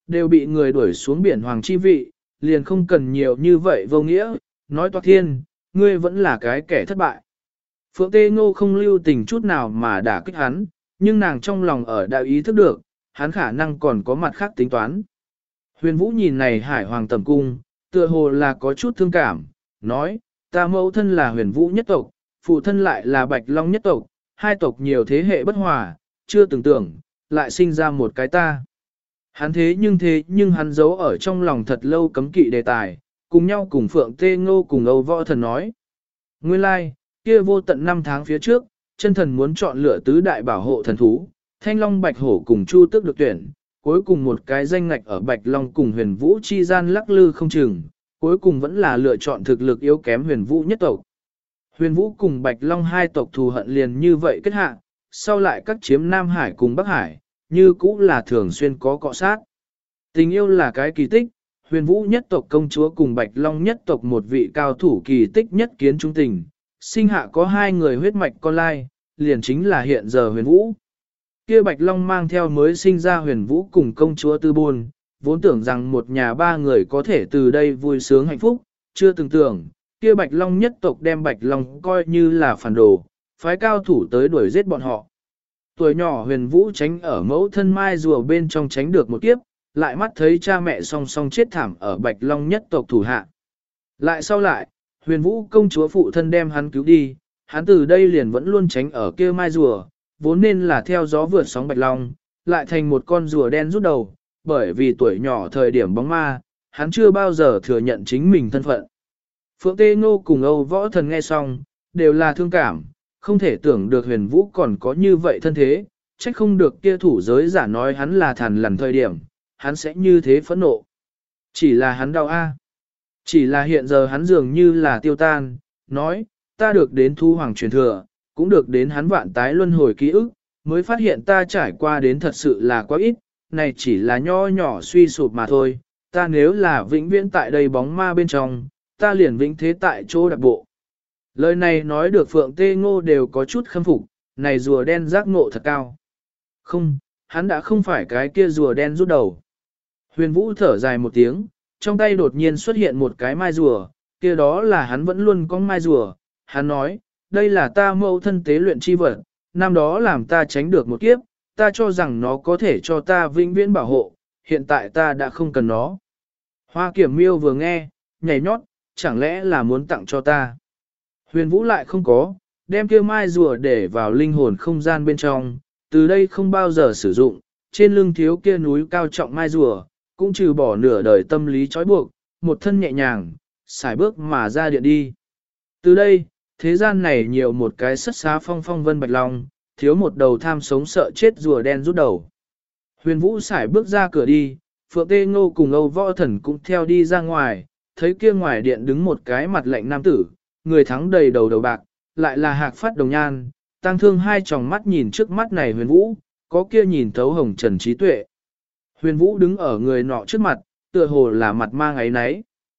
đều bị người đuổi xuống biển hoàng chi vị, liền không cần nhiều như vậy vô nghĩa, nói toạc thiên, ngươi vẫn là cái kẻ thất bại. Phượng Tê Ngô không lưu tình chút nào mà đả kích hắn, nhưng nàng trong lòng ở đã ý thức được, hắn khả năng còn có mặt khác tính toán. Huyền Vũ nhìn này hải hoàng tầm cung, tựa hồ là có chút thương cảm, nói, ta mẫu thân là Huyền Vũ nhất tộc, phụ thân lại là Bạch Long nhất tộc, hai tộc nhiều thế hệ bất hòa, chưa từng tưởng, lại sinh ra một cái ta. Hắn thế nhưng hắn giấu ở trong lòng thật lâu cấm kỵ đề tài, cùng nhau cùng Phượng Tê Ngô cùng Âu Võ Thần nói. Nguyên lai, kia vô tận 5 tháng phía trước, chân thần muốn chọn lựa tứ đại bảo hộ thần thú, Thanh Long Bạch Hổ cùng Chu Tước được tuyển, cuối cùng một cái danh ngạch ở Bạch Long cùng Huyền Vũ chi gian lắc lư không chừng, cuối cùng vẫn là lựa chọn thực lực yếu kém Huyền Vũ nhất tộc. Huyền Vũ cùng Bạch Long hai tộc thù hận liền như vậy kết hạ, sau lại các chiếm Nam Hải cùng Bắc Hải, như cũ là thường xuyên có cọ sát. Tình yêu là cái kỳ tích, Huyền Vũ nhất tộc công chúa cùng Bạch Long nhất tộc một vị cao thủ kỳ tích nhất kiến trung tình, sinh hạ có hai người huyết mạch con lai, liền chính là hiện giờ Huyền Vũ. Kia Bạch Long mang theo mới sinh ra Huyền Vũ cùng công chúa Tư Bôn, vốn tưởng rằng một nhà ba người có thể từ đây vui sướng hạnh phúc, chưa từng tưởng, kia Bạch Long nhất tộc đem Bạch Long coi như là phản đồ, phái cao thủ tới đuổi giết bọn họ. Tuổi nhỏ Huyền Vũ tránh ở mẫu thân mai rùa bên trong tránh được một kiếp, lại mắt thấy cha mẹ song song chết thảm ở Bạch Long nhất tộc thủ hạ. Lại sau lại, Huyền Vũ công chúa phụ thân đem hắn cứu đi, hắn từ đây liền vẫn luôn tránh ở kia mai rùa, vốn nên là theo gió vượt sóng Bạch Long, lại thành một con rùa đen rút đầu, bởi vì tuổi nhỏ thời điểm bóng ma, hắn chưa bao giờ thừa nhận chính mình thân phận. Phượng Tê Ngô cùng Âu Võ Thần nghe xong, đều là thương cảm, không thể tưởng được Huyền Vũ còn có như vậy thân thế, trách không được kia thủ giới giả nói hắn là thằn lằn thời điểm, hắn sẽ như thế phẫn nộ. Chỉ là hắn đau a. Chỉ là hiện giờ hắn dường như là tiêu tan, nói, ta được đến thu hoàng truyền thừa, cũng được đến hắn vạn tái luân hồi ký ức, mới phát hiện ta trải qua đến thật sự là quá ít, này chỉ là nho nhỏ suy sụp mà thôi, ta nếu là vĩnh viễn tại đây bóng ma bên trong, ta liền vĩnh thế tại chỗ đặc bộ. Lời này nói được Phượng Tê Ngô đều có chút khâm phục, này rùa đen giác ngộ thật cao. Không, hắn đã không phải cái kia rùa đen rút đầu. Huyền Vũ thở dài một tiếng, trong tay đột nhiên xuất hiện một cái mai rùa, kia đó là hắn vẫn luôn có mai rùa. Hắn nói, đây là ta mẫu thân tế luyện chi vật, năm đó làm ta tránh được một kiếp, ta cho rằng nó có thể cho ta vĩnh viễn bảo hộ, hiện tại ta đã không cần nó. Hoa Kiểm Miêu vừa nghe, nhảy nhót, chẳng lẽ là muốn tặng cho ta. Huyền Vũ lại không có, đem kia mai rùa để vào linh hồn không gian bên trong, từ đây không bao giờ sử dụng, trên lưng thiếu kia núi cao trọng mai rùa, cũng trừ bỏ nửa đời tâm lý trói buộc, một thân nhẹ nhàng, xài bước mà ra điện đi. Từ đây, thế gian này nhiều một cái sất xá phong phong vân bạch long, thiếu một đầu tham sống sợ chết rùa đen rút đầu. Huyền Vũ xài bước ra cửa đi, Phượng Tê Ngô cùng Âu Võ Thần cũng theo đi ra ngoài, thấy kia ngoài điện đứng một cái mặt lạnh nam tử, người thắng đầy đầu đầu bạc, lại là Hạc Phát Đồng Nhan, tăng thương hai tròng mắt nhìn trước mắt này Huyền Vũ, có kia nhìn thấu hồng trần trí tuệ. Huyền Vũ đứng ở người nọ trước mặt, tựa hồ là mặt mang ấy nấy.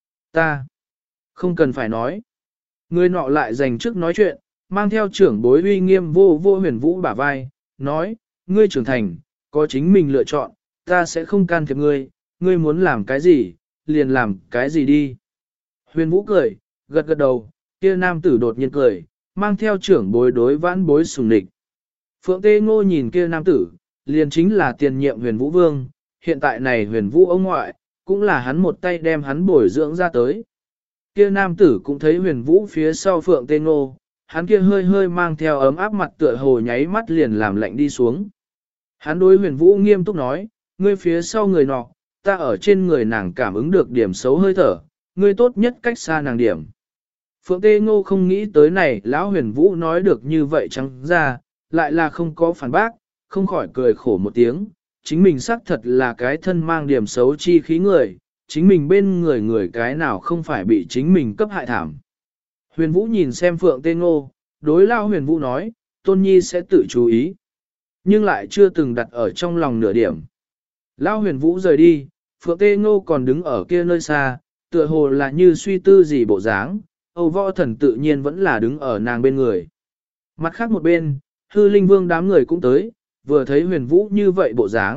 Ta không cần phải nói. Người nọ lại dành trước nói chuyện, mang theo trưởng bối uy nghiêm vô Huyền Vũ bả vai, nói, ngươi trưởng thành, có chính mình lựa chọn, ta sẽ không can thiệp ngươi, ngươi muốn làm cái gì, liền làm cái gì đi. Huyền Vũ cười, gật gật đầu, kia nam tử đột nhiên cười, mang theo trưởng bối đối vãn bối sùng địch. Phượng Tê Ngô nhìn kia nam tử, liền chính là tiền nhiệm Huyền Vũ Vương, hiện tại này Huyền Vũ ông ngoại, cũng là hắn một tay đem hắn bồi dưỡng ra tới. Kia nam tử cũng thấy Huyền Vũ phía sau Phượng Tê Ngô, hắn kia hơi hơi mang theo ấm áp mặt tựa hồ nháy mắt liền làm lạnh đi xuống. Hắn đối Huyền Vũ nghiêm túc nói, ngươi phía sau người nọ, ta ở trên người nàng cảm ứng được điểm xấu hơi thở, ngươi tốt nhất cách xa nàng điểm. Phượng Tê Ngô không nghĩ tới này, lão Huyền Vũ nói được như vậy trắng ra, lại là không có phản bác, không khỏi cười khổ một tiếng, chính mình xác thật là cái thân mang điểm xấu chi khí người, chính mình bên người người cái nào không phải bị chính mình cấp hại thảm. Huyền Vũ nhìn xem Phượng Tê Ngô, đối lao Huyền Vũ nói, Tôn Nhi sẽ tự chú ý, nhưng lại chưa từng đặt ở trong lòng nửa điểm. Lao Huyền Vũ rời đi, Phượng Tê Ngô còn đứng ở kia nơi xa, tựa hồ là như suy tư gì bộ dáng, Âu Võ Thần tự nhiên vẫn là đứng ở nàng bên người. Mặt khác một bên, Hư Linh Vương đám người cũng tới, vừa thấy Huyền Vũ như vậy bộ dáng,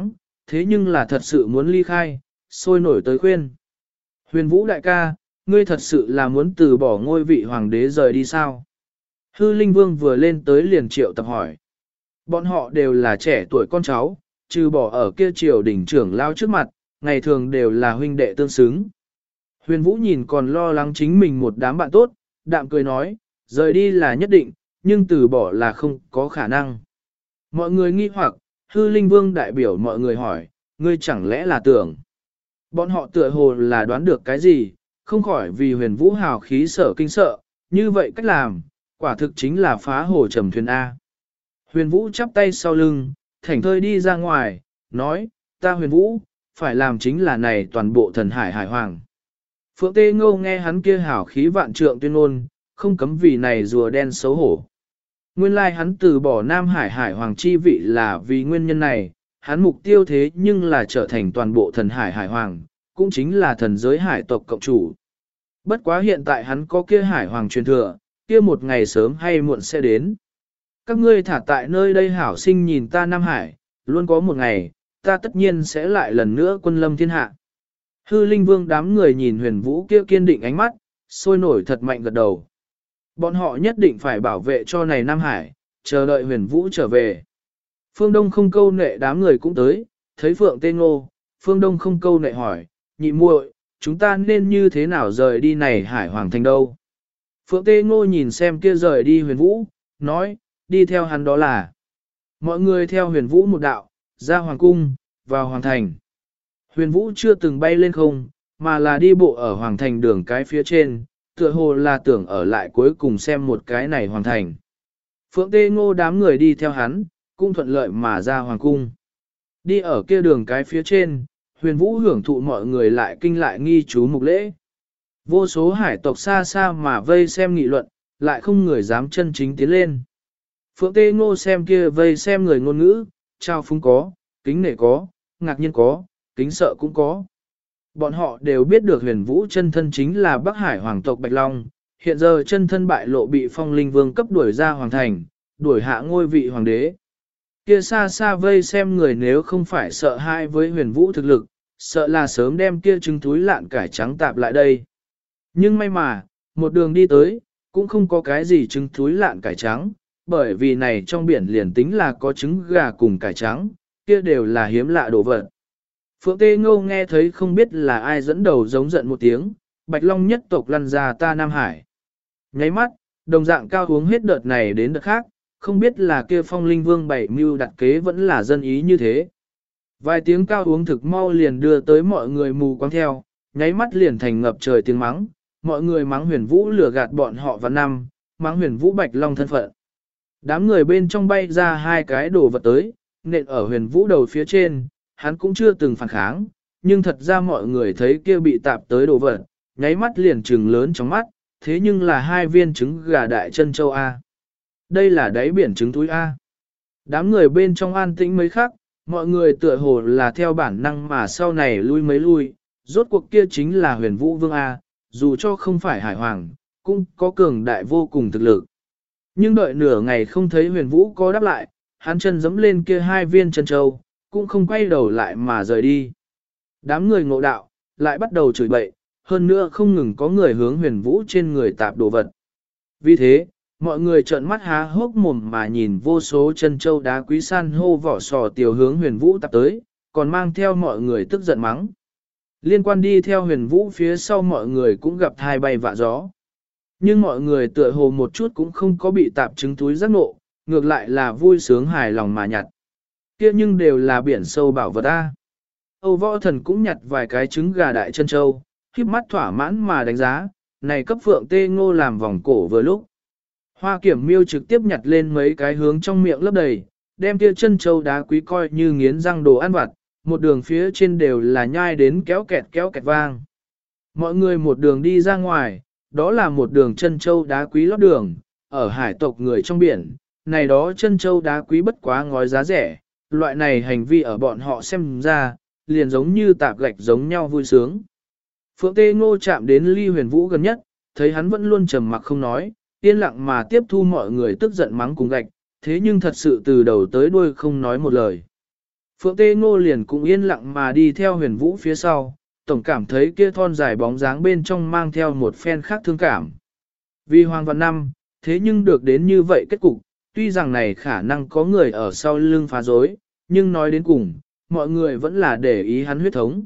thế nhưng là thật sự muốn ly khai, sôi nổi tới khuyên. Huyền Vũ đại ca, ngươi thật sự là muốn từ bỏ ngôi vị hoàng đế rời đi sao? Hư Linh Vương vừa lên tới liền triệu tập hỏi. Bọn họ đều là trẻ tuổi con cháu, trừ bỏ ở kia triều đỉnh trưởng lao trước mặt, ngày thường đều là huynh đệ tương xứng. Huyền Vũ nhìn còn lo lắng chính mình một đám bạn tốt, đạm cười nói, rời đi là nhất định, nhưng từ bỏ là không có khả năng. Mọi người nghi hoặc, Hư Linh Vương đại biểu mọi người hỏi, ngươi chẳng lẽ là tưởng. Bọn họ tựa hồ là đoán được cái gì, không khỏi vì Huyền Vũ hào khí sở kinh sợ, như vậy cách làm, quả thực chính là phá hồ trầm thuyền A. Huyền Vũ chắp tay sau lưng, thảnh thơi đi ra ngoài, nói, ta Huyền Vũ, phải làm chính là này toàn bộ thần hải hải hoàng. Phượng Tê Ngô nghe hắn kia hảo khí vạn trượng tuyên ngôn, không cấm vì này rùa đen xấu hổ. Nguyên lai hắn từ bỏ Nam Hải hải hoàng chi vị là vì nguyên nhân này, hắn mục tiêu thế nhưng là trở thành toàn bộ thần hải hải hoàng, cũng chính là thần giới hải tộc cộng chủ. Bất quá hiện tại hắn có kia hải hoàng truyền thừa, kia một ngày sớm hay muộn sẽ đến. Các ngươi thả tại nơi đây hảo sinh nhìn ta Nam Hải, luôn có một ngày, ta tất nhiên sẽ lại lần nữa quân lâm thiên hạ. Hư Linh Vương đám người nhìn Huyền Vũ kia kiên định ánh mắt, sôi nổi thật mạnh gật đầu. Bọn họ nhất định phải bảo vệ cho này Nam Hải, chờ đợi Huyền Vũ trở về. Phương Đông không câu nệ đám người cũng tới, thấy Phượng Tê Ngô, Phương Đông không câu nệ hỏi, nhị muội, chúng ta nên như thế nào rời đi này Hải Hoàng thành đâu? Phượng Tê Ngô nhìn xem kia rời đi Huyền Vũ, nói, đi theo hắn đó là. Mọi người theo Huyền Vũ một đạo, ra Hoàng cung, vào Hoàng thành. Huyền Vũ chưa từng bay lên không, mà là đi bộ ở Hoàng thành đường cái phía trên, tựa hồ là tưởng ở lại cuối cùng xem một cái này Hoàng thành. Phượng Tê Ngô đám người đi theo hắn, cũng thuận lợi mà ra Hoàng cung. Đi ở kia đường cái phía trên, Huyền Vũ hưởng thụ mọi người lại kinh lại nghi chú mục lễ. Vô số hải tộc xa xa mà vây xem nghị luận, lại không người dám chân chính tiến lên. Phượng Tê Ngô xem kia vây xem người ngôn ngữ, trao phúng có, kính nể có, ngạc nhiên có, kính sợ cũng có. Bọn họ đều biết được Huyền Vũ chân thân chính là Bắc Hải hoàng tộc Bạch Long, hiện giờ chân thân bại lộ bị Phong Linh Vương cấp đuổi ra hoàng thành, đuổi hạ ngôi vị hoàng đế. Kia xa xa vây xem người nếu không phải sợ hãi với Huyền Vũ thực lực, sợ là sớm đem kia trứng túi lạn cải trắng tạp lại đây. Nhưng may mà, một đường đi tới, cũng không có cái gì trứng túi lạn cải trắng, bởi vì này trong biển liền tính là có trứng gà cùng cải trắng, kia đều là hiếm lạ đồ vật. Phượng Tê Ngô nghe thấy không biết là ai dẫn đầu giống giận một tiếng, Bạch Long nhất tộc lăn ra ta Nam Hải. Nháy mắt, đồng dạng cao uống hết đợt này đến đợt khác, không biết là kia Phong Linh Vương bảy mưu đặt kế vẫn là dân ý như thế. Vài tiếng cao uống thực mau liền đưa tới mọi người mù quáng theo, nháy mắt liền thành ngập trời tiếng mắng, mọi người mắng Huyền Vũ lừa gạt bọn họ vào năm, mắng Huyền Vũ Bạch Long thân phận. Đám người bên trong bay ra hai cái đồ vật tới, nện ở Huyền Vũ đầu phía trên, hắn cũng chưa từng phản kháng, nhưng thật ra mọi người thấy kia bị tạp tới đồ vật, nháy mắt liền trừng lớn trong mắt, thế nhưng là hai viên trứng gà đại chân châu A. Đây là đáy biển trứng túi A. Đám người bên trong an tĩnh mấy khắc, mọi người tựa hồ là theo bản năng mà sau này lui mấy lui, rốt cuộc kia chính là Huyền Vũ Vương A, dù cho không phải Hải Hoàng, cũng có cường đại vô cùng thực lực. Nhưng đợi nửa ngày không thấy Huyền Vũ có đáp lại, hắn chân giẫm lên kia hai viên chân châu, cũng không quay đầu lại mà rời đi. Đám người ngộ đạo, lại bắt đầu chửi bậy, hơn nữa không ngừng có người hướng Huyền Vũ trên người tạp đồ vật. Vì thế, mọi người trợn mắt há hốc mồm mà nhìn vô số chân châu đá quý san hô vỏ sò tiểu hướng Huyền Vũ tạp tới, còn mang theo mọi người tức giận mắng. Liên quan đi theo Huyền Vũ phía sau mọi người cũng gặp thai bay vạ gió. Nhưng mọi người tựa hồ một chút cũng không có bị tạp trứng túi giác nộ, ngược lại là vui sướng hài lòng mà nhặt. Kia nhưng đều là biển sâu bảo vật A. Âu Võ Thần cũng nhặt vài cái trứng gà đại chân châu, khiếp mắt thỏa mãn mà đánh giá, này cấp Phượng Tê Ngô làm vòng cổ vừa lúc. Hoa Kiểm Miêu trực tiếp nhặt lên mấy cái hướng trong miệng lấp đầy, đem kia chân châu đá quý coi như nghiến răng đồ ăn vặt, một đường phía trên đều là nhai đến kéo kẹt vang. Mọi người một đường đi ra ngoài, đó là một đường chân châu đá quý lót đường, ở hải tộc người trong biển, này đó chân châu đá quý bất quá ngói giá rẻ, loại này hành vi ở bọn họ xem ra, liền giống như tạp gạch giống nhau vui sướng. Phượng Tê Ngô chạm đến Ly Huyền Vũ gần nhất, thấy hắn vẫn luôn trầm mặc không nói, yên lặng mà tiếp thu mọi người tức giận mắng cùng gạch, thế nhưng thật sự từ đầu tới đuôi không nói một lời. Phượng Tê Ngô liền cũng yên lặng mà đi theo huyền vũ phía sau, tổng cảm thấy kia thon dài bóng dáng bên trong mang theo một phen khác thương cảm. Vì Hoàng Vạn Năm, thế nhưng được đến như vậy kết cục, tuy rằng này khả năng có người ở sau lưng phá dối, nhưng nói đến cùng, mọi người vẫn là để ý hắn huyết thống.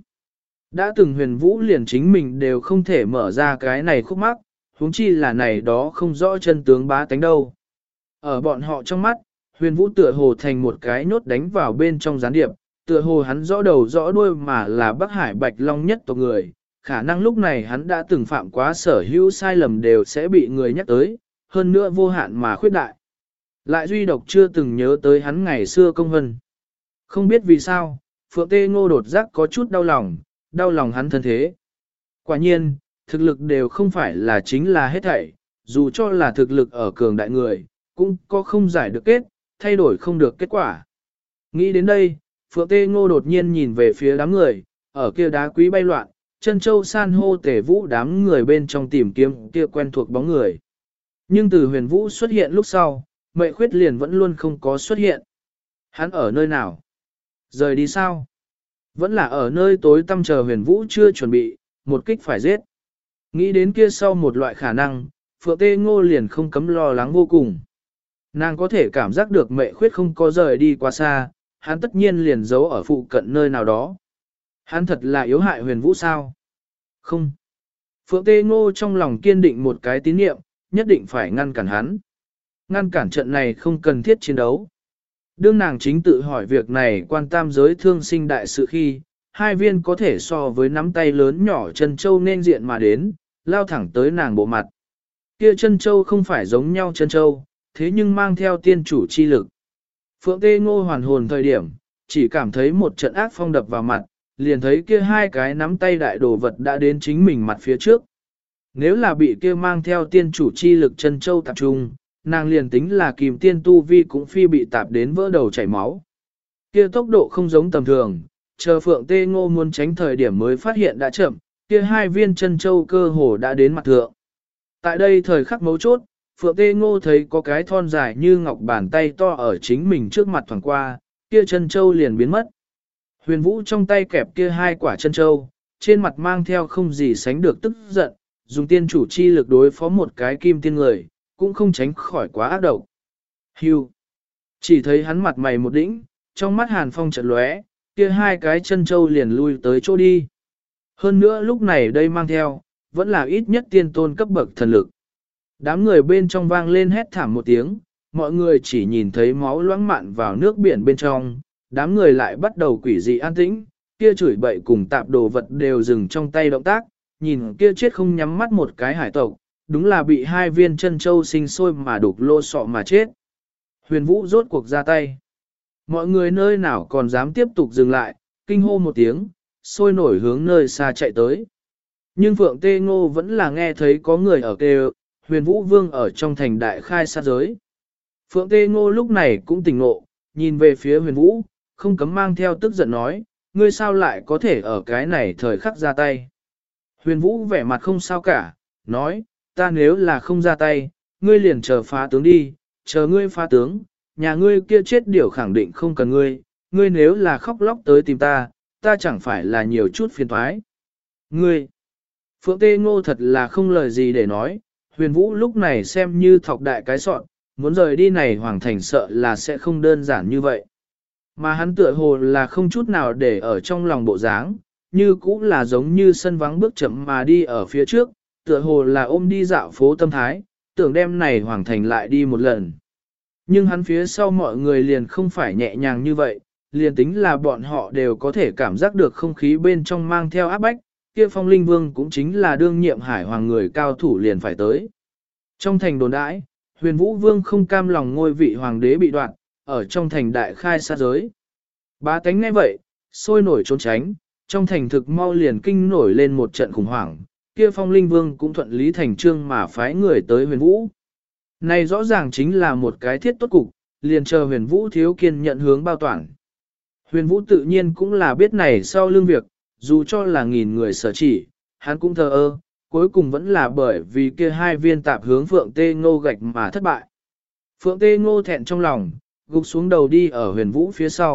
Đã từng huyền vũ liền chính mình đều không thể mở ra cái này khúc mắc, huống chi là này đó không rõ chân tướng bá tánh đâu. Ở bọn họ trong mắt, huyền vũ tựa hồ thành một cái nhốt đánh vào bên trong gián điệp, tựa hồ hắn rõ đầu rõ đuôi mà là Bắc Hải Bạch Long nhất tộc người, khả năng lúc này hắn đã từng phạm quá sở hữu sai lầm đều sẽ bị người nhắc tới, hơn nữa vô hạn mà khuyết đại. Lại duy độc chưa từng nhớ tới hắn ngày xưa công hân. Không biết vì sao, Phượng Tê Ngô đột giác có chút đau lòng hắn thân thế. Quả nhiên, thực lực đều không phải là chính là hết thảy, dù cho là thực lực ở cường đại người, cũng có không giải được kết, thay đổi không được kết quả. Nghĩ đến đây, Phượng Tê Ngô đột nhiên nhìn về phía đám người, ở kia đá quý bay loạn, chân châu san hô tể vũ đám người bên trong tìm kiếm kia quen thuộc bóng người. Nhưng từ huyền vũ xuất hiện lúc sau, Mệ Khuyết liền vẫn luôn không có xuất hiện. Hắn ở nơi nào? Rời đi sao? Vẫn là ở nơi tối tăm chờ huyền vũ chưa chuẩn bị, một kích phải giết. Nghĩ đến kia sau một loại khả năng, Phượng Tê Ngô liền không cấm lo lắng vô cùng. Nàng có thể cảm giác được Mệ Khuyết không có rời đi quá xa, hắn tất nhiên liền giấu ở phụ cận nơi nào đó. Hắn thật là yếu hại huyền vũ sao? Không. Phượng Tê Ngô trong lòng kiên định một cái tín niệm, nhất định phải ngăn cản hắn. Ngăn cản trận này không cần thiết chiến đấu. Đương nàng chính tự hỏi việc này quan tam giới thương sinh đại sự khi, hai viên có thể so với nắm tay lớn nhỏ chân châu nên diện mà đến, lao thẳng tới nàng bộ mặt. Kia chân châu không phải giống nhau chân châu, thế nhưng mang theo tiên chủ chi lực. Phượng Tê Ngô hoàn hồn thời điểm, chỉ cảm thấy một trận ác phong đập vào mặt, liền thấy kia hai cái nắm tay đại đồ vật đã đến chính mình mặt phía trước. Nếu là bị kia mang theo tiên chủ chi lực chân châu tập trung, nàng liền tính là kìm tiên tu vi cũng phi bị tạp đến vỡ đầu chảy máu. Kia tốc độ không giống tầm thường, chờ Phượng Tê Ngô muốn tránh thời điểm mới phát hiện đã chậm, kia hai viên chân châu cơ hồ đã đến mặt thượng. Tại đây thời khắc mấu chốt, Phượng Tê Ngô thấy có cái thon dài như ngọc bàn tay to ở chính mình trước mặt thoảng qua, kia chân châu liền biến mất. Huyền Vũ trong tay kẹp kia hai quả chân châu, trên mặt mang theo không gì sánh được tức giận, dùng tiên chủ chi lực đối phó một cái kim tiên người, cũng không tránh khỏi quá ác độc. Hưu. Chỉ thấy hắn mặt mày một đĩnh, trong mắt hàn phong chợt lóe, kia hai cái chân châu liền lui tới chỗ đi. Hơn nữa lúc này đây mang theo, vẫn là ít nhất tiên tôn cấp bậc thần lực. Đám người bên trong vang lên hét thảm một tiếng, mọi người chỉ nhìn thấy máu loãng mạn vào nước biển bên trong, đám người lại bắt đầu quỷ dị an tĩnh, kia chửi bậy cùng tạp đồ vật đều dừng trong tay động tác, nhìn kia chết không nhắm mắt một cái hải tộc, đúng là bị hai viên chân châu sinh sôi mà đục lô sọ mà chết. Huyền Vũ rốt cuộc ra tay. Mọi người nơi nào còn dám tiếp tục dừng lại, kinh hô một tiếng, sôi nổi hướng nơi xa chạy tới. Nhưng Phượng Tê Ngô vẫn là nghe thấy có người ở kêu, Huyền Vũ Vương ở trong thành đại khai sát giới. Phượng Tê Ngô lúc này cũng tỉnh ngộ, nhìn về phía Huyền Vũ, không cấm mang theo tức giận nói, ngươi sao lại có thể ở cái này thời khắc ra tay. Huyền Vũ vẻ mặt không sao cả, nói, ta nếu là không ra tay, ngươi liền chờ phá tướng đi, chờ ngươi phá tướng, nhà ngươi kia chết điểu khẳng định không cần ngươi, ngươi nếu là khóc lóc tới tìm ta, ta chẳng phải là nhiều chút phiền toái. Ngươi, Phượng Tê Ngô thật là không lời gì để nói, Huyền Vũ lúc này xem như thọc đại cái sọn, muốn rời đi này Hoàng Thành sợ là sẽ không đơn giản như vậy. Mà hắn tựa hồ là không chút nào để ở trong lòng bộ dáng, như cũng là giống như sân vắng bước chậm mà đi ở phía trước, tựa hồ là ôm đi dạo phố tâm thái, tưởng đem này Hoàng Thành lại đi một lần. Nhưng hắn phía sau mọi người liền không phải nhẹ nhàng như vậy, liền tính là bọn họ đều có thể cảm giác được không khí bên trong mang theo áp bách, kia Phong Linh Vương cũng chính là đương nhiệm hải hoàng người cao thủ liền phải tới. Trong thành đồn đãi, Huyền Vũ Vương không cam lòng ngôi vị hoàng đế bị đoạn, ở trong thành đại khai sát giới. Bá tánh nghe vậy, sôi nổi trốn tránh, trong thành thực mau liền kinh nổi lên một trận khủng hoảng, kia Phong Linh Vương cũng thuận lý thành trương mà phái người tới Huyền Vũ. Này rõ ràng chính là một cái thiết tốt cục, liền chờ Huyền Vũ thiếu kiên nhận hướng bao toàn. Huyền Vũ tự nhiên cũng là biết này sau lương việc, dù cho là nghìn người sở chỉ, hắn cũng thờ ơ, cuối cùng vẫn là bởi vì kia hai viên tạp hướng Phượng Tê Ngô gạch mà thất bại. Phượng Tê Ngô thẹn trong lòng, gục xuống đầu đi ở Huyền Vũ phía sau,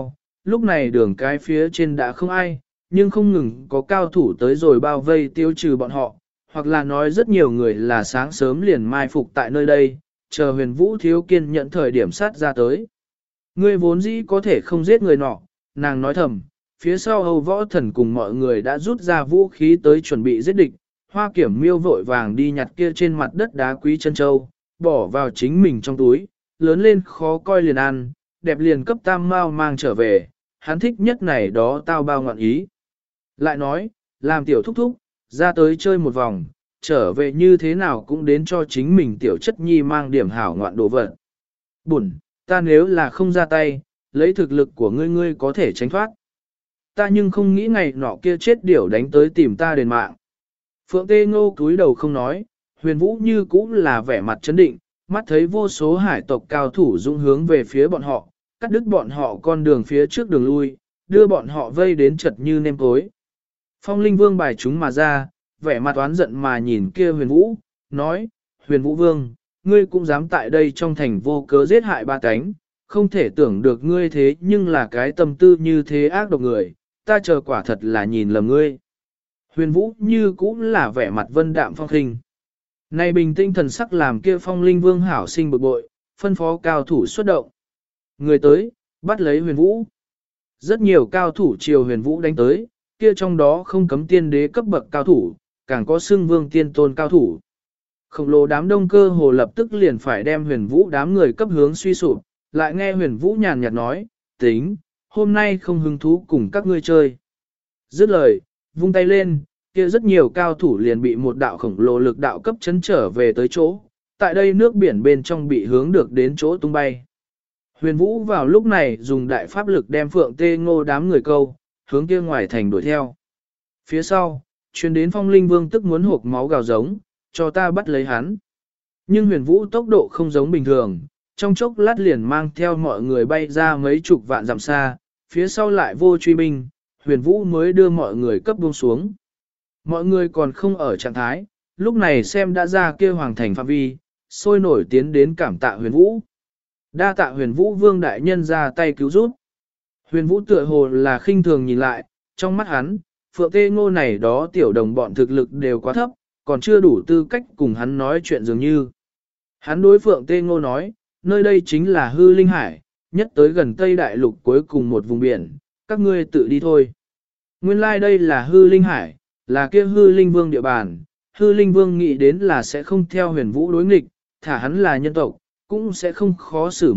lúc này đường cái phía trên đã không ai, nhưng không ngừng có cao thủ tới rồi bao vây tiêu trừ bọn họ, hoặc là nói rất nhiều người là sáng sớm liền mai phục tại nơi đây, chờ huyền vũ thiếu kiên nhận thời điểm sát ra tới. Ngươi vốn dĩ có thể không giết người nọ, nàng nói thầm, phía sau Âu Võ Thần cùng mọi người đã rút ra vũ khí tới chuẩn bị giết địch, Hoa Kiểm Miêu vội vàng đi nhặt kia trên mặt đất đá quý chân châu, bỏ vào chính mình trong túi, lớn lên khó coi liền ăn, đẹp liền cấp tam mao mang trở về, hắn thích nhất này đó tao bao ngọn ý. Lại nói, làm tiểu thúc thúc, ra tới chơi một vòng, trở về như thế nào cũng đến cho chính mình tiểu chất nhi mang điểm hảo ngoạn đồ vật. Bụn, ta nếu là không ra tay, lấy thực lực của ngươi có thể tránh thoát. Ta nhưng không nghĩ ngày nọ kia chết điểu đánh tới tìm ta đền mạng. Phượng Tê Ngô cúi đầu không nói, huyền vũ như cũng là vẻ mặt chấn định, mắt thấy vô số hải tộc cao thủ dũng hướng về phía bọn họ, cắt đứt bọn họ con đường phía trước đường lui, đưa bọn họ vây đến chật như nêm cối. Phong Linh Vương bài chúng mà ra, vẻ mặt oán giận mà nhìn kia huyền vũ, nói, huyền vũ vương, ngươi cũng dám tại đây trong thành vô cớ giết hại ba cánh, không thể tưởng được ngươi thế nhưng là cái tâm tư như thế ác độc người, ta chờ quả thật là nhìn lầm ngươi. Huyền vũ như cũng là vẻ mặt vân đạm phong khinh. Này bình tinh thần sắc làm kia Phong Linh Vương hảo sinh bực bội, phân phó cao thủ xuất động. Người tới, bắt lấy huyền vũ. Rất nhiều cao thủ chiều huyền vũ đánh tới, kia trong đó không cấm tiên đế cấp bậc cao thủ, càng có xưng vương tiên tôn cao thủ. Khổng lồ đám đông cơ hồ lập tức liền phải đem huyền vũ đám người cấp hướng suy sụp, lại nghe huyền vũ nhàn nhạt nói, tính, hôm nay không hứng thú cùng các ngươi chơi. Dứt lời, vung tay lên, kia rất nhiều cao thủ liền bị một đạo khổng lồ lực đạo cấp chấn trở về tới chỗ, tại đây nước biển bên trong bị hướng được đến chỗ tung bay. Huyền vũ vào lúc này dùng đại pháp lực đem Phượng Tê Ngô đám người câu, hướng kia ngoài thành đuổi theo. Phía sau, truyền đến Phong Linh Vương tức muốn hộp máu gào giống, cho ta bắt lấy hắn. Nhưng huyền vũ tốc độ không giống bình thường, trong chốc lát liền mang theo mọi người bay ra mấy chục vạn dặm xa, phía sau lại vô truy binh, huyền vũ mới đưa mọi người cấp buông xuống. Mọi người còn không ở trạng thái, lúc này xem đã ra kia hoàng thành phạm vi, sôi nổi tiến đến cảm tạ huyền vũ. Đa tạ huyền vũ vương đại nhân ra tay cứu giúp. Huyền vũ tựa hồ là khinh thường nhìn lại, trong mắt hắn, Phượng Tê Ngô này đó tiểu đồng bọn thực lực đều quá thấp, còn chưa đủ tư cách cùng hắn nói chuyện dường như. Hắn đối Phượng Tê Ngô nói, nơi đây chính là hư linh hải, nhất tới gần Tây Đại Lục cuối cùng một vùng biển, các ngươi tự đi thôi. Nguyên lai like đây là hư linh hải, là kia hư linh vương địa bàn, hư linh vương nghĩ đến là sẽ không theo huyền vũ đối nghịch, thả hắn là nhân tộc, cũng sẽ không khó xử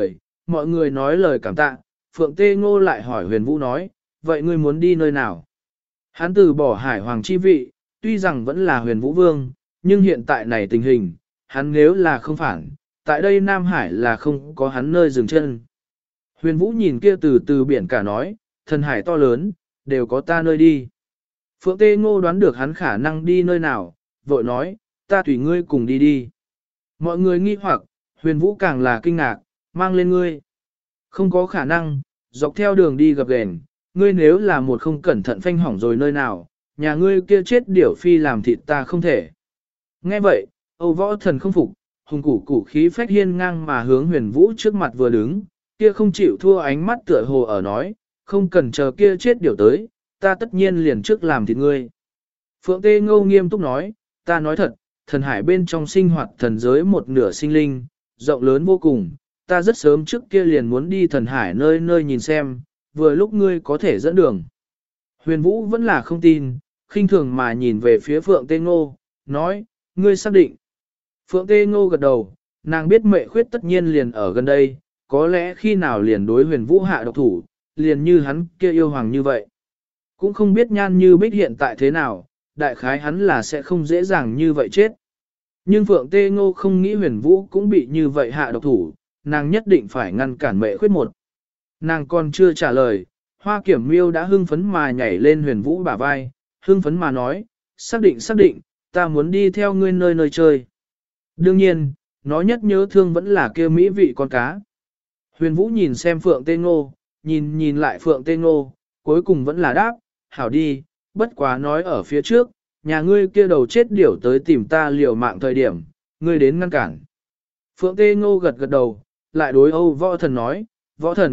mọi người nói lời cảm tạ. Phượng Tê Ngô lại hỏi huyền vũ nói, vậy ngươi muốn đi nơi nào? Hắn từ bỏ hải hoàng chi vị, tuy rằng vẫn là huyền vũ vương, nhưng hiện tại này tình hình, hắn nếu là không phản, tại đây Nam Hải là không có hắn nơi dừng chân. Huyền vũ nhìn kia từ biển cả nói, thần hải to lớn, đều có ta nơi đi. Phượng Tê Ngô đoán được hắn khả năng đi nơi nào, vội nói, ta tùy ngươi cùng đi đi. Mọi người nghi hoặc, huyền vũ càng là kinh ngạc, mang lên ngươi. Không có khả năng, dọc theo đường đi gặp ghềnh, ngươi nếu là một không cẩn thận phanh hỏng rồi nơi nào, nhà ngươi kia chết điểu phi làm thịt ta không thể. Nghe vậy, Âu Võ Thần không phục, hùng củ khí phách hiên ngang mà hướng huyền vũ trước mặt vừa đứng, kia không chịu thua ánh mắt tựa hồ ở nói, không cần chờ kia chết điểu tới, ta tất nhiên liền trước làm thịt ngươi. Phượng Tê Ngô nghiêm túc nói, ta nói thật, thần hải bên trong sinh hoạt thần giới một nửa sinh linh, rộng lớn vô cùng, ta rất sớm trước kia liền muốn đi thần hải nơi nơi nhìn xem, vừa lúc ngươi có thể dẫn đường. Huyền Vũ vẫn là không tin, khinh thường mà nhìn về phía Phượng Tê Ngô, nói, ngươi xác định. Phượng Tê Ngô gật đầu, nàng biết mệ khuyết tất nhiên liền ở gần đây, có lẽ khi nào liền đối Huyền Vũ hạ độc thủ, liền như hắn kia yêu hoàng như vậy. Cũng không biết Nhan Như Bích hiện tại thế nào, đại khái hắn là sẽ không dễ dàng như vậy chết. Nhưng Phượng Tê Ngô không nghĩ Huyền Vũ cũng bị như vậy hạ độc thủ, nàng nhất định phải ngăn cản mệ khuyết một. Nàng còn chưa trả lời, Hoa Kiểm Miêu đã hưng phấn mà nhảy lên Huyền Vũ bả vai, hưng phấn mà nói, xác định, ta muốn đi theo ngươi nơi nơi chơi. Đương nhiên, nó nhất nhớ thương vẫn là kia mỹ vị con cá. Huyền Vũ nhìn xem Phượng Tê Ngô, nhìn lại Phượng Tê Ngô, cuối cùng vẫn là đáp, hảo đi, bất quá nói ở phía trước, nhà ngươi kia đầu chết điểu tới tìm ta liều mạng thời điểm, ngươi đến ngăn cản. Phượng Tê Ngô gật đầu, lại đối Âu Võ Thần nói, Võ Thần,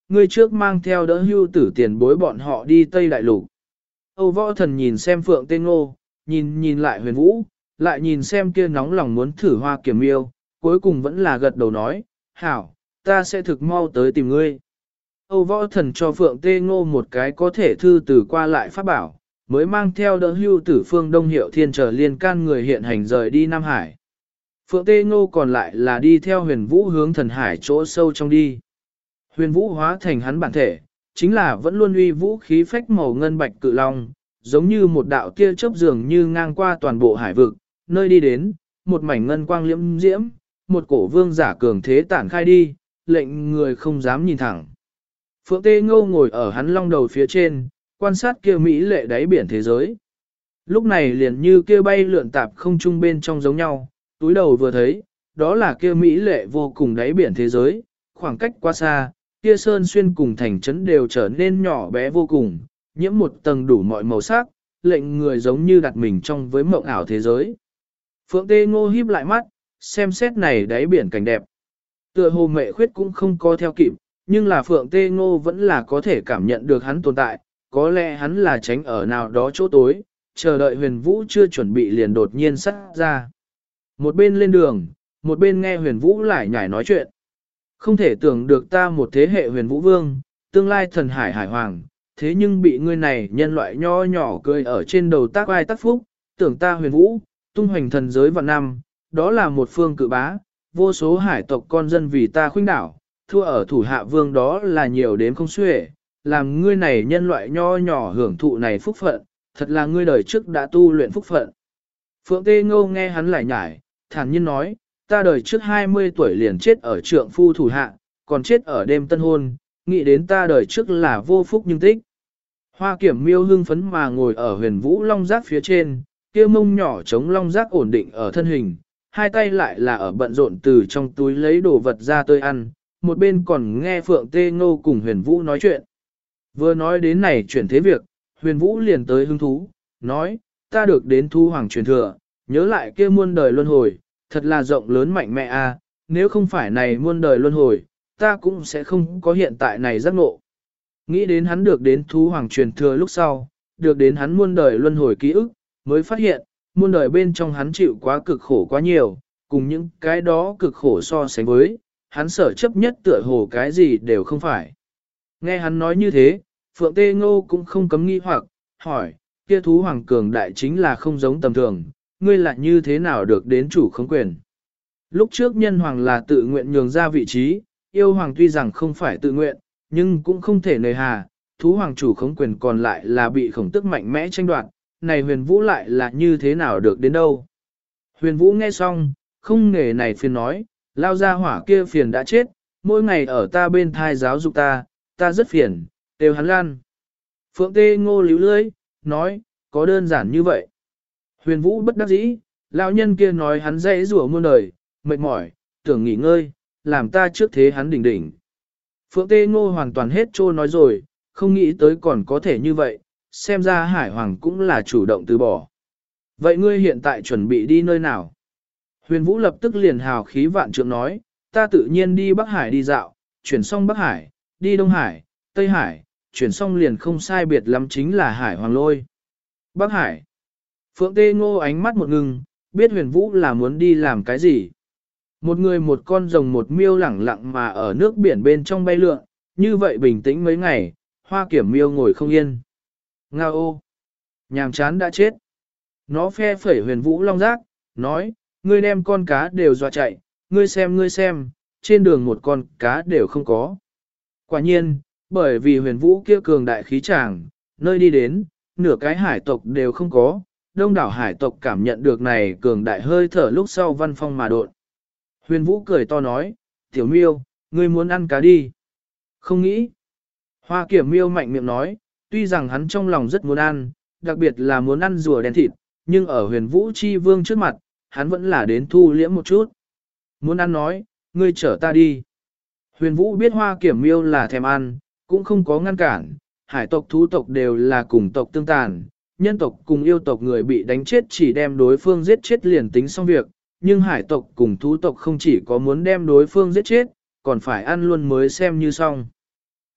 ngươi trước mang theo đỡ hưu tử tiền bối bọn họ đi Tây Đại Lục. Âu Võ Thần nhìn xem Phượng Tê Ngô, nhìn lại Huyền Vũ, lại nhìn xem kia nóng lòng muốn thử Hoa Kiểm Miêu, cuối cùng vẫn là gật đầu nói, hảo, ta sẽ thực mau tới tìm ngươi. Âu Võ Thần cho Phượng Tê Ngô một cái có thể thư từ qua lại pháp bảo, mới mang theo đỡ hưu tử Phương Đông Hiệu Thiên trở liên can người hiện hành rời đi Nam Hải. Phượng Tê Ngô còn lại là đi theo Huyền Vũ hướng thần hải chỗ sâu trong đi. Huyền Vũ hóa thành hắn bản thể, chính là vẫn luôn uy vũ khí phách màu ngân bạch cự long, giống như một đạo tia chớp dường như ngang qua toàn bộ hải vực, nơi đi đến, một mảnh ngân quang liễm diễm, một cổ vương giả cường thế tản khai đi, lệnh người không dám nhìn thẳng. Phượng Tê Ngô ngồi ở hắn long đầu phía trên, quan sát kia mỹ lệ đáy biển thế giới. Lúc này liền như kia bay lượn tạp không trung bên trong giống nhau, túi đầu vừa thấy, đó là kia mỹ lệ vô cùng đáy biển thế giới, khoảng cách quá xa, kia sơn xuyên cùng thành trấn đều trở nên nhỏ bé vô cùng, nhiễm một tầng đủ mọi màu sắc, lệnh người giống như đặt mình trong với mộng ảo thế giới. Phượng Tê Ngô híp lại mắt, xem xét này đáy biển cảnh đẹp. Tựa hồ mệ khuyết cũng không có theo kịp, nhưng là Phượng Tê Ngô vẫn là có thể cảm nhận được hắn tồn tại, có lẽ hắn là tránh ở nào đó chỗ tối, chờ đợi Huyền Vũ chưa chuẩn bị liền đột nhiên sắt ra. Một bên lên đường, một bên nghe Huyền Vũ lại nhảy nói chuyện. Không thể tưởng được ta một thế hệ Huyền Vũ Vương, tương lai thần hải hải hoàng, thế nhưng bị ngươi này nhân loại nho nhỏ cười ở trên đầu tác ai tác phúc, tưởng ta Huyền Vũ, tung hoành thần giới vạn năm, đó là một phương cự bá, vô số hải tộc con dân vì ta khuynh đảo, thua ở thủ hạ vương đó là nhiều đến không xuể, làm ngươi này nhân loại nho nhỏ hưởng thụ này phúc phận, thật là ngươi đời trước đã tu luyện phúc phận. Phượng Tê Ngô nghe hắn lại nhải, thản nhiên nói, ta đời trước 20 tuổi liền chết ở trượng phu thủ hạ, còn chết ở đêm tân hôn, nghĩ đến ta đời trước là vô phúc nhưng tích. Hoa Kiểm Miêu hưng phấn mà ngồi ở Huyền Vũ long giác phía trên, kia mông nhỏ chống long giác ổn định ở thân hình, hai tay lại là ở bận rộn từ trong túi lấy đồ vật ra tơi ăn, một bên còn nghe Phượng Tê Ngô cùng Huyền Vũ nói chuyện. Vừa nói đến này chuyển thế việc, Huyền Vũ liền tới hứng thú, nói, ta được đến thu hoàng truyền thừa, nhớ lại kia muôn đời luân hồi, thật là rộng lớn mạnh mẽ a. Nếu không phải này muôn đời luân hồi, ta cũng sẽ không có hiện tại này giác ngộ. Nghĩ đến hắn được đến thú hoàng truyền thừa lúc sau, được đến hắn muôn đời luân hồi ký ức, mới phát hiện, muôn đời bên trong hắn chịu quá cực khổ quá nhiều, cùng những cái đó cực khổ so sánh với, hắn sở chấp nhất tựa hồ cái gì đều không phải. Nghe hắn nói như thế, Phượng Tê Ngô cũng không cấm nghi hoặc, hỏi, kia thú hoàng cường đại chính là không giống tầm thường, ngươi lại như thế nào được đến chủ khống quyền. Lúc trước nhân hoàng là tự nguyện nhường ra vị trí, yêu hoàng tuy rằng không phải tự nguyện, nhưng cũng không thể nề hà, thú hoàng chủ khống quyền còn lại là bị khổng tức mạnh mẽ tranh đoạt, này Huyền Vũ lại là như thế nào được đến đâu. Huyền Vũ nghe xong, không nghề này phiền nói, lao ra hỏa kia phiền đã chết, mỗi ngày ở ta bên thai giáo dục ta rất phiền, đều hắn lan. Phượng Tê Ngô líu lưỡi, nói, có đơn giản như vậy. Huyền Vũ bất đắc dĩ, lão nhân kia nói hắn dễ rủa muôn đời, mệt mỏi, tưởng nghỉ ngơi, làm ta trước thế hắn đỉnh đỉnh. Phượng Tê Ngô hoàn toàn hết trô nói rồi, không nghĩ tới còn có thể như vậy, xem ra Hải Hoàng cũng là chủ động từ bỏ. Vậy ngươi hiện tại chuẩn bị đi nơi nào? Huyền Vũ lập tức liền hào khí vạn trượng nói, ta tự nhiên đi Bắc Hải đi dạo, chuyển xong Bắc Hải, đi Đông Hải, Tây Hải, chuyển xong liền không sai biệt lắm chính là Hải Hoàng Lôi. Bắc Hải. Phượng Tê Ngô ánh mắt một ngừng, biết Huyền Vũ là muốn đi làm cái gì. Một người một con rồng một miêu lẳng lặng mà ở nước biển bên trong bay lượn, như vậy bình tĩnh mấy ngày, Hoa Kiểm Miêu ngồi không yên. Ngao ô! Nhàm chán đã chết. Nó phe phẩy Huyền Vũ long giác, nói, ngươi đem con cá đều dọa chạy, ngươi xem, trên đường một con cá đều không có. Quả nhiên, bởi vì Huyền Vũ kia cường đại khí tràng, nơi đi đến, nửa cái hải tộc đều không có, đông đảo hải tộc cảm nhận được này cường đại hơi thở lúc sau văn phong mà độn. Huyền Vũ cười to nói, tiểu miêu, ngươi muốn ăn cá đi. Không nghĩ. Hoa Kiểm Miêu mạnh miệng nói, tuy rằng hắn trong lòng rất muốn ăn, đặc biệt là muốn ăn rùa đen thịt, nhưng ở Huyền Vũ Chi Vương trước mặt, hắn vẫn là đến thu liễm một chút. Muốn ăn nói, ngươi chở ta đi. Huyền Vũ biết Hoa Kiểm Miêu là thèm ăn, cũng không có ngăn cản, hải tộc thú tộc đều là cùng tộc tương tàn, nhân tộc cùng yêu tộc người bị đánh chết chỉ đem đối phương giết chết liền tính xong việc, nhưng hải tộc cùng thú tộc không chỉ có muốn đem đối phương giết chết, còn phải ăn luôn mới xem như xong.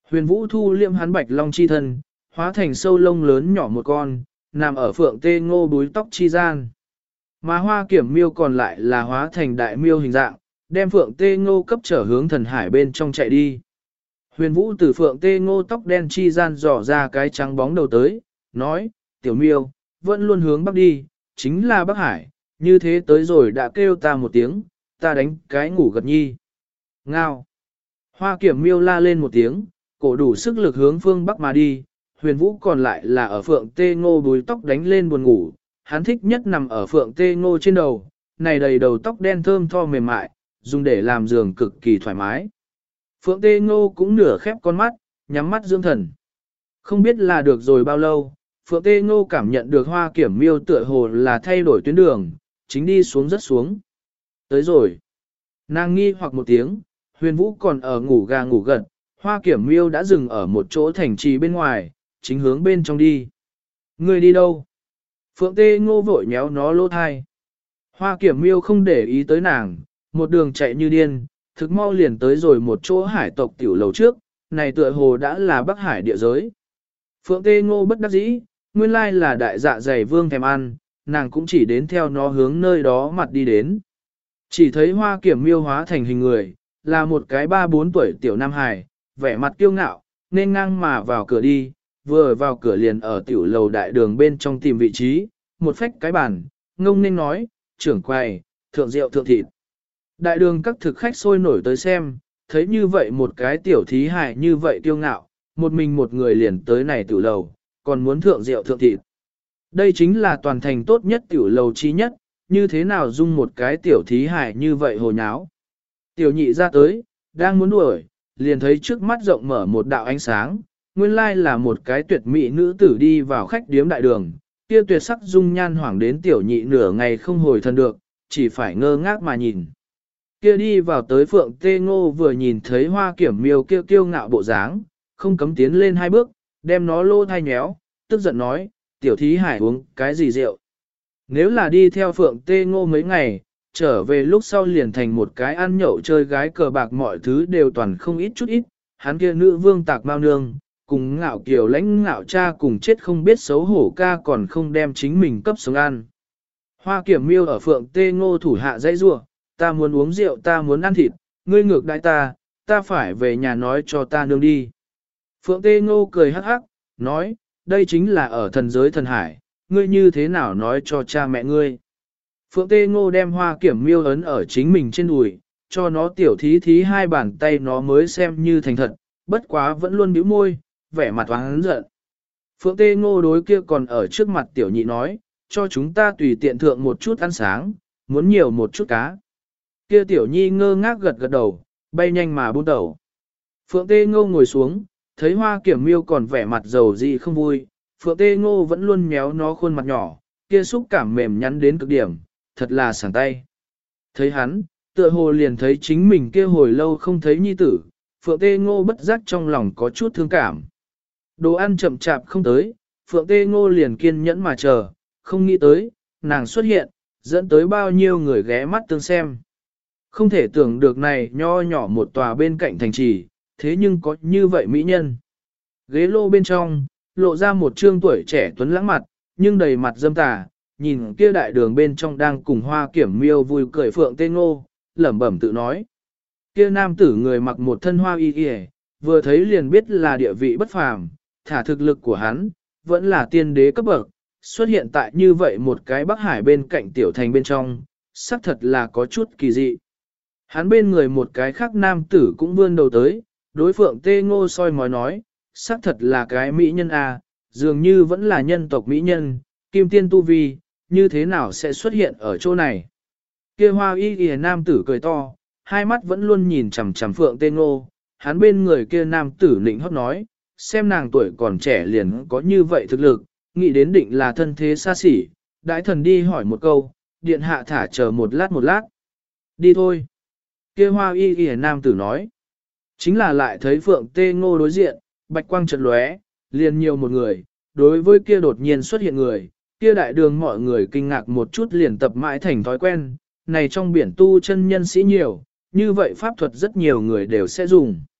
Huyền Vũ thu liêm hắn bạch long chi thân, hóa thành sâu lông lớn nhỏ một con, nằm ở phượng tê ngô búi tóc chi gian. Mà hoa kiểm miêu còn lại là hóa thành đại miêu hình dạng, đem phượng tê ngô cấp trở hướng thần hải bên trong chạy đi. Huyền Vũ từ phượng tê ngô tóc đen chi gian dò ra cái trắng bóng đầu tới, nói, tiểu miêu, vẫn luôn hướng bắc đi, chính là Bắc Hải, như thế tới rồi đã kêu ta một tiếng, ta đánh cái ngủ gật nhi. Ngao. Hoa kiểm miêu la lên một tiếng, cổ đủ sức lực hướng phương Bắc mà đi, Huyền Vũ còn lại là ở phượng tê ngô búi tóc đánh lên buồn ngủ, hắn thích nhất nằm ở phượng tê ngô trên đầu, này đầy đầu tóc đen thơm tho mềm mại, dùng để làm giường cực kỳ thoải mái. Phượng tê ngô cũng nửa khép con mắt, nhắm mắt dưỡng thần. Không biết là được rồi bao lâu, phượng tê ngô cảm nhận được hoa kiểm miêu tựa hồ là thay đổi tuyến đường, chính đi xuống rất xuống. Tới rồi. Nàng nghi hoặc một tiếng, Huyền Vũ còn ở ngủ gà ngủ gật, hoa kiểm miêu đã dừng ở một chỗ thành trì bên ngoài, chính hướng bên trong đi. Người đi đâu? Phượng tê ngô vội nhéo nó lỗ thai. Hoa kiểm miêu không để ý tới nàng, một đường chạy như điên, thực mau liền tới rồi một chỗ hải tộc tiểu lầu trước, này tựa hồ đã là Bắc Hải địa giới. Phượng tê ngô bất đắc dĩ, nguyên lai là đại dạ dày vương thèm ăn, nàng cũng chỉ đến theo nó hướng nơi đó mặt đi đến. Chỉ thấy hoa kiểm miêu hóa thành hình người, là một cái 3-4 tuổi tiểu nam hài, vẻ mặt kiêu ngạo, nên ngang mà vào cửa đi, vừa vào cửa liền ở tiểu lầu đại đường bên trong tìm vị trí, một phách cái bàn, ngông nên nói, trưởng quầy, thượng rượu thượng thịt. Đại đường các thực khách sôi nổi tới xem, thấy như vậy một cái tiểu thí hài như vậy kiêu ngạo, một mình một người liền tới này tiểu lầu, còn muốn thượng rượu thượng thịt. Đây chính là toàn thành tốt nhất tiểu lầu chi nhất, như thế nào dung một cái tiểu thí hài như vậy hồ nháo. Tiểu nhị ra tới, đang muốn đuổi, liền thấy trước mắt rộng mở một đạo ánh sáng, nguyên lai là một cái tuyệt mỹ nữ tử đi vào khách điếm đại đường, kia tuyệt sắc dung nhan hoảng đến tiểu nhị nửa ngày không hồi thần được, chỉ phải ngơ ngác mà nhìn. Kia đi vào tới phượng tê ngô vừa nhìn thấy hoa kiểm miêu kia kiêu ngạo bộ dáng, không cấm tiến lên 2 bước, đem nó lô thai nhéo, tức giận nói, tiểu thí hải uống cái gì rượu. Nếu là đi theo phượng tê ngô mấy ngày, trở về lúc sau liền thành một cái ăn nhậu chơi gái cờ bạc mọi thứ đều toàn không ít chút ít, hắn kia nữ vương tạc bao nương, cùng ngạo kiều lãnh ngạo cha cùng chết không biết xấu hổ ca còn không đem chính mình cấp sống ăn. Hoa kiểm miêu ở phượng tê ngô thủ hạ dãy rua, ta muốn uống rượu ta muốn ăn thịt, ngươi ngược đại ta phải về nhà nói cho ta nương đi. Phượng tê ngô cười hắc hắc, nói, đây chính là ở thần giới thần hải, ngươi như thế nào nói cho cha mẹ ngươi. Phượng tê ngô đem hoa kiểm miêu ấn ở chính mình trên đùi, cho nó tiểu thí thí 2 bàn tay nó mới xem như thành thật, bất quá vẫn luôn bĩu môi, vẻ mặt oán giận. Phượng tê ngô đối kia còn ở trước mặt tiểu nhị nói, cho chúng ta tùy tiện thượng một chút ăn sáng, muốn nhiều một chút cá. Kia tiểu nhi ngơ ngác gật gật đầu, bay nhanh mà buôn đầu. Phượng tê ngô ngồi xuống, thấy hoa kiểm miêu còn vẻ mặt dầu dị không vui, Phượng tê ngô vẫn luôn méo nó khuôn mặt nhỏ, kia xúc cảm mềm nhắn đến cực điểm, thật là sảng tay. Thấy hắn, tựa hồ liền thấy chính mình kia hồi lâu không thấy nhi tử, Phượng tê ngô bất giác trong lòng có chút thương cảm. Đồ ăn chậm chạp không tới, Phượng tê ngô liền kiên nhẫn mà chờ, không nghĩ tới, nàng xuất hiện, dẫn tới bao nhiêu người ghé mắt tương xem. Không thể tưởng được này nho nhỏ một tòa bên cạnh thành trì, thế nhưng có như vậy mỹ nhân. Ghế lô bên trong, lộ ra một trương tuổi trẻ tuấn lãng mặt, nhưng đầy mặt dâm tà, nhìn kia đại đường bên trong đang cùng hoa kiểm miêu vui cười phượng tê ngô, lẩm bẩm tự nói. Kia nam tử người mặc một thân hoa y y, vừa thấy liền biết là địa vị bất phàm, thả thực lực của hắn, vẫn là tiên đế cấp bậc, xuất hiện tại như vậy một cái Bắc Hải bên cạnh tiểu thành bên trong, xác thật là có chút kỳ dị. Hắn bên người một cái khác nam tử cũng vươn đầu tới, đối phượng tê ngô soi mói nói, xác thật là cái mỹ nhân à, dường như vẫn là nhân tộc mỹ nhân, kim tiên tu vi, như thế nào sẽ xuất hiện ở chỗ này. Kia hoa y y nam tử cười to, 2 mắt vẫn luôn nhìn chằm chằm phượng tê ngô, hắn bên người kia nam tử nịnh hót nói, xem nàng tuổi còn trẻ liền có như vậy thực lực, nghĩ đến định là thân thế xa xỉ, đãi thần đi hỏi một câu, điện hạ thả chờ một lát. Đi thôi. Kia hoa y y nam tử nói. Chính là lại thấy phượng tê ngô đối diện, bạch quang chợt lóe, liền nhiều một người, đối với kia đột nhiên xuất hiện người, kia đại đường mọi người kinh ngạc một chút liền tập mãi thành thói quen, này trong biển tu chân nhân sĩ nhiều, như vậy pháp thuật rất nhiều người đều sẽ dùng.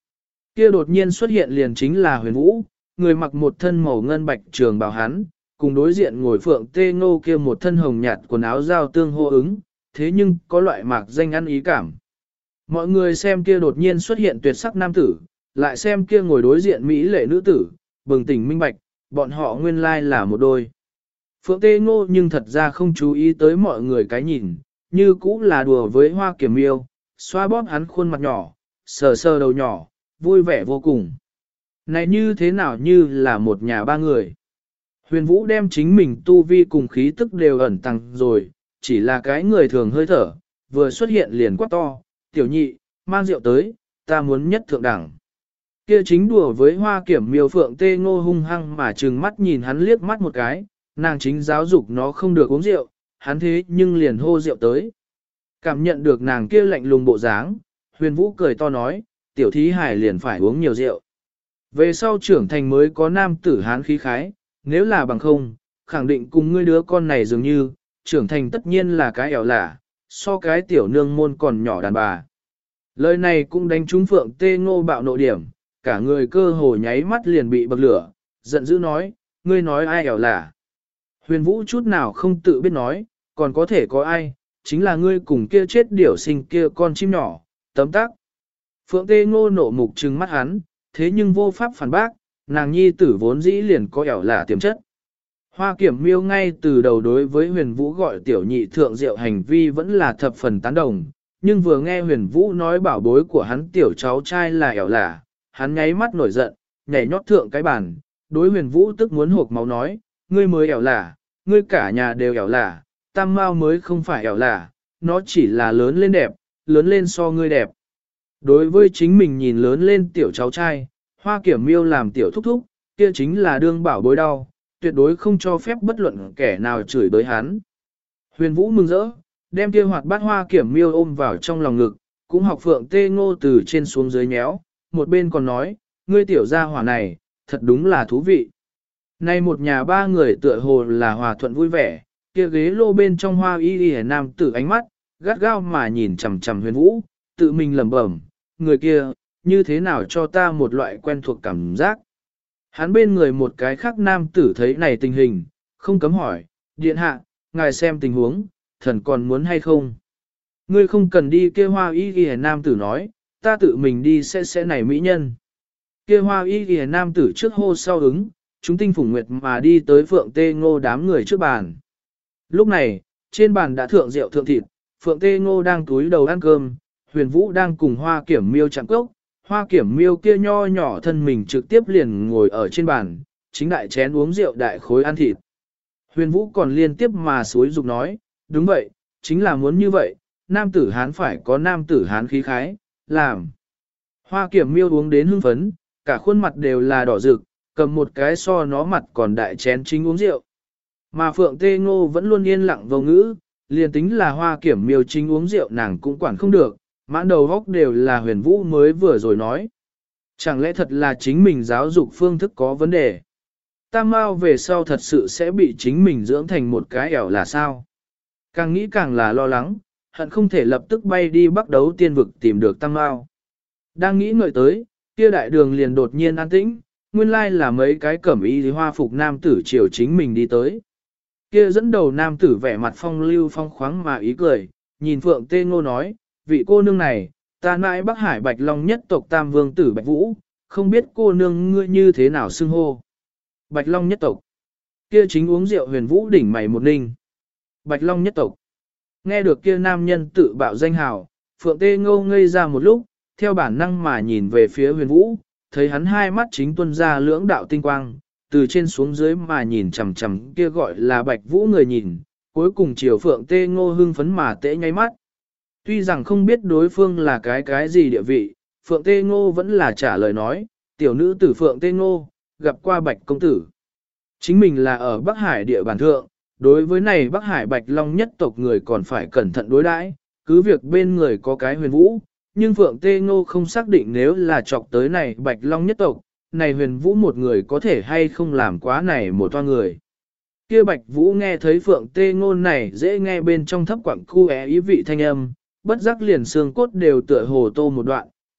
Kia đột nhiên xuất hiện liền chính là Huyền Vũ, người mặc một thân màu ngân bạch trường bào hắn, cùng đối diện ngồi Phượng Tê Ngô kia một thân hồng nhạt quần áo giao tương hô ứng, thế nhưng có loại mạc danh ăn ý cảm. Mọi người xem kia đột nhiên xuất hiện tuyệt sắc nam tử, lại xem kia ngồi đối diện mỹ lệ nữ tử, bừng tỉnh minh bạch, bọn họ nguyên lai là một đôi. Phượng Tê Ngô nhưng thật ra không chú ý tới mọi người cái nhìn, như cũ là đùa với Hoa Kiểm Miêu, xoa bóp hắn khuôn mặt nhỏ, sờ sờ đầu nhỏ, vui vẻ vô cùng. Này như thế nào như là một nhà ba người. Huyền Vũ đem chính mình tu vi cùng khí tức đều ẩn tàng rồi, chỉ là cái người thường hơi thở, vừa xuất hiện liền quát to, tiểu nhị, mang rượu tới, ta muốn nhất thượng đẳng. Kia chính đùa với Hoa Kiểm Miêu Phượng Tê Ngô hung hăng mà trừng mắt nhìn hắn liếc mắt một cái, nàng chính giáo dục nó không được uống rượu, hắn thế nhưng liền hô rượu tới. Cảm nhận được nàng kia lạnh lùng bộ dáng, Huyền Vũ cười to nói, tiểu thí hải liền phải uống nhiều rượu. Về sau trưởng thành mới có nam tử hán khí khái, nếu là bằng không, khẳng định cùng ngươi đứa con này dường như, trưởng thành tất nhiên là cái ẻo lả, so cái tiểu nương môn còn nhỏ đàn bà. Lời này cũng đánh trúng Phượng Tê Ngô bạo nộ điểm, cả người cơ hồ nháy mắt liền bị bậc lửa, giận dữ nói, ngươi nói ai ẻo lả. Huyền Vũ chút nào không tự biết nói, còn có thể có ai, chính là ngươi cùng kia chết điểu sinh kia con chim nhỏ, tấm tắc. Phượng Tê Ngô nộ mục trừng mắt hắn, thế nhưng vô pháp phản bác, nàng nhi tử vốn dĩ liền có ẻo lả tiềm chất. Hoa Kiểm Miêu ngay từ đầu đối với Huyền Vũ gọi tiểu nhị thượng diệu hành vi vẫn là thập phần tán đồng, nhưng vừa nghe Huyền Vũ nói bảo bối của hắn tiểu cháu trai là ẻo lả, hắn nháy mắt nổi giận, nhảy nhót thượng cái bàn, đối Huyền Vũ tức muốn hộp máu nói, ngươi mới ẻo lả, ngươi cả nhà đều ẻo lả, Tam Mao mới không phải ẻo lả, nó chỉ là lớn lên đẹp, lớn lên so ngươi đẹp. Đối với chính mình nhìn lớn lên tiểu cháu trai, Hoa Kiểm Miêu làm tiểu thúc thúc, kia chính là đương bảo bối đau, tuyệt đối không cho phép bất luận kẻ nào chửi bới hắn. Huyền Vũ mừng rỡ, đem kia hoạt bát Hoa Kiểm Miêu ôm vào trong lòng ngực, cũng học Phượng Tê Ngô từ trên xuống dưới nhéo, một bên còn nói, ngươi tiểu gia hỏa này, thật đúng là thú vị. Nay một nhà ba người tựa hồ là hòa thuận vui vẻ, kia ghế lô bên trong Hoa Y Y nam tử ánh mắt, gắt gao mà nhìn chằm chằm Huyền Vũ, tự mình lẩm bẩm, người kia, như thế nào cho ta một loại quen thuộc cảm giác. Hắn bên người một cái khác nam tử thấy này tình hình, không cấm hỏi, điện hạ, ngài xem tình huống, thần còn muốn hay không? Ngươi không cần đi kia Hoa Y Y nam tử nói, ta tự mình đi sẽ này mỹ nhân. Kia Hoa Y Y nam tử trước hô sau ứng, chúng tinh phủng nguyệt mà đi tới Phượng Tê Ngô đám người trước bàn. Lúc này, trên bàn đã thượng rượu thượng thịt, Phượng Tê Ngô đang túi đầu ăn cơm, Huyền Vũ đang cùng Hoa Kiểm Miêu chạm cốc, Hoa Kiểm Miêu kia nho nhỏ thân mình trực tiếp liền ngồi ở trên bàn, chính đại chén uống rượu đại khối ăn thịt. Huyền Vũ còn liên tiếp mà xúi dục nói, đúng vậy, chính là muốn như vậy, nam tử Hán phải có nam tử Hán khí khái, làm. Hoa Kiểm Miêu uống đến hưng phấn, cả khuôn mặt đều là đỏ rực, cầm một cái so nó mặt còn đại chén chính uống rượu. Mà Phượng Tê Ngô vẫn luôn yên lặng vô ngữ, liền tính là Hoa Kiểm Miêu chính uống rượu nàng cũng quản không được, mãn đầu góc đều là Huyền Vũ mới vừa rồi nói. Chẳng lẽ thật là chính mình giáo dục phương thức có vấn đề? Tam Mao về sau thật sự sẽ bị chính mình dưỡng thành một cái ẻo là sao? Càng nghĩ càng là lo lắng, hận không thể lập tức bay đi Bắc Đấu Tiên Vực tìm được Tam Mao. Đang nghĩ ngợi tới, kia đại đường liền đột nhiên an tĩnh, nguyên lai là mấy cái cẩm y hoa phục nam tử chiều chính mình đi tới. Kia dẫn đầu nam tử vẻ mặt phong lưu phong khoáng mà ý cười, nhìn Phượng Tê Ngô nói, vị cô nương này, ta mãi Bắc Hải Bạch Long nhất tộc Tam Vương tử Bạch Vũ, không biết cô nương ngươi như thế nào xưng hô. Bạch Long nhất tộc. Kia chính uống rượu Huyền Vũ đỉnh mày một ninh. Bạch Long nhất tộc. Nghe được kia nam nhân tự bạo danh hào, Phượng Tê Ngô ngây ra một lúc, theo bản năng mà nhìn về phía Huyền Vũ, thấy hắn hai mắt chính tuôn ra lưỡng đạo tinh quang, từ trên xuống dưới mà nhìn chằm chằm kia gọi là Bạch Vũ người nhìn, cuối cùng chiều Phượng Tê Ngô hưng phấn mà tễ nháy mắt. Tuy rằng không biết đối phương là cái gì địa vị, Phượng Tê Ngô vẫn là trả lời nói, tiểu nữ tử Phượng Tê Ngô, gặp qua Bạch công tử. Chính mình là ở Bắc Hải địa bàn thượng, đối với này Bắc Hải Bạch Long nhất tộc người còn phải cẩn thận đối đãi, cứ việc bên người có cái Huyền Vũ, nhưng Phượng Tê Ngô không xác định nếu là chọc tới này Bạch Long nhất tộc, này Huyền Vũ một người có thể hay không làm quá này một toa người. Kia Bạch Vũ nghe thấy Phượng Tê Ngô này dễ nghe bên trong thấp quặng khu ý vị thanh âm, bất giác liền xương cốt đều tựa hồ tô một đoạn,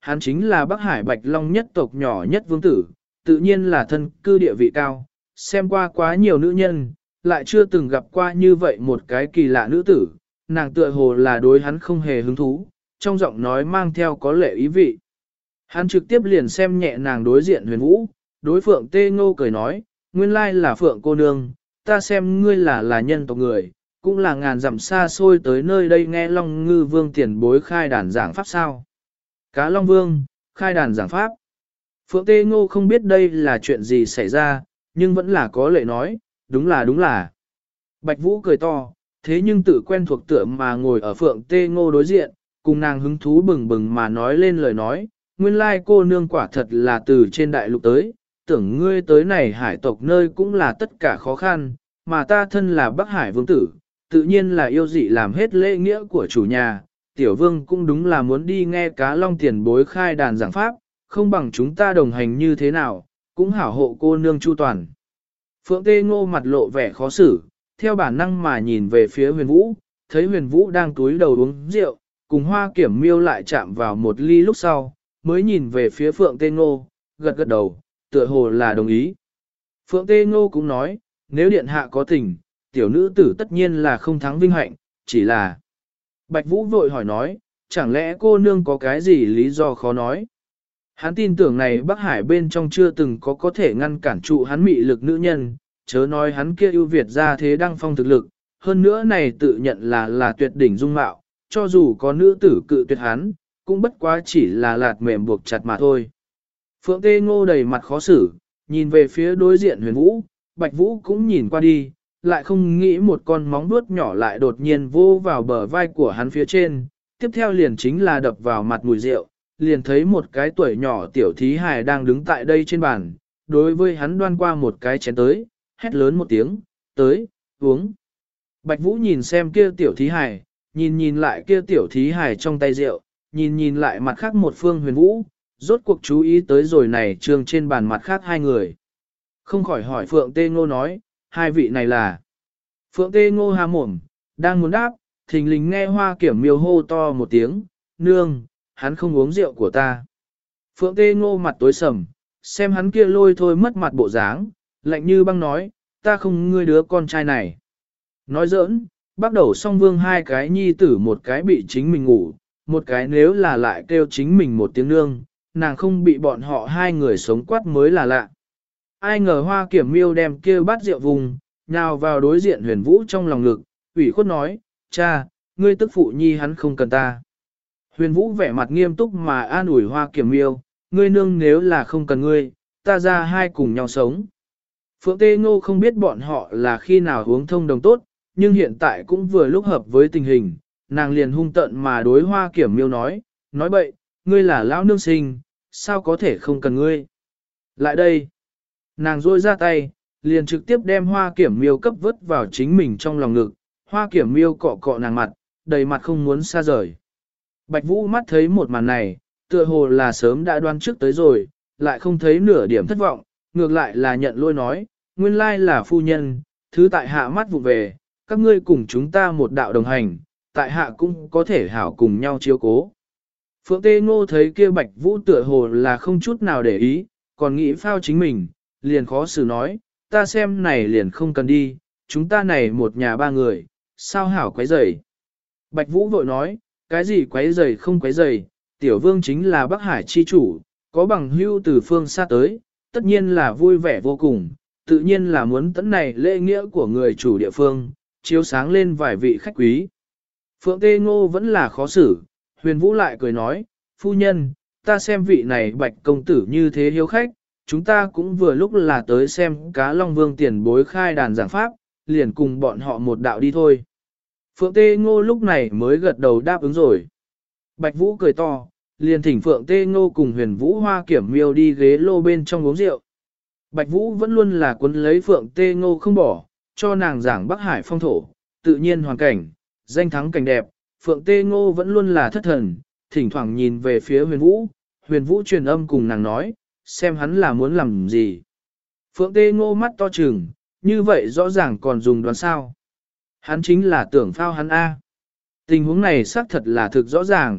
hắn chính là Bắc Hải Bạch Long nhất tộc nhỏ nhất vương tử, tự nhiên là thân cư địa vị cao, xem qua quá nhiều nữ nhân, lại chưa từng gặp qua như vậy một cái kỳ lạ nữ tử, nàng tựa hồ là đối hắn không hề hứng thú, trong giọng nói mang theo có lệ ý vị. Hắn trực tiếp liền xem nhẹ nàng đối diện Huyền Vũ, đối Phượng Tê Ngô cười nói, nguyên lai là Phượng cô nương, ta xem ngươi là nhân tộc người, cũng là ngàn dặm xa xôi tới nơi đây nghe Long Ngư Vương tiền bối khai đàn giảng pháp sao. Cá Long Vương, khai đàn giảng pháp. Phượng Tê Ngô không biết đây là chuyện gì xảy ra, nhưng vẫn là có lệ nói, đúng là. Bạch Vũ cười to, thế nhưng tự quen thuộc tựa mà ngồi ở Phượng Tê Ngô đối diện, cùng nàng hứng thú bừng bừng mà nói lên lời nói, nguyên lai cô nương quả thật là từ trên đại lục tới, tưởng ngươi tới này hải tộc nơi cũng là tất cả khó khăn, mà ta thân là Bắc Hải vương tử, tự nhiên là yêu dị làm hết lễ nghĩa của chủ nhà, tiểu vương cũng đúng là muốn đi nghe cá long tiền bối khai đàn giảng pháp, không bằng chúng ta đồng hành như thế nào, cũng hảo hộ cô nương chu toàn. Phượng Tê Ngô mặt lộ vẻ khó xử, theo bản năng mà nhìn về phía Huyền Vũ, thấy Huyền Vũ đang túi đầu uống rượu, cùng Hoa Kiểm Miêu lại chạm vào một ly lúc sau, mới nhìn về phía Phượng Tê Ngô, gật gật đầu, tựa hồ là đồng ý. Phượng Tê Ngô cũng nói, nếu điện hạ có tình, tiểu nữ tử tất nhiên là không thắng vinh hạnh, chỉ là... Bạch Vũ vội hỏi nói, chẳng lẽ cô nương có cái gì lý do khó nói? Hắn tin tưởng này Bắc Hải bên trong chưa từng có thể ngăn cản trụ hắn mị lực nữ nhân, chớ nói hắn kia ưu việt ra thế đăng phong thực lực, hơn nữa này tự nhận là tuyệt đỉnh dung mạo, cho dù có nữ tử cự tuyệt hắn, cũng bất quá chỉ là lạt mềm buộc chặt mà thôi. Phượng Tê Ngô đầy mặt khó xử, nhìn về phía đối diện Huyền Vũ, Bạch Vũ cũng nhìn qua đi, lại không nghĩ một con móng vuốt nhỏ lại đột nhiên vô vào bờ vai của hắn phía trên, tiếp theo liền chính là đập vào mặt mùi rượu, liền thấy một cái tuổi nhỏ tiểu thí hài đang đứng tại đây trên bàn, đối với hắn đoan qua một cái chén tới, hét lớn một tiếng, tới, uống. Bạch Vũ nhìn xem kia tiểu thí hài, nhìn lại kia tiểu thí hài trong tay rượu, nhìn lại mặt khác một phương Huyền Vũ, rốt cuộc chú ý tới rồi này trường trên bàn mặt khác hai người. Không khỏi hỏi Phượng Tê Ngô nói, hai vị này là. Phượng Tê Ngô há mồm, đang muốn đáp, thình lình nghe Hoa Kiểm Miêu hô to một tiếng, nương, hắn không uống rượu của ta. Phượng Tê Ngô mặt tối sầm, xem hắn kia lôi thôi mất mặt bộ dáng, lạnh như băng nói, ta không ngươi đứa con trai này. Nói giỡn, bắt đầu song vương hai cái nhi tử một cái bị chính mình ngủ, một cái nếu là lại kêu chính mình một tiếng nương, nàng không bị bọn họ hai người sống quát mới là lạ. Ai ngờ Hoa Kiểm Miêu đem kia bát rượu vùng, nhào vào đối diện Huyền Vũ trong lòng ngực, ủy khuất nói, cha, ngươi tức phụ nhi hắn không cần ta. Huyền Vũ vẻ mặt nghiêm túc mà an ủi Hoa Kiểm Miêu, ngươi nương nếu là không cần ngươi, ta ra hai cùng nhau sống. Phượng Tê Ngô không biết bọn họ là khi nào uống thông đồng tốt, nhưng hiện tại cũng vừa lúc hợp với tình hình, nàng liền hung tận mà đối Hoa Kiểm Miêu nói bậy, ngươi là lão nương sinh, sao có thể không cần ngươi. Lại đây, nàng rôi ra tay, liền trực tiếp đem Hoa Kiểm Miêu cấp vứt vào chính mình trong lòng ngực, Hoa Kiểm Miêu cọ cọ nàng mặt, đầy mặt không muốn xa rời. Bạch Vũ mắt thấy một màn này, tựa hồ là sớm đã đoán trước tới rồi, lại không thấy nửa điểm thất vọng, ngược lại là nhận lôi nói, nguyên lai là phu nhân, thứ tại hạ mắt vụ về, các ngươi cùng chúng ta một đạo đồng hành, tại hạ cũng có thể hảo cùng nhau chiếu cố. Phượng Tê Ngô thấy kia Bạch Vũ tựa hồ là không chút nào để ý, còn nghĩ phao chính mình, liền khó xử nói, ta xem này liền không cần đi, chúng ta này một nhà ba người, sao hảo quấy rầy. Bạch Vũ vội nói, cái gì quấy rầy không quấy rầy, tiểu vương chính là Bắc Hải chi chủ, có bằng hưu từ phương xa tới, tất nhiên là vui vẻ vô cùng, tự nhiên là muốn tận này lễ nghĩa của người chủ địa phương, chiếu sáng lên vài vị khách quý. Phượng Tê Ngô vẫn là khó xử, Huyền Vũ lại cười nói, phu nhân, ta xem vị này Bạch công tử như thế hiếu khách, chúng ta cũng vừa lúc là tới xem cá Long Vương tiền bối khai đàn giảng pháp, liền cùng bọn họ một đạo đi thôi. Phượng Tê Ngô lúc này mới gật đầu đáp ứng rồi. Bạch Vũ cười to, liền thỉnh Phượng Tê Ngô cùng Huyền Vũ Hoa Kiểm Miêu đi ghế lô bên trong uống rượu. Bạch Vũ vẫn luôn là cuốn lấy Phượng Tê Ngô không bỏ, cho nàng giảng Bắc Hải phong thổ, tự nhiên hoàn cảnh, danh thắng cảnh đẹp. Phượng Tê Ngô vẫn luôn là thất thần, thỉnh thoảng nhìn về phía Huyền Vũ truyền âm cùng nàng nói, xem hắn là muốn làm gì. Phượng Tê Ngô mắt to trừng, như vậy rõ ràng còn dùng đoán sao. Hắn chính là tưởng phao hắn A. Tình huống này xác thật là thực rõ ràng,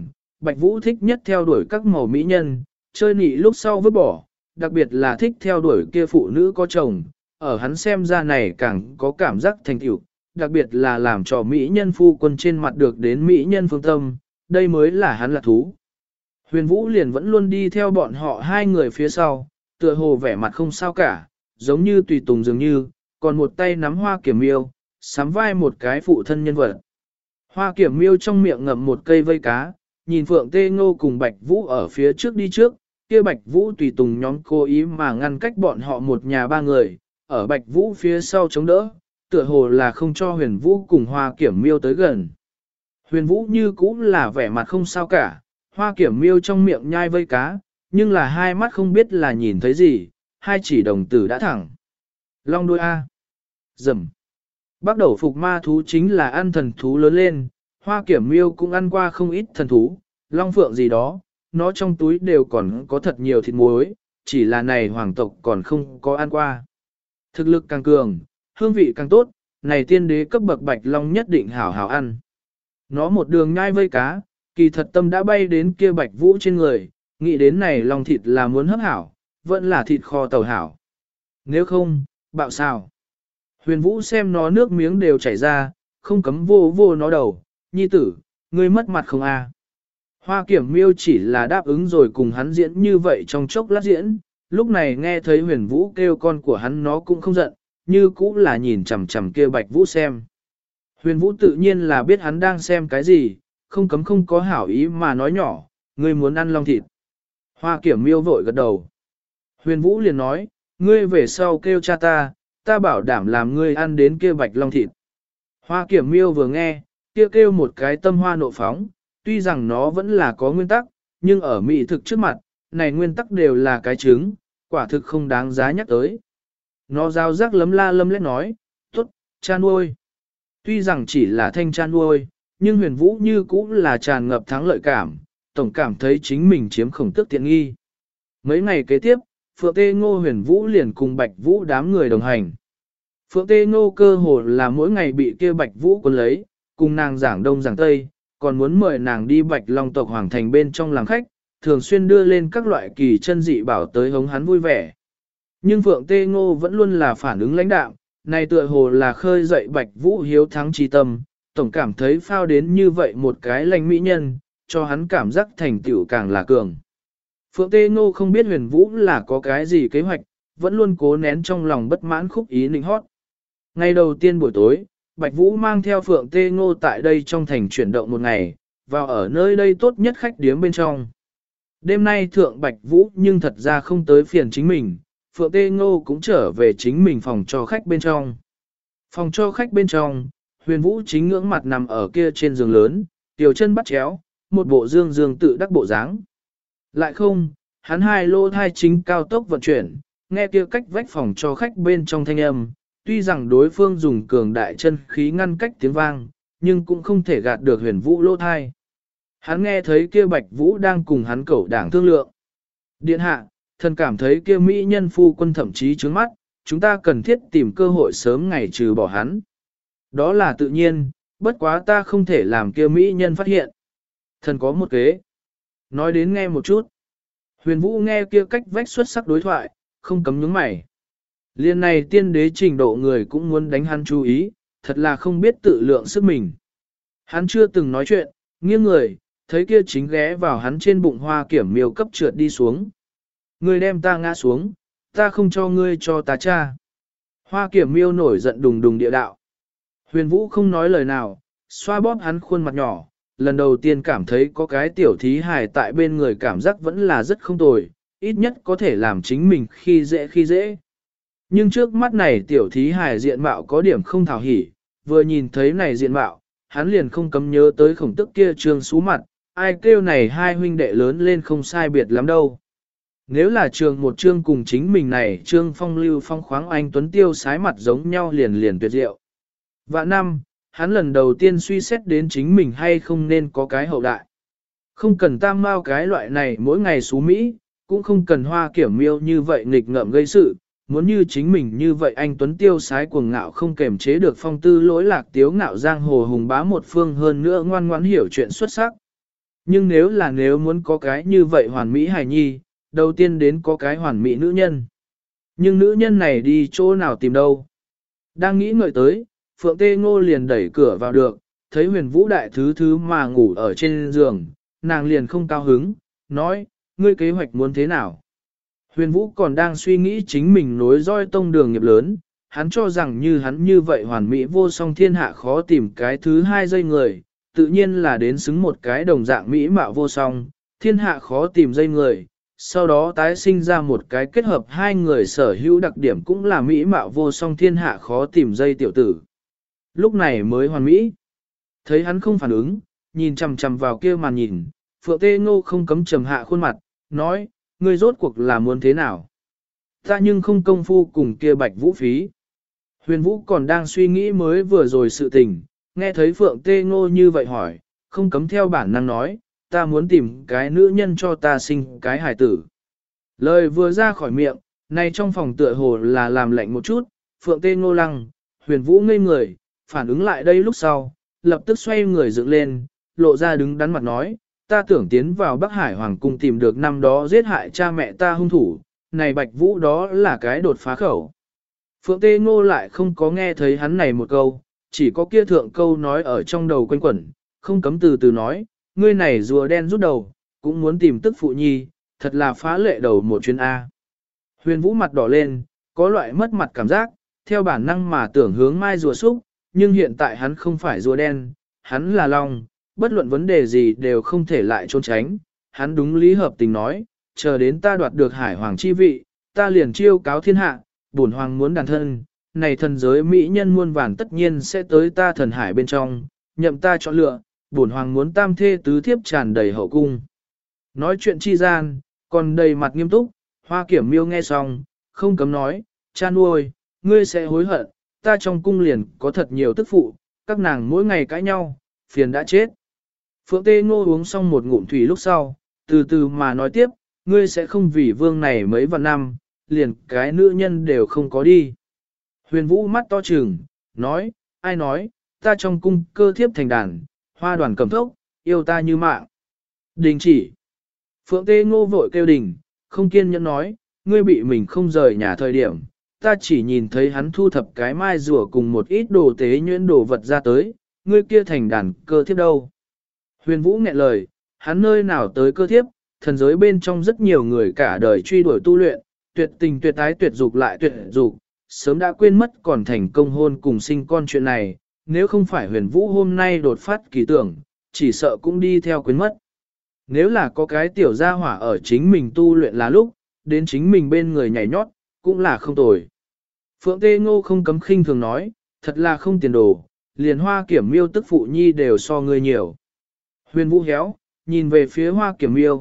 Bạch Vũ thích nhất theo đuổi các màu mỹ nhân, chơi nị lúc sau vứt bỏ, đặc biệt là thích theo đuổi kia phụ nữ có chồng, ở hắn xem ra này càng có cảm giác thành tựu, đặc biệt là làm cho mỹ nhân phu quân trên mặt được đến mỹ nhân phương tâm, đây mới là hắn là thú. Huyền Vũ liền vẫn luôn đi theo bọn họ hai người phía sau, tựa hồ vẻ mặt không sao cả, giống như tùy tùng dường như, còn một tay nắm Hoa Kiểm Miêu, sắm vai một cái phụ thân nhân vật. Hoa Kiểm Miêu trong miệng ngậm một cây vây cá, nhìn Phượng Tê Ngô cùng Bạch Vũ ở phía trước đi trước, kia Bạch Vũ tùy tùng nhóm cố ý mà ngăn cách bọn họ một nhà ba người, ở Bạch Vũ phía sau chống đỡ, tựa hồ là không cho Huyền Vũ cùng Hoa Kiểm Miêu tới gần. Huyền Vũ như cũng là vẻ mặt không sao cả, Hoa Kiểm Miêu trong miệng nhai vây cá, nhưng là hai mắt không biết là nhìn thấy gì, hai chỉ đồng tử đã thẳng. Long đuôi A. Dầm. Bắt đầu phục ma thú chính là ăn thần thú lớn lên, Hoa Kiểm Miêu cũng ăn qua không ít thần thú, long phượng gì đó, nó trong túi đều còn có thật nhiều thịt muối, chỉ là này hoàng tộc còn không có ăn qua. Thực lực càng cường, hương vị càng tốt, này tiên đế cấp bậc bạch long nhất định hảo hảo ăn. Nó một đường nhai vây cá, kỳ thật tâm đã bay đến kia Bạch Vũ trên người, nghĩ đến này lòng thịt là muốn hấp hảo, vẫn là thịt kho tàu hảo. Nếu không, bạo sao? Huyền Vũ xem nó nước miếng đều chảy ra, không cấm vô vô nó đầu, nhi tử, ngươi mất mặt không a? Hoa Kiểm Miêu chỉ là đáp ứng rồi cùng hắn diễn như vậy trong chốc lát diễn, lúc này nghe thấy Huyền Vũ kêu con của hắn nó cũng không giận, như cũng là nhìn chằm chằm kia Bạch Vũ xem. Huyền Vũ tự nhiên là biết hắn đang xem cái gì, không cấm không có hảo ý mà nói nhỏ, ngươi muốn ăn long thịt. Hoa Kiểm Miêu vội gật đầu. Huyền Vũ liền nói, ngươi về sau kêu cha ta bảo đảm làm ngươi ăn đến kia bạch long thịt. Hoa Kiểm Miêu vừa nghe, kia kêu một cái tâm hoa nộ phóng, tuy rằng nó vẫn là có nguyên tắc, nhưng ở mỹ thực trước mặt, này nguyên tắc đều là cái trứng, quả thực không đáng giá nhắc tới. Nó giao giác lấm la lấm lét nói, tốt, cha nuôi. Tuy rằng chỉ là thanh cha nuôi, nhưng Huyền Vũ như cũng là tràn ngập thắng lợi cảm, tổng cảm thấy chính mình chiếm khổng tước tiện nghi. Mấy ngày kế tiếp, Phượng Tê Ngô Huyền Vũ liền cùng Bạch Vũ đám người đồng hành. Phượng Tê Ngô cơ hồ là mỗi ngày bị kia Bạch Vũ cuốn lấy, cùng nàng giảng đông giảng tây, còn muốn mời nàng đi Bạch Long tộc Hoàng Thành bên trong làm khách, thường xuyên đưa lên các loại kỳ chân dị bảo tới hống hắn vui vẻ. Nhưng Phượng Tê Ngô vẫn luôn là phản ứng lãnh đạm, này tựa hồ là khơi dậy Bạch Vũ hiếu thắng chi tâm, tổng cảm thấy phao đến như vậy một cái lành mỹ nhân, cho hắn cảm giác thành tựu càng là cường. Phượng Tê Ngô không biết Huyền Vũ là có cái gì kế hoạch, vẫn luôn cố nén trong lòng bất mãn khúc ý nịnh hót. Ngày đầu tiên buổi tối, Bạch Vũ mang theo Phượng Tê Ngô tại đây trong thành chuyển động một ngày, vào ở nơi đây tốt nhất khách điếm bên trong. Đêm nay thượng Bạch Vũ nhưng thật ra không tới phiền chính mình, Phượng Tê Ngô cũng trở về chính mình phòng cho khách bên trong. Phòng cho khách bên trong, Huyền Vũ chính ngưỡng mặt nằm ở kia trên giường lớn, tiểu chân bắt chéo, một bộ dương dương tự đắc bộ dáng. Lại không, hắn hai lô thai chính cao tốc vận chuyển, nghe kia cách vách phòng cho khách bên trong thanh âm, tuy rằng đối phương dùng cường đại chân khí ngăn cách tiếng vang, nhưng cũng không thể gạt được Huyền Vũ lô thai. Hắn nghe thấy kia Bạch Vũ đang cùng hắn cẩu đảng thương lượng. Điện hạ, thần cảm thấy kia mỹ nhân phu quân thậm chí trướng mắt, chúng ta cần thiết tìm cơ hội sớm ngày trừ bỏ hắn. Đó là tự nhiên, bất quá ta không thể làm kia mỹ nhân phát hiện. Thần có một kế. Nói đến nghe một chút. Huyền Vũ nghe kia cách vách xuất sắc đối thoại, không cấm nhướng mày. Liên này tiên đế trình độ người cũng muốn đánh hắn chú ý, thật là không biết tự lượng sức mình. Hắn chưa từng nói chuyện, nghiêng người, thấy kia chính ghé vào hắn trên bụng Hoa Kiểm Miêu cấp trượt đi xuống. Ngươi đem ta ngã xuống, ta không cho ngươi cho ta cha. Hoa Kiểm Miêu nổi giận đùng đùng địa đạo. Huyền Vũ không nói lời nào, xoa bóp hắn khuôn mặt nhỏ, lần đầu tiên cảm thấy có cái tiểu thí hài tại bên người cảm giác vẫn là rất không tồi, ít nhất có thể làm chính mình khi dễ. Nhưng trước mắt này tiểu thí hài diện mạo có điểm không thảo hỉ, vừa nhìn thấy này diện mạo, hắn liền không cấm nhớ tới khổng tức kia trương xú mặt, ai kêu này hai huynh đệ lớn lên không sai biệt lắm đâu. Nếu là trường một trương cùng chính mình này trương phong lưu phong khoáng anh tuấn tiêu sái mặt giống nhau liền liền tuyệt diệu. Vạn năm, hắn lần đầu tiên suy xét đến chính mình hay không nên có cái hậu đại. Không cần tam mao cái loại này mỗi ngày xú Mỹ, cũng không cần Hoa Kiểm Miêu như vậy nghịch ngợm gây sự, muốn như chính mình như vậy anh tuấn tiêu sái cuồng ngạo không kềm chế được phong tư lỗi lạc tiếu ngạo giang hồ hùng bá một phương hơn nữa ngoan ngoãn hiểu chuyện xuất sắc. Nhưng nếu muốn có cái như vậy hoàn mỹ hài nhi, đầu tiên đến có cái hoàn mỹ nữ nhân. Nhưng nữ nhân này đi chỗ nào tìm đâu? Đang nghĩ ngợi tới, Phượng Tê Ngô liền đẩy cửa vào được, thấy huyền vũ đại thứ thứ mà ngủ ở trên giường, nàng liền không cao hứng, nói, ngươi kế hoạch muốn thế nào? Huyền vũ còn đang suy nghĩ chính mình nối roi tông đường nghiệp lớn, hắn cho rằng như hắn như vậy hoàn mỹ vô song thiên hạ khó tìm cái thứ hai dây người, tự nhiên là đến xứng một cái đồng dạng mỹ mạo vô song, thiên hạ khó tìm dây người, sau đó tái sinh ra một cái kết hợp hai người sở hữu đặc điểm cũng là mỹ mạo vô song thiên hạ khó tìm dây tiểu tử. Lúc này mới hoàn mỹ. Thấy hắn không phản ứng, nhìn chằm chằm vào kia màn nhìn, Phượng Tê Ngô không cấm trầm hạ khuôn mặt, nói, ngươi rốt cuộc là muốn thế nào? Ta nhưng không công phu cùng kia Bạch Vũ phí. Huyền Vũ còn đang suy nghĩ mới vừa rồi sự tình, nghe thấy Phượng Tê Ngô như vậy hỏi, không cấm theo bản năng nói, ta muốn tìm cái nữ nhân cho ta sinh cái hài tử. Lời vừa ra khỏi miệng, này trong phòng tựa hồ là làm lạnh một chút, Phượng Tê Ngô lăng, Huyền Vũ ngây người, phản ứng lại đây lúc sau, lập tức xoay người dựng lên, lộ ra đứng đắn mặt nói, ta tưởng tiến vào Bắc Hải Hoàng cung tìm được năm đó giết hại cha mẹ ta hung thủ, này Bạch Vũ đó là cái đột phá khẩu. Phượng Tê Ngô lại không có nghe thấy hắn này một câu, chỉ có kia thượng câu nói ở trong đầu quanh quẩn, không cấm từ từ nói, ngươi này rùa đen rút đầu, cũng muốn tìm tức phụ nhi, thật là phá lệ đầu một chuyến A. Huyền Vũ mặt đỏ lên, có loại mất mặt cảm giác, theo bản năng mà tưởng hướng mai rùa xúc, nhưng hiện tại hắn không phải rùa đen, hắn là long, bất luận vấn đề gì đều không thể lại trốn tránh. Hắn đúng lý hợp tình nói, chờ đến ta đoạt được hải hoàng chi vị, ta liền chiêu cáo thiên hạ, bổn hoàng muốn đàn thân, này thần giới mỹ nhân muôn vàn tất nhiên sẽ tới ta thần hải bên trong, nhậm ta chọn lựa, bổn hoàng muốn tam thê tứ thiếp tràn đầy hậu cung. Nói chuyện chi gian, còn đầy mặt nghiêm túc, Hoa Kiểm Miêu nghe xong, không cấm nói, cha nuôi, ngươi sẽ hối hận, ta trong cung liền có thật nhiều tức phụ, các nàng mỗi ngày cãi nhau, phiền đã chết. Phượng Tê Ngô uống xong một ngụm thủy lúc sau, từ từ mà nói tiếp, ngươi sẽ không vì vương này mấy vạn năm, liền cái nữ nhân đều không có đi. Huyền Vũ mắt to trừng, nói, ai nói, ta trong cung cơ thiếp thành đàn, hoa đoàn cầm thốc, yêu ta như mạng. Đình chỉ. Phượng Tê Ngô vội kêu đình, không kiên nhẫn nói, ngươi bị mình không rời nhà thời điểm, ta chỉ nhìn thấy hắn thu thập cái mai rùa cùng một ít đồ tế nhuyễn đồ vật ra tới, ngươi kia thành đàn cơ thiếp đâu. Huyền Vũ nghẹn lời, hắn nơi nào tới cơ thiếp, thần giới bên trong rất nhiều người cả đời truy đuổi tu luyện, tuyệt tình tuyệt ái tuyệt dục lại tuyệt dục, sớm đã quên mất còn thành công hôn cùng sinh con chuyện này, nếu không phải Huyền Vũ hôm nay đột phát kỳ tưởng, chỉ sợ cũng đi theo quên mất. Nếu là có cái tiểu gia hỏa ở chính mình tu luyện là lúc, đến chính mình bên người nhảy nhót, cũng là không tồi. Phượng Tê Ngô không cấm khinh thường nói, thật là không tiền đồ, liền Hoa Kiểm Miêu tức phụ nhi đều so ngươi nhiều. Huyền Vũ héo, nhìn về phía Hoa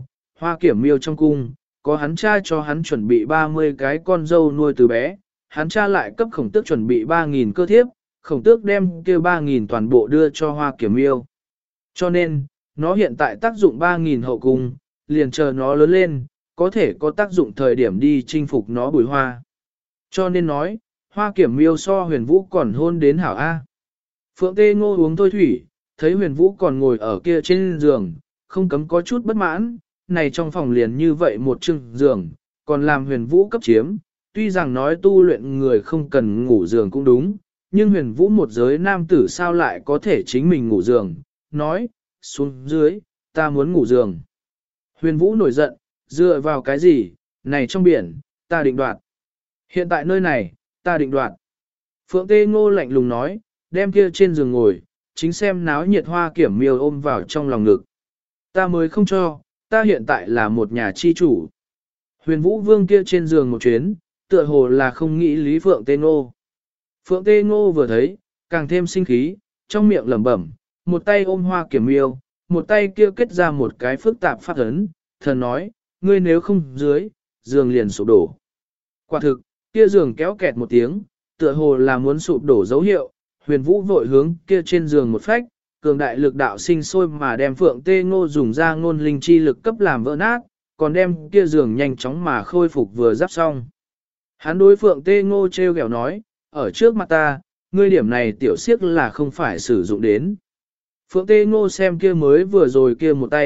Kiểm Miêu trong cung, có hắn cha cho hắn chuẩn bị 30 cái con dâu nuôi từ bé, hắn cha lại cấp Khổng Tước chuẩn bị 3.000 cơ thiếp, Khổng Tước đem kia 3.000 toàn bộ đưa cho Hoa Kiểm Miêu. Cho nên, nó hiện tại tác dụng 3.000 hậu cung, liền chờ nó lớn lên, có thể có tác dụng thời điểm đi chinh phục nó bùi hoa. Cho nên nói, Hoa Kiểm Miêu so Huyền Vũ còn hôn đến hảo A. Phượng Tê Ngô uống thôi thủy, thấy Huyền Vũ còn ngồi ở kia trên giường, không cấm có chút bất mãn, này trong phòng liền như vậy một chừng giường, còn làm Huyền Vũ cấp chiếm, tuy rằng nói tu luyện người không cần ngủ giường cũng đúng, nhưng Huyền Vũ một giới nam tử sao lại có thể chính mình ngủ giường, nói, xuống dưới, ta muốn ngủ giường. Huyền Vũ nổi giận, dựa vào cái gì, này trong biển, ta định đoạt. Hiện tại nơi này, ta định đoạt. Phượng Tê Ngô lạnh lùng nói, đem kia trên giường ngồi, chính xem náo nhiệt Hoa Kiểm Miêu ôm vào trong lòng ngực. Ta mới không cho, ta hiện tại là một nhà chi chủ. Huyền Vũ Vương kia trên giường một chuyến, tựa hồ là không nghĩ lý Phượng Tê Ngô. Phượng Tê Ngô vừa thấy, càng thêm sinh khí, trong miệng lẩm bẩm, một tay ôm Hoa Kiểm Miêu, một tay kia kết ra một cái phức tạp pháp ấn, thần nói, ngươi nếu không dưới, giường liền sụp đổ. Quả thực, kia giường kéo kẹt một tiếng, tựa hồ là muốn sụp đổ dấu hiệu, Huyền Vũ vội hướng kia trên giường một phách, cường đại lực đạo sinh sôi mà đem Phượng Tê Ngô dùng ra ngôn linh chi lực cấp làm vỡ nát, còn đem kia giường nhanh chóng mà khôi phục vừa giáp xong. Hắn đối Phượng Tê Ngô treo ghẹo nói, ở trước mặt ta, ngươi điểm này tiểu siếc là không phải sử dụng đến. Phượng Tê Ngô xem kia mới vừa rồi kia một tay,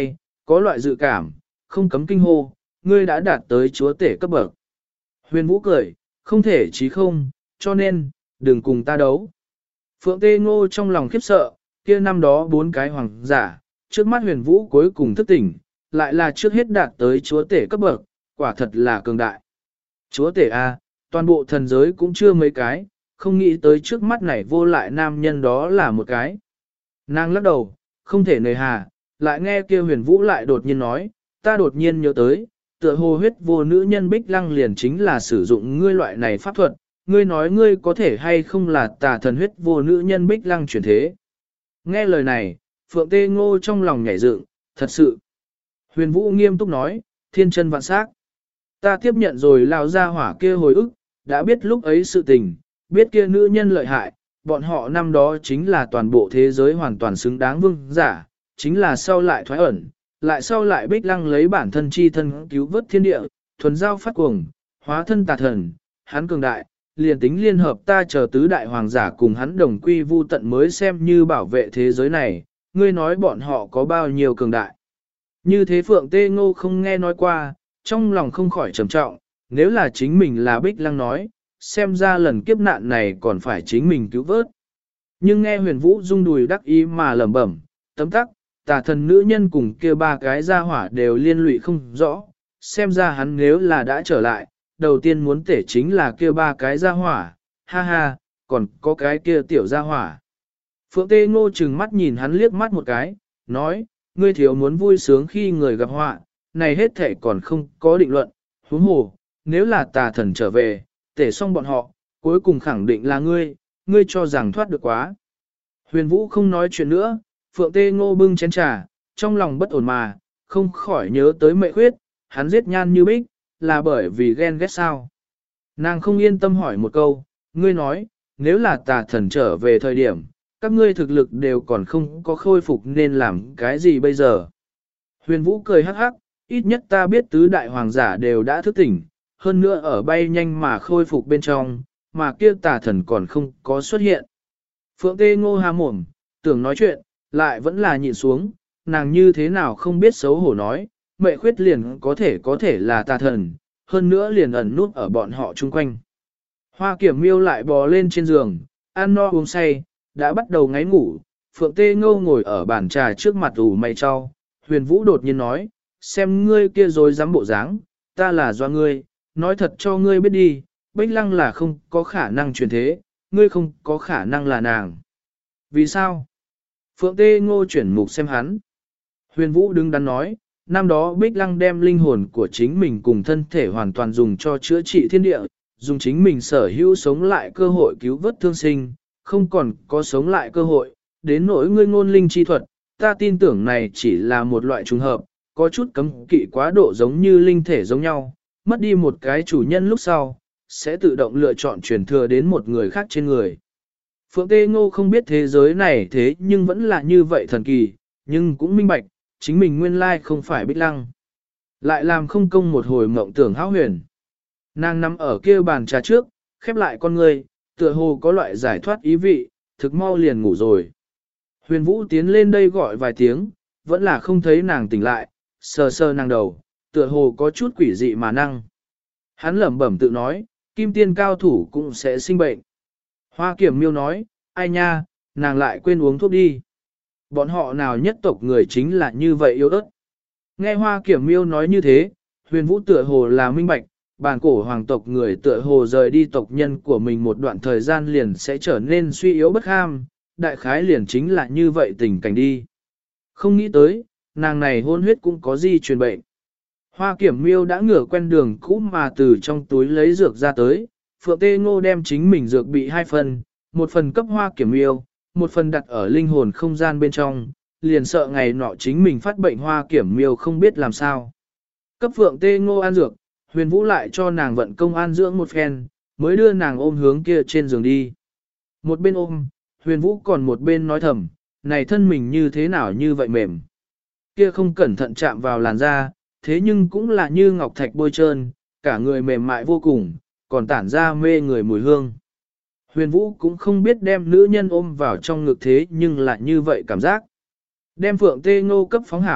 có loại dự cảm, không cấm kinh hô, ngươi đã đạt tới chúa tể cấp bậc. Huyền Vũ cười, không thể chí không, cho nên, đừng cùng ta đấu. Phượng Tê Ngô trong lòng khiếp sợ, kia năm đó 4 cái hoàng giả, trước mắt Huyền Vũ cuối cùng thức tỉnh, lại là trước hết đạt tới chúa tể cấp bậc, quả thật là cường đại. Chúa tể A, toàn bộ thần giới cũng chưa mấy cái, không nghĩ tới trước mắt này vô lại nam nhân đó là một cái. Nàng lắc đầu, không thể nề hà, lại nghe kia Huyền Vũ lại đột nhiên nói, ta đột nhiên nhớ tới, tựa hồ huyết vô nữ nhân Bích Lăng liền chính là sử dụng ngươi loại này pháp thuật, ngươi nói ngươi có thể hay không là tà thần huyết vô nữ nhân Bích Lăng chuyển thế. Nghe lời này, Phượng Tê Ngô trong lòng nhảy dựng, thật sự. Huyền Vũ nghiêm túc nói, thiên chân vạn sắc. Ta tiếp nhận rồi lao ra hỏa kia hồi ức, đã biết lúc ấy sự tình, biết kia nữ nhân lợi hại, bọn họ năm đó chính là toàn bộ thế giới hoàn toàn xứng đáng vương giả, chính là sau lại thoái ẩn, lại sau lại Bích Lăng lấy bản thân chi thân cứu vớt thiên địa, thuần giao phát cuồng, hóa thân tà thần, hắn cường đại, liền tính liên hợp ta chờ tứ đại hoàng giả cùng hắn đồng quy vu tận mới xem như bảo vệ thế giới này, ngươi nói bọn họ có bao nhiêu cường đại. Như thế Phượng Tê Ngô không nghe nói qua, trong lòng không khỏi trầm trọng, nếu là chính mình là Bích Lăng nói, xem ra lần kiếp nạn này còn phải chính mình cứu vớt. Nhưng nghe Huyền Vũ rung đùi đắc ý mà lẩm bẩm, tấm tắc, tà thần nữ nhân cùng kia 3 cái gia hỏa đều liên lụy không rõ, xem ra hắn nếu là đã trở lại, đầu tiên muốn tể chính là kia 3 cái gia hỏa, ha ha, còn có cái kia tiểu gia hỏa. Phượng Tê Ngô chừng mắt nhìn hắn liếc mắt một cái, nói, ngươi thiếu muốn vui sướng khi người gặp họa, này hết thể còn không có định luận, huống hồ, nếu là tà thần trở về, tể xong bọn họ, cuối cùng khẳng định là ngươi cho rằng thoát được quá. Huyền Vũ không nói chuyện nữa, Phượng Tê Ngô bưng chén trà, trong lòng bất ổn mà, không khỏi nhớ tới Mệ Khuyết, hắn giết Nhan Như Bích, là bởi vì ghen ghét sao. Nàng không yên tâm hỏi một câu, ngươi nói, nếu là tà thần trở về thời điểm, các ngươi thực lực đều còn không có khôi phục nên làm cái gì bây giờ. Huyền Vũ cười hắc hắc, ít nhất ta biết tứ đại hoàng giả đều đã thức tỉnh, hơn nữa ở bay nhanh mà khôi phục bên trong, mà kia tà thần còn không có xuất hiện. Phượng Tê Ngô há mồm, tưởng nói chuyện, lại vẫn là nhịn xuống, nàng như thế nào không biết xấu hổ nói, Mệ Khuyết liền có thể là tà thần, hơn nữa liền ẩn nút ở bọn họ chung quanh. Hoa Kiểm Miêu lại bò lên trên giường, ăn no uống say, đã bắt đầu ngáy ngủ, Phượng Tê Ngô ngồi ở bàn trà trước mặt ủ mày cho, Huyền Vũ đột nhiên nói, xem ngươi kia rồi dám bộ dáng, ta là do ngươi, nói thật cho ngươi biết đi, Bích Lăng là không có khả năng truyền thế, ngươi không có khả năng là nàng. Vì sao? Phượng Tê Ngô chuyển mục xem hắn. Huyền Vũ đứng đắn nói, năm đó Bích Lăng đem linh hồn của chính mình cùng thân thể hoàn toàn dùng cho chữa trị thiên địa, dùng chính mình sở hữu sống lại cơ hội cứu vớt thương sinh, không còn có sống lại cơ hội, đến nỗi ngươi ngôn linh chi thuật, ta tin tưởng này chỉ là một loại trùng hợp, có chút cấm kỵ quá độ giống như linh thể giống nhau, mất đi một cái chủ nhân lúc sau, sẽ tự động lựa chọn truyền thừa đến một người khác trên người. Phượng Tê Ngô không biết thế giới này thế nhưng vẫn là như vậy thần kỳ, nhưng cũng minh bạch, chính mình nguyên lai không phải Bích Lăng. Lại làm không công một hồi mộng tưởng hão huyền. Nàng nằm ở kia bàn trà trước, khép lại con người, tựa hồ có loại giải thoát ý vị, thực mau liền ngủ rồi. Huyền Vũ tiến lên đây gọi vài tiếng, vẫn là không thấy nàng tỉnh lại, sờ sờ nàng đầu, tựa hồ có chút quỷ dị mà năng. Hắn lẩm bẩm tự nói, kim tiên cao thủ cũng sẽ sinh bệnh. Hoa Kiểm Miêu nói, ai nha, nàng lại quên uống thuốc đi. Bọn họ nào nhất tộc người chính là như vậy yếu ớt. Nghe Hoa Kiểm Miêu nói như thế, Huyền Vũ tựa hồ là minh bạch, bản cổ hoàng tộc người tựa hồ rời đi tộc nhân của mình một đoạn thời gian liền sẽ trở nên suy yếu bất ham, đại khái liền chính là như vậy tình cảnh đi. Không nghĩ tới, nàng này hôn huyết cũng có gì truyền bệnh. Hoa Kiểm Miêu đã ngửa quen đường cũ mà từ trong túi lấy dược ra tới, Phượng Tê Ngô đem chính mình dược bị 2 phần, một phần cấp Hoa Kiểm Miêu, một phần đặt ở linh hồn không gian bên trong, liền sợ ngày nọ chính mình phát bệnh Hoa Kiểm Miêu không biết làm sao. Cấp Phượng Tê Ngô ăn dược, Huyền Vũ lại cho nàng vận công an dưỡng một phen, mới đưa nàng ôm hướng kia trên giường đi. Một bên ôm, Huyền Vũ còn một bên nói thầm, này thân mình như thế nào như vậy mềm. Kia không cẩn thận chạm vào làn da, thế nhưng cũng là như ngọc thạch bôi trơn, cả người mềm mại vô cùng, còn tản ra mê người mùi hương. Huyền Vũ cũng không biết đem nữ nhân ôm vào trong ngực thế nhưng lại như vậy cảm giác. Đem Phượng Tê Ngô cấp phóng hảo,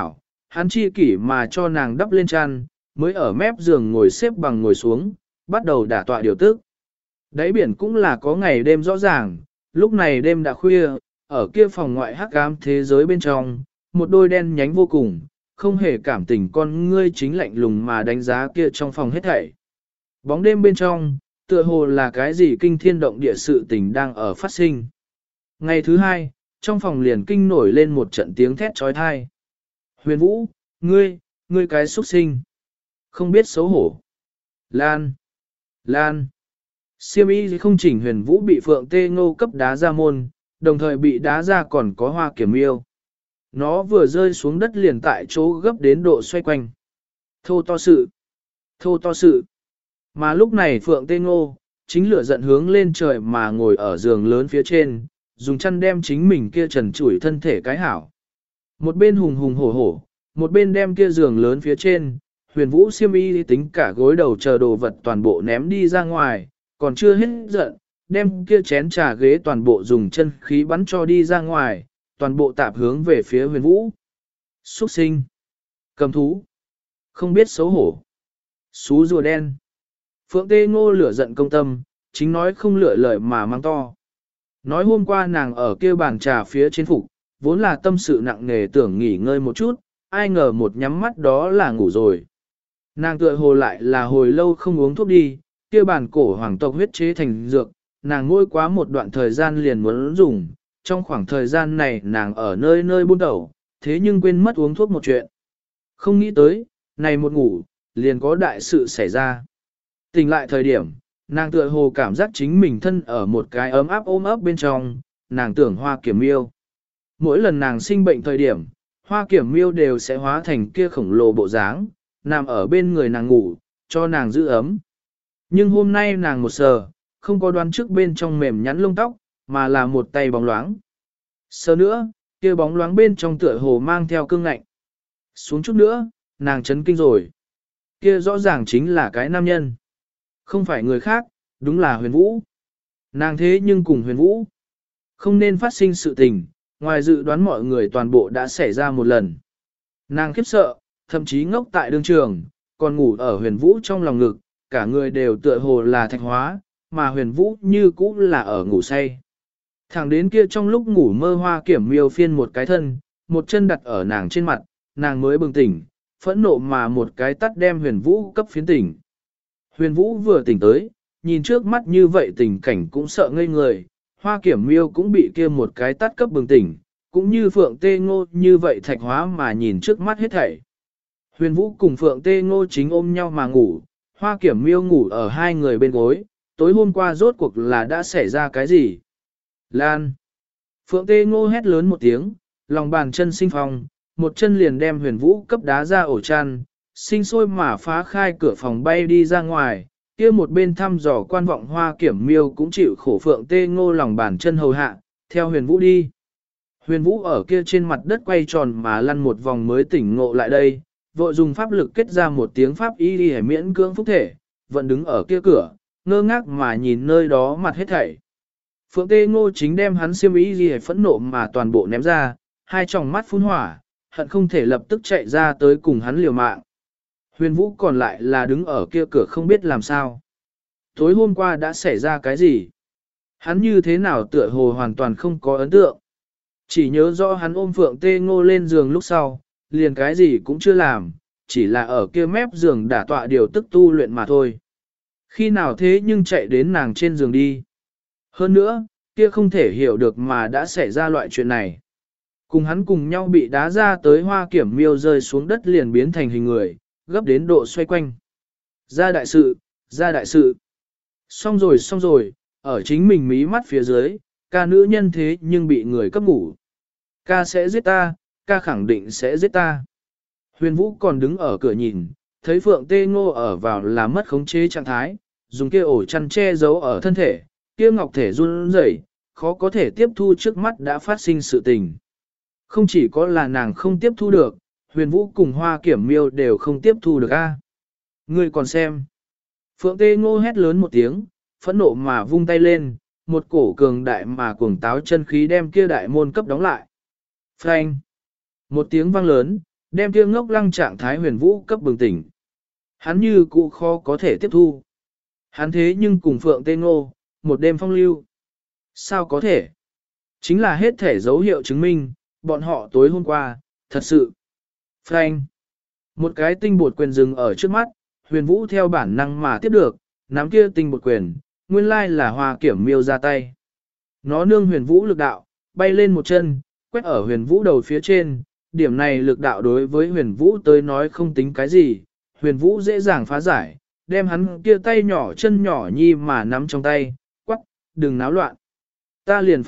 hắn chi kỷ mà cho nàng đắp lên chăn, mới ở mép giường ngồi xếp bằng ngồi xuống, bắt đầu đả tọa điều tức. Đáy biển cũng là có ngày đêm rõ ràng, lúc này đêm đã khuya, ở kia phòng ngoại hắc ám thế giới bên trong, một đôi đen nhánh vô cùng, không hề cảm tình con ngươi chính lạnh lùng mà đánh giá kia trong phòng hết thảy. Bóng đêm bên trong, tựa hồ là cái gì kinh thiên động địa sự tình đang ở phát sinh. Ngày thứ hai, trong phòng liền kinh nổi lên một trận tiếng thét trói thai. Huyền Vũ, ngươi cái xuất sinh. Không biết xấu hổ. Lan. Siêm y không chỉnh Huyền Vũ bị Phượng Tê Ngô cấp đá ra môn, đồng thời bị đá ra còn có Hoa Kiểm Miêu. Nó vừa rơi xuống đất liền tại chỗ gấp đến độ xoay quanh. Thô to sự. Mà lúc này Phượng Tê Ngô, chính lửa giận hướng lên trời mà ngồi ở giường lớn phía trên, dùng chăn đem chính mình kia trần trụi thân thể cái hảo. Một bên hùng hùng hổ hổ, một bên đem kia giường lớn phía trên, Huyền Vũ xiêm y tính cả gối đầu chờ đồ vật toàn bộ ném đi ra ngoài, còn chưa hết giận, đem kia chén trà ghế toàn bộ dùng chân khí bắn cho đi ra ngoài, toàn bộ tạp hướng về phía Huyền Vũ. Xuất sinh, cầm thú, không biết xấu hổ, xú rùa đen. Phượng Tê Ngô lửa giận công tâm, chính nói không lựa lời mà mang to. Nói hôm qua nàng ở kia bàn trà phía trên phục, vốn là tâm sự nặng nề tưởng nghỉ ngơi một chút, ai ngờ một nhắm mắt đó là ngủ rồi. Nàng tựa hồ lại là hồi lâu không uống thuốc đi, kia bàn cổ hoàng tộc huyết chế thành dược, nàng ngôi quá một đoạn thời gian liền muốn dùng, trong khoảng thời gian này nàng ở nơi nơi buôn đầu, thế nhưng quên mất uống thuốc một chuyện. Không nghĩ tới, này một ngủ, liền có đại sự xảy ra. Tỉnh lại thời điểm, nàng tựa hồ cảm giác chính mình thân ở một cái ấm áp ôm ấp bên trong, nàng tưởng Hoa Kiểm Miêu. Mỗi lần nàng sinh bệnh thời điểm, Hoa Kiểm Miêu đều sẽ hóa thành kia khổng lồ bộ dáng, nằm ở bên người nàng ngủ, cho nàng giữ ấm. Nhưng hôm nay nàng một sờ, không có đoán trước bên trong mềm nhắn lông tóc, mà là một tay bóng loáng. Sờ nữa, kia bóng loáng bên trong tựa hồ mang theo cương ngạnh. Xuống chút nữa, nàng chấn kinh rồi. Kia rõ ràng chính là cái nam nhân. Không phải người khác, đúng là Huyền Vũ. Nàng thế nhưng cùng Huyền Vũ. Không nên phát sinh sự tình, ngoài dự đoán mọi người toàn bộ đã xảy ra một lần. Nàng khiếp sợ, thậm chí ngốc tại đương trường, còn ngủ ở Huyền Vũ trong lòng ngực, cả người đều tựa hồ là thạch hóa, mà Huyền Vũ như cũ là ở ngủ say. Thẳng đến kia trong lúc ngủ mơ Hoa Kiểm Miêu phiên một cái thân, một chân đặt ở nàng trên mặt, nàng mới bừng tỉnh, phẫn nộ mà một cái tắt đem Huyền Vũ cấp phiến tỉnh. Huyền Vũ vừa tỉnh tới, nhìn trước mắt như vậy tình cảnh cũng sợ ngây người, Hoa Kiểm Miêu cũng bị kia một cái tắt cấp bừng tỉnh, cũng như Phượng Tê Ngô như vậy thạch hóa mà nhìn trước mắt hết thảy. Huyền Vũ cùng Phượng Tê Ngô chính ôm nhau mà ngủ, Hoa Kiểm Miêu ngủ ở hai người bên gối, tối hôm qua rốt cuộc là đã xảy ra cái gì? Lan! Phượng Tê Ngô hét lớn một tiếng, lòng bàn chân sinh phong, một chân liền đem Huyền Vũ cấp đá ra ổ chăn, sinh sôi mà phá khai cửa phòng bay đi ra ngoài, kia một bên thăm dò quan vọng Hoa Kiểm Miêu cũng chịu khổ Phượng Tê Ngô lòng bàn chân hầu hạ, theo Huyền Vũ đi. Huyền Vũ ở kia trên mặt đất quay tròn mà lăn một vòng mới tỉnh ngộ lại đây, vội dùng pháp lực kết ra một tiếng pháp y đi miễn cưỡng phúc thể, vẫn đứng ở kia cửa, ngơ ngác mà nhìn nơi đó mặt hết thảy. Phượng Tê Ngô chính đem hắn xiêm y đi phẫn nộ mà toàn bộ ném ra, hai tròng mắt phun hỏa, hận không thể lập tức chạy ra tới cùng hắn liều mạng. Huyền Vũ còn lại là đứng ở kia cửa không biết làm sao. Tối hôm qua đã xảy ra cái gì? Hắn như thế nào tựa hồ hoàn toàn không có ấn tượng. Chỉ nhớ rõ hắn ôm Phượng Tê Ngô lên giường lúc sau, liền cái gì cũng chưa làm, chỉ là ở kia mép giường đả tọa điều tức tu luyện mà thôi. Khi nào thế nhưng chạy đến nàng trên giường đi. Hơn nữa, kia không thể hiểu được mà đã xảy ra loại chuyện này. Cùng hắn cùng nhau bị đá ra tới Hoa Kiểm Miêu rơi xuống đất liền biến thành hình người, gấp đến độ xoay quanh. Ra đại sự. Xong rồi, ở chính mình mí mắt phía dưới, ca nữ nhân thế nhưng bị người cấp ngủ. Ca sẽ giết ta, ca khẳng định sẽ giết ta. Huyền Vũ còn đứng ở cửa nhìn, thấy Phượng Tê Ngô ở vào là mất khống chế trạng thái, dùng kia ổ chăn che giấu ở thân thể, kia ngọc thể run rẩy, khó có thể tiếp thu trước mắt đã phát sinh sự tình. Không chỉ có là nàng không tiếp thu được, Huyền Vũ cùng Hoa Kiểm Miêu đều không tiếp thu được a. Ngươi còn xem. Phượng Tê Ngô hét lớn một tiếng, phẫn nộ mà vung tay lên, một cổ cường đại mà cuồng táo chân khí đem kia đại môn cấp đóng lại. Phanh. Một tiếng vang lớn, đem kia ngốc lăng trạng thái Huyền Vũ cấp bừng tỉnh. Hắn như cũ khó có thể tiếp thu. Hắn thế nhưng cùng Phượng Tê Ngô, một đêm phong lưu. Sao có thể? Chính là hết thể dấu hiệu chứng minh, bọn họ tối hôm qua, thật sự. Frank. Một cái tinh bột quyền dừng ở trước mắt, Huyền Vũ theo bản năng mà tiếp được, nắm kia tinh bột quyền, nguyên lai là Hoa Kiểm Miêu ra tay. Nó nương Huyền Vũ lực đạo, bay lên một chân, quét ở Huyền Vũ đầu phía trên, điểm này lực đạo đối với Huyền Vũ tới nói không tính cái gì, Huyền Vũ dễ dàng phá giải, đem hắn kia tay nhỏ chân nhỏ nhi mà nắm trong tay, quắc, đừng náo loạn. Ta liền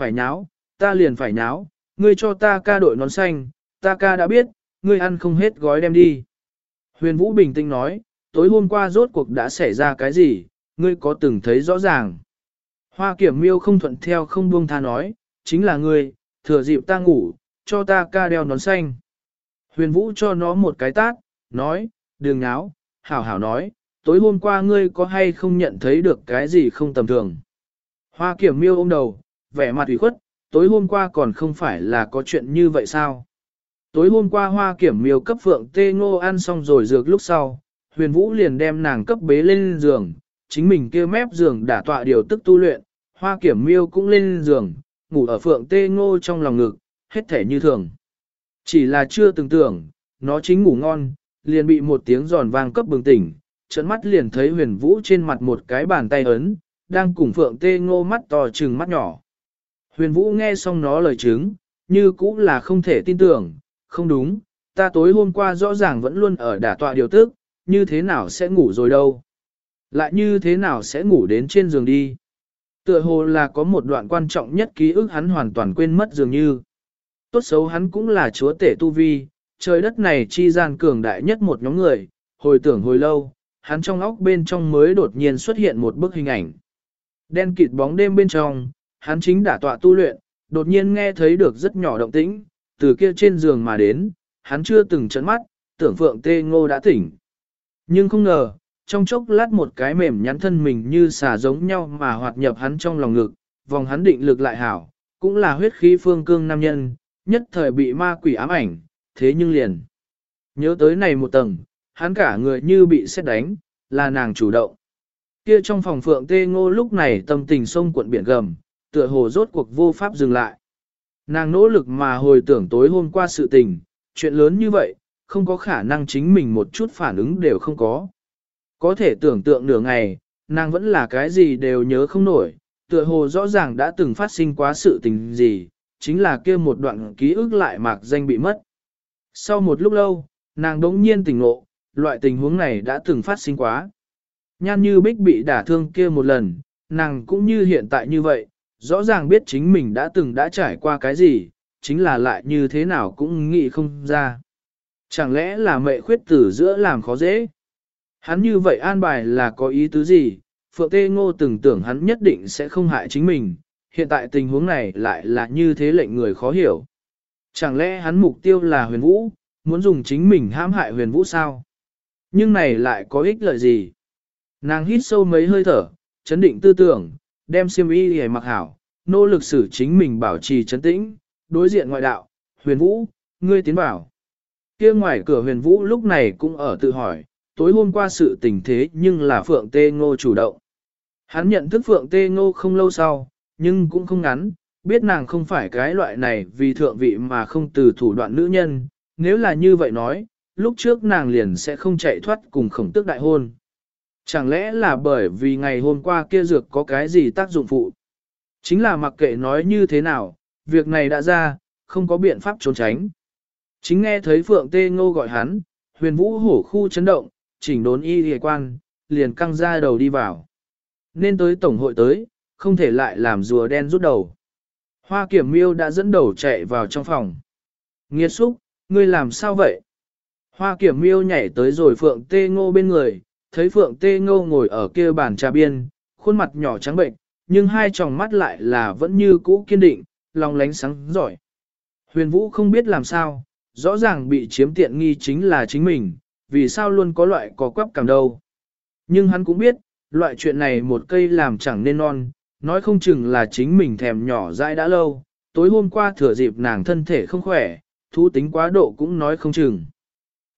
phải nháo, ngươi cho ta ca đội nón xanh, ta ca đã biết, ngươi ăn không hết gói đem đi. Huyền Vũ bình tĩnh nói, tối hôm qua rốt cuộc đã xảy ra cái gì, ngươi có từng thấy rõ ràng. Hoa Kiểm Miêu không thuận theo không buông tha nói, chính là ngươi, thừa dịp ta ngủ, cho ta ca đeo nón xanh. Huyền Vũ cho nó một cái tát, nói, đừng náo, hảo hảo nói, tối hôm qua ngươi có hay không nhận thấy được cái gì không tầm thường. Hoa Kiểm Miêu ôm đầu, vẻ mặt ủy khuất, tối hôm qua còn không phải là có chuyện như vậy sao? Tối hôm qua Hoa Kiểm Miêu cấp Phượng Tê Ngô ăn xong rồi dược lúc sau, Huyền Vũ liền đem nàng cấp bế lên giường, chính mình kêu mép giường đả tọa điều tức tu luyện, Hoa Kiểm Miêu cũng lên giường, ngủ ở Phượng Tê Ngô trong lòng ngực, hết thể như thường. Chỉ là chưa từng tưởng, nó chính ngủ ngon, liền bị một tiếng giòn vang cấp bừng tỉnh, trợn mắt liền thấy Huyền Vũ trên mặt một cái bàn tay ấn, đang cùng Phượng Tê Ngô mắt to trừng mắt nhỏ. Huyền Vũ nghe xong nó lời chứng, như cũng là không thể tin tưởng, không đúng, ta tối hôm qua rõ ràng vẫn luôn ở đả tọa điều tức, như thế nào sẽ ngủ rồi đâu? Lại như thế nào sẽ ngủ đến trên giường đi? Tựa hồ là có một đoạn quan trọng nhất ký ức hắn hoàn toàn quên mất dường như. Tốt xấu hắn cũng là chúa tể tu vi, trời đất này chi gian cường đại nhất một nhóm người, hồi tưởng hồi lâu, hắn trong óc bên trong mới đột nhiên xuất hiện một bức hình ảnh. Đen kịt bóng đêm bên trong, hắn chính đả tọa tu luyện, đột nhiên nghe thấy được rất nhỏ động tĩnh, từ kia trên giường mà đến, hắn chưa từng chấn mắt, tưởng Phượng Tê Ngô đã tỉnh. Nhưng không ngờ, trong chốc lát một cái mềm nhắn thân mình như xà giống nhau mà hoạt nhập hắn trong lòng ngực, vòng hắn định lực lại hảo, cũng là huyết khí phương cương nam nhân, nhất thời bị ma quỷ ám ảnh, thế nhưng liền. Nhớ tới này một tầng, hắn cả người như bị sét đánh, là nàng chủ động. Kia trong phòng Phượng Tê Ngô lúc này tâm tình sông cuộn biển gầm, tựa hồ rốt cuộc vô pháp dừng lại. Nàng nỗ lực mà hồi tưởng tối hôm qua sự tình, chuyện lớn như vậy, không có khả năng chính mình một chút phản ứng đều không có. Có thể tưởng tượng nửa ngày, nàng vẫn là cái gì đều nhớ không nổi, tựa hồ rõ ràng đã từng phát sinh quá sự tình gì, chính là kia một đoạn ký ức lại mạc danh bị mất. Sau một lúc lâu, nàng đống nhiên tỉnh ngộ, loại tình huống này đã từng phát sinh quá. Nhan Như Bích bị đả thương kia một lần, nàng cũng như hiện tại như vậy, rõ ràng biết chính mình đã trải qua cái gì, chính là lại như thế nào cũng nghĩ không ra. Chẳng lẽ là mẹ khuyết tử giữa làm khó dễ? Hắn như vậy an bài là có ý tứ gì? Phượng Tê Ngô từng tưởng hắn nhất định sẽ không hại chính mình, hiện tại tình huống này lại là như thế lệnh người khó hiểu. Chẳng lẽ hắn mục tiêu là Huyền Vũ, muốn dùng chính mình hãm hại Huyền Vũ sao? Nhưng này lại có ích lợi gì? Nàng hít sâu mấy hơi thở, chấn định tư tưởng, đem xiêm y hề mặc hảo, nỗ lực xử chính mình bảo trì chấn tĩnh, đối diện ngoại đạo, Huyền Vũ, ngươi tiến bảo. Kia ngoài cửa Huyền Vũ lúc này cũng ở tự hỏi, tối hôm qua sự tình thế nhưng là Phượng Tê Ngô chủ động. Hắn nhận thức Phượng Tê Ngô không lâu sau, nhưng cũng không ngắn, biết nàng không phải cái loại này vì thượng vị mà không từ thủ đoạn nữ nhân, nếu là như vậy nói, lúc trước nàng liền sẽ không chạy thoát cùng Khổng Tước đại hôn. Chẳng lẽ là bởi vì ngày hôm qua kia dược có cái gì tác dụng phụ? Chính là mặc kệ nói như thế nào, việc này đã ra, không có biện pháp trốn tránh. Chính nghe thấy Phượng Tê Ngô gọi hắn, Huyền Vũ hổ khu chấn động, chỉnh đốn y hề quan, liền căng ra đầu đi vào. Nên tới tổng hội tới, không thể lại làm rùa đen rút đầu. Hoa Kiểm Miêu đã dẫn đầu chạy vào trong phòng. Nghiệt xúc, ngươi làm sao vậy? Hoa Kiểm Miêu nhảy tới rồi Phượng Tê Ngô bên người, thấy Phượng Tê Ngô ngồi ở kia bàn trà biên, khuôn mặt nhỏ trắng bệnh, nhưng hai tròng mắt lại là vẫn như cũ kiên định, lòng lánh sáng giỏi. Huyền Vũ không biết làm sao, rõ ràng bị chiếm tiện nghi chính là chính mình, vì sao luôn có loại có quắp cảm đâu. Nhưng hắn cũng biết, loại chuyện này một cây làm chẳng nên non, nói không chừng là chính mình thèm nhỏ dãi đã lâu, tối hôm qua thừa dịp nàng thân thể không khỏe, thú tính quá độ cũng nói không chừng.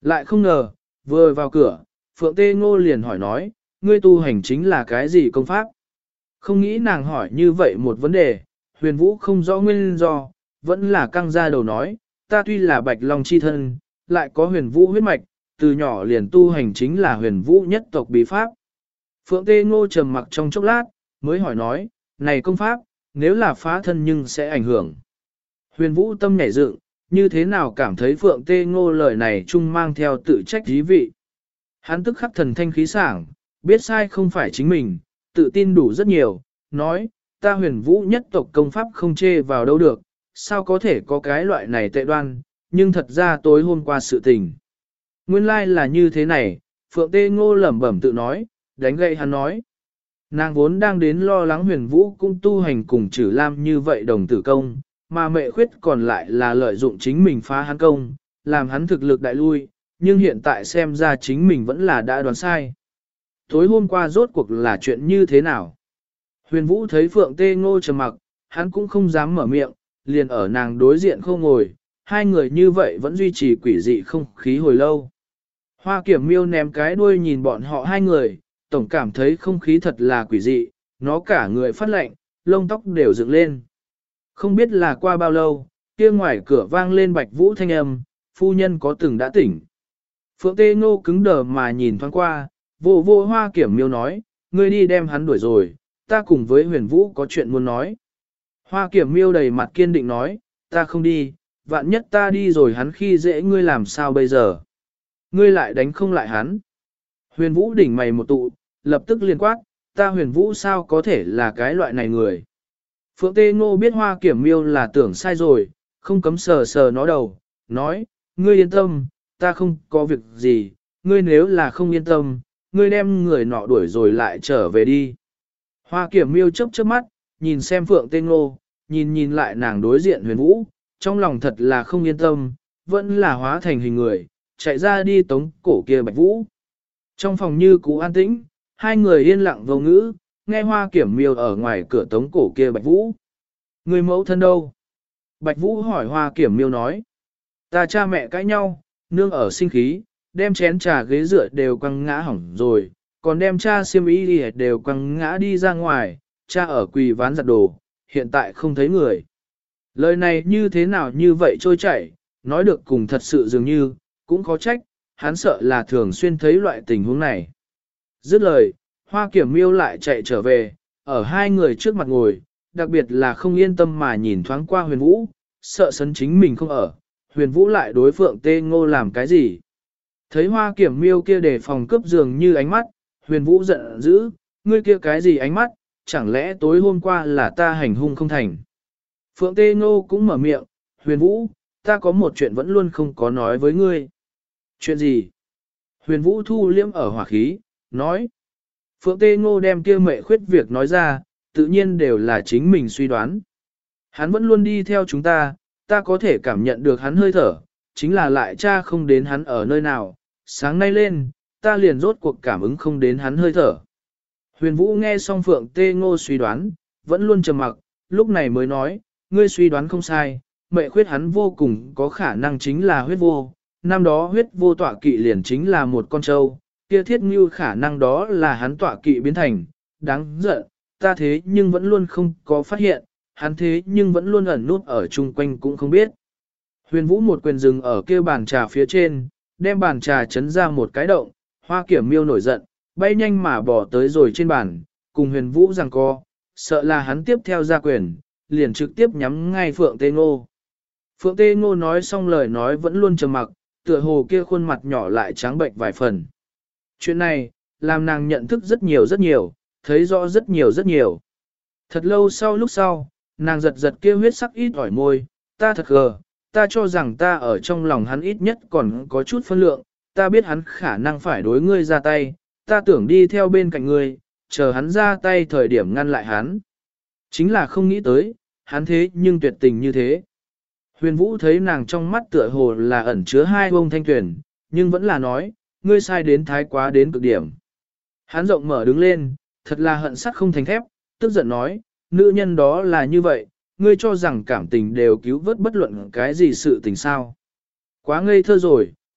Lại không ngờ, vừa vào cửa, Phượng Tê Ngô liền hỏi nói, ngươi tu hành chính là cái gì công pháp? Không nghĩ nàng hỏi như vậy một vấn đề, huyền vũ không rõ nguyên do, vẫn là căng ra đầu nói, ta tuy là bạch long chi thân, lại có huyền vũ huyết mạch, từ nhỏ liền tu hành chính là huyền vũ nhất tộc bí pháp. Phượng Tê Ngô trầm mặc trong chốc lát, mới hỏi nói, này công pháp, nếu là phá thân nhưng sẽ ảnh hưởng. Huyền vũ tâm nhảy dựng, như thế nào cảm thấy Phượng Tê Ngô lời này chung mang theo tự trách dí vị. Hắn tức khắc thần thanh khí sảng, biết sai không phải chính mình, tự tin đủ rất nhiều, nói, ta huyền vũ nhất tộc công pháp không chê vào đâu được, sao có thể có cái loại này tệ đoan, nhưng thật ra tối hôm qua sự tình. Nguyên lai là như thế này, Phượng Tê Ngô lẩm bẩm tự nói, đánh gậy hắn nói. Nàng vốn đang đến lo lắng huyền vũ cũng tu hành cùng Trử Lam như vậy đồng tử công, mà mẹ khuyết còn lại là lợi dụng chính mình phá hắn công, làm hắn thực lực đại lui, nhưng hiện tại xem ra chính mình vẫn là đã đoán sai. Tối hôm qua rốt cuộc là chuyện như thế nào? Huyền vũ thấy Phượng Tê Ngô trầm mặc, hắn cũng không dám mở miệng, liền ở nàng đối diện không ngồi, hai người như vậy vẫn duy trì quỷ dị không khí hồi lâu. Hoa Kiểm Miêu ném cái đuôi nhìn bọn họ hai người, tổng cảm thấy không khí thật là quỷ dị, nó cả người phát lạnh, lông tóc đều dựng lên. Không biết là qua bao lâu, kia ngoài cửa vang lên Bạch Vũ thanh âm, phu nhân có từng đã tỉnh. Phượng Tê Ngô cứng đờ mà nhìn thoáng qua, vô vô Hoa Kiểm Miêu nói, ngươi đi đem hắn đuổi rồi, ta cùng với huyền vũ có chuyện muốn nói. Hoa Kiểm Miêu đầy mặt kiên định nói, ta không đi, vạn nhất ta đi rồi hắn khi dễ ngươi làm sao bây giờ. Ngươi lại đánh không lại hắn. Huyền vũ đỉnh mày một tụ, lập tức liên quát, ta huyền vũ sao có thể là cái loại này người. Phượng Tê Ngô biết Hoa Kiểm Miêu là tưởng sai rồi, không cấm sờ sờ nó đầu, nói, ngươi yên tâm, ta không có việc gì, ngươi nếu là không yên tâm, ngươi đem người nọ đuổi rồi lại trở về đi. Hoa Kiểm Miêu chớp chớp mắt, nhìn xem Phượng Tê Ngô, nhìn lại nàng đối diện huyền vũ, trong lòng thật là không yên tâm, vẫn là hóa thành hình người, chạy ra đi tống cổ kia Bạch Vũ. Trong phòng như cũ an tĩnh, hai người yên lặng vô ngữ, nghe Hoa Kiểm Miêu ở ngoài cửa tống cổ kia Bạch Vũ. Người mẫu thân đâu? Bạch Vũ hỏi Hoa Kiểm Miêu nói. Ta cha mẹ cãi nhau, nương ở sinh khí, đem chén trà ghế dựa đều quăng ngã hỏng rồi, còn đem cha xiêm y đi đều quăng ngã đi ra ngoài, cha ở quỳ ván giặt đồ, hiện tại không thấy người. Lời này như thế nào như vậy trôi chảy, nói được cùng thật sự dường như, cũng khó trách, hắn sợ là thường xuyên thấy loại tình huống này. Dứt lời, Hoa Kiểm Miêu lại chạy trở về, ở hai người trước mặt ngồi, đặc biệt là không yên tâm mà nhìn thoáng qua huyền vũ, sợ sấn chính mình không ở, huyền vũ lại đối Phượng Tê Ngô làm cái gì. Thấy Hoa Kiểm Miêu kia để phòng cướp dường như ánh mắt, huyền vũ giận dữ, ngươi kia cái gì ánh mắt, chẳng lẽ tối hôm qua là ta hành hung không thành. Phượng Tê Ngô cũng mở miệng, huyền vũ, ta có một chuyện vẫn luôn không có nói với ngươi. Chuyện gì? Huyền vũ thu liễm ở hỏa khí, nói. Phượng Tê Ngô đem kia mẹ khuyết việc nói ra, tự nhiên đều là chính mình suy đoán. Hắn vẫn luôn đi theo chúng ta, ta có thể cảm nhận được hắn hơi thở, chính là lại cha không đến hắn ở nơi nào. Sáng nay lên, ta liền rốt cuộc cảm ứng không đến hắn hơi thở. Huyền Vũ nghe xong Phượng Tê Ngô suy đoán, vẫn luôn trầm mặc, lúc này mới nói, ngươi suy đoán không sai, mẹ khuyết hắn vô cùng có khả năng chính là huyết vô. Năm đó huyết vô tọa kỵ liền chính là một con trâu, kia thiết như khả năng đó là hắn tọa kỵ biến thành, đáng giận, ta thế nhưng vẫn luôn không có phát hiện, hắn thế nhưng vẫn luôn ẩn nút ở chung quanh cũng không biết. Huyền Vũ một quyền dừng ở kia bàn trà phía trên, đem bàn trà chấn ra một cái động, Hoa Kiểm Miêu nổi giận, bay nhanh mà bỏ tới rồi trên bàn, cùng Huyền Vũ giằng co, sợ là hắn tiếp theo ra quyền, liền trực tiếp nhắm ngay Phượng Tê Ngô. Phượng Tê Ngô nói xong lời nói vẫn luôn trầm mặc, tựa hồ kia khuôn mặt nhỏ lại trắng bệnh vài phần. Chuyện này, làm nàng nhận thức rất nhiều, thấy rõ rất nhiều. Thật lâu sau lúc sau, nàng giật kia huyết sắc ít ỏi môi, ta thật gờ, ta cho rằng ta ở trong lòng hắn ít nhất còn có chút phân lượng, ta biết hắn khả năng phải đối ngươi ra tay, ta tưởng đi theo bên cạnh ngươi, chờ hắn ra tay thời điểm ngăn lại hắn. Chính là không nghĩ tới, hắn thế nhưng tuyệt tình như thế. Huyền Vũ thấy nàng trong mắt tựa hồ là ẩn chứa hai bông thanh tuyển, nhưng vẫn là nói, ngươi sai đến thái quá đến cực điểm. Hắn rộng mở đứng lên, thật là hận sắt không thành thép, tức giận nói, nữ nhân đó là như vậy, ngươi cho rằng cảm tình đều cứu vớt bất luận cái gì sự tình sao. Quá ngây thơ rồi,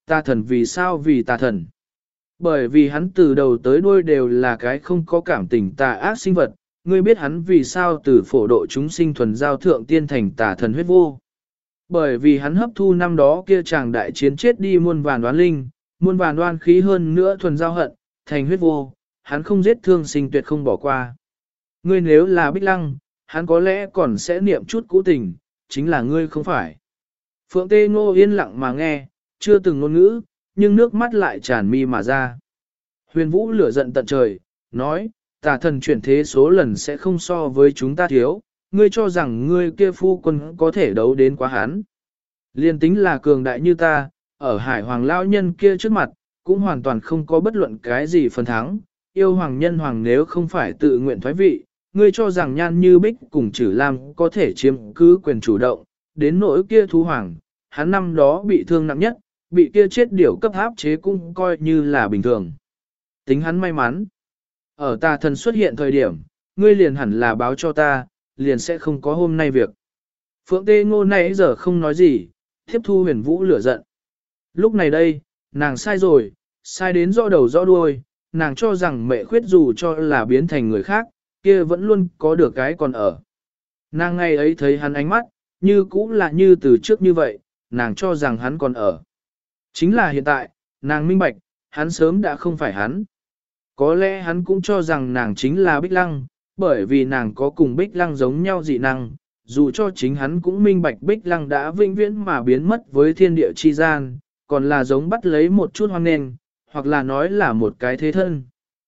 Tà thần vì sao vì tà thần? Bởi vì hắn từ đầu tới đuôi đều là cái không có cảm tình tà ác sinh vật, ngươi biết hắn vì sao từ phổ độ chúng sinh thuần giao thượng tiên thành tà thần huyết vô. Bởi vì hắn hấp thu năm đó kia chàng đại chiến chết đi muôn vàn đoán linh, muôn vàn đoan khí hơn nữa thuần giao hận, thành huyết vô, hắn không giết thương sinh tuyệt không bỏ qua. Ngươi nếu là Bích Lăng, hắn có lẽ còn sẽ niệm chút cũ tình, chính là ngươi không phải. Phượng Tê Ngô yên lặng mà nghe, chưa từng ngôn ngữ, nhưng nước mắt lại tràn mi mà ra. Huyền Vũ lửa giận tận trời, nói, tà thần chuyển thế số lần sẽ không so với chúng ta thiếu, ngươi cho rằng ngươi kia phu quân có thể đấu đến quá hắn. Liên tính là cường đại như ta, ở hải hoàng lao nhân kia trước mặt, cũng hoàn toàn không có bất luận cái gì phần thắng, yêu hoàng nhân hoàng nếu không phải tự nguyện thoái vị, ngươi cho rằng nhan như bích cùng Trử Lam có thể chiếm cứ quyền chủ động, đến nỗi kia thú hoàng, hắn năm đó bị thương nặng nhất, bị kia chết điểu cấp áp chế cũng coi như là bình thường. Tính hắn may mắn. Ở tà thần xuất hiện thời điểm, ngươi liền hẳn là báo cho ta, liền sẽ không có hôm nay việc. Phượng Tê Ngô nãy giờ không nói gì, tiếp thu Huyền Vũ lửa giận. Lúc này đây, nàng sai rồi, sai đến rõ đầu rõ đuôi, nàng cho rằng mẹ khuyết dù cho là biến thành người khác, kia vẫn luôn có được cái còn ở. Nàng ngày ấy thấy hắn ánh mắt, như cũng là như từ trước như vậy, nàng cho rằng hắn còn ở. Chính là hiện tại, nàng minh bạch, hắn sớm đã không phải hắn. Có lẽ hắn cũng cho rằng nàng chính là Bích Lăng, bởi vì nàng có cùng Bích Lăng giống nhau dị năng, dù cho chính hắn cũng minh bạch Bích Lăng đã vĩnh viễn mà biến mất với thiên địa chi gian, còn là giống bắt lấy một chút hoang nền, hoặc là nói là một cái thế thân.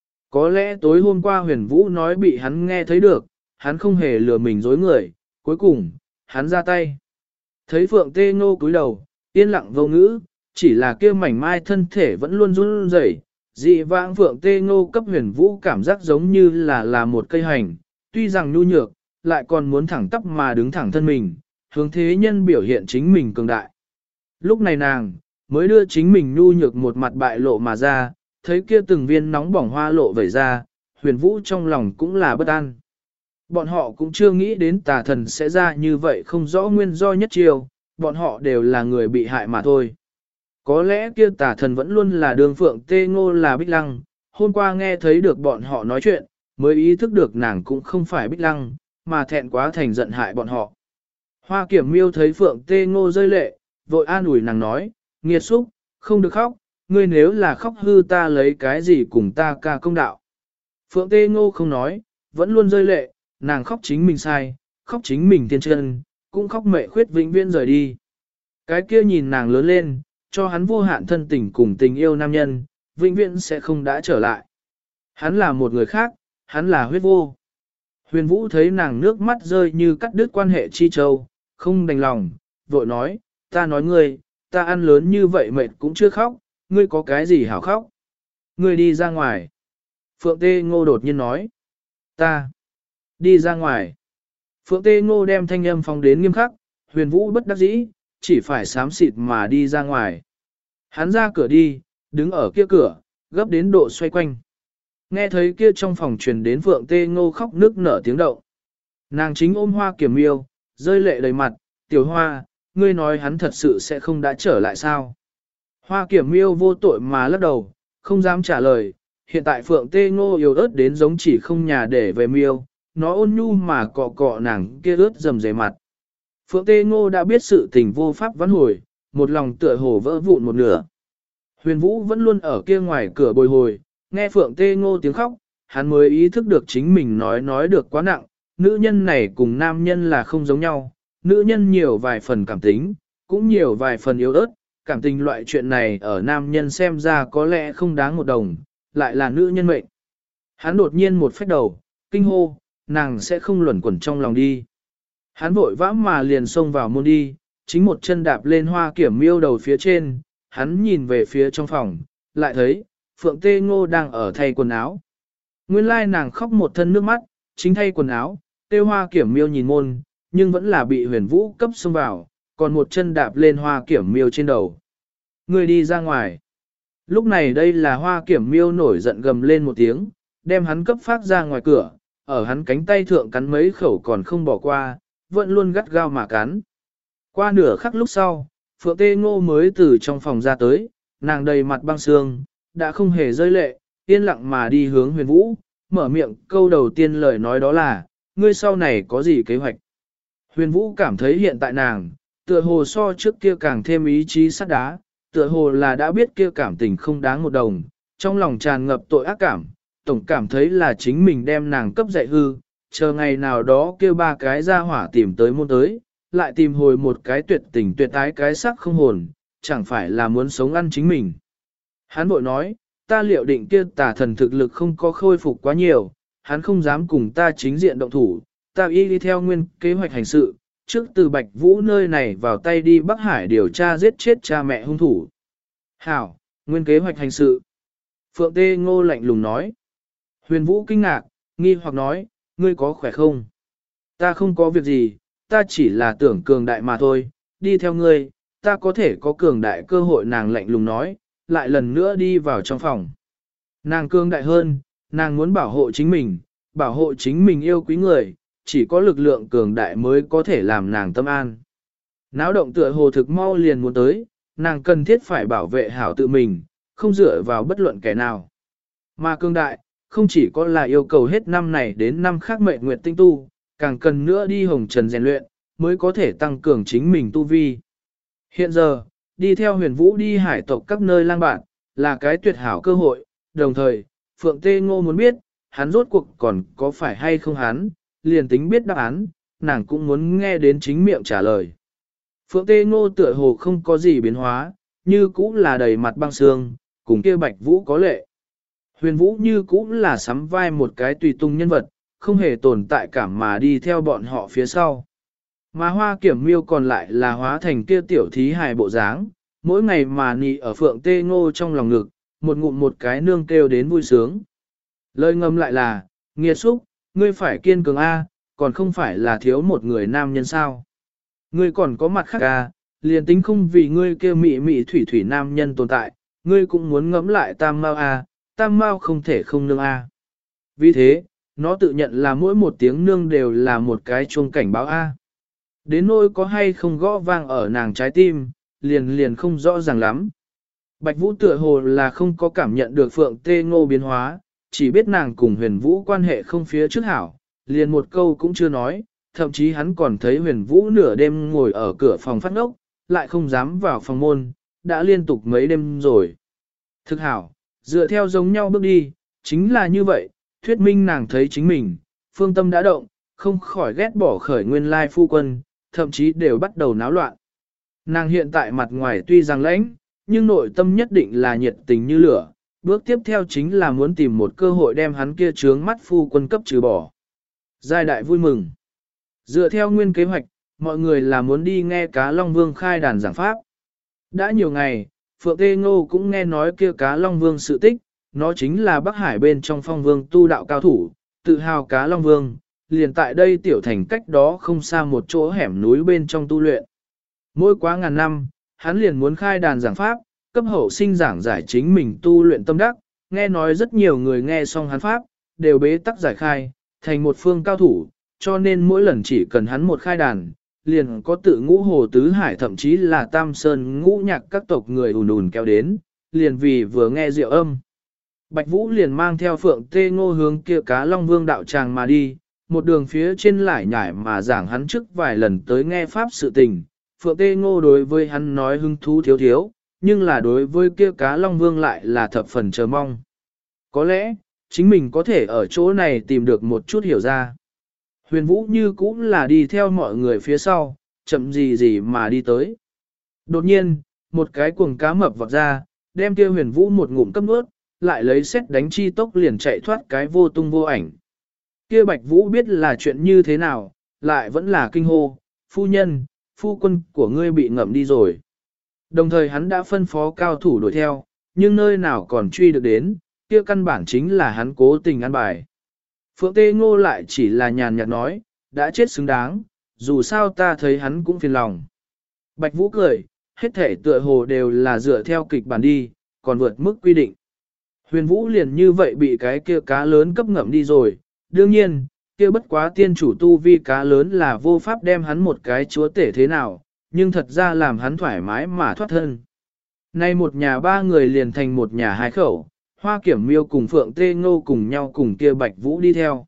Có lẽ tối hôm qua Huyền Vũ nói bị hắn nghe thấy được, hắn không hề lừa mình dối người, cuối cùng, hắn ra tay. Thấy Phượng Tê Ngô cúi đầu, yên lặng vô ngữ, chỉ là kia mảnh mai thân thể vẫn luôn run rẩy. Dị vãng Phượng Tê Ngô cấp Huyền Vũ cảm giác giống như là một cây hành, tuy rằng nhu nhược, lại còn muốn thẳng tắp mà đứng thẳng thân mình, hướng thế nhân biểu hiện chính mình cường đại. Lúc này nàng, mới đưa chính mình nhu nhược một mặt bại lộ mà ra, thấy kia từng viên nóng bỏng hoa lộ vẩy ra, Huyền Vũ trong lòng cũng là bất an. Bọn họ cũng chưa nghĩ đến tà thần sẽ ra như vậy không rõ nguyên do nhất chiều, bọn họ đều là người bị hại mà thôi. Có lẽ kia tà thần vẫn luôn là đường Phượng Tê Ngô là Bích Lăng, hôm qua nghe thấy được bọn họ nói chuyện, mới ý thức được nàng cũng không phải Bích Lăng, mà thẹn quá thành giận hại bọn họ. Hoa Kiểm Miêu thấy Phượng Tê Ngô rơi lệ, vội an ủi nàng nói, nghiệt xúc, không được khóc, ngươi nếu là khóc hư ta lấy cái gì cùng ta ca công đạo. Phượng Tê Ngô không nói, vẫn luôn rơi lệ, nàng khóc chính mình sai, khóc chính mình thiên chân, cũng khóc mẹ khuyết vĩnh viễn rời đi. Cái kia nhìn nàng lớn lên, cho hắn vô hạn thân tình cùng tình yêu nam nhân, vĩnh viễn sẽ không đã trở lại. Hắn là một người khác, hắn là huyết vô. Huyền Vũ thấy nàng nước mắt rơi như cắt đứt quan hệ chi châu, không đành lòng, vội nói, ta nói ngươi, ta ăn lớn như vậy mệt cũng chưa khóc, ngươi có cái gì hảo khóc. Ngươi đi ra ngoài. Phượng Tê Ngô đột nhiên nói, ta đi ra ngoài. Phượng Tê Ngô đem thanh âm phóng đến nghiêm khắc, Huyền Vũ bất đắc dĩ, chỉ phải xám xịt mà đi ra ngoài. Hắn ra cửa đi, đứng ở kia cửa, gấp đến độ xoay quanh. Nghe thấy kia trong phòng truyền đến Phượng Tê Ngô khóc nức nở tiếng động. Nàng chính ôm Hoa Kiểm Miêu, rơi lệ đầy mặt, tiểu Hoa, ngươi nói hắn thật sự sẽ không đã trở lại sao? Hoa Kiểm Miêu vô tội mà lắc đầu, không dám trả lời, hiện tại Phượng Tê Ngô yếu ớt đến giống chỉ không nhà để về Miêu, nó ôn nhu mà cọ cọ nàng kia ướt dầm dày mặt. Phượng Tê Ngô đã biết sự tình vô pháp vãn hồi, một lòng tựa hồ vỡ vụn một nửa. Huyền Vũ vẫn luôn ở kia ngoài cửa bồi hồi, nghe Phượng Tê Ngô tiếng khóc, hắn mới ý thức được chính mình nói được quá nặng, nữ nhân này cùng nam nhân là không giống nhau, nữ nhân nhiều vài phần cảm tính, cũng nhiều vài phần yếu ớt, cảm tình loại chuyện này ở nam nhân xem ra có lẽ không đáng một đồng, lại là nữ nhân mệnh. Hắn đột nhiên một phách đầu, kinh hô, nàng sẽ không luẩn quẩn trong lòng đi. Hắn vội vã mà liền xông vào môn đi, chính một chân đạp lên Hoa Kiểm Miêu đầu phía trên, hắn nhìn về phía trong phòng, lại thấy, Phượng Tê Ngô đang ở thay quần áo. Nguyên lai nàng khóc một thân nước mắt, chính thay quần áo, Tê Hoa Kiểm Miêu nhìn môn, nhưng vẫn là bị Huyền Vũ cấp xông vào, còn một chân đạp lên Hoa Kiểm Miêu trên đầu. Người đi ra ngoài. Lúc này đây là Hoa Kiểm Miêu nổi giận gầm lên một tiếng, đem hắn cấp phát ra ngoài cửa, ở hắn cánh tay thượng cắn mấy khẩu còn không bỏ qua, vẫn luôn gắt gao mà cắn. Qua nửa khắc lúc sau, Phượng Tê Ngô mới từ trong phòng ra tới, nàng đầy mặt băng sương, đã không hề rơi lệ, yên lặng mà đi hướng Huyền Vũ, mở miệng câu đầu tiên lời nói đó là, ngươi sau này có gì kế hoạch? Huyền Vũ cảm thấy hiện tại nàng, tựa hồ so trước kia càng thêm ý chí sắt đá, tựa hồ là đã biết kia cảm tình không đáng một đồng, trong lòng tràn ngập tội ác cảm, tổng cảm thấy là chính mình đem nàng cấp dạy hư, chờ ngày nào đó kêu ba cái ra hỏa tìm tới môn tới, lại tìm hồi một cái tuyệt tình tuyệt ái cái sắc không hồn, chẳng phải là muốn sống ăn chính mình. Hắn bội nói, ta liệu định kia tà thần thực lực không có khôi phục quá nhiều, hắn không dám cùng ta chính diện động thủ, ta y đi theo nguyên kế hoạch hành sự, trước từ Bạch Vũ nơi này vào tay đi Bắc Hải điều tra giết chết cha mẹ hung thủ. Hảo, nguyên kế hoạch hành sự. Phượng Tê Ngô lạnh lùng nói. Huyền Vũ kinh ngạc, nghi hoặc nói, ngươi có khỏe không? Ta không có việc gì, ta chỉ là tưởng cường đại mà thôi, đi theo ngươi, ta có thể có cường đại cơ hội nàng lạnh lùng nói, lại lần nữa đi vào trong phòng. Nàng cường đại hơn, nàng muốn bảo hộ chính mình yêu quý người, chỉ có lực lượng cường đại mới có thể làm nàng tâm an. Náo động tựa hồ thực mau liền muốn tới, nàng cần thiết phải bảo vệ hảo tự mình, không dựa vào bất luận kẻ nào. Mà cường đại, không chỉ có là yêu cầu hết năm này đến năm khác mệnh nguyệt tinh tu, càng cần nữa đi hồng trần rèn luyện, mới có thể tăng cường chính mình tu vi. Hiện giờ, đi theo Huyền Vũ đi hải tộc các nơi lang bạn, là cái tuyệt hảo cơ hội, đồng thời, Phượng Tê Ngô muốn biết, hắn rốt cuộc còn có phải hay không hắn, liền tính biết đáp án, nàng cũng muốn nghe đến chính miệng trả lời. Phượng Tê Ngô tựa hồ không có gì biến hóa, như cũ là đầy mặt băng sương, cùng kia Bạch Vũ có lệ. Huyền Vũ như cũ là sắm vai một cái tùy tung nhân vật, không hề tồn tại cảm mà đi theo bọn họ phía sau. Mà Hoa Kiểm Miêu còn lại là hóa thành kia tiểu thí hài bộ dáng, mỗi ngày mà nị ở Phượng Tê Ngô trong lòng ngực, một ngụm một cái nương kêu đến vui sướng. Lời ngầm lại là, nghiệt xúc, ngươi phải kiên cường A, còn không phải là thiếu một người nam nhân sao. Ngươi còn có mặt khác A, liền tính không vì ngươi kêu mị mị thủy thủy nam nhân tồn tại, ngươi cũng muốn ngẫm lại tam mao A, tam mao không thể không nương A. Vì thế, nó tự nhận là mỗi một tiếng nương đều là một cái chuông cảnh báo A. Đến nỗi có hay không gõ vang ở nàng trái tim, liền không rõ ràng lắm. Bạch Vũ tựa hồ là không có cảm nhận được Phượng Tê Ngô biến hóa, chỉ biết nàng cùng Huyền Vũ quan hệ không phía trước hảo, liền một câu cũng chưa nói, thậm chí hắn còn thấy Huyền Vũ nửa đêm ngồi ở cửa phòng phát ngốc, lại không dám vào phòng môn, đã liên tục mấy đêm rồi. Thực hảo, dựa theo giống nhau bước đi, chính là như vậy, thuyết minh nàng thấy chính mình, phương tâm đã động, không khỏi ghét bỏ khởi nguyên lai phu quân, thậm chí đều bắt đầu náo loạn. Nàng hiện tại mặt ngoài tuy rằng lãnh, nhưng nội tâm nhất định là nhiệt tình như lửa, bước tiếp theo chính là muốn tìm một cơ hội đem hắn kia trướng mắt phu quân cấp trừ bỏ. Giai đại vui mừng. Dựa theo nguyên kế hoạch, mọi người là muốn đi nghe Cá Long Vương khai đàn giảng pháp. Đã nhiều ngày, Phượng Tê Ngô cũng nghe nói kia Cá Long Vương sự tích, nó chính là Bắc Hải bên trong phong vương tu đạo cao thủ, tự hào Cá Long Vương, liền tại đây tiểu thành cách đó không xa một chỗ hẻm núi bên trong tu luyện. Mỗi quá ngàn năm, hắn liền muốn khai đàn giảng pháp, cấp hậu sinh giảng giải chính mình tu luyện tâm đắc, nghe nói rất nhiều người nghe xong hắn pháp, đều bế tắc giải khai, thành một phương cao thủ, cho nên mỗi lần chỉ cần hắn một khai đàn, liền có tự ngũ hồ tứ hải thậm chí là tam sơn ngũ nhạc các tộc người ùn ùn kéo đến, liền vì vừa nghe diệu âm. Bạch Vũ liền mang theo Phượng Tê Ngô hướng kia Cá Long Vương đạo tràng mà đi, một đường phía trên lải nhải mà giảng hắn trước vài lần tới nghe pháp sự tình. Phượng Tê Ngô đối với hắn nói hứng thú thiếu thiếu, nhưng là đối với kia Cá Long Vương lại là thập phần chờ mong. Có lẽ, chính mình có thể ở chỗ này tìm được một chút hiểu ra. Huyền Vũ như cũng là đi theo mọi người phía sau, chậm gì gì mà đi tới. Đột nhiên, một cái cuồng cá mập vọt ra, đem kia Huyền Vũ một ngụm cấp nuốt, lại lấy xét đánh chi tốc liền chạy thoát cái vô tung vô ảnh. Kia Bạch Vũ biết là chuyện như thế nào, lại vẫn là kinh hô, phu nhân, phu quân của ngươi bị ngậm đi rồi. Đồng thời hắn đã phân phó cao thủ đuổi theo, nhưng nơi nào còn truy được đến, kia căn bản chính là hắn cố tình ăn bài. Phượng Tê Ngô lại chỉ là nhàn nhạt nói, đã chết xứng đáng, dù sao ta thấy hắn cũng phiền lòng. Bạch Vũ cười, hết thể tựa hồ đều là dựa theo kịch bản đi, còn vượt mức quy định. Huyền Vũ liền như vậy bị cái kia cá lớn cấp ngậm đi rồi, đương nhiên, kia bất quá tiên chủ tu vi cá lớn là vô pháp đem hắn một cái chúa tể thế nào, nhưng thật ra làm hắn thoải mái mà thoát thân. Nay một nhà ba người liền thành một nhà hai khẩu, Hoa Kiểm Miêu cùng Phượng Tê Ngô cùng nhau cùng kia Bạch Vũ đi theo.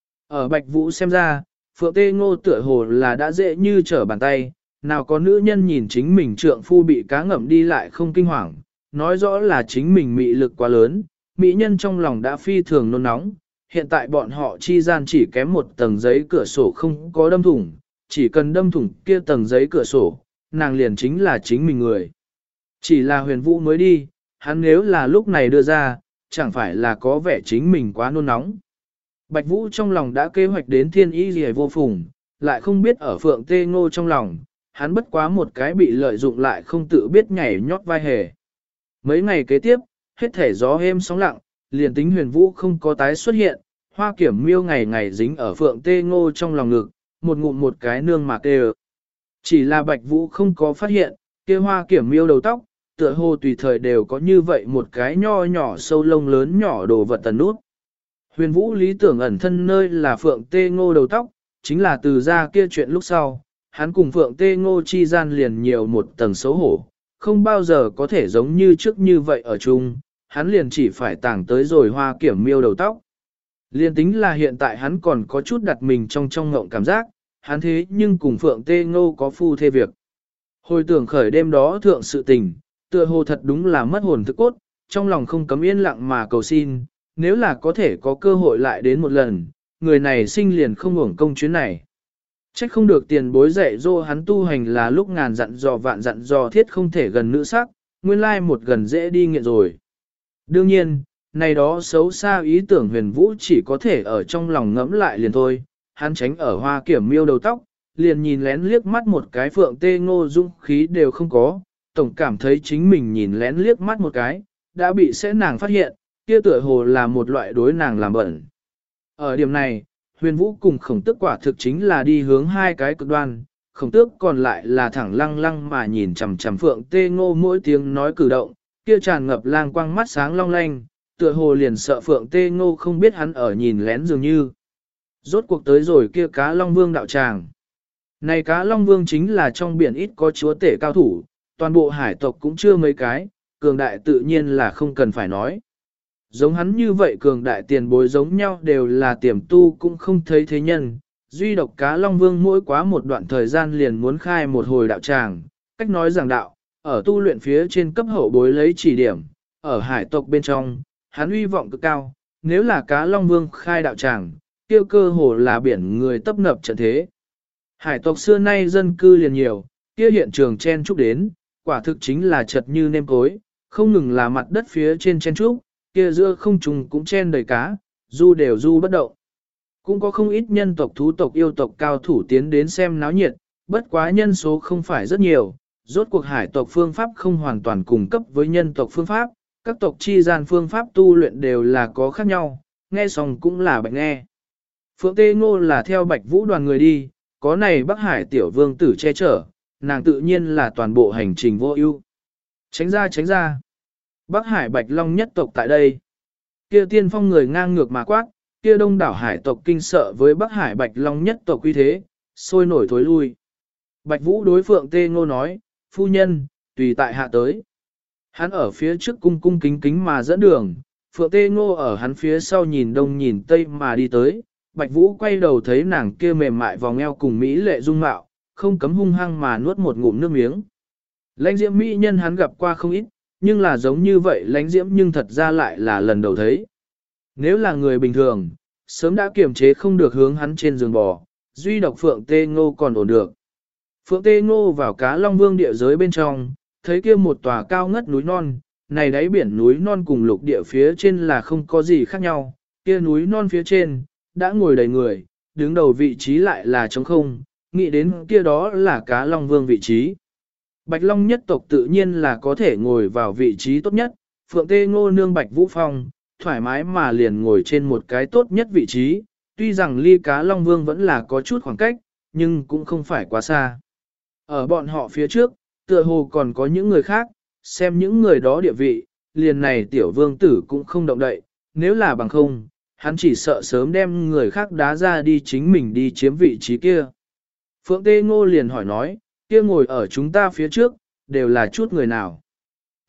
Ở Bạch Vũ xem ra, Phượng Tê Ngô tựa hồ là đã dễ như trở bàn tay, nào có nữ nhân nhìn chính mình trượng phu bị cá ngậm đi lại không kinh hoàng, nói rõ là chính mình mị lực quá lớn, mỹ nhân trong lòng đã phi thường nôn nóng, hiện tại bọn họ chi gian chỉ kém một tầng giấy cửa sổ không có đâm thủng, chỉ cần đâm thủng kia tầng giấy cửa sổ, nàng liền chính là chính mình người. Chỉ là Huyền Vũ mới đi, hắn nếu là lúc này đưa ra, chẳng phải là có vẻ chính mình quá nôn nóng. Bạch Vũ trong lòng đã kế hoạch đến thiên ý gì vô phùng, lại không biết ở Phượng Tê Ngô trong lòng, hắn bất quá một cái bị lợi dụng lại không tự biết nhảy nhót vai hề. Mấy ngày kế tiếp, hết thể gió êm sóng lặng, liền tính Huyền Vũ không có tái xuất hiện, Hoa Kiểm Miêu ngày ngày dính ở Phượng Tê Ngô trong lòng ngực, một ngụm một cái nương mạc tê. Chỉ là Bạch Vũ không có phát hiện, kia Hoa Kiểm Miêu đầu tóc, tựa hồ tùy thời đều có như vậy một cái nho nhỏ sâu lông lớn nhỏ đồ vật tần nút. Huyền Vũ lý tưởng ẩn thân nơi là Phượng Tê Ngô đầu tóc, chính là từ ra kia chuyện lúc sau, hắn cùng Phượng Tê Ngô chi gian liền nhiều một tầng xấu hổ, không bao giờ có thể giống như trước như vậy ở chung, hắn liền chỉ phải tàng tới rồi Hoa Kiểm Miêu đầu tóc. Liên tính là hiện tại hắn còn có chút đặt mình trong ngộng cảm giác, hắn thế nhưng cùng Phượng Tê Ngô có phu thê việc. Hồi tưởng khởi đêm đó thượng sự tình, tựa hồ thật đúng là mất hồn thức cốt, trong lòng không cấm yên lặng mà cầu xin, nếu là có thể có cơ hội lại đến một lần, người này sinh liền không hưởng công chuyến này. Trách không được tiền bối dạy dỗ hắn tu hành là lúc ngàn dặn dò vạn dặn dò thiết không thể gần nữ sắc, nguyên lai một gần dễ đi nghiện rồi. Đương nhiên, này đó xấu xa ý tưởng Huyền Vũ chỉ có thể ở trong lòng ngẫm lại liền thôi, hắn tránh ở Hoa Kiểm Miêu đầu tóc, liền nhìn lén liếc mắt một cái Phượng Tê Ngô dũng khí đều không có, tổng cảm thấy chính mình nhìn lén liếc mắt một cái, đã bị sẽ nàng phát hiện, kia tựa hồ là một loại đối nàng làm bẩn. Ở điểm này, Huyền Vũ cùng Khổng Tước quả thực chính là đi hướng hai cái cực đoan, Khổng Tước còn lại là thẳng lăng lăng mà nhìn chằm chằm Phượng Tê Ngô mỗi tiếng nói cử động, kia tràn ngập lang quang mắt sáng long lanh, tựa hồ liền sợ Phượng Tê Ngô không biết hắn ở nhìn lén dường như. Rốt cuộc tới rồi kia Cá Long Vương đạo tràng. Này Cá Long Vương chính là trong biển ít có chúa tể cao thủ, toàn bộ hải tộc cũng chưa mấy cái, cường đại tự nhiên là không cần phải nói. Giống hắn như vậy cường đại tiền bối giống nhau đều là tiềm tu cũng không thấy thế nhân, duy độc Cá Long Vương mỗi quá một đoạn thời gian liền muốn khai một hồi đạo tràng, cách nói giảng đạo, ở tu luyện phía trên cấp hậu bối lấy chỉ điểm, ở hải tộc bên trong, hắn uy vọng cực cao, nếu là Cá Long Vương khai đạo tràng, tiêu cơ hồ là biển người tấp nập trận thế. Hải tộc xưa nay dân cư liền nhiều, kia hiện trường chen trúc đến, quả thực chính là chật như nêm cối, không ngừng là mặt đất phía trên chen trúc, kia giữa không trùng cũng chen đầy cá, du đều du bất động. Cũng có không ít nhân tộc thú tộc yêu tộc cao thủ tiến đến xem náo nhiệt, bất quá nhân số không phải rất nhiều, rốt cuộc hải tộc phương pháp không hoàn toàn cùng cấp với nhân tộc phương pháp, các tộc chi gian phương pháp tu luyện đều là có khác nhau, nghe xong cũng là bạch nghe. Phượng Tê Ngô là theo Bạch Vũ đoàn người đi, có này Bắc Hải tiểu vương tử che chở, nàng tự nhiên là toàn bộ hành trình vô ưu. Tránh ra tránh ra. Bắc Hải Bạch Long nhất tộc tại đây. Kia tiên phong người ngang ngược mà quát, kia đông đảo hải tộc kinh sợ với Bắc Hải Bạch Long nhất tộc uy thế, sôi nổi thối lui. Bạch Vũ đối Phượng Tê Ngô nói, phu nhân, tùy tại hạ tới. Hắn ở phía trước cung cung kính kính mà dẫn đường, Phượng Tê Ngô ở hắn phía sau nhìn đông nhìn tây mà đi tới. Bạch Vũ quay đầu thấy nàng kia mềm mại vòng eo cùng mỹ lệ dung mạo, không cấm hung hăng mà nuốt một ngụm nước miếng. Lãnh diễm mỹ nhân hắn gặp qua không ít, nhưng là giống như vậy lãnh diễm nhưng thật ra lại là lần đầu thấy. Nếu là người bình thường, sớm đã kiềm chế không được hướng hắn trên giường bò, duy độc Phượng Tê Ngô còn ổn được. Phượng Tê Ngô vào Cá Long Vương địa giới bên trong, thấy kia một tòa cao ngất núi non, này đáy biển núi non cùng lục địa phía trên là không có gì khác nhau, kia núi non phía trên, đã ngồi đầy người, đứng đầu vị trí lại là trống không, nghĩ đến kia đó là Cá Long Vương vị trí. Bạch Long nhất tộc tự nhiên là có thể ngồi vào vị trí tốt nhất, Phượng Tê Ngô nương Bạch Vũ Phong, thoải mái mà liền ngồi trên một cái tốt nhất vị trí, tuy rằng ly Cá Long Vương vẫn là có chút khoảng cách, nhưng cũng không phải quá xa. Ở bọn họ phía trước, tựa hồ còn có những người khác, xem những người đó địa vị, liền này tiểu vương tử cũng không động đậy, nếu là bằng không, hắn chỉ sợ sớm đem người khác đá ra đi chính mình đi chiếm vị trí kia. Phượng Tê Ngô liền hỏi nói, kia ngồi ở chúng ta phía trước, đều là chút người nào.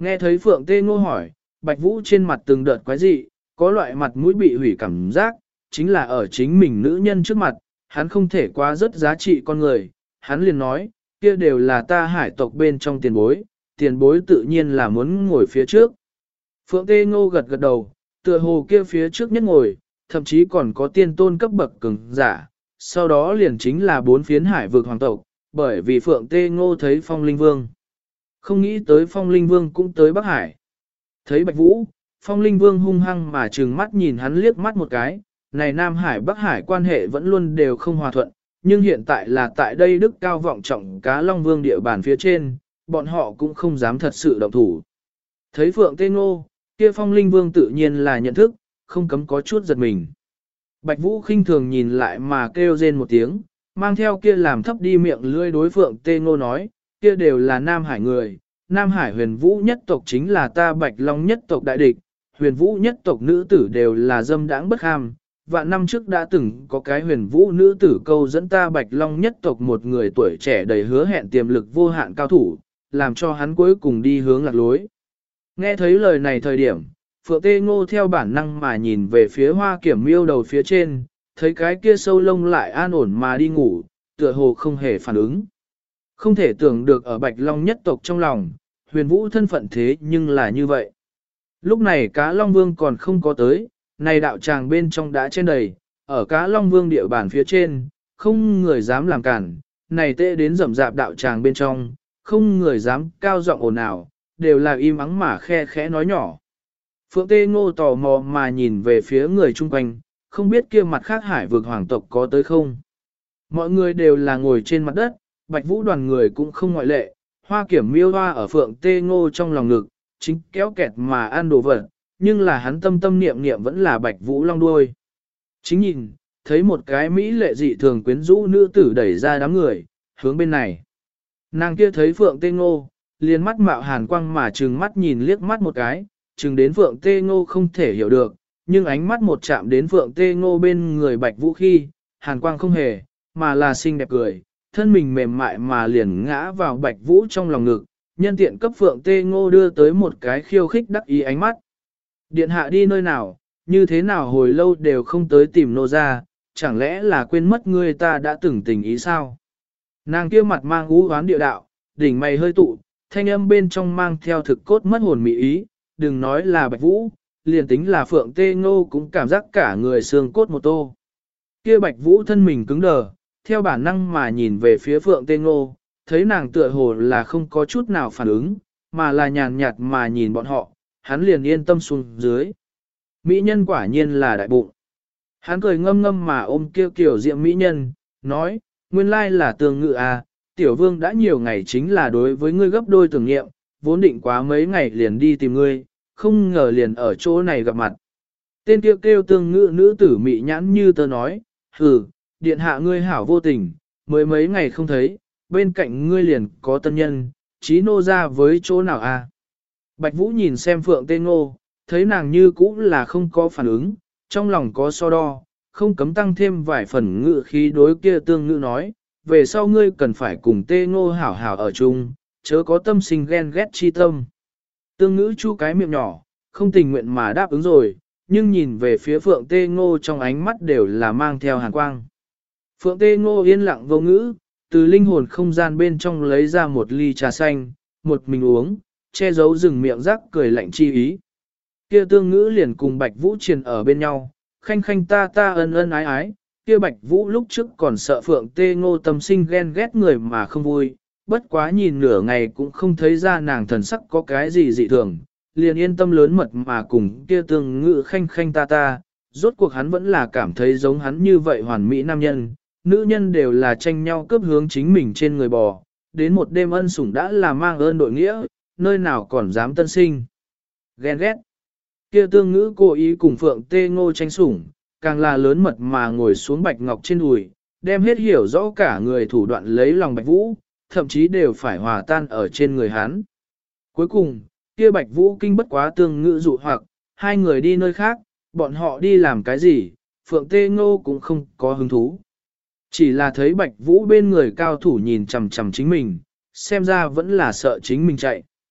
Nghe thấy Phượng Tê Ngô hỏi, Bạch Vũ trên mặt từng đợt quái dị, có loại mặt mũi bị hủy cảm giác, chính là ở chính mình nữ nhân trước mặt, hắn không thể quá rất giá trị con người, hắn liền nói, kia đều là ta hải tộc bên trong tiền bối tự nhiên là muốn ngồi phía trước. Phượng Tê Ngô gật gật đầu, tựa hồ kia phía trước nhất ngồi, thậm chí còn có tiên tôn cấp bậc cường giả, sau đó liền chính là 4 phiến hải vực hoàng tộc, bởi vì Phượng Tê Ngô thấy Phong Linh Vương. Không nghĩ tới Phong Linh Vương cũng tới Bắc Hải. Thấy Bạch Vũ, Phong Linh Vương hung hăng mà trừng mắt nhìn hắn liếc mắt một cái, này Nam Hải Bắc Hải quan hệ vẫn luôn đều không hòa thuận, nhưng hiện tại là tại đây đức cao vọng trọng Cá Long Vương địa bàn phía trên, bọn họ cũng không dám thật sự động thủ. Thấy Phượng Tê Ngô, kia Phong Linh Vương tự nhiên là nhận thức, không cấm có chút giật mình. Bạch Vũ khinh thường nhìn lại mà kêu rên một tiếng, mang theo kia làm thấp đi miệng lưỡi đối Phượng Tê Ngô nói, kia đều là Nam Hải người, Nam Hải huyền vũ nhất tộc chính là ta Bạch Long nhất tộc đại địch, huyền vũ nhất tộc nữ tử đều là dâm đãng bất ham. Vạn năm trước đã từng có cái huyền vũ nữ tử câu dẫn ta Bạch Long nhất tộc một người tuổi trẻ đầy hứa hẹn tiềm lực vô hạn cao thủ, làm cho hắn cuối cùng đi hướng lạc lối. Nghe thấy lời này thời điểm, Phượng Tê Ngô theo bản năng mà nhìn về phía Hoa Kiểm Miêu đầu phía trên, thấy cái kia sâu lông lại an ổn mà đi ngủ, tựa hồ không hề phản ứng. Không thể tưởng được ở Bạch Long nhất tộc trong lòng, huyền vũ thân phận thế nhưng là như vậy. Lúc này Cá Long Vương còn không có tới, này đạo tràng bên trong đã trên đầy, ở Cá Long Vương địa bàn phía trên, không người dám làm cản, này tệ đến rầm rạp đạo tràng bên trong, không người dám cao giọng ồn ào, đều là im ắng mà khe khẽ nói nhỏ. Phượng Tê Ngô tò mò mà nhìn về phía người chung quanh, không biết kia mặt khác hải vực hoàng tộc có tới không. Mọi người đều là ngồi trên mặt đất, Bạch Vũ đoàn người cũng không ngoại lệ, Hoa Kiểm Miêu hoa ở Phượng Tê Ngô trong lòng ngực, chính kéo kẹt mà ăn đồ vật, nhưng là hắn tâm tâm niệm niệm vẫn là Bạch Vũ long đuôi. Chính nhìn, thấy một cái mỹ lệ dị thường quyến rũ nữ tử đẩy ra đám người, hướng bên này. Nàng kia thấy Phượng Tê Ngô, liền mắt mạo hàn quang mà trừng mắt nhìn liếc mắt một cái, trừng đến Phượng Tê Ngô không thể hiểu được, nhưng ánh mắt một chạm đến Phượng Tê Ngô bên người Bạch Vũ khi, hàn quang không hề, mà là xinh đẹp cười, thân mình mềm mại mà liền ngã vào Bạch Vũ trong lòng ngực, nhân tiện cấp Phượng Tê Ngô đưa tới một cái khiêu khích đắc ý ánh mắt. Điện hạ đi nơi nào, như thế nào hồi lâu đều không tới tìm nô ra, chẳng lẽ là quên mất ngươi ta đã từng tình ý sao? Nàng kia mặt mang ú hoán địa đạo, đỉnh mày hơi tụ, thanh âm bên trong mang theo thực cốt mất hồn mị ý, đừng nói là Bạch Vũ, liền tính là Phượng Tê Ngô cũng cảm giác cả người xương cốt một tô. Kia Bạch Vũ thân mình cứng đờ, theo bản năng mà nhìn về phía Phượng Tê Ngô, thấy nàng tựa hồ là không có chút nào phản ứng, mà là nhàn nhạt mà nhìn bọn họ, hắn liền yên tâm xuống dưới. Mỹ nhân quả nhiên là đại bụng. Hắn cười ngâm ngâm mà ôm kia kiểu diệm mỹ nhân, nói, nguyên lai là tường ngự à, tiểu vương đã nhiều ngày chính là đối với ngươi gấp đôi tưởng nghiệm, vốn định quá mấy ngày liền đi tìm ngươi, không ngờ liền ở chỗ này gặp mặt. Tên kia kêu tương ngự nữ tử mị nhãn như tớ nói, hừ, điện hạ ngươi hảo vô tình, mới mấy ngày không thấy, bên cạnh ngươi liền có tân nhân, trí nô ra với chỗ nào à. Bạch Vũ nhìn xem Phượng Tê Ngô, thấy nàng như cũ là không có phản ứng, trong lòng có so đo, không cấm tăng thêm vài phần ngự khí đối kia tương ngữ nói, về sau ngươi cần phải cùng Tê Ngô hảo hảo ở chung, chớ có tâm sinh ghen ghét chi tâm. Tương ngữ chu cái miệng nhỏ, không tình nguyện mà đáp ứng rồi, nhưng nhìn về phía Phượng Tê Ngô trong ánh mắt đều là mang theo hàn quang. Phượng Tê Ngô yên lặng vô ngữ, từ linh hồn không gian bên trong lấy ra một ly trà xanh, một mình uống, che giấu rừng miệng rắc cười lạnh chi ý. Kia tương ngữ liền cùng Bạch Vũ triền ở bên nhau, khanh khanh ta ta ân ân ái ái, kia Bạch Vũ lúc trước còn sợ Phượng Tê Ngô tâm sinh ghen ghét người mà không vui, bất quá nhìn nửa ngày cũng không thấy ra nàng thần sắc có cái gì dị thường, liền yên tâm lớn mật mà cùng kia tương ngữ khanh khanh ta ta, rốt cuộc hắn vẫn là cảm thấy giống hắn như vậy hoàn mỹ nam nhân, nữ nhân đều là tranh nhau cướp hướng chính mình trên người bò, đến một đêm ân sủng đã là mang ơn đội nghĩa, nơi nào còn dám tân sinh. Ghen ghét. Kia tương ngữ cố ý cùng Phượng Tê Ngô tranh sủng, càng là lớn mật mà ngồi xuống Bạch Ngọc trên đùi, đem hết hiểu rõ cả người thủ đoạn lấy lòng Bạch Vũ, thậm chí đều phải hòa tan ở trên người hắn. Cuối cùng, kia Bạch Vũ kinh bất quá tương ngữ dụ hoặc, hai người đi nơi khác, bọn họ đi làm cái gì, Phượng Tê Ngô cũng không có hứng thú. Chỉ là thấy Bạch Vũ bên người cao thủ nhìn chằm chằm chính mình, xem ra vẫn là sợ chính mình chạy.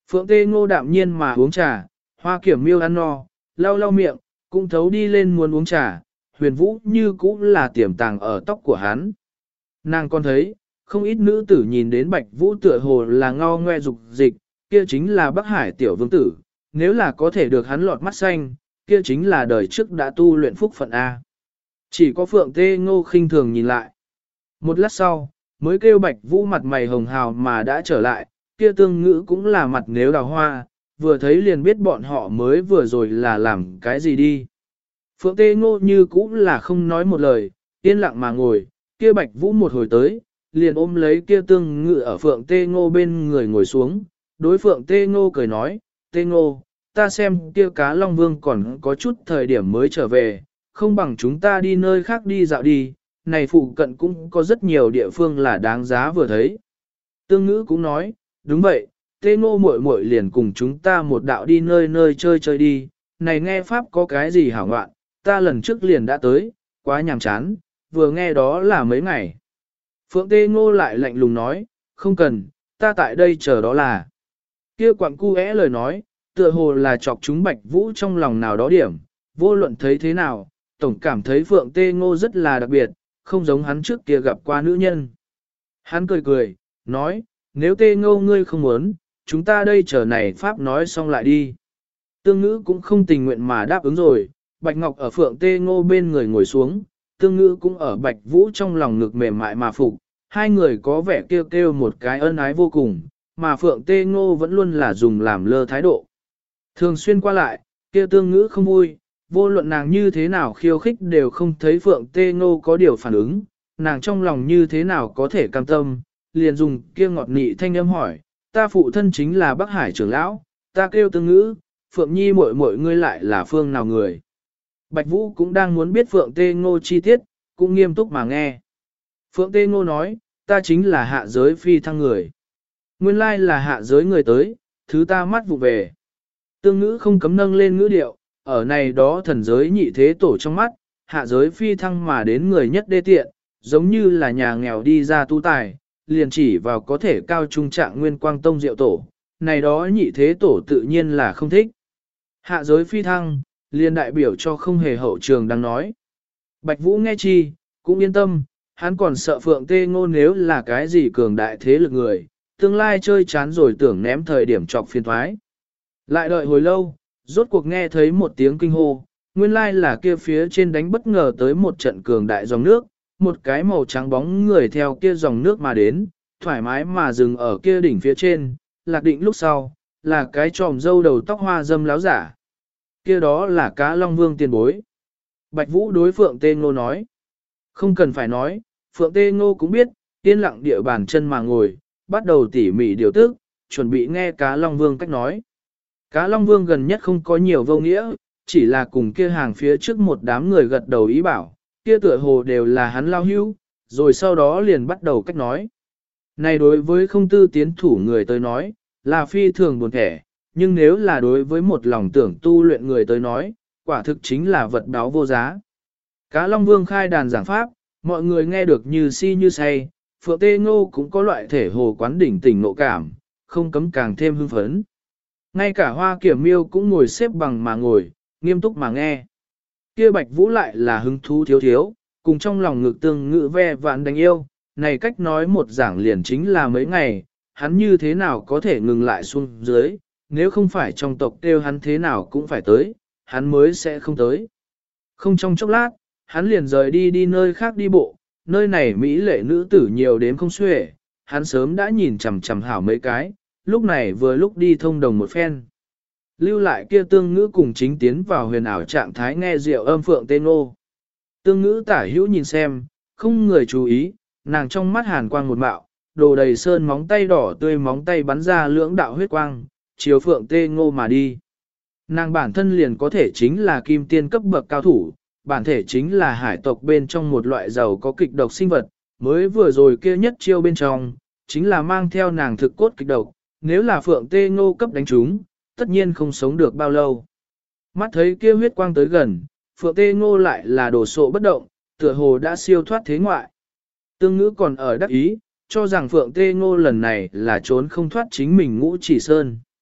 Phượng Tê Ngô đạm nhiên mà uống trà, Hoa Kiểm Miêu ăn no, lau lau miệng, cũng thấu đi lên muốn uống trà, Huyền Vũ như cũ là tiềm tàng ở tóc của hắn. Nàng còn thấy, không ít nữ tử nhìn đến Bạch Vũ tựa hồ là ngao ngoe dục dịch, kia chính là Bắc Hải tiểu vương tử, nếu là có thể được hắn lọt mắt xanh, kia chính là đời trước đã tu luyện phúc phận A. Chỉ có Phượng Tê Ngô khinh thường nhìn lại. Một lát sau, mới kêu Bạch Vũ mặt mày hồng hào mà đã trở lại, kia Tương Ngữ cũng là mặt nếu đào hoa, vừa thấy liền biết bọn họ mới vừa rồi là làm cái gì đi. Phượng Tê Ngô như cũng là không nói một lời, yên lặng mà ngồi, kia Bạch Vũ một hồi tới, liền ôm lấy kia Tương Ngữ ở Phượng Tê Ngô bên người ngồi xuống, đối Phượng Tê Ngô cười nói, Tê Ngô, ta xem kia cá Long Vương còn có chút thời điểm mới trở về, không bằng chúng ta đi nơi khác đi dạo đi, này phụ cận cũng có rất nhiều địa phương là đáng giá vừa thấy. Tương Ngữ cũng nói, đúng vậy, Tê Ngô muội muội liền cùng chúng ta một đạo đi nơi nơi chơi chơi đi, này nghe pháp có cái gì hảo ngoạn, ta lần trước liền đã tới, quá nhàm chán, vừa nghe đó là mấy ngày. Phượng Tê Ngô lại lạnh lùng nói, không cần, ta tại đây chờ đó là. Kia quặng cu lời nói, tựa hồ là chọc chúng Bạch Vũ trong lòng nào đó điểm, vô luận thấy thế nào, tổng cảm thấy Phượng Tê Ngô rất là đặc biệt, không giống hắn trước kia gặp qua nữ nhân. Hắn cười cười, nói, nếu Tê Ngô ngươi không muốn, chúng ta đây chờ này pháp nói xong lại đi. Tương Ngữ cũng không tình nguyện mà đáp ứng rồi, Bạch Ngọc ở Phượng Tê Ngô bên người ngồi xuống, Tương Ngữ cũng ở Bạch Vũ trong lòng ngực mềm mại mà phục, hai người có vẻ kêu kêu một cái ân ái vô cùng, mà Phượng Tê Ngô vẫn luôn là dùng làm lơ thái độ. Thường xuyên qua lại, kia Tương Ngữ không vui, vô luận nàng như thế nào khiêu khích đều không thấy Phượng Tê Ngô có điều phản ứng, nàng trong lòng như thế nào có thể cam tâm, liền dùng kia ngọt nị thanh âm hỏi, ta phụ thân chính là Bắc Hải trưởng lão, ta kêu Tương Ngữ, Phượng Nhi muội muội ngươi lại là phương nào người. Bạch Vũ cũng đang muốn biết Phượng Tê Ngô chi tiết, cũng nghiêm túc mà nghe. Phượng Tê Ngô nói, ta chính là hạ giới phi thăng người. Nguyên lai là hạ giới người tới, thứ ta mắt vụ về. Tương Ngữ không cấm nâng lên ngữ điệu, ở này đó thần giới nhị thế tổ trong mắt, hạ giới phi thăng mà đến người nhất đê tiện, giống như là nhà nghèo đi ra tu tài, liền chỉ vào có thể cao trung trạng nguyên quang tông diệu tổ, này đó nhị thế tổ tự nhiên là không thích. Hạ giới phi thăng, liền đại biểu cho không hề hậu trường đang nói. Bạch Vũ nghe chi, cũng yên tâm, hắn còn sợ Phượng Tê Ngô nếu là cái gì cường đại thế lực người, tương lai chơi chán rồi tưởng ném thời điểm trọc phiền thoái. Lại đợi hồi lâu, rốt cuộc nghe thấy một tiếng kinh hô, nguyên lai là kia phía trên đánh bất ngờ tới một trận cường đại dòng nước, một cái màu trắng bóng người theo kia dòng nước mà đến, thoải mái mà dừng ở kia đỉnh phía trên, lạc định lúc sau, là cái tròm dâu đầu tóc hoa dâm láo giả. Kia đó là cá Long Vương tiền bối. Bạch Vũ đối Phượng Tê Ngô nói. Không cần phải nói, Phượng Tê Ngô cũng biết, yên lặng địa bàn chân mà ngồi, bắt đầu tỉ mỉ điều tức, chuẩn bị nghe cá Long Vương cách nói. Cá Long Vương gần nhất không có nhiều vô nghĩa, chỉ là cùng kia hàng phía trước một đám người gật đầu ý bảo, kia tựa hồ đều là hắn lao hữu, rồi sau đó liền bắt đầu cách nói. Này đối với không tư tiến thủ người tới nói, là phi thường buồn thẻ, nhưng nếu là đối với một lòng tưởng tu luyện người tới nói, quả thực chính là vật đáo vô giá. Cá Long Vương khai đàn giảng pháp, mọi người nghe được như si như say, Phượng Tê Ngô cũng có loại thể hồ quán đỉnh tỉnh nộ cảm, không cấm càng thêm hưng phấn. Ngay cả Hoa Kiểm Miêu cũng ngồi xếp bằng mà ngồi, nghiêm túc mà nghe. Kia Bạch Vũ lại là hứng thú thiếu thiếu, cùng trong lòng ngực Tương Ngữ ve vạn đánh yêu, này cách nói một giảng liền chính là mấy ngày, hắn như thế nào có thể ngừng lại xuống dưới, nếu không phải trong tộc kêu hắn thế nào cũng phải tới, hắn mới sẽ không tới. Không trong chốc lát, hắn liền rời đi đi nơi khác đi bộ, nơi này mỹ lệ nữ tử nhiều đến không xuể, hắn sớm đã nhìn chằm chằm hảo mấy cái, lúc này vừa lúc đi thông đồng một phen. Lưu lại kia Tương Ngữ cùng chính tiến vào huyền ảo trạng thái nghe rượu âm Phượng Tê Ngô. Tương Ngữ tả hữu nhìn xem, không người chú ý, nàng trong mắt hàn quang một mạo, đồ đầy sơn móng tay đỏ tươi móng tay bắn ra lưỡng đạo huyết quang, chiếu Phượng Tê Ngô mà đi. Nàng bản thân liền có thể chính là kim tiên cấp bậc cao thủ, bản thể chính là hải tộc bên trong một loại giàu có kịch độc sinh vật, mới vừa rồi kia nhất chiêu bên trong, chính là mang theo nàng thực cốt kịch độc, nếu là Phượng Tê Ngô cấp đánh chúng, tất nhiên không sống được bao lâu. Mắt thấy kia huyết quang tới gần, Phượng Tê Ngô lại là đồ sộ bất động, tựa hồ đã siêu thoát thế ngoại. Tương Ngữ còn ở đắc ý, cho rằng Phượng Tê Ngô lần này là trốn không thoát chính mình Ngũ Chỉ Sơn.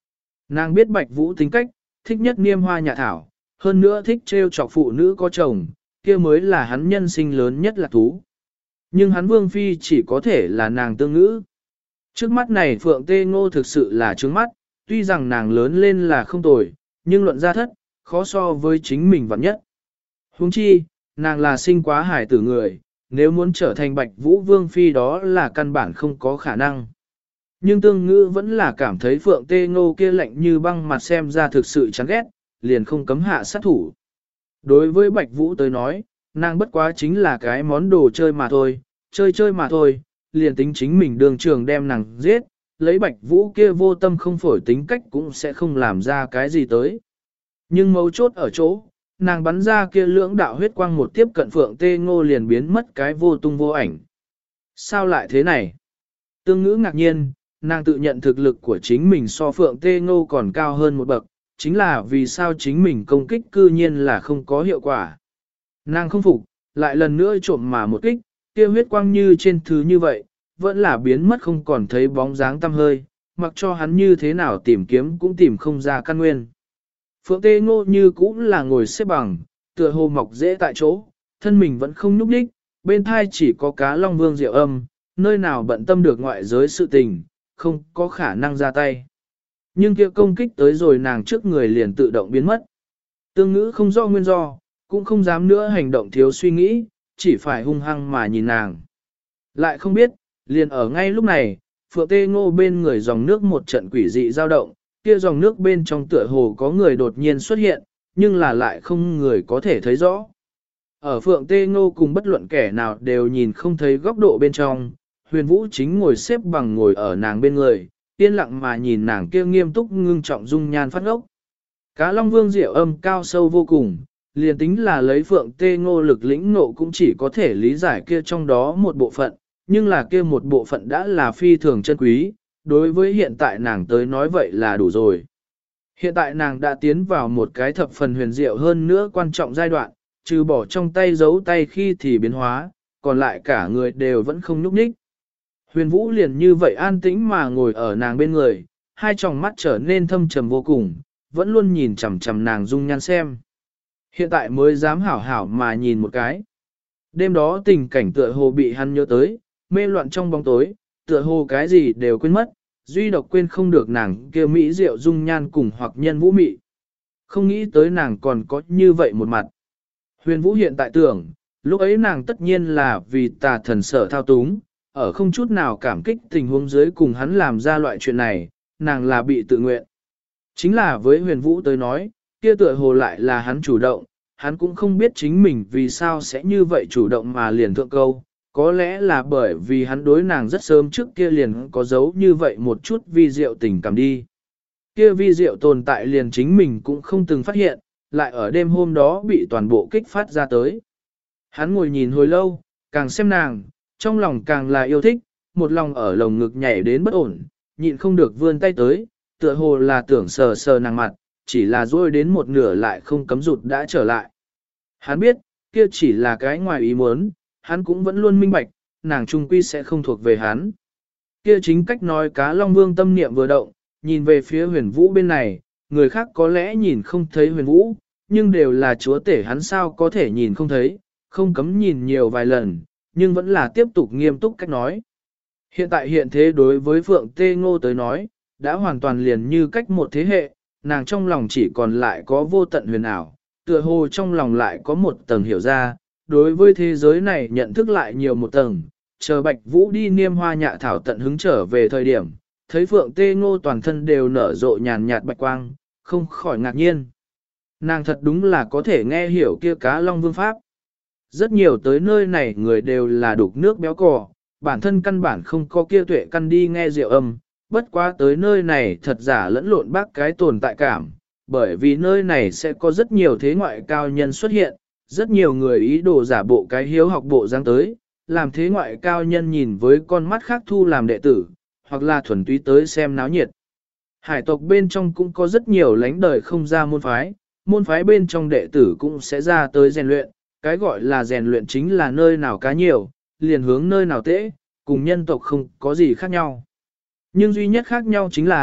Nàng biết Bạch Vũ tính cách, thích nhất niêm hoa nhạ thảo, hơn nữa thích trêu chọc phụ nữ có chồng, kia mới là hắn nhân sinh lớn nhất là thú. Nhưng hắn Vương Phi chỉ có thể là nàng tương ngữ. Trước mắt này Phượng Tê Ngô thực sự là trướng mắt, tuy rằng nàng lớn lên là không tồi, nhưng luận ra thất, khó so với chính mình vạn nhất. Huống chi, nàng là sinh quá hải tử người, nếu muốn trở thành Bạch Vũ Vương Phi đó là căn bản không có khả năng. Nhưng tương ngữ vẫn là cảm thấy Phượng Tê Ngô kia lạnh như băng mặt xem ra thực sự chán ghét, liền không cấm hạ sát thủ. Đối với Bạch Vũ tới nói, nàng bất quá chính là cái món đồ chơi mà thôi, chơi mà thôi, liền tính chính mình đường trường đem nàng giết, lấy Bạch Vũ kia vô tâm không phổi tính cách cũng sẽ không làm ra cái gì tới. Nhưng mấu chốt ở chỗ, nàng bắn ra kia lưỡng đạo huyết quang một tiếp cận Phượng Tê Ngô liền biến mất cái vô tung vô ảnh. Sao lại thế này? Tương ngữ ngạc nhiên, nàng tự nhận thực lực của chính mình so Phượng Tê Ngô còn cao hơn một bậc, chính là vì sao chính mình công kích cư nhiên là không có hiệu quả. Nàng không phục, lại lần nữa trộm mà một kích, kia huyết quang như trên thứ như vậy, vẫn là biến mất không còn thấy bóng dáng tăm hơi, mặc cho hắn như thế nào tìm kiếm cũng tìm không ra căn nguyên. Phượng Tê Ngô như cũng là ngồi xếp bằng, tựa hồ mọc dễ tại chỗ, thân mình vẫn không nhúc nhích, bên thai chỉ có cá long vương diệu âm, nơi nào bận tâm được ngoại giới sự tình, không có khả năng ra tay. Nhưng kia công kích tới rồi nàng trước người liền tự động biến mất. Tương ngữ không rõ nguyên do, cũng không dám nữa hành động thiếu suy nghĩ, chỉ phải hung hăng mà nhìn nàng. Lại không biết, liền ở ngay lúc này, Phượng Tê Ngô bên người dòng nước một trận quỷ dị dao động, kia dòng nước bên trong tựa hồ có người đột nhiên xuất hiện, nhưng là lại không người có thể thấy rõ. Ở Phượng Tê Ngô cùng bất luận kẻ nào đều nhìn không thấy góc độ bên trong, Huyền Vũ chính ngồi xếp bằng ngồi ở nàng bên người, yên lặng mà nhìn nàng kia nghiêm túc ngưng trọng dung nhan phát ngốc. Cá Long Vương diệu âm cao sâu vô cùng, liền tính là lấy Phượng Tê Ngô lực lĩnh ngộ cũng chỉ có thể lý giải kia trong đó một bộ phận, nhưng là kia một bộ phận đã là phi thường chân quý, đối với hiện tại nàng tới nói vậy là đủ rồi. Hiện tại nàng đã tiến vào một cái thập phần huyền diệu hơn nữa quan trọng giai đoạn, trừ bỏ trong tay giấu tay khi thì biến hóa, còn lại cả người đều vẫn không nhúc nhích. Huyền Vũ liền như vậy an tĩnh mà ngồi ở nàng bên người, hai tròng mắt trở nên thâm trầm vô cùng, vẫn luôn nhìn chằm chằm nàng dung nhan xem. Hiện tại mới dám hảo hảo mà nhìn một cái. Đêm đó tình cảnh tựa hồ bị hắn nhớ tới, mê loạn trong bóng tối, tựa hồ cái gì đều quên mất, duy độc quên không được nàng kia mỹ diệu dung nhan cùng hoặc nhân vũ mị. Không nghĩ tới nàng còn có như vậy một mặt. Huyền Vũ hiện tại tưởng, lúc ấy nàng tất nhiên là vì tà thần sở thao túng, ở không chút nào cảm kích tình huống dưới cùng hắn làm ra loại chuyện này, nàng là bị tự nguyện. Chính là với Huyền Vũ tới nói, kia tựa hồ lại là hắn chủ động, hắn cũng không biết chính mình vì sao sẽ như vậy chủ động mà liền thượng câu, có lẽ là bởi vì hắn đối nàng rất sớm trước kia liền có dấu như vậy một chút vi diệu tình cảm đi. Kia vi diệu tồn tại liền chính mình cũng không từng phát hiện, lại ở đêm hôm đó bị toàn bộ kích phát ra tới. Hắn ngồi nhìn hồi lâu, càng xem nàng, trong lòng càng là yêu thích, một lòng ở lồng ngực nhảy đến bất ổn, nhịn không được vươn tay tới, tựa hồ là tưởng sờ sờ nàng mặt, chỉ là rôi đến một nửa lại không cấm rụt đã trở lại. Hắn biết, kia chỉ là cái ngoài ý muốn, hắn cũng vẫn luôn minh bạch, nàng trung quy sẽ không thuộc về hắn. Kia chính cách nói cá Long Vương tâm niệm vừa động, nhìn về phía Huyền Vũ bên này, người khác có lẽ nhìn không thấy Huyền Vũ, nhưng đều là chúa tể hắn sao có thể nhìn không thấy, không cấm nhìn nhiều vài lần, nhưng vẫn là tiếp tục nghiêm túc cách nói. Hiện tại hiện thế đối với Phượng Tê Ngô tới nói, đã hoàn toàn liền như cách một thế hệ, nàng trong lòng chỉ còn lại có vô tận huyền ảo, tựa hồ trong lòng lại có một tầng hiểu ra, đối với thế giới này nhận thức lại nhiều một tầng, chờ Bạch Vũ đi niêm hoa nhạ thảo tận hứng trở về thời điểm, thấy Phượng Tê Ngô toàn thân đều nở rộ nhàn nhạt bạch quang, không khỏi ngạc nhiên. Nàng thật đúng là có thể nghe hiểu kia cá Long Vương Pháp. Rất nhiều tới nơi này người đều là đục nước béo cò, bản thân căn bản không có kia tuệ căn đi nghe diệu âm, bất quá tới nơi này thật giả lẫn lộn bác cái tồn tại cảm, bởi vì nơi này sẽ có rất nhiều thế ngoại cao nhân xuất hiện, rất nhiều người ý đồ giả bộ cái hiếu học bộ dáng tới, làm thế ngoại cao nhân nhìn với con mắt khác thu làm đệ tử, hoặc là thuần túy tới xem náo nhiệt. Hải tộc bên trong cũng có rất nhiều lánh đời không ra môn phái bên trong đệ tử cũng sẽ ra tới rèn luyện, cái gọi là rèn luyện chính là nơi nào cá nhiều, liền hướng nơi nào tễ, cùng nhân tộc không có gì khác nhau. Nhưng duy nhất khác nhau chính là,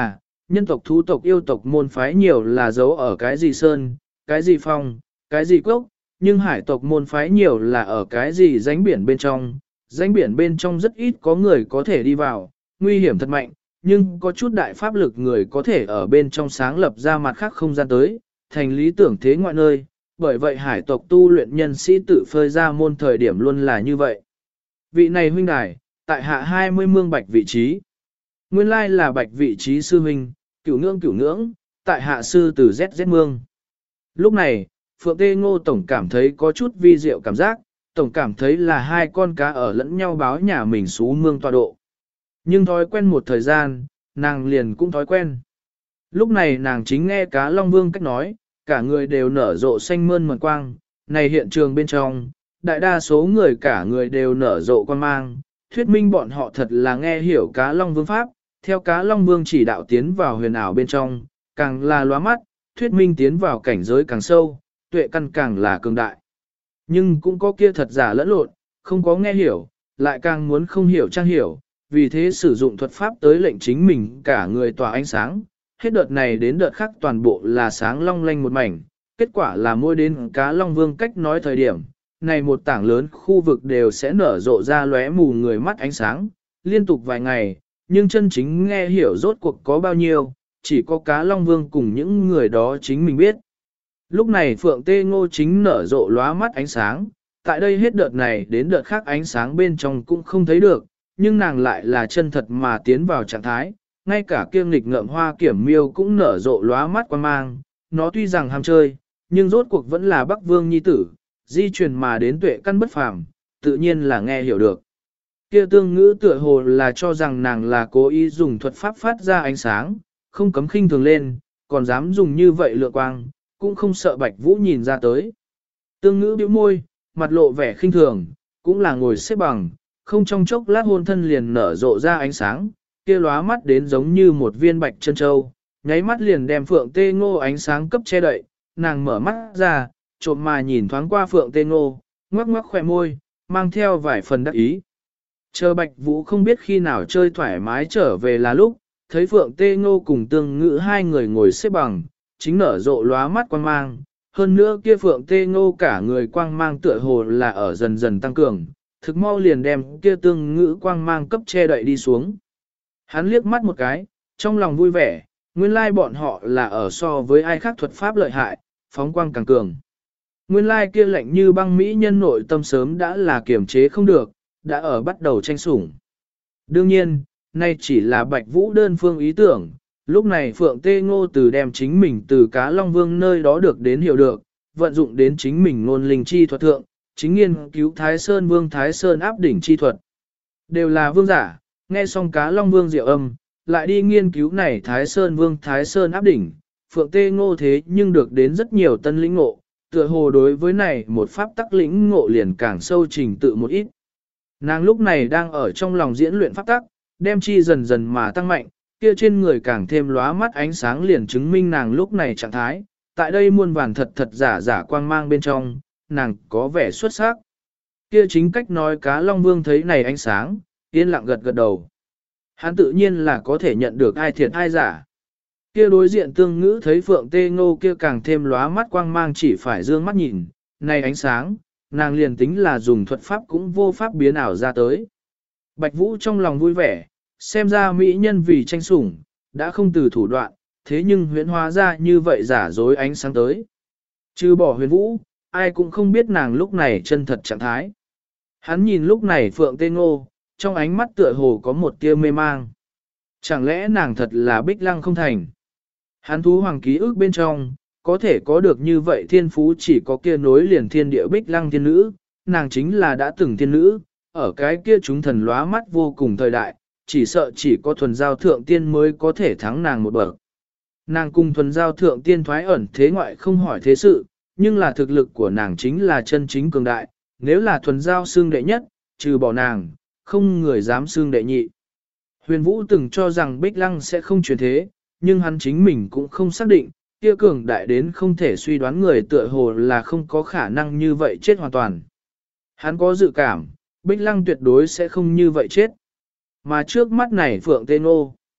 Nhân tộc thú tộc yêu tộc môn phái nhiều là giấu ở cái gì sơn, cái gì phong, cái gì cốc, nhưng hải tộc môn phái nhiều là ở cái gì rãnh biển bên trong. Rãnh biển bên trong rất ít có người có thể đi vào, nguy hiểm thật mạnh, nhưng có chút đại pháp lực người có thể ở bên trong sáng lập ra mặt khác không gian tới, thành lý tưởng thế ngoại nơi. Bởi vậy hải tộc tu luyện nhân sĩ tự phơi ra môn thời điểm luôn là như vậy. Vị này huynh đài, tại hạ 20 mương bạch vị trí. Nguyên lai là bạch vị trí sư huynh, cửu ngưỡng, tại hạ sư từ ZZ mương. Lúc này, Phượng Tê Ngô tổng cảm thấy có chút vi diệu cảm giác, tổng cảm thấy là hai con cá ở lẫn nhau báo nhà mình xuống mương tọa độ. Nhưng thói quen một thời gian, nàng liền cũng thói quen. Lúc này nàng chính nghe cá Long Vương cách nói, cả người đều nở rộ xanh mơn mật quang, này hiện trường bên trong, đại đa số người cả người đều nở rộ quan mang, thuyết minh bọn họ thật là nghe hiểu cá Long Vương Pháp, theo cá Long Vương chỉ đạo tiến vào huyền ảo bên trong, càng là lóa mắt, thuyết minh tiến vào cảnh giới càng sâu, tuệ căn càng là cường đại. Nhưng cũng có kia thật giả lẫn lộn, không có nghe hiểu, lại càng muốn không hiểu trang hiểu, vì thế sử dụng thuật pháp tới lệnh chính mình cả người tỏa ánh sáng, hết đợt này đến đợt khác toàn bộ là sáng long lanh một mảnh, kết quả là mỗi đến cá Long Vương cách nói thời điểm, này một tảng lớn khu vực đều sẽ nở rộ ra lóe mù người mắt ánh sáng, liên tục vài ngày, nhưng chân chính nghe hiểu rốt cuộc có bao nhiêu, chỉ có cá Long Vương cùng những người đó chính mình biết. Lúc này Phượng Tê Ngô chính nở rộ lóa mắt ánh sáng, tại đây hết đợt này đến đợt khác ánh sáng bên trong cũng không thấy được, nhưng nàng lại là chân thật mà tiến vào trạng thái, ngay cả kiêm lịch ngợm hoa kiểm miêu cũng nở rộ lóa mắt quan mang, nó tuy rằng ham chơi, nhưng rốt cuộc vẫn là Bắc Vương nhi tử, di truyền mà đến tuệ căn bất phàm, tự nhiên là nghe hiểu được. Kia tương ngữ tựa hồ là cho rằng nàng là cố ý dùng thuật pháp phát ra ánh sáng, không cấm khinh thường lên, còn dám dùng như vậy lựa quang, cũng không sợ Bạch Vũ nhìn ra tới. Tương ngữ bĩu môi, mặt lộ vẻ khinh thường, cũng là ngồi xếp bằng, không trong chốc lát hôn thân liền nở rộ ra ánh sáng, kia lóa mắt đến giống như một viên bạch chân châu, nháy mắt liền đem Phượng Tê Ngô ánh sáng cấp che đậy, nàng mở mắt ra, trộm mà nhìn thoáng qua Phượng Tê Ngô, ngoắc ngoắc khỏe môi, mang theo vài phần đắc ý. Chờ Bạch Vũ không biết khi nào chơi thoải mái trở về là lúc, thấy Phượng Tê Ngô cùng Tương Ngữ hai người ngồi xếp bằng, chính nở rộ lóa mắt quang mang, hơn nữa kia Phượng Tê Ngô cả người quang mang tựa hồ là ở dần dần tăng cường, thực mau liền đem kia Tương Ngữ quang mang cấp che đậy đi xuống. Hắn liếc mắt một cái, trong lòng vui vẻ, nguyên lai bọn họ là ở so với ai khác thuật pháp lợi hại, phóng quang càng cường. Nguyên lai kia lạnh như băng mỹ nhân nội tâm sớm đã là kiềm chế không được, đã ở bắt đầu tranh sủng. Đương nhiên, nay chỉ là Bạch Vũ đơn phương ý tưởng, lúc này Phượng Tê Ngô từ đem chính mình từ cá Long Vương nơi đó được đến hiểu được, vận dụng đến chính mình ngôn linh chi thuật thượng, chính nghiên cứu Thái Sơn Vương Thái Sơn áp đỉnh chi thuật. Đều là vương giả, nghe xong cá Long Vương diệu âm, lại đi nghiên cứu này Thái Sơn Vương Thái Sơn áp đỉnh, Phượng Tê Ngô thế nhưng được đến rất nhiều tân lĩnh ngộ, tựa hồ đối với này một pháp tắc lĩnh ngộ liền càng sâu trình tự một ít. Nàng lúc này đang ở trong lòng diễn luyện pháp tắc, đem chi dần dần mà tăng mạnh, kia trên người càng thêm lóa mắt ánh sáng liền chứng minh nàng lúc này trạng thái, tại đây muôn vàn thật thật giả giả quang mang bên trong, nàng có vẻ xuất sắc. Kia chính cách nói cá Long Vương thấy này ánh sáng, yên lặng gật gật đầu. Hắn tự nhiên là có thể nhận được ai thiệt ai giả. Kia đối diện Tương Ngữ thấy Phượng Tê Ngô kia càng thêm lóa mắt quang mang chỉ phải dương mắt nhìn, này ánh sáng, nàng liền tính là dùng thuật pháp cũng vô pháp biến ảo ra tới. Bạch Vũ trong lòng vui vẻ, xem ra mỹ nhân vì tranh sủng, đã không từ thủ đoạn, thế nhưng huyễn hóa ra như vậy giả dối ánh sáng tới. Trừ bỏ Huyền Vũ, ai cũng không biết nàng lúc này chân thật trạng thái. Hắn nhìn lúc này Phượng Tê Ngô, trong ánh mắt tựa hồ có một tia mê mang. Chẳng lẽ nàng thật là Bích Lăng không thành? Hắn thú hoàng ký ức bên trong, có thể có được như vậy thiên phú chỉ có kia nối liền thiên địa Bích Lăng thiên nữ, nàng chính là đã từng thiên nữ, ở cái kia chúng thần lóa mắt vô cùng thời đại, chỉ sợ chỉ có thuần giao thượng tiên mới có thể thắng nàng một bậc. Nàng cùng thuần giao thượng tiên thoái ẩn thế ngoại không hỏi thế sự, nhưng là thực lực của nàng chính là chân chính cường đại, nếu là thuần giao xương đệ nhất, trừ bỏ nàng, không người dám xương đệ nhị. Huyền Vũ từng cho rằng Bích Lăng sẽ không chuyển thế, nhưng hắn chính mình cũng không xác định, kia cường đại đến không thể suy đoán người tựa hồ là không có khả năng như vậy chết hoàn toàn. Hắn có dự cảm, Bích Lăng tuyệt đối sẽ không như vậy chết. Mà trước mắt này Phượng Tê Ngô,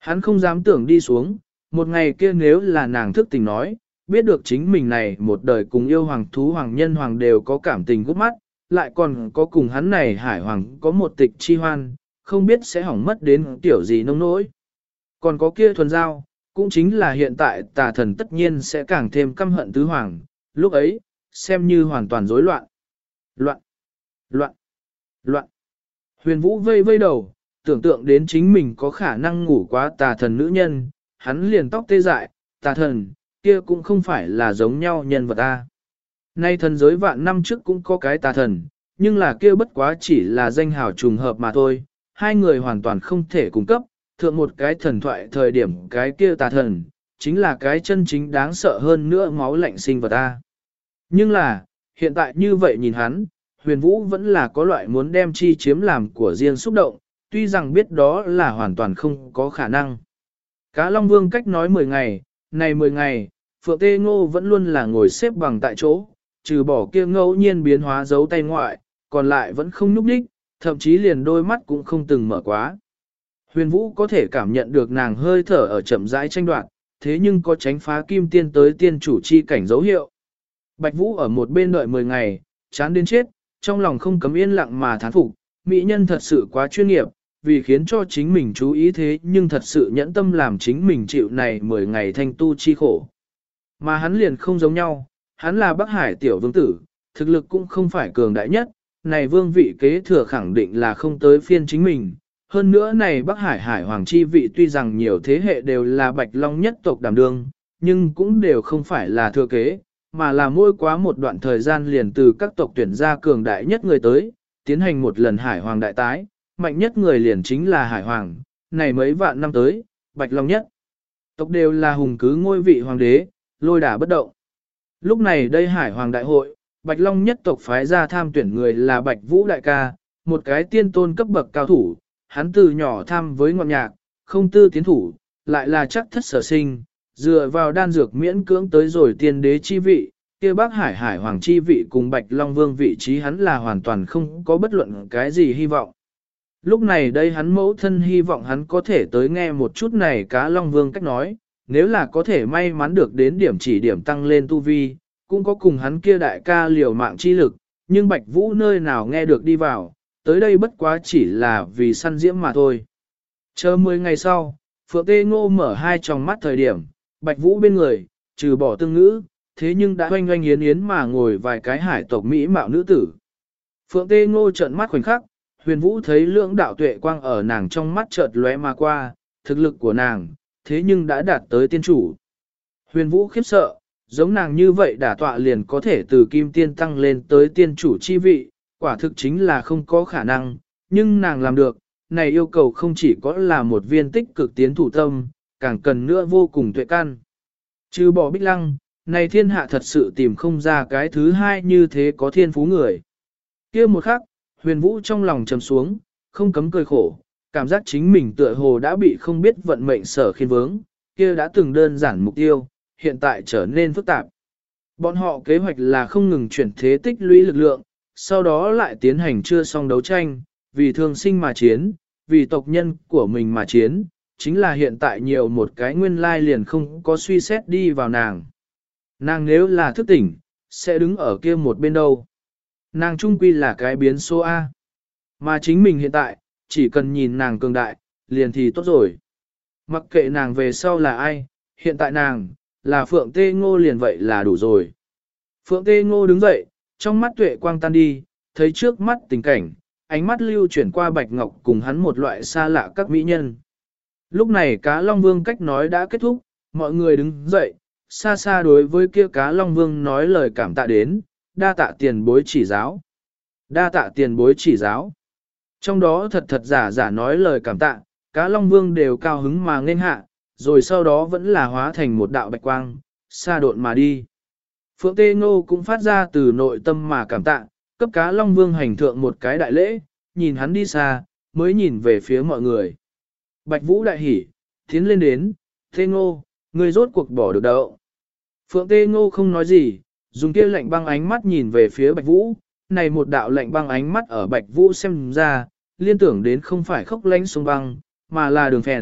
Hắn không dám tưởng đi xuống, một ngày kia nếu là nàng thức tỉnh nói, biết được chính mình này một đời cùng yêu hoàng thú hoàng nhân hoàng đều có cảm tình gút mắt, lại còn có cùng hắn này hải hoàng có một tịch chi hoan, không biết sẽ hỏng mất đến tiểu gì nông nỗi. Còn có kia thuần giao, cũng chính là hiện tại tà thần tất nhiên sẽ càng thêm căm hận tứ hoàng, lúc ấy, xem như hoàn toàn rối loạn. Loạn, loạn, loạn. Huyền Vũ vây vây đầu, tưởng tượng đến chính mình có khả năng ngủ quá tà thần nữ nhân, hắn liền tóc tê dại, tà thần, kia cũng không phải là giống nhau nhân vật ta. Nay thần giới vạn năm trước cũng có cái tà thần, nhưng là kia bất quá chỉ là danh hào trùng hợp mà thôi, hai người hoàn toàn không thể cung cấp, thượng một cái thần thoại thời điểm cái kia tà thần, chính là cái chân chính đáng sợ hơn nữa máu lạnh sinh vật ta. Nhưng là, hiện tại như vậy nhìn hắn, Huyền Vũ vẫn là có loại muốn đem chi chiếm làm của riêng xúc động, tuy rằng biết đó là hoàn toàn không có khả năng. Cá Long Vương cách nói 10 ngày, này 10 ngày, Phượng Tê Ngô vẫn luôn là ngồi xếp bằng tại chỗ, trừ bỏ kia ngẫu nhiên biến hóa dấu tay ngoại, còn lại vẫn không nhúc nhích, thậm chí liền đôi mắt cũng không từng mở quá. Huyền Vũ có thể cảm nhận được nàng hơi thở ở chậm rãi tranh đoạt, thế nhưng có tránh phá kim tiên tới tiên chủ chi cảnh dấu hiệu. Bạch Vũ ở một bên đợi 10 ngày, chán đến chết, trong lòng không cấm yên lặng mà thán phục, mỹ nhân thật sự quá chuyên nghiệp, vì khiến cho chính mình chú ý thế nhưng thật sự nhẫn tâm làm chính mình chịu này 10 ngày thanh tu chi khổ. Mà hắn liền không giống nhau, hắn là Bắc Hải tiểu vương tử, thực lực cũng không phải cường đại nhất, này vương vị kế thừa khẳng định là không tới phiên chính mình. Hơn nữa này Bắc Hải hải hoàng chi vị tuy rằng nhiều thế hệ đều là Bạch Long nhất tộc đảm đương, nhưng cũng đều không phải là thừa kế, mà là mỗi quá một đoạn thời gian liền từ các tộc tuyển ra cường đại nhất người tới, tiến hành một lần hải hoàng đại tái, mạnh nhất người liền chính là hải hoàng, này mấy vạn năm tới, Bạch Long nhất tộc đều là hùng cứ ngôi vị hoàng đế, lôi đả bất động. Lúc này đây hải hoàng đại hội, Bạch Long nhất tộc phái ra tham tuyển người là Bạch Vũ đại ca, một cái tiên tôn cấp bậc cao thủ, hắn từ nhỏ tham với ngọn nhạc, không tư tiến thủ, lại là chắc thất sở sinh, dựa vào đan dược miễn cưỡng tới rồi tiên đế chi vị, kia Bắc Hải hải hoàng chi vị cùng Bạch Long vương vị trí hắn là hoàn toàn không có bất luận cái gì hy vọng. Lúc này đây hắn mẫu thân hy vọng hắn có thể tới nghe một chút này cá Long vương cách nói, nếu là có thể may mắn được đến điểm chỉ điểm tăng lên tu vi, cũng có cùng hắn kia đại ca liều mạng chi lực, nhưng Bạch Vũ nơi nào nghe được đi vào, tới đây bất quá chỉ là vì săn diễm mà thôi. Chờ 10 ngày sau, Phượng Tê Ngô mở hai tròng mắt thời điểm, Bạch Vũ bên người, trừ bỏ tương ngữ, thế nhưng đã oanh oanh yến yến mà ngồi vài cái hải tộc mỹ mạo nữ tử. Phượng Tê Ngô trợn mắt khoảnh khắc, Huyền Vũ thấy lưỡng đạo tuệ quang ở nàng trong mắt chợt lóe mà qua, thực lực của nàng, thế nhưng đã đạt tới tiên chủ. Huyền Vũ khiếp sợ, giống nàng như vậy đả tọa liền có thể từ kim tiên tăng lên tới tiên chủ chi vị, quả thực chính là không có khả năng, nhưng nàng làm được, này yêu cầu không chỉ có là một viên tích cực tiến thủ tâm, càng cần nữa vô cùng tuệ căn. Trừ bỏ Bích Lăng, này thiên hạ thật sự tìm không ra cái thứ hai như thế có thiên phú người. Kia một khắc, Huyền Vũ trong lòng trầm xuống, không cấm cười khổ, cảm giác chính mình tựa hồ đã bị không biết vận mệnh sở khiên vướng, kia đã từng đơn giản mục tiêu, hiện tại trở nên phức tạp. Bọn họ kế hoạch là không ngừng chuyển thế tích lũy lực lượng, sau đó lại tiến hành chưa xong đấu tranh, vì thương sinh mà chiến, vì tộc nhân của mình mà chiến, chính là hiện tại nhiều một cái nguyên lai liền không có suy xét đi vào nàng. Nàng nếu là thức tỉnh, sẽ đứng ở kia một bên đâu. Nàng trung quy là cái biến số A. Mà chính mình hiện tại, chỉ cần nhìn nàng cường đại, liền thì tốt rồi. Mặc kệ nàng về sau là ai, hiện tại nàng, là Phượng Tê Ngô liền vậy là đủ rồi. Phượng Tê Ngô đứng dậy, trong mắt tuệ quang tan đi, thấy trước mắt tình cảnh, ánh mắt lưu chuyển qua Bạch Ngọc cùng hắn một loại xa lạ các mỹ nhân. Lúc này cá Long Vương cách nói đã kết thúc, mọi người đứng dậy, xa xa đối với kia cá Long Vương nói lời cảm tạ đến, đa tạ tiền bối chỉ giáo. Đa tạ tiền bối chỉ giáo. Trong đó thật thật giả giả nói lời cảm tạ, cá Long Vương đều cao hứng mà nghênh hạ, rồi sau đó vẫn là hóa thành một đạo bạch quang, xa độn mà đi. Phượng Tê Ngô cũng phát ra từ nội tâm mà cảm tạ, cấp cá Long Vương hành thượng một cái đại lễ, nhìn hắn đi xa, mới nhìn về phía mọi người. Bạch Vũ đại hỉ, tiến lên đến, Tê Ngô, ngươi rốt cuộc bỏ được đậu. Phượng Tê Ngô không nói gì, dùng kia lạnh băng ánh mắt nhìn về phía Bạch Vũ, này một đạo lạnh băng ánh mắt ở Bạch Vũ xem ra, liên tưởng đến không phải khốc lánh sông băng, mà là đường phèn,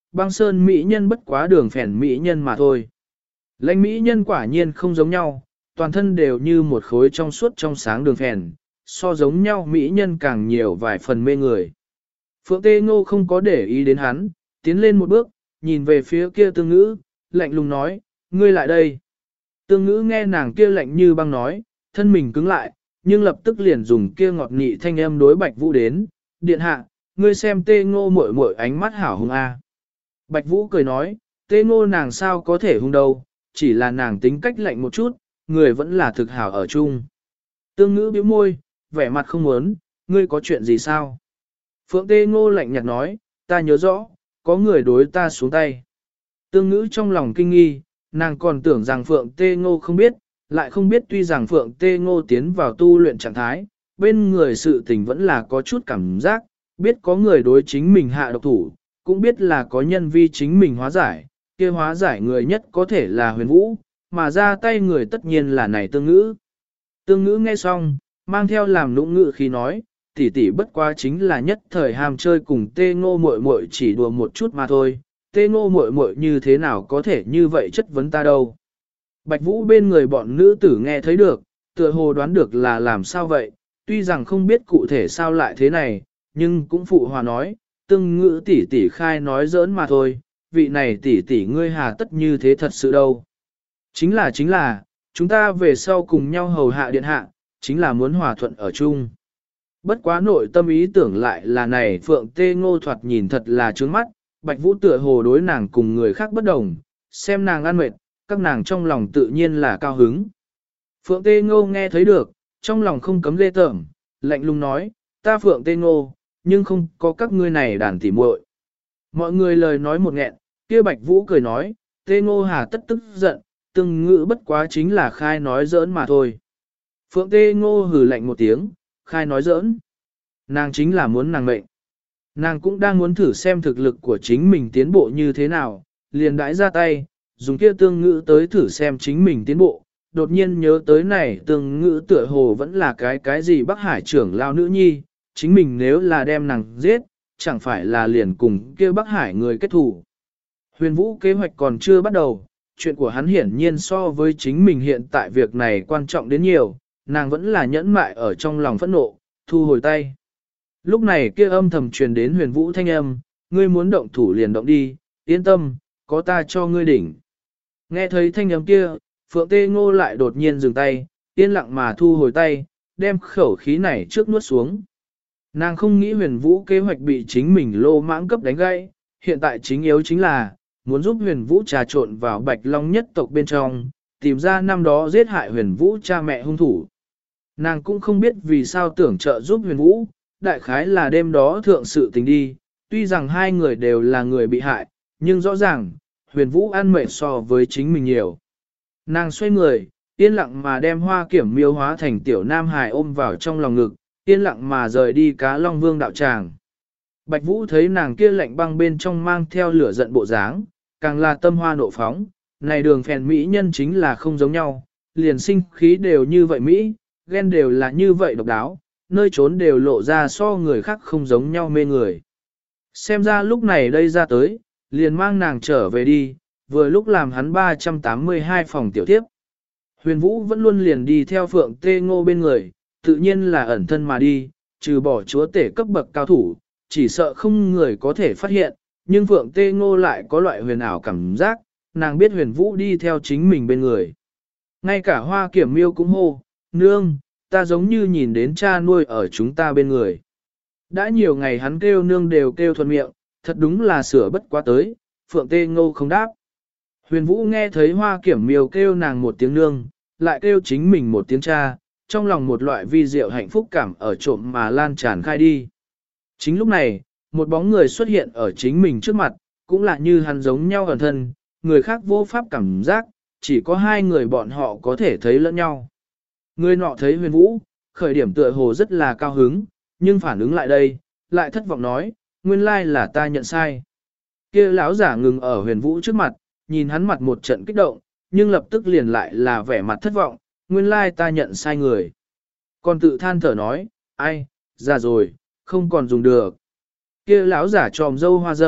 băng sơn mỹ nhân bất quá đường phèn mỹ nhân mà thôi. Lãnh mỹ nhân quả nhiên không giống nhau, toàn thân đều như một khối trong suốt trong sáng đường phèn, so giống nhau mỹ nhân càng nhiều vài phần mê người. Phượng Tê Ngô không có để ý đến hắn, tiến lên một bước, nhìn về phía kia tương ngữ, lạnh lùng nói, ngươi lại đây. Tương ngữ nghe nàng kia lạnh như băng nói, thân mình cứng lại, nhưng lập tức liền dùng kia ngọt nị thanh âm đối Bạch Vũ đến, điện hạ, ngươi xem Tê Ngô muội muội ánh mắt hảo hung a. Bạch Vũ cười nói, Tê Ngô nàng sao có thể hung đâu, chỉ là nàng tính cách lạnh một chút, người vẫn là thực hảo ở chung. Tương ngữ bĩu môi, vẻ mặt không muốn, ngươi có chuyện gì sao? Phượng Tê Ngô lạnh nhạt nói, ta nhớ rõ, có người đối ta xuống tay. Tương ngữ trong lòng kinh nghi, nàng còn tưởng rằng Phượng Tê Ngô không biết, lại không biết tuy rằng Phượng Tê Ngô tiến vào tu luyện trạng thái, bên người sự tình vẫn là có chút cảm giác, biết có người đối chính mình hạ độc thủ, cũng biết là có nhân vi chính mình hóa giải, kia hóa giải người nhất có thể là Huyền Vũ, mà ra tay người tất nhiên là này tương ngữ. Tương ngữ nghe xong, mang theo làm nũng ngữ khi nói, tỷ tỷ bất quá chính là nhất thời ham chơi cùng Tê Ngô muội muội chỉ đùa một chút mà thôi, Tê Ngô muội muội như thế nào có thể như vậy chất vấn ta đâu. Bạch Vũ bên người bọn nữ tử nghe thấy được, tựa hồ đoán được là làm sao vậy, tuy rằng không biết cụ thể sao lại thế này, nhưng cũng phụ hòa nói, tương ngữ tỷ tỷ khai nói giỡn mà thôi, vị này tỷ tỷ ngươi hà tất như thế thật sự đâu. Chính là, chúng ta về sau cùng nhau hầu hạ điện hạ, chính là muốn hòa thuận ở chung. Bất quá nội tâm ý tưởng lại là này Phượng Tê Ngô thoạt nhìn thật là trướng mắt, Bạch Vũ tựa hồ đối nàng cùng người khác bất đồng, xem nàng ăn mệt, các nàng trong lòng tự nhiên là cao hứng. Phượng Tê Ngô nghe thấy được, trong lòng không cấm ghê tởm, lạnh lùng nói, ta Phượng Tê Ngô, nhưng không có các ngươi này đàn tỉ muội. Mọi người lời nói một nghẹn, kia Bạch Vũ cười nói, Tê Ngô hà tất tức giận, từng ngữ bất quá chính là khai nói giỡn mà thôi. Phượng Tê Ngô hừ lạnh một tiếng, khai nói giỡn. Nàng chính là muốn nàng mệnh. Nàng cũng đang muốn thử xem thực lực của chính mình tiến bộ như thế nào, liền đãi ra tay, dùng kia tương ngữ tới thử xem chính mình tiến bộ. Đột nhiên nhớ tới này tương ngữ tựa hồ vẫn là cái gì Bắc Hải trưởng lao nữ nhi, chính mình nếu là đem nàng giết, chẳng phải là liền cùng kia Bắc Hải người kết thủ. Huyền Vũ kế hoạch còn chưa bắt đầu, chuyện của hắn hiển nhiên so với chính mình hiện tại việc này quan trọng đến nhiều, nàng vẫn là nhẫn mại ở trong lòng phẫn nộ, thu hồi tay. Lúc này kia âm thầm truyền đến Huyền Vũ thanh âm, ngươi muốn động thủ liền động đi, yên tâm, có ta cho ngươi đỉnh. Nghe thấy thanh âm kia, Phượng Tê Ngô lại đột nhiên dừng tay, yên lặng mà thu hồi tay, đem khẩu khí này trước nuốt xuống. Nàng không nghĩ Huyền Vũ kế hoạch bị chính mình lô mãng cấp đánh gãy, hiện tại chính yếu chính là, muốn giúp Huyền Vũ trà trộn vào Bạch Long nhất tộc bên trong, tìm ra năm đó giết hại Huyền Vũ cha mẹ hung thủ. Nàng cũng không biết vì sao tưởng trợ giúp Huyền Vũ, đại khái là đêm đó thượng sự tình đi, tuy rằng hai người đều là người bị hại, nhưng rõ ràng, Huyền Vũ ăn mệt so với chính mình nhiều. Nàng xoay người, yên lặng mà đem Hoa Kiểm Miêu hóa thành tiểu nam hài ôm vào trong lòng ngực, yên lặng mà rời đi Cá Long Vương đạo tràng. Bạch Vũ thấy nàng kia lạnh băng bên trong mang theo lửa giận bộ dáng, càng là tâm hoa nộ phóng, này đường phèn mỹ nhân chính là không giống nhau, liền sinh khí đều như vậy Mỹ, ghen đều là như vậy độc đáo, nơi trốn đều lộ ra so người khác không giống nhau mê người. Xem ra lúc này đây ra tới, liền mang nàng trở về đi, vừa lúc làm hắn 382 phòng tiểu tiếp. Huyền Vũ vẫn luôn liền đi theo Phượng Tê Ngô bên người, tự nhiên là ẩn thân mà đi, trừ bỏ chúa tể cấp bậc cao thủ, chỉ sợ không người có thể phát hiện, nhưng Phượng Tê Ngô lại có loại huyền ảo cảm giác, nàng biết Huyền Vũ đi theo chính mình bên người. Ngay cả Hoa Kiểm Miêu cũng hô, nương, ta giống như nhìn đến cha nuôi ở chúng ta bên người. Đã nhiều ngày hắn kêu nương đều kêu thuận miệng, thật đúng là sửa bất quá tới, Phượng Tê Ngô không đáp. Huyền Vũ nghe thấy Hoa Kiểm Miêu kêu nàng một tiếng nương, lại kêu chính mình một tiếng cha, trong lòng một loại vi diệu hạnh phúc cảm ở trộm mà lan tràn khai đi. Chính lúc này, một bóng người xuất hiện ở chính mình trước mặt, cũng là như hắn giống nhau ẩn thân, người khác vô pháp cảm giác, chỉ có hai người bọn họ có thể thấy lẫn nhau. Người nọ thấy Huyền Vũ, khởi điểm tựa hồ rất là cao hứng, nhưng phản ứng lại đây, lại thất vọng nói, nguyên lai là ta nhận sai. Kia lão giả ngừng ở Huyền Vũ trước mặt, nhìn hắn mặt một trận kích động, nhưng lập tức liền lại là vẻ mặt thất vọng, nguyên lai ta nhận sai người. Còn tự than thở nói, ai, già rồi, không còn dùng được. Kia lão giả tròm dâu hoa dâm,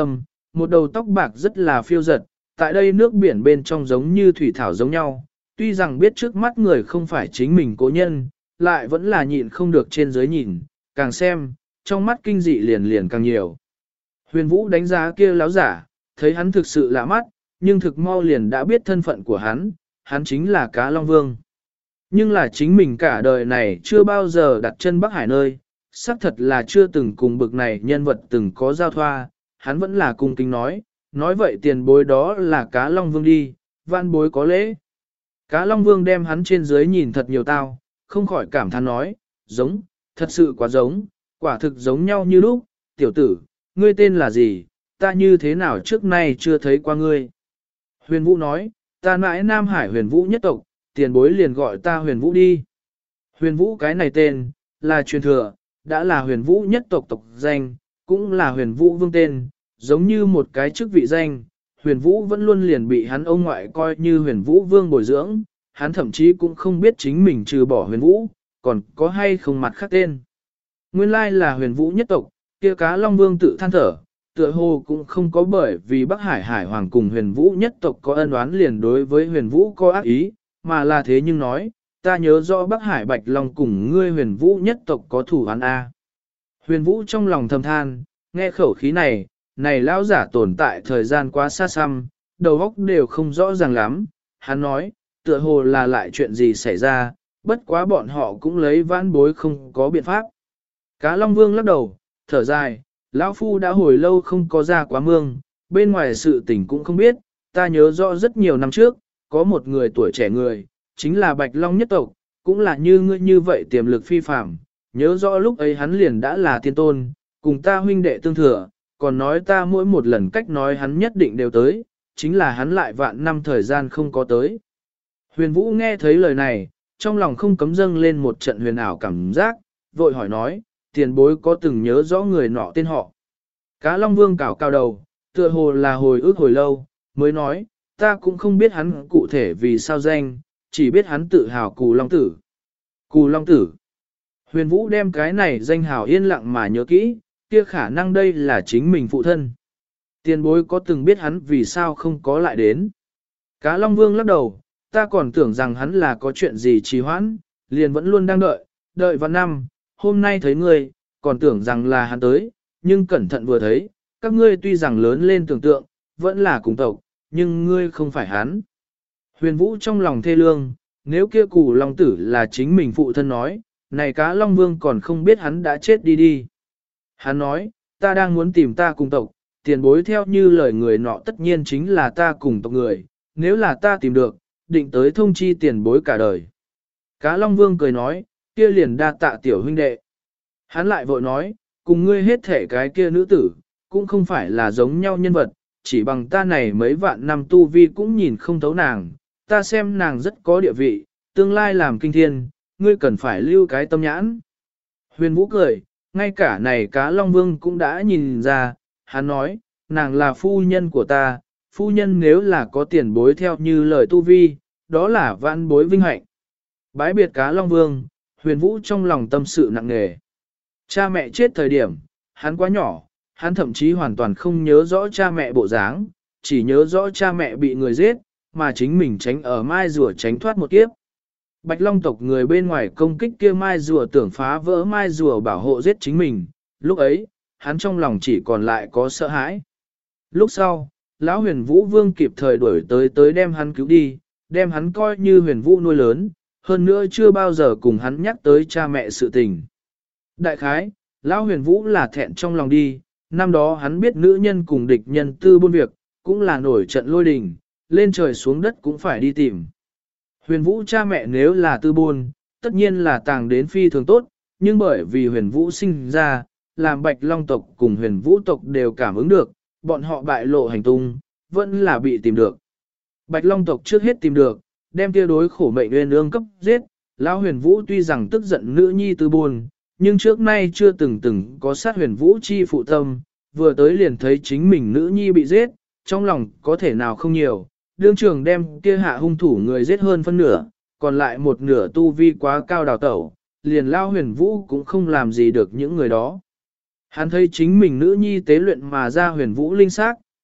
một đầu tóc bạc rất là phiêu giật, tại đây nước biển bên trong giống như thủy thảo giống nhau, tuy rằng biết trước mắt người không phải chính mình cố nhân, lại vẫn là nhịn không được trên dưới nhìn, càng xem, trong mắt kinh dị liền liền càng nhiều. Huyền Vũ đánh giá kia láo giả, thấy hắn thực sự lạ mắt, nhưng thực mau liền đã biết thân phận của hắn chính là Cá Long Vương. Nhưng là chính mình cả đời này chưa bao giờ đặt chân Bắc Hải nơi, xác thật là chưa từng cùng bực này nhân vật từng có giao thoa, hắn vẫn là cung kính nói vậy tiền bối đó là Cá Long Vương đi, vạn bối có lễ. Cá Long Vương đem hắn trên dưới nhìn thật nhiều tao, không khỏi cảm thán nói, giống, thật sự quá giống, quả thực giống nhau như lúc, tiểu tử, ngươi tên là gì, ta như thế nào trước nay chưa thấy qua ngươi. Huyền Vũ nói, ta mãi Nam Hải Huyền Vũ nhất tộc, tiền bối liền gọi ta Huyền Vũ đi. Huyền Vũ cái này tên, là truyền thừa, đã là Huyền Vũ nhất tộc tộc danh, cũng là Huyền Vũ vương tên, giống như một cái chức vị danh. Huyền Vũ vẫn luôn liền bị hắn ông ngoại coi như Huyền Vũ vương bồi dưỡng, hắn thậm chí cũng không biết chính mình trừ bỏ Huyền Vũ, còn có hay không mặt khác tên. Nguyên lai là Huyền Vũ nhất tộc, kia Cá Long Vương tự than thở, tựa hồ cũng không có bởi vì Bắc Hải Hải Hoàng cùng Huyền Vũ nhất tộc có ân oán liền đối với Huyền Vũ có ác ý, mà là thế nhưng nói, ta nhớ rõ Bắc Hải Bạch Long cùng ngươi Huyền Vũ nhất tộc có thủ án A. Huyền Vũ trong lòng thầm than, nghe khẩu khí này lão giả tồn tại thời gian quá xa xăm, đầu óc đều không rõ ràng lắm, hắn nói, tựa hồ là lại chuyện gì xảy ra, bất quá bọn họ cũng lấy vãn bối không có biện pháp. Cá Long Vương lắc đầu, thở dài, lão phu đã hồi lâu không có ra quá mương, bên ngoài sự tình cũng không biết, ta nhớ rõ rất nhiều năm trước, có một người tuổi trẻ người, chính là Bạch Long nhất tộc, cũng là như ngươi như vậy tiềm lực phi phàm, nhớ rõ lúc ấy hắn liền đã là tiên tôn, cùng ta huynh đệ tương thừa, còn nói ta mỗi một lần cách nói hắn nhất định đều tới, chính là hắn lại vạn năm thời gian không có tới. Huyền Vũ nghe thấy lời này, trong lòng không cấm dâng lên một trận huyền ảo cảm giác, vội hỏi nói, tiền bối có từng nhớ rõ người nọ tên họ. Cá Long Vương cào cao đầu, tựa hồ là hồi ức hồi lâu, mới nói, ta cũng không biết hắn cụ thể vì sao danh, chỉ biết hắn tự hào Cù Long Tử. Cù Long Tử. Huyền Vũ đem cái này danh hào yên lặng mà nhớ kỹ, kia khả năng đây là chính mình phụ thân. Tiền bối có từng biết hắn vì sao không có lại đến. Cá Long Vương lắc đầu, ta còn tưởng rằng hắn là có chuyện gì trì hoãn, liền vẫn luôn đang đợi vào năm, hôm nay thấy ngươi, còn tưởng rằng là hắn tới, nhưng cẩn thận vừa thấy, các ngươi tuy rằng lớn lên tưởng tượng, vẫn là cùng tộc, nhưng ngươi không phải hắn. Huyền Vũ trong lòng thê lương, nếu kia Cù Long Tử là chính mình phụ thân nói, này Cá Long Vương còn không biết hắn đã chết đi. Hắn nói, ta đang muốn tìm ta cùng tộc, tiền bối theo như lời người nọ tất nhiên chính là ta cùng tộc người, nếu là ta tìm được, định tới thông chi tiền bối cả đời. Cá Long Vương cười nói, kia liền đa tạ tiểu huynh đệ. Hắn lại vội nói, cùng ngươi hết thể cái kia nữ tử, cũng không phải là giống nhau nhân vật, chỉ bằng ta này mấy vạn năm tu vi cũng nhìn không thấu nàng, ta xem nàng rất có địa vị, tương lai làm kinh thiên, ngươi cần phải lưu cái tâm nhãn. Huyền Vũ cười, ngay cả này Cá Long Vương cũng đã nhìn ra, hắn nói, nàng là phu nhân của ta, phu nhân nếu là có tiền bối theo như lời tu vi, đó là vãn bối vinh hạnh. Bái biệt Cá Long Vương, Huyền Vũ trong lòng tâm sự nặng nề. Cha mẹ chết thời điểm, hắn quá nhỏ, hắn thậm chí hoàn toàn không nhớ rõ cha mẹ bộ dáng, chỉ nhớ rõ cha mẹ bị người giết, mà chính mình tránh ở mai rùa tránh thoát một kiếp. Bạch Long tộc người bên ngoài công kích kia mai rùa tưởng phá vỡ mai rùa bảo hộ giết chính mình, lúc ấy, hắn trong lòng chỉ còn lại có sợ hãi. Lúc sau, lão Huyền Vũ Vương kịp thời đuổi tới đem hắn cứu đi, đem hắn coi như Huyền Vũ nuôi lớn, hơn nữa chưa bao giờ cùng hắn nhắc tới cha mẹ sự tình. Đại khái, lão Huyền Vũ là thẹn trong lòng đi, năm đó hắn biết nữ nhân cùng địch nhân tư buôn việc, cũng là nổi trận lôi đình, lên trời xuống đất cũng phải đi tìm. Huyền Vũ cha mẹ nếu là tư buôn, tất nhiên là tàng đến phi thường tốt, nhưng bởi vì Huyền Vũ sinh ra, làm Bạch Long tộc cùng Huyền Vũ tộc đều cảm ứng được, bọn họ bại lộ hành tung, vẫn là bị tìm được. Bạch Long tộc trước hết tìm được, đem kia đối khổ mệnh uyên ương cấp giết, lão Huyền Vũ tuy rằng tức giận nữ nhi tư buôn, nhưng trước nay chưa từng có sát Huyền Vũ chi phụ tâm, vừa tới liền thấy chính mình nữ nhi bị giết, trong lòng có thể nào không nhiều, đương trường đem kia hạ hung thủ người giết hơn phân nửa, còn lại một nửa tu vi quá cao đào tẩu, liền lao Huyền Vũ cũng không làm gì được những người đó. Hắn thấy chính mình nữ nhi tế luyện mà ra Huyền Vũ linh xác,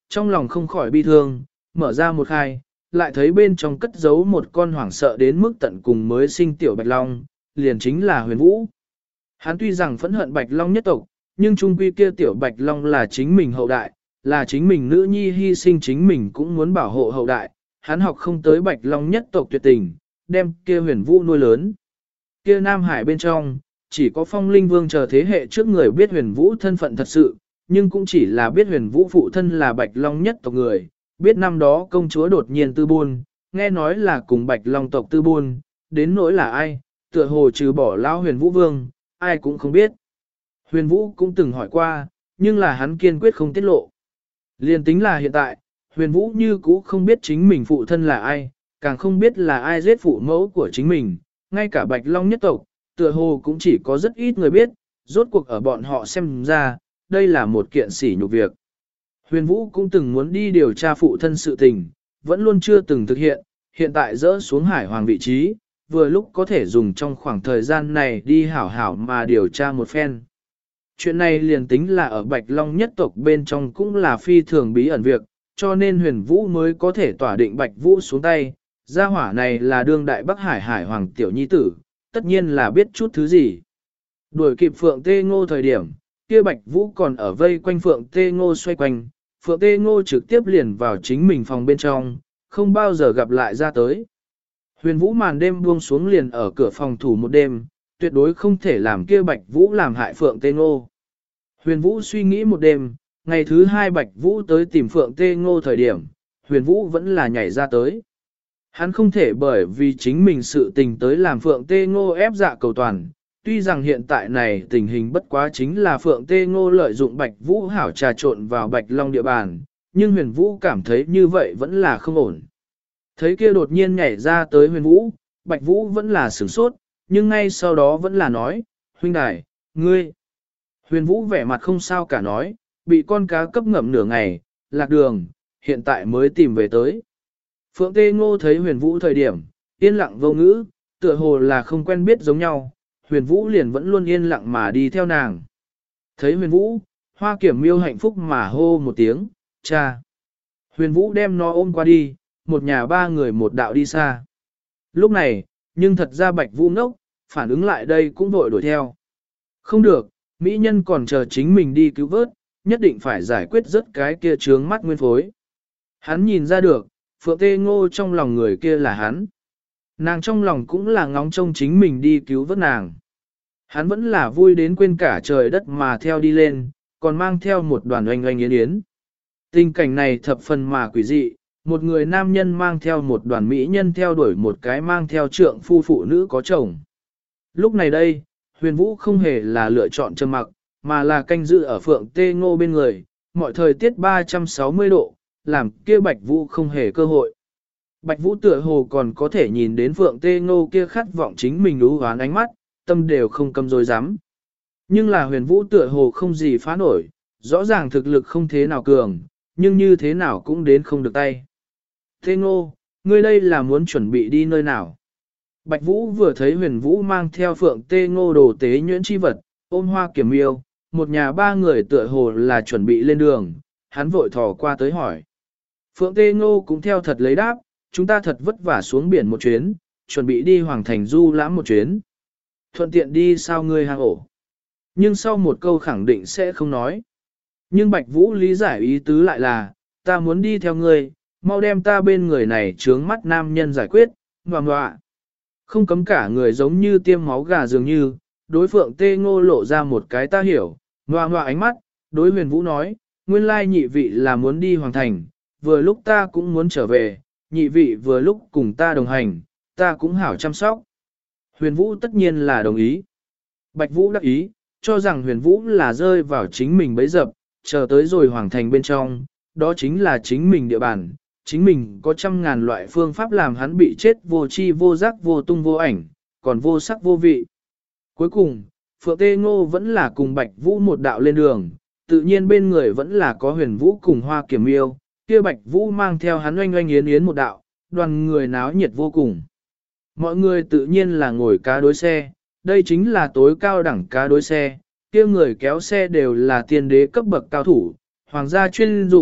trong lòng không khỏi bi thương, mở ra một khai, lại thấy bên trong cất giấu một con hoảng sợ đến mức tận cùng mới sinh tiểu Bạch Long, liền chính là Huyền Vũ. Hắn tuy rằng phẫn hận Bạch Long nhất tộc, nhưng trung quy kia tiểu Bạch Long là chính mình hậu đại, là chính mình nữ nhi hy sinh chính mình cũng muốn bảo hộ hậu đại, hắn học không tới Bạch Long nhất tộc tuyệt tình, đem kia Huyền Vũ nuôi lớn. Kia Nam Hải bên trong, chỉ có Phong Linh Vương chờ thế hệ trước người biết Huyền Vũ thân phận thật sự, nhưng cũng chỉ là biết Huyền Vũ phụ thân là Bạch Long nhất tộc người, biết năm đó công chúa đột nhiên tư buôn, nghe nói là cùng Bạch Long tộc tư buôn, đến nỗi là ai, tựa hồ trừ bỏ lão Huyền Vũ Vương, ai cũng không biết. Huyền Vũ cũng từng hỏi qua, nhưng là hắn kiên quyết không tiết lộ. Liên tính là hiện tại, Huyền Vũ như cũ không biết chính mình phụ thân là ai, càng không biết là ai giết phụ mẫu của chính mình, ngay cả Bạch Long nhất tộc, tựa hồ cũng chỉ có rất ít người biết, rốt cuộc ở bọn họ xem ra, đây là một kiện sỉ nhục việc. Huyền Vũ cũng từng muốn đi điều tra phụ thân sự tình, vẫn luôn chưa từng thực hiện tại dỡ xuống Hải Hoàng vị trí, vừa lúc có thể dùng trong khoảng thời gian này đi hảo hảo mà điều tra một phen. Chuyện này liền tính là ở Bạch Long nhất tộc bên trong cũng là phi thường bí ẩn việc, cho nên Huyền Vũ mới có thể tỏa định Bạch Vũ xuống tay. Gia hỏa này là đương đại Bắc Hải Hải Hoàng tiểu nhi tử, tất nhiên là biết chút thứ gì. Đuổi kịp Phượng Tê Ngô thời điểm, kia Bạch Vũ còn ở vây quanh Phượng Tê Ngô xoay quanh, Phượng Tê Ngô trực tiếp liền vào chính mình phòng bên trong, không bao giờ gặp lại ra tới. Huyền Vũ màn đêm buông xuống liền ở cửa phòng thủ một đêm, tuyệt đối không thể làm kia Bạch Vũ làm hại Phượng Tê Ngô. Huyền Vũ suy nghĩ một đêm, ngày thứ hai Bạch Vũ tới tìm Phượng Tê Ngô thời điểm, Huyền Vũ vẫn là nhảy ra tới. Hắn không thể bởi vì chính mình sự tình tới làm Phượng Tê Ngô ép dạ cầu toàn, tuy rằng hiện tại này tình hình bất quá chính là Phượng Tê Ngô lợi dụng Bạch Vũ hảo trà trộn vào Bạch Long địa bàn, nhưng Huyền Vũ cảm thấy như vậy vẫn là không ổn. Thấy kia đột nhiên nhảy ra tới Huyền Vũ, Bạch Vũ vẫn là sửng sốt, nhưng ngay sau đó vẫn là nói, huynh đài, ngươi. Huyền Vũ vẻ mặt không sao cả nói, bị con cá cấp ngậm nửa ngày, lạc đường, hiện tại mới tìm về tới. Phượng Tê Ngô thấy Huyền Vũ thời điểm, yên lặng vô ngữ, tựa hồ là không quen biết giống nhau, Huyền Vũ liền vẫn luôn yên lặng mà đi theo nàng. Thấy Huyền Vũ, Hoa Kiểm Miêu hạnh phúc mà hô một tiếng, cha. Huyền Vũ đem nó ôm qua đi, một nhà ba người một đạo đi xa. Lúc này, nhưng thật ra Bạch Vũ ngốc, phản ứng lại đây cũng vội đuổi theo. Không được, mỹ nhân còn chờ chính mình đi cứu vớt, nhất định phải giải quyết rất cái kia trướng mắt nguyên phối. Hắn nhìn ra được, Phượng Tê Ngô trong lòng người kia là hắn. Nàng trong lòng cũng là ngóng trông chính mình đi cứu vớt nàng. Hắn vẫn là vui đến quên cả trời đất mà theo đi lên, còn mang theo một đoàn oanh oanh yến yến. Tình cảnh này thập phần mà quỷ dị, một người nam nhân mang theo một đoàn mỹ nhân theo đuổi một cái mang theo trượng phu phụ nữ có chồng. Lúc này đây, Huyền Vũ không hề là lựa chọn trầm mặc, mà là canh giữ ở Phượng Tê Ngô bên người, mọi thời tiết 360 độ, làm kia Bạch Vũ không hề cơ hội. Bạch Vũ tựa hồ còn có thể nhìn đến Phượng Tê Ngô kia khát vọng chính mình ú hoán ánh mắt, tâm đều không cầm dối dám. Nhưng là Huyền Vũ tựa hồ không gì phá nổi, rõ ràng thực lực không thế nào cường, nhưng như thế nào cũng đến không được tay. Tê Ngô, ngươi đây là muốn chuẩn bị đi nơi nào? Bạch Vũ vừa thấy Huyền Vũ mang theo Phượng Tê Ngô đồ tế nhuyễn chi vật, ôm Hoa Kiểm Miêu, một nhà ba người tựa hồ là chuẩn bị lên đường, hắn vội thò qua tới hỏi. Phượng Tê Ngô cũng theo thật lấy đáp, chúng ta thật vất vả xuống biển một chuyến, chuẩn bị đi Hoàng Thành du lãm một chuyến. Thuận tiện đi sao ngươi hang ổ. Nhưng sau một câu khẳng định sẽ không nói. Nhưng Bạch Vũ lý giải ý tứ lại là, ta muốn đi theo ngươi, mau đem ta bên người này trướng mắt nam nhân giải quyết, ngoạ. Không cấm cả người giống như tiêm máu gà dường như, đối Phượng Tê Ngô lộ ra một cái ta hiểu, ngoạ ánh mắt, đối Huyền Vũ nói, nguyên lai nhị vị là muốn đi Hoàng Thành, vừa lúc ta cũng muốn trở về, nhị vị vừa lúc cùng ta đồng hành, ta cũng hảo chăm sóc. Huyền Vũ tất nhiên là đồng ý. Bạch Vũ đắc ý, cho rằng Huyền Vũ là rơi vào chính mình bấy dập, chờ tới rồi Hoàng Thành bên trong, đó chính là chính mình địa bàn, chính mình có trăm ngàn loại phương pháp làm hắn bị chết vô tri vô giác vô tung vô ảnh, còn vô sắc vô vị. Cuối cùng, Phượng Tê Ngô vẫn là cùng Bạch Vũ một đạo lên đường, tự nhiên bên người vẫn là có Huyền Vũ cùng Hoa Kiểm Miêu, kia Bạch Vũ mang theo hắn oanh oanh yến yến một đạo, đoàn người náo nhiệt vô cùng. Mọi người tự nhiên là ngồi cá đối xe, đây chính là tối cao đẳng cá đối xe, kia người kéo xe đều là tiên đế cấp bậc cao thủ, hoàng gia chuyên dụng,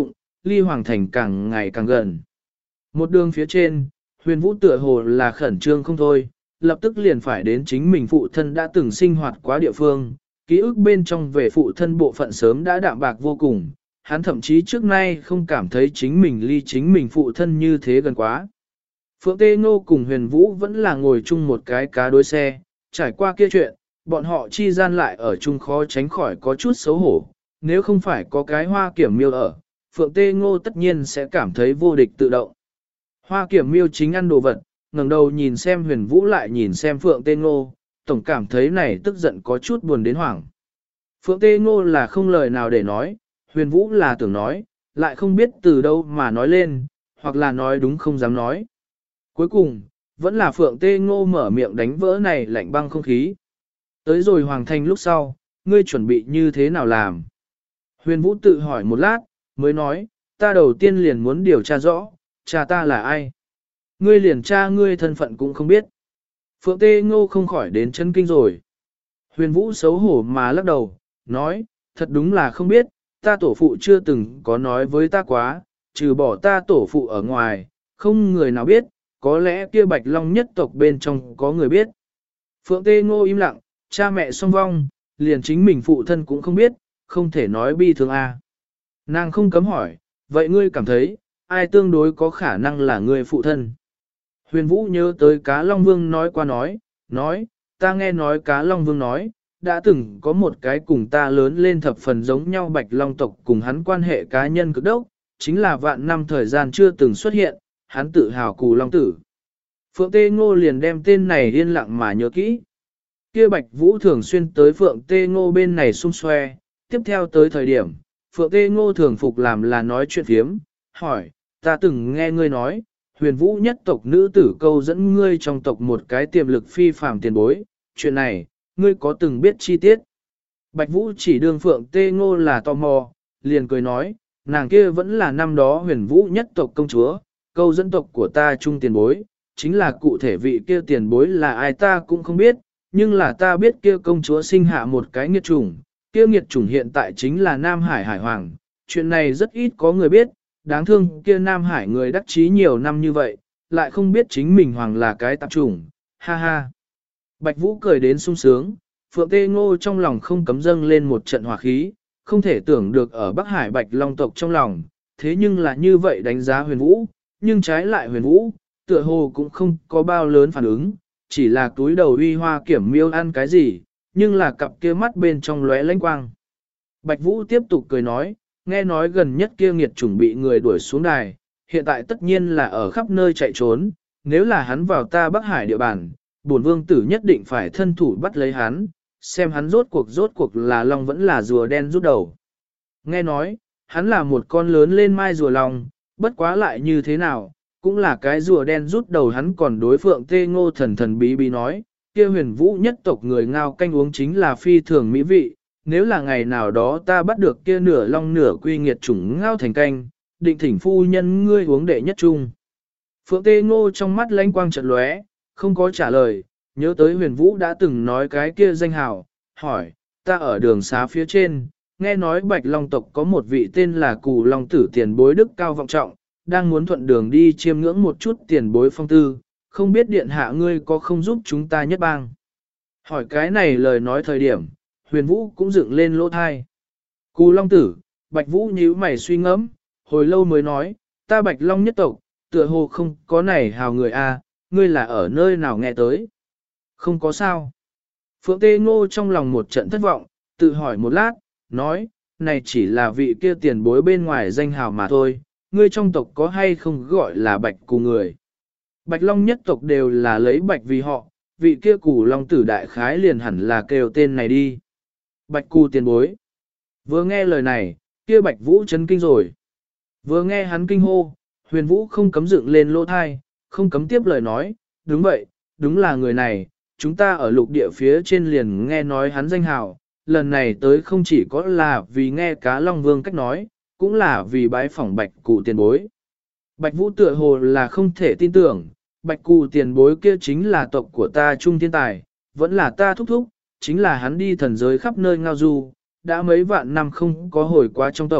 ly hoàng thành càng ngày càng gần. Một đường phía trên, huyền vũ tựa hồ là khẩn trương không thôi, lập tức liền phải đến chính mình phụ thân đã từng sinh hoạt quá địa phương, ký ức bên trong về phụ thân bộ phận sớm đã đạm bạc vô cùng, hắn thậm chí trước nay không cảm thấy chính mình ly chính mình phụ thân như thế gần quá. Phượng Tê Ngô cùng huyền vũ vẫn là ngồi chung một cái cá đối xe, trải qua kia chuyện, bọn họ chi gian lại ở chung khó tránh khỏi có chút xấu hổ, nếu không phải có cái hoa kiểm miêu ở, Phượng Tê Ngô tất nhiên sẽ cảm thấy vô địch tự động. Hoa kiểm miêu chính ăn đồ vật, ngẩng đầu nhìn xem huyền vũ lại nhìn xem Phượng Tê Ngô, tổng cảm thấy này tức giận có chút buồn đến hoảng. Phượng Tê Ngô là không lời nào để nói, huyền vũ là tưởng nói, lại không biết từ đâu mà nói lên, hoặc là nói đúng không dám nói. Cuối cùng, vẫn là Phượng Tê Ngô mở miệng đánh vỡ này lạnh băng không khí. Tới rồi Hoàng Thành lúc sau, ngươi chuẩn bị như thế nào làm? Huyền Vũ tự hỏi một lát, mới nói, ta đầu tiên liền muốn điều tra rõ, cha ta là ai? Ngươi liền cha ngươi thân phận cũng không biết. Phượng Tê Ngô không khỏi đến chân kinh rồi. Huyền Vũ xấu hổ mà lắc đầu, nói, thật đúng là không biết, ta tổ phụ chưa từng có nói với ta quá, trừ bỏ ta tổ phụ ở ngoài, không người nào biết, có lẽ kia Bạch Long nhất tộc bên trong có người biết. Phượng Tê Ngô im lặng, cha mẹ song vong, liền chính mình phụ thân cũng không biết, không thể nói bi thương a. Nàng không cấm hỏi, vậy ngươi cảm thấy, ai tương đối có khả năng là ngươi phụ thân? Huyền Vũ nhớ tới Cá Long Vương nói qua nói, ta nghe nói Cá Long Vương nói, đã từng có một cái cùng ta lớn lên thập phần giống nhau Bạch Long tộc cùng hắn quan hệ cá nhân cực đốc, chính là vạn năm thời gian chưa từng xuất hiện, hắn tự hào Cù Long Tử. Phượng Tê Ngô liền đem tên này yên lặng mà nhớ kỹ. Kia Bạch Vũ thường xuyên tới Phượng Tê Ngô bên này xung xoe, tiếp theo tới thời điểm, Phượng Tê Ngô thường phục làm là nói chuyện phiếm, hỏi, ta từng nghe ngươi nói, huyền vũ nhất tộc nữ tử câu dẫn ngươi trong tộc một cái tiềm lực phi phàm tiền bối, chuyện này, ngươi có từng biết chi tiết? Bạch Vũ chỉ đương Phượng Tê Ngô là tò mò, liền cười nói, nàng kia vẫn là năm đó huyền vũ nhất tộc công chúa, câu dẫn tộc của ta chung tiền bối, chính là cụ thể vị kia tiền bối là ai ta cũng không biết, nhưng là ta biết kia công chúa sinh hạ một cái nghiệt chủng, kia nghiệt chủng hiện tại chính là Nam Hải Hải Hoàng, chuyện này rất ít có người biết, đáng thương kia Nam Hải người đắc chí nhiều năm như vậy, lại không biết chính mình Hoàng là cái tạp chủng, ha ha. Bạch Vũ cười đến sung sướng, Phượng Tê Ngô trong lòng không cấm dâng lên một trận hỏa khí, không thể tưởng được ở Bắc Hải Bạch Long tộc trong lòng, thế nhưng là như vậy đánh giá huyền vũ, nhưng trái lại huyền vũ, tựa hồ cũng không có bao lớn phản ứng, chỉ là túi đầu uy hoa kiểm miêu ăn cái gì, nhưng là cặp kia mắt bên trong lóe lánh quang. Bạch Vũ tiếp tục cười nói, nghe nói gần nhất kia nghiệt chủng bị người đuổi xuống đài, hiện tại tất nhiên là ở khắp nơi chạy trốn, nếu là hắn vào ta Bắc Hải địa bàn, bổn vương tử nhất định phải thân thủ bắt lấy hắn, xem hắn rốt cuộc là long vẫn là rùa đen rút đầu. Nghe nói, hắn là một con lớn lên mai rùa long, bất quá lại như thế nào, cũng là cái rùa đen rút đầu. Hắn còn đối Phượng Tê Ngô thần thần bí bí nói, kia huyền vũ nhất tộc người ngao canh uống chính là phi thường mỹ vị, nếu là ngày nào đó ta bắt được kia nửa long nửa quy nghiệt chủng ngao thành canh, định thỉnh phu nhân ngươi uống đệ nhất chung. Phượng Tê Ngô trong mắt lánh quang chợt lóe, không có trả lời, nhớ tới huyền vũ đã từng nói cái kia danh hào, hỏi, ta ở đường xá phía trên, nghe nói Bạch Long tộc có một vị tên là Cù Long Tử tiền bối đức cao vọng trọng, đang muốn thuận đường đi chiêm ngưỡng một chút tiền bối phong tư, không biết điện hạ ngươi có không giúp chúng ta nhất bang. Hỏi cái này lời nói thời điểm, huyền vũ cũng dựng lên lỗ thai. Cù Long Tử, Bạch Vũ nhíu mày suy ngẫm, hồi lâu mới nói, ta Bạch Long nhất tộc, tựa hồ không có này hào người a, ngươi là ở nơi nào nghe tới? Không có sao. Phượng Tê Ngô trong lòng một trận thất vọng, tự hỏi một lát, nói, này chỉ là vị kia tiền bối bên ngoài danh hào mà thôi, ngươi trong tộc có hay không gọi là Bạch Cù người. Bạch Long nhất tộc đều là lấy Bạch vì họ, vị kia Cù Long Tử đại khái liền hẳn là kêu tên này đi. Bạch Cù tiền bối. Vừa nghe lời này, kia Bạch Vũ chấn kinh rồi. Vừa nghe hắn kinh hô, huyền vũ không cấm dựng lên lỗ thai, không cấm tiếp lời nói, đúng vậy, đúng là người này, chúng ta ở lục địa phía trên liền nghe nói hắn danh hào, lần này tới không chỉ có là vì nghe Cá Long Vương cách nói, cũng là vì bái phỏng Bạch Cù tiền bối. Bạch Vũ tựa hồ là không thể tin tưởng, Bạch Cù tiền bối kia chính là tộc của ta trung thiên tài, vẫn là ta thúc thúc, chính là hắn đi thần giới khắp nơi ngao du, đã mấy vạn năm không có hồi qua trong tộc,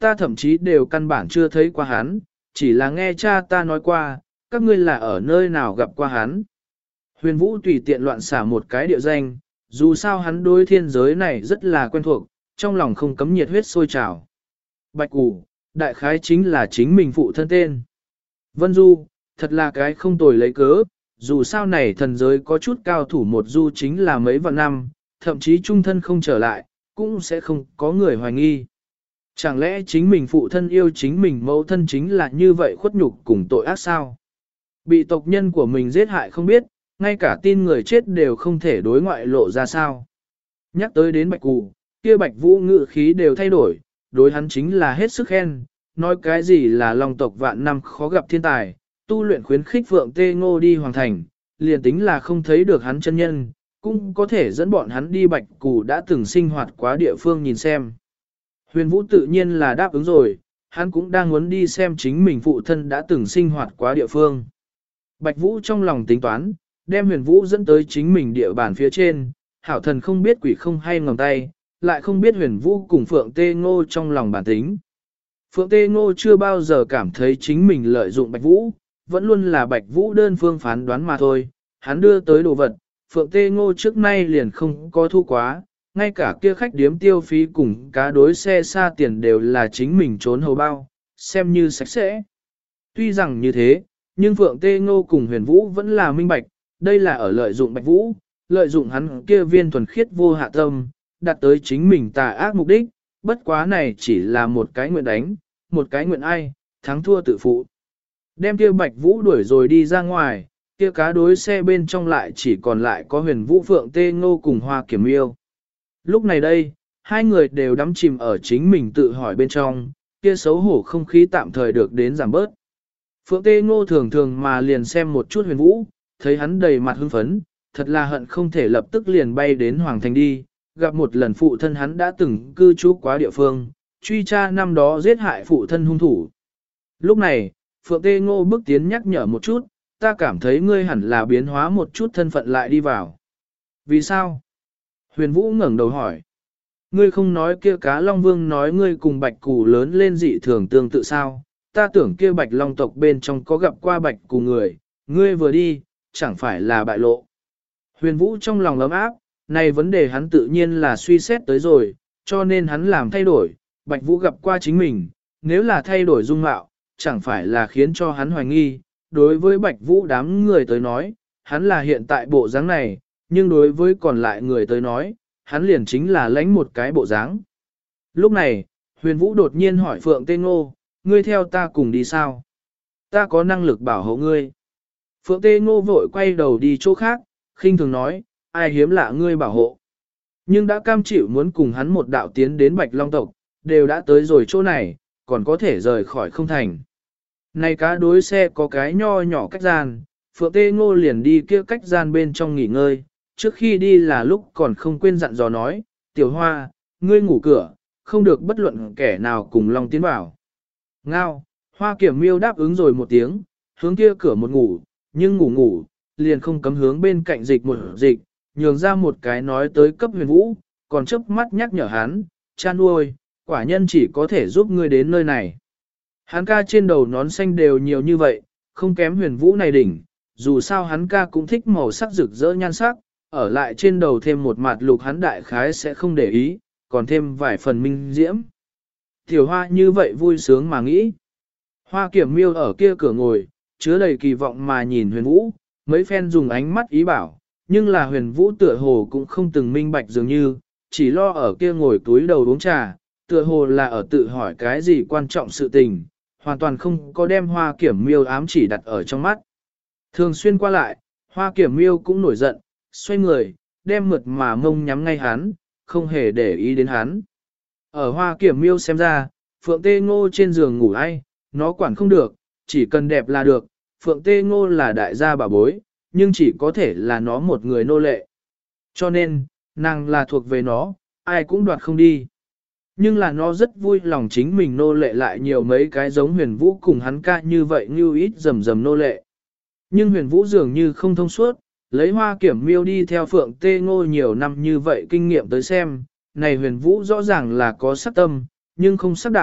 ta thậm chí đều căn bản chưa thấy qua hắn, chỉ là nghe cha ta nói qua, các ngươi là ở nơi nào gặp qua hắn. Huyền Vũ tùy tiện loạn xả một cái địa danh, dù sao hắn đối thiên giới này rất là quen thuộc, trong lòng không cấm nhiệt huyết sôi trào. Bạch Củ, đại khái chính là chính mình phụ thân tên. Vân Du, thật là cái không tồi lấy cớ, dù sao này thần giới có chút cao thủ một du chính là mấy vạn năm, thậm chí trung thân không trở lại, cũng sẽ không có người hoài nghi. Chẳng lẽ chính mình phụ thân yêu chính mình mẫu thân chính là như vậy khuất nhục cùng tội ác sao? Bị tộc nhân của mình giết hại không biết, ngay cả tin người chết đều không thể đối ngoại lộ ra sao. Nhắc tới đến Bạch Cụ, kia Bạch Vũ ngự khí đều thay đổi, đối hắn chính là hết sức khen, nói cái gì là long tộc vạn năm khó gặp thiên tài, tu luyện khuyến khích Phượng Tê Ngô đi hoàng thành, liền tính là không thấy được hắn chân nhân, cũng có thể dẫn bọn hắn đi Bạch Cụ đã từng sinh hoạt quá địa phương nhìn xem. Huyền Vũ tự nhiên là đáp ứng rồi, hắn cũng đang muốn đi xem chính mình phụ thân đã từng sinh hoạt quá địa phương. Bạch Vũ trong lòng tính toán, đem Huyền Vũ dẫn tới chính mình địa bàn phía trên, hảo thần không biết quỷ không hay ngầm tay, lại không biết Huyền Vũ cùng Phượng Tê Ngô trong lòng bản tính. Phượng Tê Ngô chưa bao giờ cảm thấy chính mình lợi dụng Bạch Vũ, vẫn luôn là Bạch Vũ đơn phương phán đoán mà thôi, hắn đưa tới đồ vật, Phượng Tê Ngô trước nay liền không có thu quá, ngay cả kia khách điếm tiêu phí cùng cá đối xe xa tiền đều là chính mình trốn hầu bao, xem như sạch sẽ. Tuy rằng như thế, nhưng Phượng Tê Ngô cùng Huyền Vũ vẫn là minh bạch, đây là ở lợi dụng Bạch Vũ, lợi dụng hắn kia viên thuần khiết vô hạ tâm, đạt tới chính mình tà ác mục đích, bất quá này chỉ là một cái nguyện đánh, một cái nguyện ai, thắng thua tự phụ. Đem kia Bạch Vũ đuổi rồi đi ra ngoài, kia cá đối xe bên trong lại chỉ còn lại có Huyền Vũ Phượng Tê Ngô cùng Hoa Kiểm Yêu. Lúc này đây, hai người đều đắm chìm ở chính mình tự hỏi bên trong, kia xấu hổ không khí tạm thời được đến giảm bớt. Phượng Tê Ngô thường thường mà liền xem một chút Huyền Vũ, thấy hắn đầy mặt hưng phấn, thật là hận không thể lập tức liền bay đến Hoàng Thành đi, gặp một lần phụ thân hắn đã từng cư trú quá địa phương, truy tra năm đó giết hại phụ thân hung thủ. Lúc này, Phượng Tê Ngô bước tiến nhắc nhở một chút, ta cảm thấy ngươi hẳn là biến hóa một chút thân phận lại đi vào. Vì sao? Huyền Vũ ngẩng đầu hỏi. Ngươi không nói kia cá Long Vương nói ngươi cùng Bạch Cù lớn lên dị thường tương tự sao? Ta tưởng kia Bạch Long tộc bên trong có gặp qua Bạch Cù người, ngươi vừa đi, chẳng phải là bại lộ. Huyền Vũ trong lòng ấm áp, này vấn đề hắn tự nhiên là suy xét tới rồi, cho nên hắn làm thay đổi, Bạch Vũ gặp qua chính mình, nếu là thay đổi dung mạo, chẳng phải là khiến cho hắn hoài nghi. Đối với Bạch Vũ đám người tới nói, hắn là hiện tại bộ dáng này, nhưng đối với còn lại người tới nói, hắn liền chính là lãnh một cái bộ dáng. Lúc này, Huyền Vũ đột nhiên hỏi Phượng Tê Ngô, ngươi theo ta cùng đi sao? Ta có năng lực bảo hộ ngươi. Phượng Tê Ngô vội quay đầu đi chỗ khác, khinh thường nói, ai hiếm lạ ngươi bảo hộ. Nhưng đã cam chịu muốn cùng hắn một đạo tiến đến Bạch Long tộc, đều đã tới rồi chỗ này, còn có thể rời khỏi không thành. Này cá đối xe có cái nho nhỏ cách gian, Phượng Tê Ngô liền đi kia cách gian bên trong nghỉ ngơi, trước khi đi là lúc còn không quên dặn dò nói, Tiểu Hoa, ngươi ngủ cửa, không được bất luận kẻ nào cùng Long tiến vào. Ngao, Hoa Kiểm Miêu đáp ứng rồi một tiếng, hướng kia cửa một ngủ, nhưng ngủ, liền không cấm hướng bên cạnh dịch một dịch, nhường ra một cái nói tới cấp Huyền Vũ, còn chớp mắt nhắc nhở hắn, cha nuôi, quả nhân chỉ có thể giúp ngươi đến nơi này. Hắn ca trên đầu nón xanh đều nhiều như vậy, không kém Huyền Vũ này đỉnh, dù sao hắn ca cũng thích màu sắc rực rỡ nhan sắc, ở lại trên đầu thêm một mặt lục hắn đại khái sẽ không để ý, còn thêm vài phần minh diễm. Tiểu Hoa như vậy vui sướng mà nghĩ. Hoa Kiểm Miêu ở kia cửa ngồi, chứa đầy kỳ vọng mà nhìn Huyền Vũ, mấy phen dùng ánh mắt ý bảo, nhưng là Huyền Vũ tựa hồ cũng không từng minh bạch dường như, chỉ lo ở kia ngồi túi đầu uống trà, tựa hồ là ở tự hỏi cái gì quan trọng sự tình, hoàn toàn không có đem Hoa Kiểm Miêu ám chỉ đặt ở trong mắt. Thường xuyên qua lại, Hoa Kiểm Miêu cũng nổi giận, xoay người, đem mượt mà mông nhắm ngay hắn, không hề để ý đến hắn. Ở Hoa Kiểm Miêu xem ra, Phượng Tê Ngô trên giường ngủ ai, nó quản không được, chỉ cần đẹp là được, Phượng Tê Ngô là đại gia bà bối, nhưng chỉ có thể là nó một người nô lệ. Cho nên, nàng là thuộc về nó, ai cũng đoạt không đi. Nhưng là nó rất vui lòng chính mình nô lệ lại nhiều mấy cái giống Huyền Vũ cùng hắn ca như vậy như ít rầm nô lệ. Nhưng Huyền Vũ dường như không thông suốt, lấy Hoa Kiểm Miêu đi theo Phượng Tê Ngô nhiều năm như vậy kinh nghiệm tới xem, này Huyền Vũ rõ ràng là có sắc tâm, nhưng không sắc đảm,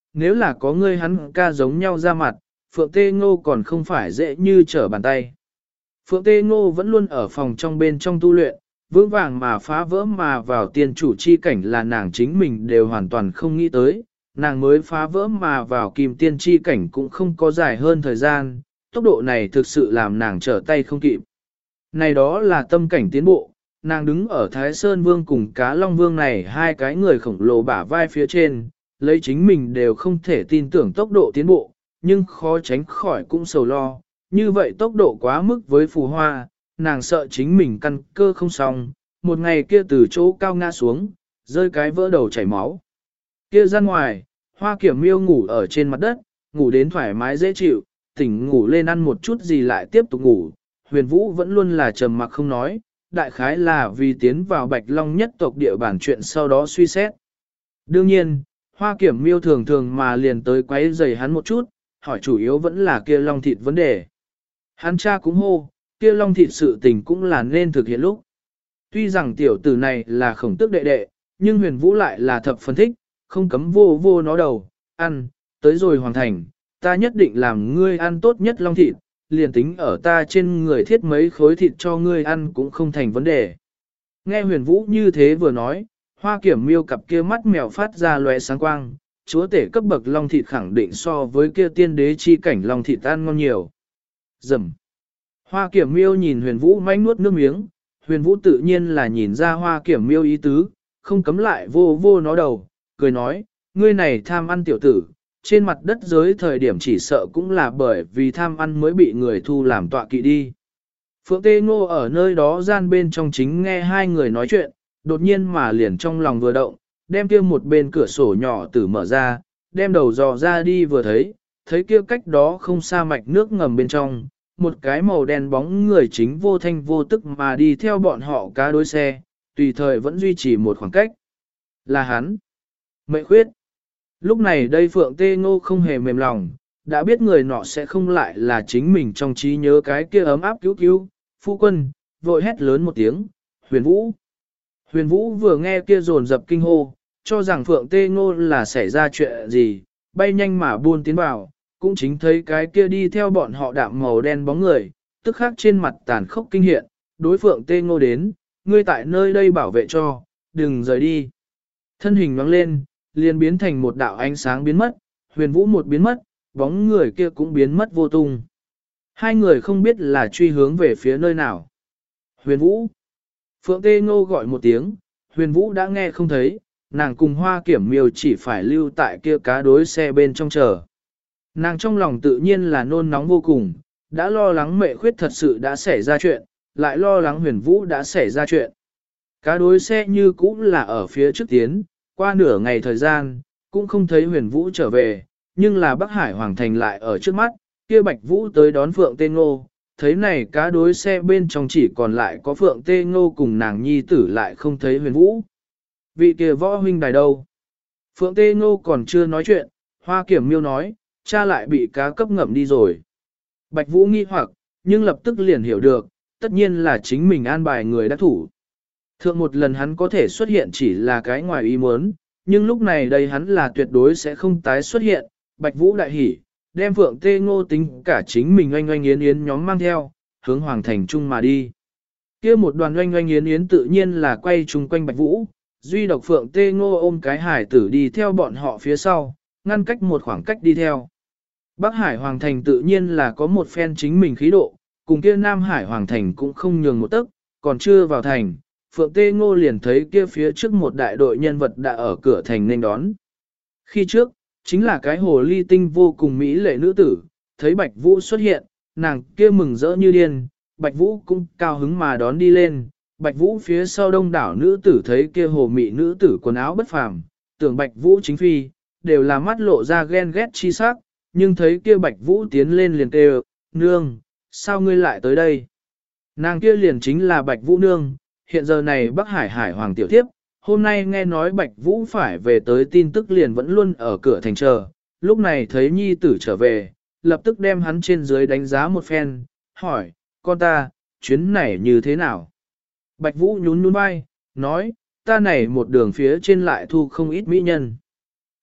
nếu là có ngươi hắn ca giống nhau ra mặt, Phượng Tê Ngô còn không phải dễ như trở bàn tay. Phượng Tê Ngô vẫn luôn ở phòng trong bên trong tu luyện, vững vàng mà phá vỡ mà vào tiên chủ chi cảnh là nàng chính mình đều hoàn toàn không nghĩ tới, nàng mới phá vỡ mà vào kim tiên chi cảnh cũng không có dài hơn thời gian, tốc độ này thực sự làm nàng trở tay không kịp. Này đó là tâm cảnh tiến bộ, nàng đứng ở Thái Sơn Vương cùng Cá Long Vương này hai cái người khổng lồ bả vai phía trên, lấy chính mình đều không thể tin tưởng tốc độ tiến bộ, nhưng khó tránh khỏi cũng sầu lo, như vậy tốc độ quá mức với phù hoa, nàng sợ chính mình căn cơ không xong, một ngày kia từ chỗ cao ngã xuống, rơi cái vỡ đầu chảy máu. Kia ra ngoài, Hoa Kiểm Miêu ngủ ở trên mặt đất, ngủ đến thoải mái dễ chịu, tỉnh ngủ lên ăn một chút gì lại tiếp tục ngủ, Huyền Vũ vẫn luôn là trầm mặc không nói, đại khái là vì tiến vào Bạch Long nhất tộc địa bản chuyện sau đó suy xét. Đương nhiên, Hoa Kiểm Miêu thường thường mà liền tới quấy rầy hắn một chút, hỏi chủ yếu vẫn là kia long thịt vấn đề. Hắn cha cũng hô, kia long thịt sự tình cũng là nên thực hiện lúc. Tuy rằng tiểu tử này là khổng tước đệ đệ, nhưng Huyền Vũ lại là thập phân thích, không cấm vô vô nó đầu, ăn, tới rồi hoàn thành, ta nhất định làm ngươi ăn tốt nhất long thịt, liền tính ở ta trên người thiết mấy khối thịt cho ngươi ăn cũng không thành vấn đề. Nghe Huyền Vũ như thế vừa nói, Hoa Kiểm Miêu cặp kia mắt mèo phát ra lóe sáng quang, chúa tể cấp bậc long thịt khẳng định so với kia tiên đế chi cảnh long thịt ăn ngon nhiều. Dầm. Hoa Kiểm Miêu nhìn Huyền Vũ manh nuốt nước miếng, Huyền Vũ tự nhiên là nhìn ra Hoa Kiểm Miêu ý tứ, không cấm lại vô vô nó đầu, cười nói, ngươi này tham ăn tiểu tử, trên mặt đất giới thời điểm chỉ sợ cũng là bởi vì tham ăn mới bị người thu làm tọa kỵ đi. Phượng Tê Ngô ở nơi đó gian bên trong chính nghe hai người nói chuyện, đột nhiên mà liền trong lòng vừa động, đem kia một bên cửa sổ nhỏ tử mở ra, đem đầu dò ra đi vừa thấy kia cách đó không xa mạch nước ngầm bên trong, một cái màu đen bóng người chính vô thanh vô tức mà đi theo bọn họ cá đối xe, tùy thời vẫn duy trì một khoảng cách. Là hắn. Mệnh khuyết. Lúc này đây Phượng Tê Ngô không hề mềm lòng, đã biết người nọ sẽ không lại là chính mình trong trí nhớ cái kia ấm áp cứu cứu, phu quân, vội hét lớn một tiếng, Huyền Vũ. Huyền Vũ vừa nghe kia rồn dập kinh hô, cho rằng Phượng Tê Ngô là xảy ra chuyện gì, bay nhanh mà buôn tiến vào, cũng chính thấy cái kia đi theo bọn họ đạm màu đen bóng người, tức khắc trên mặt tàn khốc kinh hiện, đối Phượng Tê Ngô đến, ngươi tại nơi đây bảo vệ cho, đừng rời đi. Thân hình nhoáng lên, liền biến thành một đạo ánh sáng biến mất, Huyền Vũ một biến mất, bóng người kia cũng biến mất vô tung. Hai người không biết là truy hướng về phía nơi nào. Huyền Vũ. Phượng Tê Ngô gọi một tiếng, Huyền Vũ đã nghe không thấy, nàng cùng Hoa Kiểm Miêu chỉ phải lưu tại kia cá đối xe bên trong chờ. Nàng trong lòng tự nhiên là nôn nóng vô cùng, đã lo lắng Mệ Khuyết thật sự đã xảy ra chuyện, lại lo lắng Huyền Vũ đã xảy ra chuyện. Cá đối xe như cũ là ở phía trước tiến, qua nửa ngày thời gian, cũng không thấy Huyền Vũ trở về, nhưng là Bắc Hải Hoàng Thành lại ở trước mắt, kia Bạch Vũ tới đón Phượng Tê Ngô, thấy này cá đối xe bên trong chỉ còn lại có Phượng Tê Ngô cùng nàng nhi tử lại không thấy Huyền Vũ. Vị kia võ huynh đài đâu? Phượng Tê Ngô còn chưa nói chuyện, Hoa Kiểm Miêu nói, cha lại bị cá cấp ngậm đi rồi. Bạch Vũ nghi hoặc, nhưng lập tức liền hiểu được, tất nhiên là chính mình an bài người đắc thủ. Thượng một lần hắn có thể xuất hiện chỉ là cái ngoài ý muốn, nhưng lúc này đây hắn là tuyệt đối sẽ không tái xuất hiện. Bạch Vũ đại hỉ, đem Phượng Tê Ngô tính cả chính mình oanh oanh yến yến nhóm mang theo, hướng Hoàng Thành Trung mà đi. Kia một đoàn oanh oanh yến yến tự nhiên là quay chung quanh Bạch Vũ, duy độc Phượng Tê Ngô ôm cái hải tử đi theo bọn họ phía sau, ngăn cách một khoảng cách đi theo. Bắc Hải Hoàng Thành tự nhiên là có một phen chính mình khí độ, cùng kia Nam Hải Hoàng Thành cũng không nhường một tấc, còn chưa vào thành, Phượng Tê Ngô liền thấy kia phía trước một đại đội nhân vật đã ở cửa thành nên đón. Khi trước, chính là cái hồ ly tinh vô cùng mỹ lệ nữ tử, thấy Bạch Vũ xuất hiện, nàng kia mừng rỡ như điên, Bạch Vũ cũng cao hứng mà đón đi lên. Bạch Vũ phía sau đông đảo nữ tử thấy kia hồ mị nữ tử quần áo bất phàm, tưởng Bạch Vũ chính phi, đều là mắt lộ ra ghen ghét chi sắc, nhưng thấy kia Bạch Vũ tiến lên liền kêu, nương, sao ngươi lại tới đây? Nàng kia liền chính là Bạch Vũ nương, hiện giờ này Bắc Hải Hải Hoàng tiểu thiếp, hôm nay nghe nói Bạch Vũ phải về tới tin tức liền vẫn luôn ở cửa thành chờ, lúc này thấy nhi tử trở về, lập tức đem hắn trên dưới đánh giá một phen, hỏi, con ta, chuyến này như thế nào? Bạch Vũ nhún nhún vai, nói, ta này một đường phía trên lại thu không ít mỹ nhân.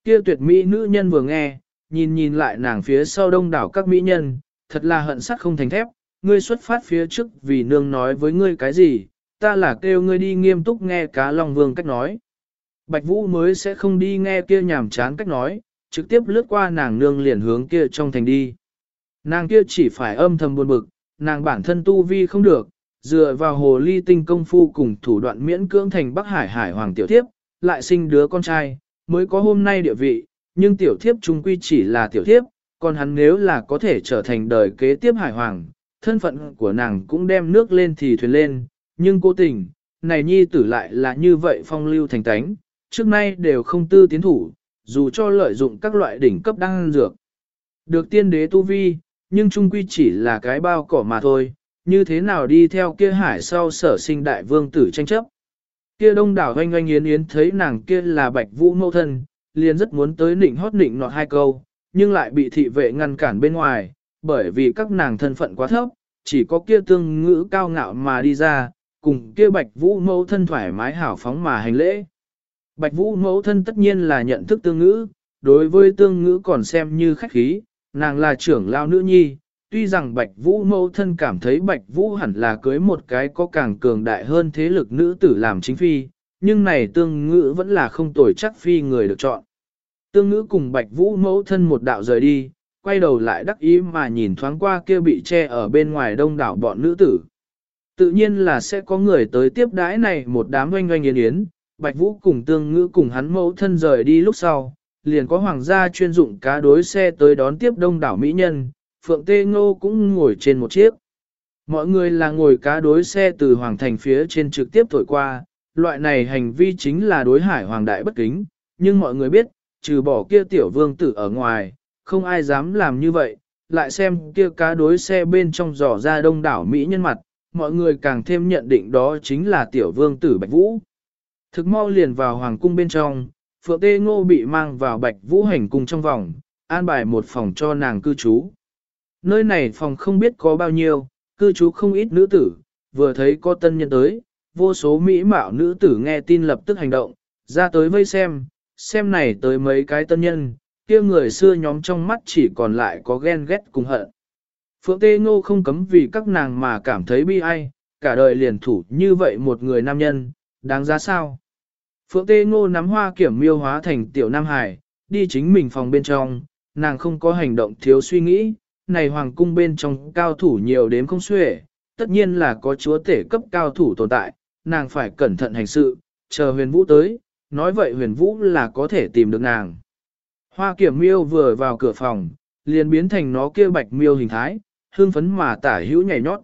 Kia tuyệt mỹ nữ nhân vừa nghe, nhìn lại nàng phía sau đông đảo các mỹ nhân, thật là hận sắt không thành thép, ngươi xuất phát phía trước vì nương nói với ngươi cái gì, ta là kêu ngươi đi nghiêm túc nghe cá Long Vương cách nói. Bạch Vũ mới sẽ không đi nghe kia nhảm chán cách nói, trực tiếp lướt qua nàng nương liền hướng kia trong thành đi. Nàng kia chỉ phải âm thầm buồn bực, nàng bản thân tu vi không được, dựa vào hồ ly tinh công phu cùng thủ đoạn miễn cưỡng thành Bắc Hải Hải Hoàng tiểu thiếp, lại sinh đứa con trai, mới có hôm nay địa vị, nhưng tiểu thiếp trung quy chỉ là tiểu thiếp, còn hắn nếu là có thể trở thành đời kế tiếp Hải Hoàng, thân phận của nàng cũng đem nước lên thì thuyền lên, nhưng cố tình, này nhi tử lại là như vậy phong lưu thành tánh, trước nay đều không tư tiến thủ, dù cho lợi dụng các loại đỉnh cấp đăng dược. Được tiên đế tu vi, nhưng trung quy chỉ là cái bao cỏ mà thôi, như thế nào đi theo kia hải sau sở sinh đại vương tử tranh chấp. Kia đông đảo oanh oanh yến yến thấy nàng kia là Bạch Vũ mẫu thân, liền rất muốn tới nịnh hót nịnh nọt hai câu, nhưng lại bị thị vệ ngăn cản bên ngoài, bởi vì các nàng thân phận quá thấp, chỉ có kia tương ngữ cao ngạo mà đi ra, cùng kia Bạch Vũ mẫu thân thoải mái hảo phóng mà hành lễ. Bạch Vũ mẫu thân tất nhiên là nhận thức tương ngữ, đối với tương ngữ còn xem như khách khí, nàng là trưởng lao nữ nhi, tuy rằng Bạch Vũ mẫu thân cảm thấy Bạch Vũ hẳn là cưới một cái có càng cường đại hơn thế lực nữ tử làm chính phi, nhưng này tương ngữ vẫn là không tồi chắc phi người được chọn. Tương ngữ cùng Bạch Vũ mẫu thân một đạo rời đi, quay đầu lại đắc ý mà nhìn thoáng qua kia bị che ở bên ngoài đông đảo bọn nữ tử. Tự nhiên là sẽ có người tới tiếp đãi này một đám oanh oanh yến yến, Bạch Vũ cùng tương ngữ cùng hắn mẫu thân rời đi lúc sau, liền có hoàng gia chuyên dụng cá đối xe tới đón tiếp đông đảo mỹ nhân, Phượng Tê Ngô cũng ngồi trên một chiếc. Mọi người là ngồi cá đối xe từ hoàng thành phía trên trực tiếp thổi qua, loại này hành vi chính là đối hải hoàng đại bất kính, nhưng mọi người biết, trừ bỏ kia tiểu vương tử ở ngoài, không ai dám làm như vậy, lại xem kia cá đối xe bên trong giỏ ra đông đảo mỹ nhân mặt, mọi người càng thêm nhận định đó chính là tiểu vương tử Bạch Vũ. Thực mau liền vào hoàng cung bên trong, Phượng Tê Ngô bị mang vào Bạch Vũ hành cung trong vòng, an bài một phòng cho nàng cư trú. Nơi này phòng không biết có bao nhiêu, cư trú không ít nữ tử, vừa thấy có tân nhân tới, vô số mỹ mạo nữ tử nghe tin lập tức hành động, ra tới vây xem này tới mấy cái tân nhân, kia người xưa nhóm trong mắt chỉ còn lại có ghen ghét cùng hận. Phượng Tê Ngô không cấm vì các nàng mà cảm thấy bi ai, cả đời liền thủ như vậy một người nam nhân, đáng giá sao? Phượng Tê Ngô nắm hoa kiểm miêu hóa thành tiểu Nam Hải, đi chính mình phòng bên trong, nàng không có hành động thiếu suy nghĩ, này hoàng cung bên trong cao thủ nhiều đến không xuể, tất nhiên là có chúa tể cấp cao thủ tồn tại, nàng phải cẩn thận hành sự, chờ huyền vũ tới, nói vậy huyền vũ là có thể tìm được nàng. Hoa kiểm miêu vừa vào cửa phòng, liền biến thành nó kia bạch miêu hình thái, hương phấn mà tả hữu nhảy nhót.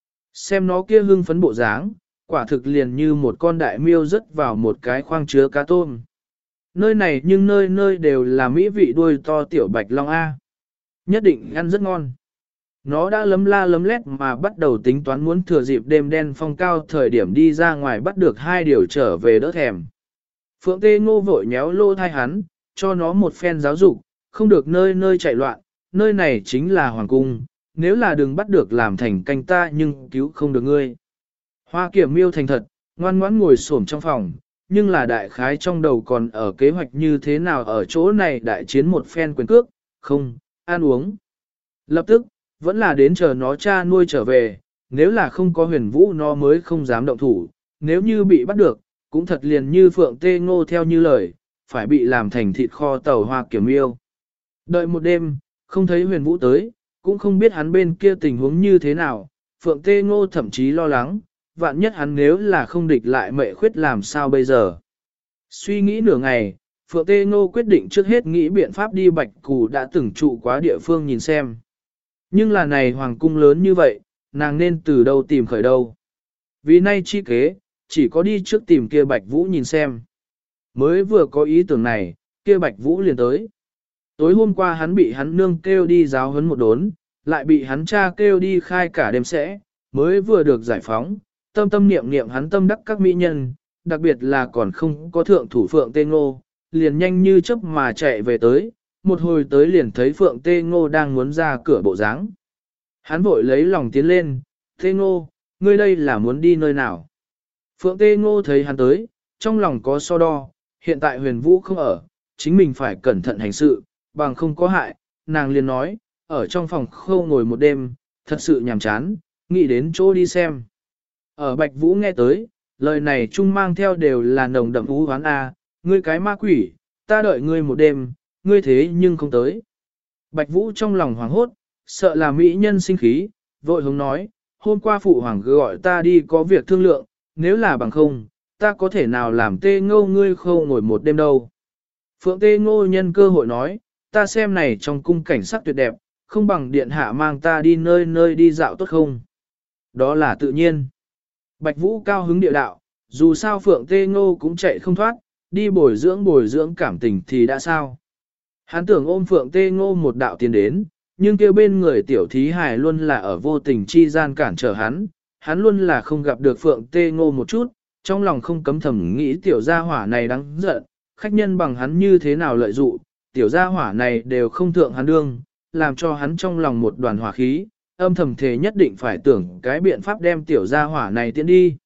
Xem nó kia hương phấn bộ dáng, quả thực liền như một con đại miêu rớt vào một cái khoang chứa cá tôm. Nơi này nhưng nơi nơi đều là mỹ vị đuôi to tiểu bạch long A. Nhất định ăn rất ngon. Nó đã lấm la lấm lét mà bắt đầu tính toán muốn thừa dịp đêm đen phong cao thời điểm đi ra ngoài bắt được hai điều trở về đỡ thèm. Phượng Tê Ngô vội nhéo lô thai hắn, cho nó một phen giáo dục, không được nơi nơi chạy loạn, nơi này chính là hoàng cung, nếu là đừng bắt được làm thành canh ta nhưng cứu không được ngươi. Hoa kiểm miêu thành thật, ngoan ngoãn ngồi xổm trong phòng, nhưng là đại khái trong đầu còn ở kế hoạch như thế nào ở chỗ này đại chiến một phen quyền cước, không, ăn uống. Lập tức, vẫn là đến chờ nó cha nuôi trở về, nếu là không có huyền vũ nó mới không dám động thủ, nếu như bị bắt được, cũng thật liền như Phượng Tê Ngô theo như lời, phải bị làm thành thịt kho tàu hoa kiểm miêu. Đợi một đêm, không thấy huyền vũ tới, cũng không biết hắn bên kia tình huống như thế nào, Phượng Tê Ngô thậm chí lo lắng, vạn nhất hắn nếu là không địch lại mệ khuyết làm sao bây giờ. Suy nghĩ nửa ngày, Phượng Tê Ngô quyết định trước hết nghĩ biện pháp đi Bạch Cù đã từng trụ quá địa phương nhìn xem. Nhưng là này hoàng cung lớn như vậy, nàng nên từ đâu tìm khởi đâu. Vì nay chi kế, chỉ có đi trước tìm kia Bạch Vũ nhìn xem. Mới vừa có ý tưởng này, kia Bạch Vũ liền tới. Tối hôm qua hắn bị hắn nương kêu đi giáo huấn một đốn, lại bị hắn cha kêu đi khai cả đêm sẽ, mới vừa được giải phóng, tâm tâm niệm niệm hắn tâm đắc các mỹ nhân, đặc biệt là còn không có thượng thủ Phượng Tê Ngô, liền nhanh như chớp mà chạy về tới, một hồi tới liền thấy Phượng Tê Ngô đang muốn ra cửa bộ dáng. Hắn vội lấy lòng tiến lên, Tê Ngô, ngươi đây là muốn đi nơi nào? Phượng Tê Ngô thấy hắn tới, trong lòng có so đo, hiện tại huyền vũ không ở, chính mình phải cẩn thận hành sự, bằng không có hại, nàng liền nói, ở trong phòng khâu ngồi một đêm, thật sự nhàm chán, nghĩ đến chỗ đi xem. Ở Bạch Vũ nghe tới, lời này chung mang theo đều là nồng đậm ú hoán a, ngươi cái ma quỷ, ta đợi ngươi một đêm, ngươi thế nhưng không tới. Bạch Vũ trong lòng hoảng hốt, sợ là mỹ nhân sinh khí, vội hướng nói, hôm qua phụ hoàng gọi ta đi có việc thương lượng, nếu là bằng không, ta có thể nào làm Tê Ngô ngươi khâu ngồi một đêm đâu. Phượng Tê Ngô nhân cơ hội nói, ta xem này trong cung cảnh sắc tuyệt đẹp, không bằng điện hạ mang ta đi nơi nơi đi dạo tốt không? Đó là tự nhiên. Bạch Vũ cao hứng địa đạo, dù sao Phượng Tê Ngô cũng chạy không thoát, đi bồi dưỡng cảm tình thì đã sao. Hắn tưởng ôm Phượng Tê Ngô một đạo tiến đến, nhưng kêu bên người tiểu thí hài luôn là ở vô tình chi gian cản trở hắn luôn là không gặp được Phượng Tê Ngô một chút, trong lòng không cấm thầm nghĩ tiểu gia hỏa này đáng giận, khách nhân bằng hắn như thế nào lợi dụng, tiểu gia hỏa này đều không thượng hắn đương, làm cho hắn trong lòng một đoàn hỏa khí, âm thầm thề nhất định phải tưởng cái biện pháp đem tiểu gia hỏa này tiến đi.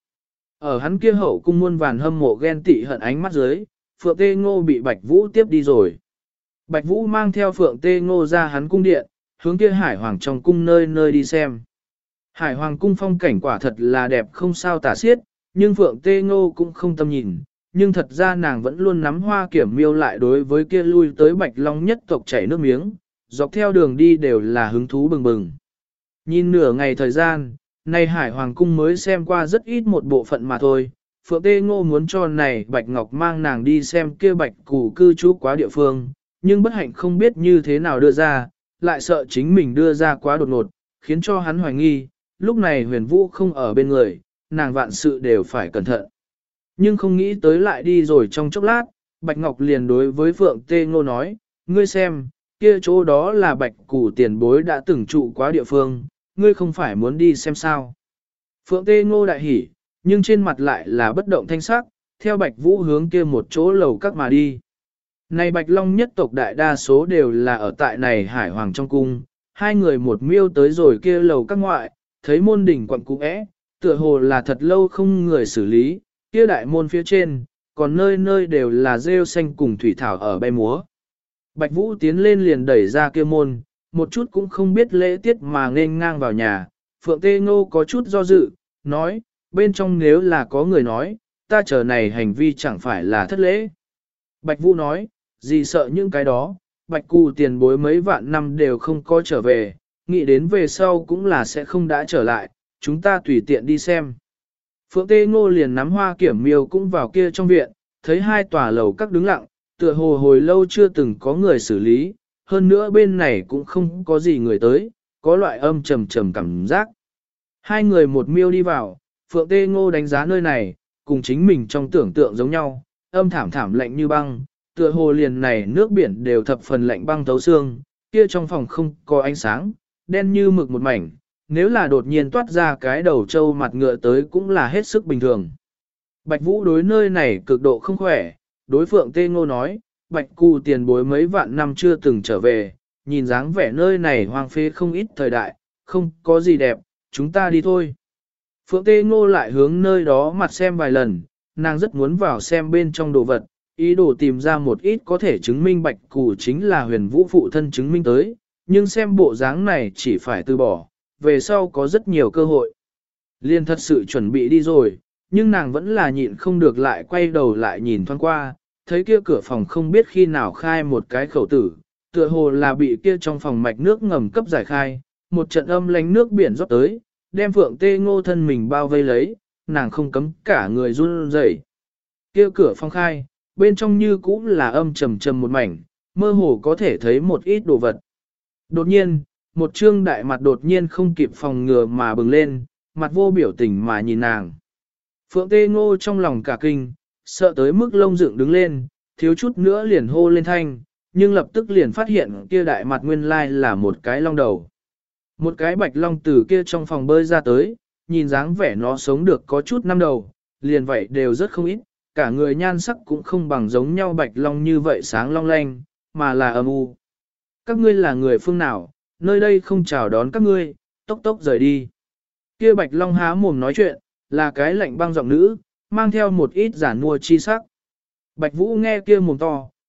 Ở hắn kia hậu cung muôn vàn hâm mộ ghen tị hận ánh mắt dưới, Phượng Tê Ngô bị Bạch Vũ tiếp đi rồi. Bạch Vũ mang theo Phượng Tê Ngô ra hắn cung điện, hướng kia Hải Hoàng trong cung nơi nơi đi xem. Hải Hoàng cung phong cảnh quả thật là đẹp không sao tả xiết, nhưng Phượng Tê Ngô cũng không tâm nhìn, nhưng thật ra nàng vẫn luôn nắm hoa kiểm miêu lại đối với kia lui tới Bạch Long nhất tộc chảy nước miếng, dọc theo đường đi đều là hứng thú bừng bừng. Nhìn nửa ngày thời gian, nay Hải Hoàng cung mới xem qua rất ít một bộ phận mà thôi. Phượng Tê Ngô muốn cho này Bạch Ngọc mang nàng đi xem kia Bạch Cù cư trú quá địa phương, nhưng bất hạnh không biết như thế nào đưa ra, lại sợ chính mình đưa ra quá đột ngột, khiến cho hắn hoài nghi, lúc này Huyền Vũ không ở bên người, nàng vạn sự đều phải cẩn thận. Nhưng không nghĩ tới lại đi rồi trong chốc lát, Bạch Ngọc liền đối với Phượng Tê Ngô nói, ngươi xem, kia chỗ đó là Bạch Cù tiền bối đã từng trụ quá địa phương, ngươi không phải muốn đi xem sao. Phượng Tê Ngô đại hỉ, nhưng trên mặt lại là bất động thanh sắc, theo Bạch Vũ hướng kia một chỗ lầu các mà đi. Này Bạch Long nhất tộc đại đa số đều là ở tại này Hải Hoàng trong cung, hai người một miêu tới rồi kia lầu các ngoại, thấy môn đỉnh quận cũ é, tựa hồ là thật lâu không người xử lý, kia đại môn phía trên, còn nơi nơi đều là rêu xanh cùng thủy thảo ở bay múa. Bạch Vũ tiến lên liền đẩy ra kia môn, một chút cũng không biết lễ tiết mà nên ngang vào nhà, Phượng Tê Ngô có chút do dự, nói, bên trong nếu là có người nói, ta chờ này hành vi chẳng phải là thất lễ. Bạch Vũ nói, gì sợ những cái đó, Bạch Cù tiền bối mấy vạn năm đều không có trở về, nghĩ đến về sau cũng là sẽ không đã trở lại, chúng ta tùy tiện đi xem. Phượng Tê Ngô liền nắm hoa kiểm miêu cũng vào kia trong viện, thấy hai tòa lầu các đứng lặng, tựa hồ hồi lâu chưa từng có người xử lý, hơn nữa bên này cũng không có gì người tới, có loại âm trầm trầm cảm giác. Hai người một miêu đi vào, Phượng Tê Ngô đánh giá nơi này, cùng chính mình trong tưởng tượng giống nhau, âm thảm thảm lạnh như băng, tựa hồ liền này nước biển đều thập phần lạnh băng thấu xương, kia trong phòng không có ánh sáng, đen như mực một mảnh, nếu là đột nhiên toát ra cái đầu trâu mặt ngựa tới cũng là hết sức bình thường. Bạch Vũ đối nơi này cực độ không khỏe, đối Phượng Tê Ngô nói, Bạch Cù tiền bối mấy vạn năm chưa từng trở về, nhìn dáng vẻ nơi này hoang phế không ít thời đại, không có gì đẹp, chúng ta đi thôi. Phượng Tê Ngô lại hướng nơi đó mặt xem vài lần, nàng rất muốn vào xem bên trong đồ vật, ý đồ tìm ra một ít có thể chứng minh Bạch Cù chính là Huyền Vũ phụ thân chứng minh tới, nhưng xem bộ dáng này chỉ phải từ bỏ, về sau có rất nhiều cơ hội. Liên thật sự chuẩn bị đi rồi, nhưng nàng vẫn là nhịn không được lại quay đầu lại nhìn thoáng qua, thấy kia cửa phòng không biết khi nào khai một cái khẩu tử, tựa hồ là bị kia trong phòng mạch nước ngầm cấp giải khai, một trận âm lánh nước biển rót tới, đem Phượng Tê Ngô thân mình bao vây lấy, nàng không cấm cả người run rẩy. Kia cửa phòng khai, bên trong như cũng là âm trầm trầm một mảnh, mơ hồ có thể thấy một ít đồ vật. Đột nhiên, một trương đại mặt đột nhiên không kịp phòng ngừa mà bừng lên, mặt vô biểu tình mà nhìn nàng. Phượng Tê Ngô trong lòng cả kinh, sợ tới mức lông dựng đứng lên, thiếu chút nữa liền hô lên thanh, nhưng lập tức liền phát hiện kia đại mặt nguyên lai là một cái long đầu. Một cái bạch long từ kia trong phòng bơi ra tới, nhìn dáng vẻ nó sống được có chút năm đầu, liền vậy đều rất không ít, cả người nhan sắc cũng không bằng giống nhau bạch long như vậy sáng long lanh, mà là âm u. Các ngươi là người phương nào, nơi đây không chào đón các ngươi, tốc tốc rời đi. Kia bạch long há mồm nói chuyện, là cái lạnh băng giọng nữ, mang theo một ít giản mua chi sắc. Bạch Vũ nghe kia mồm to,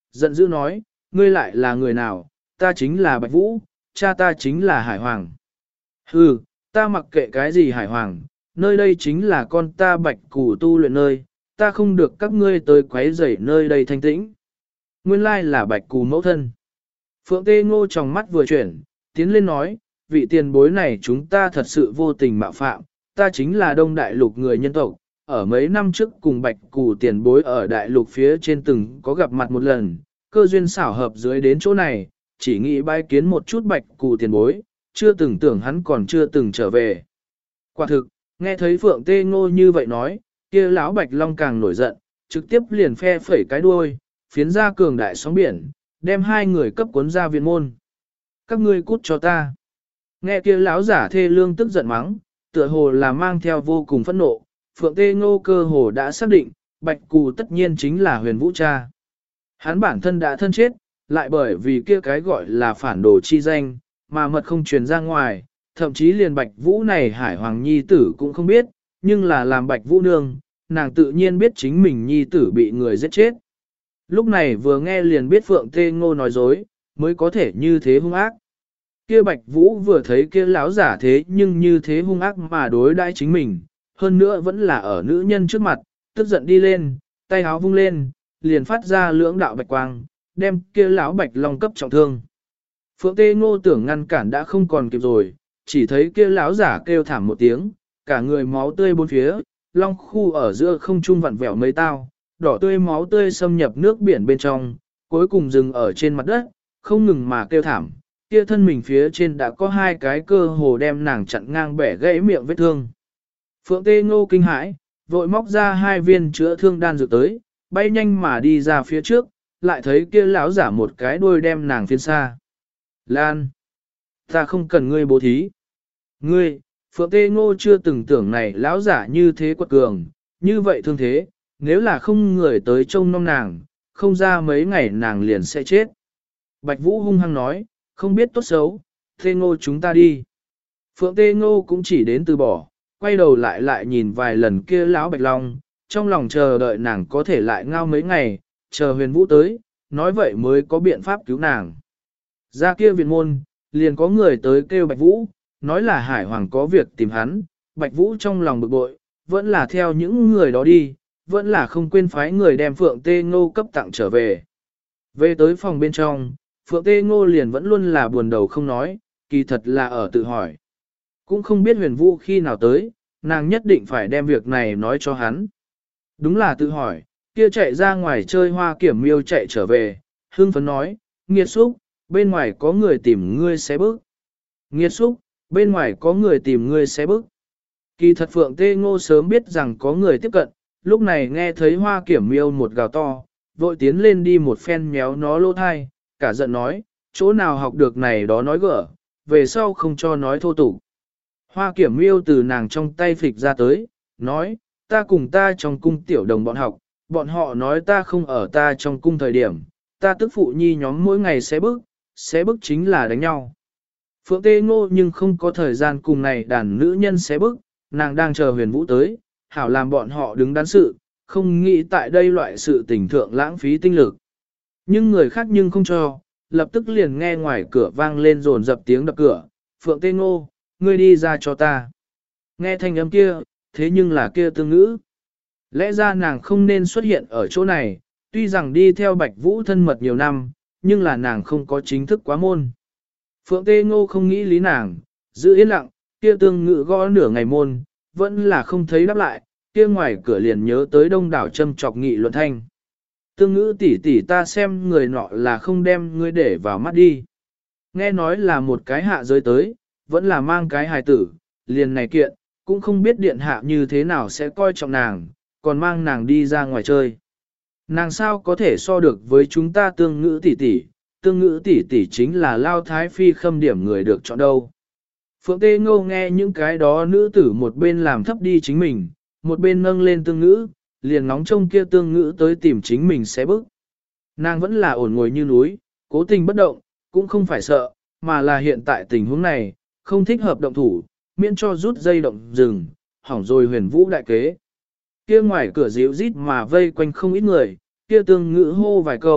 giận dữ nói, ngươi lại là người nào, ta chính là Bạch Vũ, cha ta chính là Hải Hoàng. Hừ, ta mặc kệ cái gì Hải Hoàng, nơi đây chính là con ta Bạch Củ tu luyện nơi, ta không được các ngươi tới quấy rầy nơi đây thanh tĩnh. Nguyên lai là Bạch Cù mẫu thân. Phượng Tê Ngô trong mắt vừa chuyển, tiến lên nói, vị tiền bối này chúng ta thật sự vô tình mạo phạm, ta chính là Đông Đại Lục người nhân tộc, ở mấy năm trước cùng Bạch Cù tiền bối ở Đại Lục phía trên từng có gặp mặt một lần, cơ duyên xảo hợp dưới đến chỗ này, chỉ nghĩ bái kiến một chút Bạch Cù tiền bối, chưa từng tưởng hắn còn chưa từng trở về. Quả thực, nghe thấy Phượng Tê Ngô như vậy nói, kia lão Bạch Long càng nổi giận, trực tiếp liền phe phẩy cái đuôi, phiến ra cường đại sóng biển, đem hai người cấp cuốn ra viện môn. Các ngươi cút cho ta. Nghe kia lão giả thê lương tức giận mắng, tựa hồ là mang theo vô cùng phẫn nộ, Phượng Tê Ngô cơ hồ đã xác định, Bạch Cù tất nhiên chính là Huyền Vũ cha. Hắn bản thân đã thân chết, lại bởi vì kia cái gọi là phản đồ chi danh, mà mật không truyền ra ngoài, thậm chí liền Bạch Vũ này Hải Hoàng nhi tử cũng không biết, nhưng là làm Bạch Vũ nương, nàng tự nhiên biết chính mình nhi tử bị người giết chết. Lúc này vừa nghe liền biết Phượng Tê Ngô nói dối, mới có thể như thế hung ác. Kia Bạch Vũ vừa thấy kia lão giả thế nhưng như thế hung ác mà đối đãi chính mình, hơn nữa vẫn là ở nữ nhân trước mặt, tức giận đi lên, tay áo vung lên, liền phát ra lưỡng đạo bạch quang, đem kia lão Bạch Long cấp trọng thương. Phượng Tê Ngô tưởng ngăn cản đã không còn kịp rồi, chỉ thấy kia lão giả kêu thảm một tiếng, cả người máu tươi bốn phía, long khu ở giữa không trung vặn vẹo mấy tao, đỏ tươi máu tươi xâm nhập nước biển bên trong, cuối cùng dừng ở trên mặt đất, không ngừng mà kêu thảm, kia thân mình phía trên đã có hai cái cơ hồ đem nàng chặn ngang bẻ gãy miệng vết thương. Phượng Tê Ngô kinh hãi, vội móc ra hai viên chữa thương đan dược tới, bay nhanh mà đi ra phía trước, lại thấy kia lão giả một cái đuôi đem nàng phiến xa. Lan! Ta không cần ngươi bố thí. Ngươi, Phượng Tê Ngô chưa từng tưởng này lão giả như thế quật cường, như vậy thương thế, nếu là không người tới trông nom nàng, không ra mấy ngày nàng liền sẽ chết. Bạch Vũ hung hăng nói, không biết tốt xấu, Tê Ngô chúng ta đi. Phượng Tê Ngô cũng chỉ đến từ bỏ, quay đầu lại nhìn vài lần kia lão Bạch Long, trong lòng chờ đợi nàng có thể lại ngao mấy ngày, chờ Huyền Vũ tới, nói vậy mới có biện pháp cứu nàng. Ra kia viện môn, liền có người tới kêu Bạch Vũ, nói là Hải Hoàng có việc tìm hắn, Bạch Vũ trong lòng bực bội, vẫn là theo những người đó đi, vẫn là không quên phái người đem Phượng Tê Ngô cấp tặng trở về. Về tới phòng bên trong, Phượng Tê Ngô liền vẫn luôn là buồn đầu không nói, kỳ thật là ở tự hỏi. Cũng không biết Huyền Vũ khi nào tới, nàng nhất định phải đem việc này nói cho hắn. Đúng là tự hỏi, kia chạy ra ngoài chơi Hoa Kiểm Miêu chạy trở về, hưng phấn nói, nghiệt xúc, bên ngoài có người tìm ngươi xé bức. Nghiệt xúc, bên ngoài có người tìm ngươi xé bức. Kỳ thật Phượng Tê Ngô sớm biết rằng có người tiếp cận, lúc này nghe thấy Hoa Kiểm Miêu một gào to, vội tiến lên đi một phen méo nó lỗ thai, cả giận nói, chỗ nào học được này đó nói gỡ, về sau không cho nói thô tục. Hoa Kiểm Miêu từ nàng trong tay phịch ra tới, nói, ta cùng ta trong cung tiểu đồng bọn học, bọn họ nói ta không ở ta trong cung thời điểm, ta tức phụ nhi nhóm mỗi ngày xé bức chính là đánh nhau. Phượng Tê Ngô nhưng không có thời gian cùng này đàn nữ nhân xé bức, nàng đang chờ Huyền Vũ tới, hảo làm bọn họ đứng đắn sự, không nghĩ tại đây loại sự tình thượng lãng phí tinh lực. Nhưng người khác nhưng không cho, lập tức liền nghe ngoài cửa vang lên rồn dập tiếng đập cửa, Phượng Tê Ngô, ngươi đi ra cho ta. Nghe thanh âm kia, thế nhưng là kia tương ngữ. Lẽ ra nàng không nên xuất hiện ở chỗ này, tuy rằng đi theo Bạch Vũ thân mật nhiều năm, nhưng là nàng không có chính thức quá môn. Phượng Tê Ngô không nghĩ lý nàng, giữ yên lặng, kia tương ngữ gõ nửa ngày môn, vẫn là không thấy đáp lại, kia ngoài cửa liền nhớ tới đông đảo châm chọc nghị luận thanh. Tương ngữ tỷ tỷ ta xem người nọ là không đem ngươi để vào mắt đi. Nghe nói là một cái hạ giới tới, vẫn là mang cái hài tử, liền này kiện, cũng không biết điện hạ như thế nào sẽ coi trọng nàng, còn mang nàng đi ra ngoài chơi. Nàng sao có thể so được với chúng ta tương ngữ tỷ tỷ, tương ngữ tỷ tỷ chính là Lao Thái Phi khâm điểm người được chọn đâu. Phượng Tê Ngô nghe những cái đó nữ tử một bên làm thấp đi chính mình, một bên nâng lên tương ngữ, liền ngóng trông kia tương ngữ tới tìm chính mình sẽ bức. Nàng vẫn là ổn ngồi như núi, cố tình bất động, cũng không phải sợ, mà là hiện tại tình huống này, không thích hợp động thủ, miễn cho rút dây động rừng, hỏng rồi Huyền Vũ đại kế. Kia ngoài cửa dịu rít mà vây quanh không ít người, kia tương ngữ hô vài câu,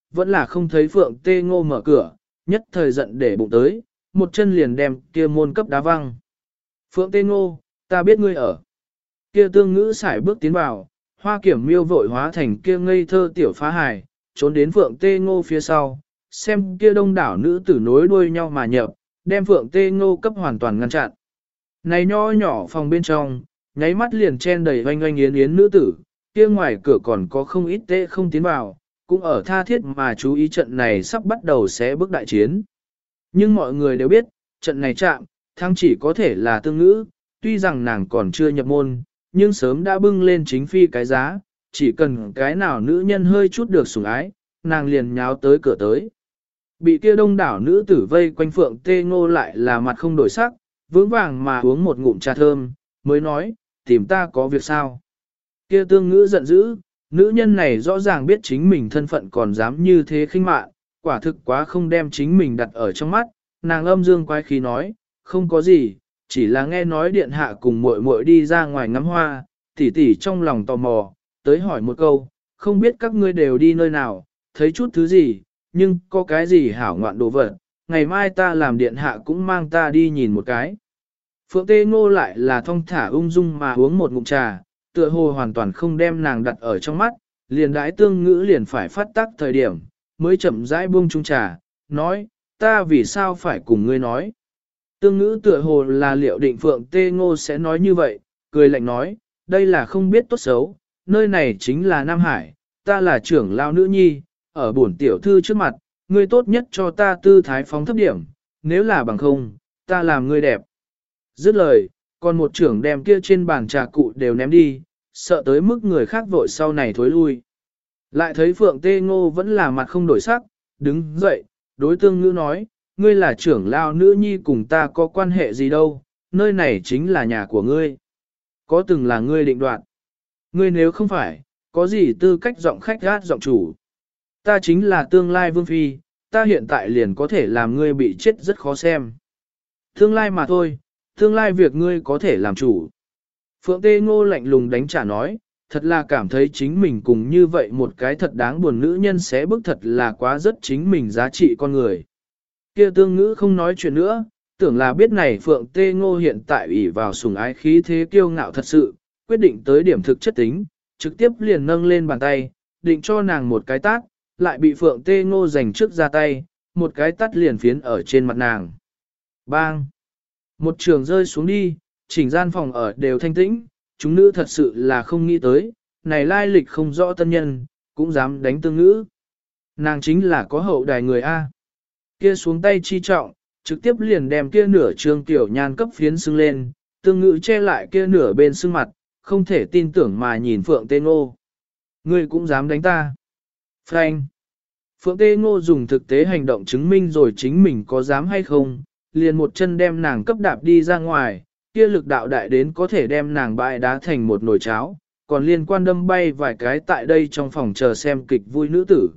vẫn là không thấy Phượng Tê Ngô mở cửa, nhất thời giận để bụng tới, một chân liền đem kia môn cấp đá văng. Phượng Tê Ngô, ta biết ngươi ở. Kia tương ngữ xài bước tiến vào, Hoa Kiểm Miêu vội hóa thành kia ngây thơ tiểu phá hài, trốn đến Phượng Tê Ngô phía sau, xem kia đông đảo nữ tử nối đuôi nhau mà nhập, đem Phượng Tê Ngô cấp hoàn toàn ngăn chặn. Này nho nhỏ phòng bên trong, nháy mắt liền chen đầy oanh oanh yến yến nữ tử, kia ngoài cửa còn có không ít tê không tiến vào, cũng ở tha thiết mà chú ý trận này sắp bắt đầu sẽ bước đại chiến. Nhưng mọi người đều biết, trận này chạm, thắng chỉ có thể là tương ngữ, tuy rằng nàng còn chưa nhập môn, nhưng sớm đã bưng lên chính phi cái giá, chỉ cần cái nào nữ nhân hơi chút được sủng ái, nàng liền nháo tới cửa tới. Bị kia đông đảo nữ tử vây quanh Phượng Tê Ngô lại là mặt không đổi sắc, vững vàng mà uống một ngụm trà thơm, mới nói, tìm ta có việc sao. Kia tương ngữ giận dữ, nữ nhân này rõ ràng biết chính mình thân phận còn dám như thế khinh mạn, quả thực quá không đem chính mình đặt ở trong mắt, nàng âm dương quái khí nói, không có gì, chỉ là nghe nói điện hạ cùng muội muội đi ra ngoài ngắm hoa, tỷ tỷ trong lòng tò mò, tới hỏi một câu, không biết các ngươi đều đi nơi nào, thấy chút thứ gì, nhưng có cái gì hảo ngoạn đồ vật, ngày mai ta làm điện hạ cũng mang ta đi nhìn một cái. Phượng Tê Ngô lại là thong thả ung dung mà uống một ngụm trà, tựa hồ hoàn toàn không đem nàng đặt ở trong mắt, liền đãi tương ngữ liền phải phát tác thời điểm, mới chậm rãi buông chung trà, nói, ta vì sao phải cùng ngươi nói. Tương ngữ tựa hồ là liệu định Phượng Tê Ngô sẽ nói như vậy, cười lạnh nói, đây là không biết tốt xấu, nơi này chính là Nam Hải, ta là trưởng lao nữ nhi, ở bổn tiểu thư trước mặt, ngươi tốt nhất cho ta tư thái phóng thấp điểm, nếu là bằng không, ta làm ngươi đẹp. Dứt lời, còn một trưởng đem kia trên bàn trà cụ đều ném đi, sợ tới mức người khác vội sau này thối lui. Lại thấy Phượng Tê Ngô vẫn là mặt không đổi sắc, đứng dậy, đối tương ngữ nói, ngươi là trưởng lao nữ nhi cùng ta có quan hệ gì đâu, nơi này chính là nhà của ngươi. Có từng là ngươi định đoạt. Ngươi nếu không phải, có gì tư cách giọng khách gát giọng chủ. Ta chính là tương lai vương phi, ta hiện tại liền có thể làm ngươi bị chết rất khó xem. Tương lai mà thôi, tương lai việc ngươi có thể làm chủ. Phượng Tê Ngô lạnh lùng đánh trả nói, thật là cảm thấy chính mình cùng như vậy một cái thật đáng buồn nữ nhân sẽ bức thật là quá rất chính mình giá trị con người. Kia tương ngữ không nói chuyện nữa, tưởng là biết này Phượng Tê Ngô hiện tại ủy vào sủng ái khí thế kiêu ngạo thật sự, quyết định tới điểm thực chất tính, trực tiếp liền nâng lên bàn tay, định cho nàng một cái tát, lại bị Phượng Tê Ngô giành trước ra tay, một cái tát liền phiến ở trên mặt nàng. Bang! Một trường rơi xuống đi, chỉnh gian phòng ở đều thanh tĩnh, chúng nữ thật sự là không nghĩ tới, này lai lịch không rõ tân nhân, cũng dám đánh tương ngữ. Nàng chính là có hậu đài người A. Kia xuống tay chi trọng, trực tiếp liền đem kia nửa trương tiểu nhan cấp phiến xưng lên, tương ngữ che lại kia nửa bên xương mặt, không thể tin tưởng mà nhìn Phượng Tê Ngô. Ngươi cũng dám đánh ta. Frank. Phượng Tê Ngô dùng thực tế hành động chứng minh rồi chính mình có dám hay không, liền một chân đem nàng cấp đạp đi ra ngoài, kia lực đạo đại đến có thể đem nàng bại đá thành một nồi cháo, còn liên quan đâm bay vài cái tại đây trong phòng chờ xem kịch vui nữ tử.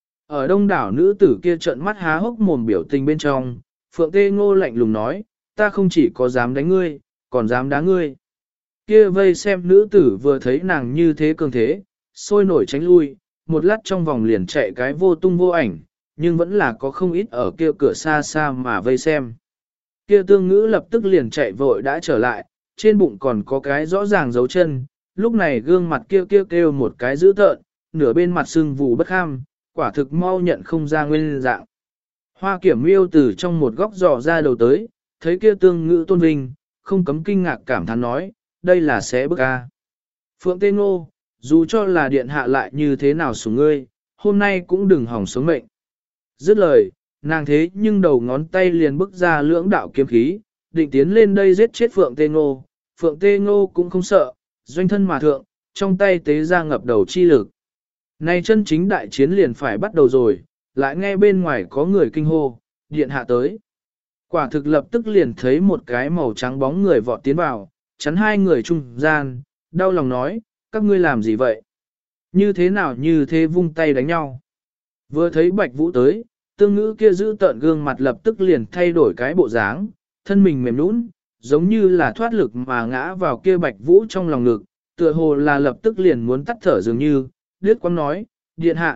Ở đông đảo nữ tử kia trợn mắt há hốc mồm biểu tình bên trong, Phượng Tê Ngô lạnh lùng nói, ta không chỉ có dám đánh ngươi, còn dám đá ngươi. Kia vây xem nữ tử vừa thấy nàng như thế cường thế, sôi nổi tránh lui, một lát trong vòng liền chạy cái vô tung vô ảnh, nhưng vẫn là có không ít ở kia cửa xa xa mà vây xem. Kia tương ngữ lập tức liền chạy vội đã trở lại, trên bụng còn có cái rõ ràng dấu chân, lúc này gương mặt kia kêu một cái dữ tợn, nửa bên mặt sưng vù bất kham, quả thực mau nhận không ra nguyên dạng. Hoa Kiểm Miêu từ trong một góc dò ra đầu tới, thấy kia tương ngữ tôn vinh, không cấm kinh ngạc cảm thán nói, đây là xé bức a. Phượng Tê Ngô, dù cho là điện hạ lại như thế nào sủng ngươi, hôm nay cũng đừng hỏng sống mệnh. Dứt lời, nàng thế nhưng đầu ngón tay liền bức ra lưỡng đạo kiếm khí, định tiến lên đây giết chết Phượng Tê Ngô. Phượng Tê Ngô cũng không sợ, doanh thân mà thượng, trong tay tế ra ngập đầu chi lực. Này chân chính đại chiến liền phải bắt đầu rồi, lại nghe bên ngoài có người kinh hô, điện hạ tới. Quả thực lập tức liền thấy một cái màu trắng bóng người vọt tiến vào, chắn hai người trung gian, đau lòng nói, các ngươi làm gì vậy? Như thế nào như thế vung tay đánh nhau? Vừa thấy Bạch Vũ tới, tương ngữ kia giữ tợn gương mặt lập tức liền thay đổi cái bộ dáng, thân mình mềm nũng, giống như là thoát lực mà ngã vào kia Bạch Vũ trong lòng ngực, tựa hồ là lập tức liền muốn tắt thở dường như, liếc quăng nói, điện hạ,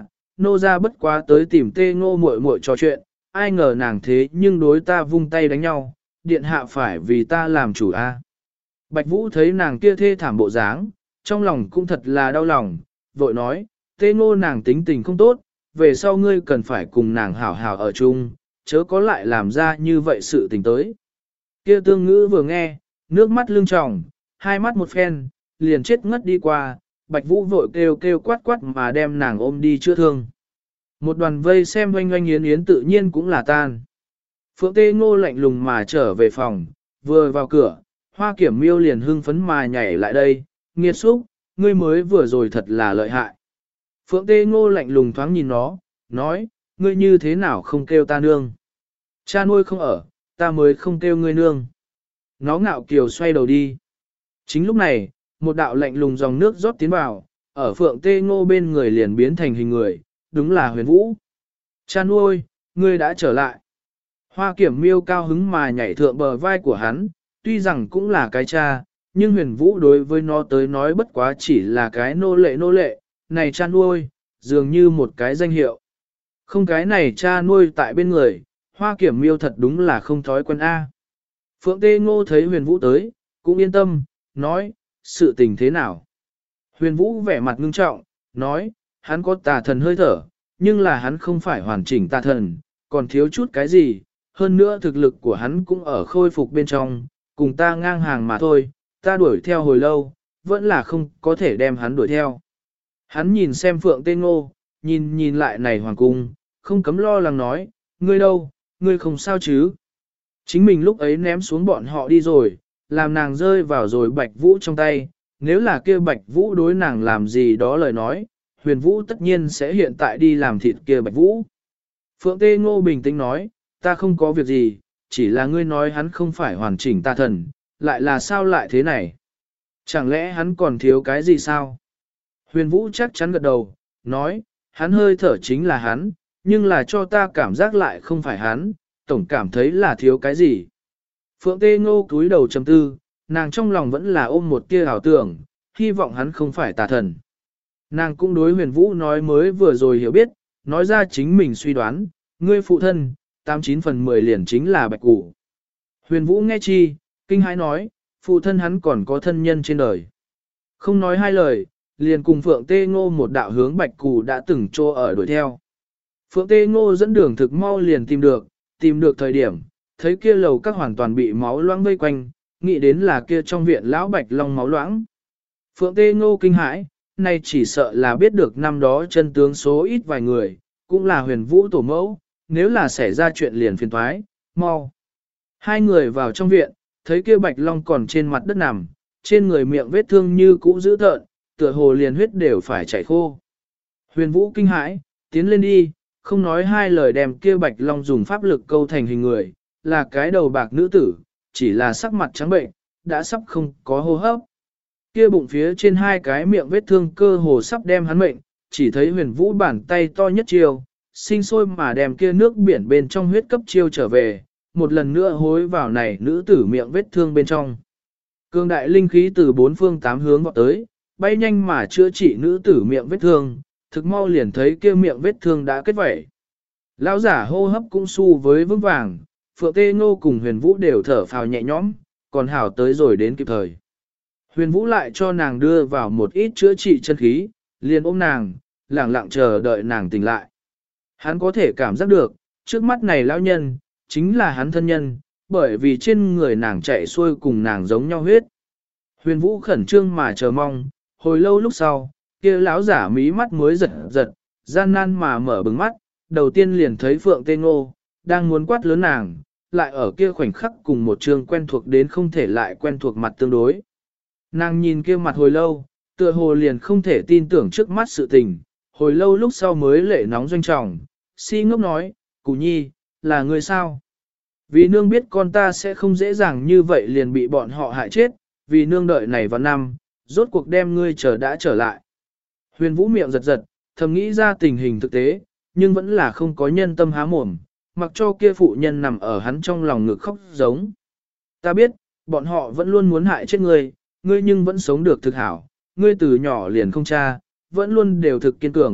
nô ra bất quá tới tìm Tê Ngô muội muội trò chuyện, ai ngờ nàng thế nhưng đối ta vung tay đánh nhau, điện hạ phải vì ta làm chủ a. Bạch Vũ thấy nàng kia thê thảm bộ dáng, trong lòng cũng thật là đau lòng, vội nói, Tê Ngô nàng tính tình không tốt, về sau ngươi cần phải cùng nàng hảo hảo ở chung, chớ có lại làm ra như vậy sự tình tới. Kia tương ngữ vừa nghe, nước mắt lưng tròng, hai mắt một phen, liền chết ngất đi qua, Bạch Vũ vội kêu kêu quát quát mà đem nàng ôm đi chữa thương. Một đoàn vây xem oanh oanh yến yến tự nhiên cũng là tan. Phượng Tê Ngô lạnh lùng mà trở về phòng, vừa vào cửa, Hoa Kiểm Miêu liền hưng phấn mà nhảy lại đây, nghiệt xúc, ngươi mới vừa rồi thật là lợi hại. Phượng Tê Ngô lạnh lùng thoáng nhìn nó, nói, ngươi như thế nào không kêu ta nương. Cha nuôi không ở, ta mới không kêu ngươi nương. Nó ngạo kiều xoay đầu đi. Chính lúc này, một đạo lạnh lùng dòng nước rót tiến vào, ở Phượng Tê Ngô bên người liền biến thành hình người, đúng là Huyền Vũ. Cha nuôi, ngươi đã trở lại. Hoa Kiểm Miêu cao hứng mà nhảy thượng bờ vai của hắn, tuy rằng cũng là cái cha, nhưng Huyền Vũ đối với nó tới nói bất quá chỉ là cái nô lệ, này cha nuôi, dường như một cái danh hiệu. Không cái này cha nuôi tại bên người, Hoa Kiểm Miêu thật đúng là không thói quen A. Phượng Tê Ngô thấy Huyền Vũ tới, cũng yên tâm, nói, sự tình thế nào? Huyền Vũ vẻ mặt ngưng trọng, nói, hắn có tà thần hơi thở, nhưng là hắn không phải hoàn chỉnh tà thần, còn thiếu chút cái gì, hơn nữa thực lực của hắn cũng ở khôi phục bên trong, cùng ta ngang hàng mà thôi, ta đuổi theo hồi lâu, vẫn là không có thể đem hắn đuổi theo. Hắn nhìn xem Phượng Tê Ngô, nhìn lại này hoàng cung, không cấm lo lắng nói, ngươi đâu, ngươi không sao chứ? Chính mình lúc ấy ném xuống bọn họ đi rồi, làm nàng rơi vào rồi Bạch Vũ trong tay, nếu là kia Bạch Vũ đối nàng làm gì đó lời nói, Huyền Vũ tất nhiên sẽ hiện tại đi làm thịt kia Bạch Vũ. Phượng Tê Ngô bình tĩnh nói, ta không có việc gì, chỉ là ngươi nói hắn không phải hoàn chỉnh tà thần, lại là sao lại thế này? Chẳng lẽ hắn còn thiếu cái gì sao? Huyền Vũ chắc chắn gật đầu, nói, hắn hơi thở chính là hắn, nhưng là cho ta cảm giác lại không phải hắn, tổng cảm thấy là thiếu cái gì. Phượng Tê Ngô cúi đầu trầm tư, nàng trong lòng vẫn là ôm một tia ảo tưởng, hy vọng hắn không phải tà thần. Nàng cũng đối Huyền Vũ nói mới vừa rồi hiểu biết, nói ra chính mình suy đoán, ngươi phụ thân, 89 phần 10 liền chính là Bạch Củ. Huyền Vũ nghe chi, kinh hãi nói, phụ thân hắn còn có thân nhân trên đời. Không nói hai lời, liền cùng Phượng Tê Ngô một đạo hướng Bạch Củ đã từng trô ở đuổi theo. Phượng Tê Ngô dẫn đường thực mau liền tìm được thời điểm, thấy kia lầu các hoàn toàn bị máu loãng vây quanh, nghĩ đến là kia trong viện lão Bạch Long máu loãng. Phượng Tê Ngô kinh hãi, nay chỉ sợ là biết được năm đó chân tướng số ít vài người, cũng là Huyền Vũ tổ mẫu, nếu là xảy ra chuyện liền phiền toái, mau. Hai người vào trong viện, thấy kia Bạch Long còn trên mặt đất nằm, trên người miệng vết thương như cũ dữ tợn, tựa hồ liền huyết đều phải chảy khô. Huyền Vũ kinh hãi, tiến lên đi, không nói hai lời đem kia Bạch Long dùng pháp lực câu thành hình người, là cái đầu bạc nữ tử, chỉ là sắc mặt trắng bệnh, đã sắp không có hô hấp. Kia bụng phía trên hai cái miệng vết thương cơ hồ sắp đem hắn mệnh, chỉ thấy Huyền Vũ bàn tay to nhất chiều, sinh sôi mà đem kia nước biển bên trong huyết cấp chiêu trở về, một lần nữa hối vào này nữ tử miệng vết thương bên trong. Cương đại linh khí từ bốn phương tám hướng vọt tới, bay nhanh mà chữa trị nữ tử miệng vết thương, thực mau liền thấy kia miệng vết thương đã kết vẩy. Lão giả hô hấp cũng su với vững vàng, Phượng Tê Ngô cùng Huyền Vũ đều thở phào nhẹ nhõm, còn hảo tới rồi đến kịp thời. Huyền Vũ lại cho nàng đưa vào một ít chữa trị chân khí, liền ôm nàng, lặng lặng chờ đợi nàng tỉnh lại. Hắn có thể cảm giác được, trước mắt này lão nhân, chính là hắn thân nhân, bởi vì trên người nàng chạy xuôi cùng nàng giống nhau huyết. Huyền Vũ khẩn trương mà chờ mong, hồi lâu lúc sau, kia lão giả mí mắt mới giật giật, gian nan mà mở bừng mắt, đầu tiên liền thấy Phượng Tê Ngô, đang muốn quát lớn nàng, lại ở kia khoảnh khắc cùng một trường quen thuộc đến không thể lại quen thuộc mặt tương đối. Nàng nhìn kia mặt hồi lâu, tựa hồ liền không thể tin tưởng trước mắt sự tình, hồi lâu lúc sau mới lệ nóng doanh trọng, si ngốc nói, Củ Nhi, là người sao? Vì nương biết con ta sẽ không dễ dàng như vậy liền bị bọn họ hại chết, vì nương đợi này vào năm, rốt cuộc đem ngươi đã trở lại. Huyền Vũ miệng giật giật, thầm nghĩ ra tình hình thực tế, nhưng vẫn là không có nhân tâm há mồm, mặc cho kia phụ nhân nằm ở hắn trong lòng ngực khóc giống. Ta biết, bọn họ vẫn luôn muốn hại chết ngươi, ngươi nhưng vẫn sống được thực hảo, ngươi từ nhỏ liền không cha, vẫn luôn đều thực kiên cường,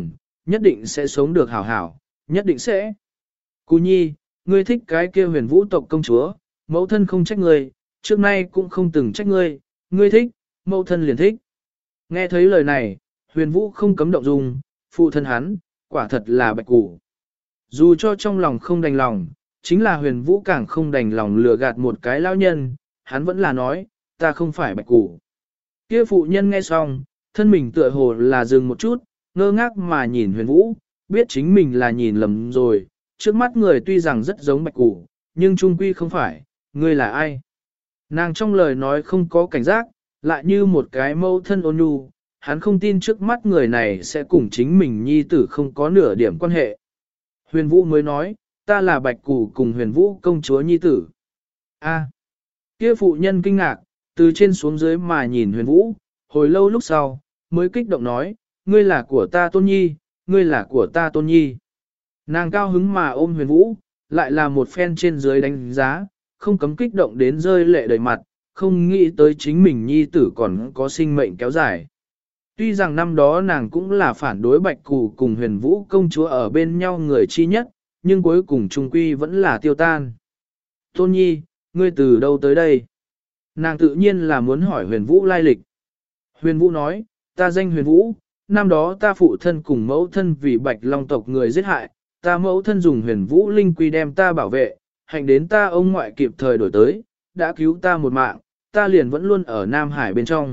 nhất định sẽ sống được hảo hảo, nhất định sẽ. Cú nhi, ngươi thích cái kia huyền vũ tộc công chúa, mẫu thân không trách ngươi, trước nay cũng không từng trách ngươi, ngươi thích, mẫu thân liền thích. Nghe thấy lời này, huyền vũ không cấm động dung, phụ thân hắn, quả thật là bạch củ. Dù cho trong lòng không đành lòng, chính là huyền vũ càng không đành lòng lừa gạt một cái lão nhân, hắn vẫn là nói, ta không phải bạch củ. Kia phụ nhân nghe xong, thân mình tựa hồ là dừng một chút, ngơ ngác mà nhìn huyền vũ, biết chính mình là nhìn lầm rồi, trước mắt người tuy rằng rất giống bạch củ, nhưng trung quy không phải, ngươi là ai? Nàng trong lời nói không có cảnh giác, lại như một cái mâu thân ôn nhu, hắn không tin trước mắt người này sẽ cùng chính mình nhi tử không có nửa điểm quan hệ. Huyền vũ mới nói, ta là bạch củ cùng huyền vũ công chúa nhi tử. A, kia phụ nhân kinh ngạc, từ trên xuống dưới mà nhìn huyền vũ, hồi lâu lúc sau, mới kích động nói, ngươi là của ta tôn nhi, ngươi là của ta tôn nhi. Nàng cao hứng mà ôm huyền vũ, lại là một phen trên dưới đánh giá, không cấm kích động đến rơi lệ đầy mặt, không nghĩ tới chính mình nhi tử còn có sinh mệnh kéo dài. Tuy rằng năm đó nàng cũng là phản đối bạch củ cùng huyền vũ công chúa ở bên nhau người chi nhất, nhưng cuối cùng trung quy vẫn là tiêu tan. Tôn nhi, ngươi từ đâu tới đây? Nàng tự nhiên là muốn hỏi huyền vũ lai lịch. Huyền vũ nói, ta danh huyền vũ, năm đó ta phụ thân cùng mẫu thân vì bạch long tộc người giết hại, ta mẫu thân dùng huyền vũ linh quy đem ta bảo vệ, hạnh đến ta ông ngoại kịp thời đổi tới, đã cứu ta một mạng, ta liền vẫn luôn ở Nam Hải bên trong.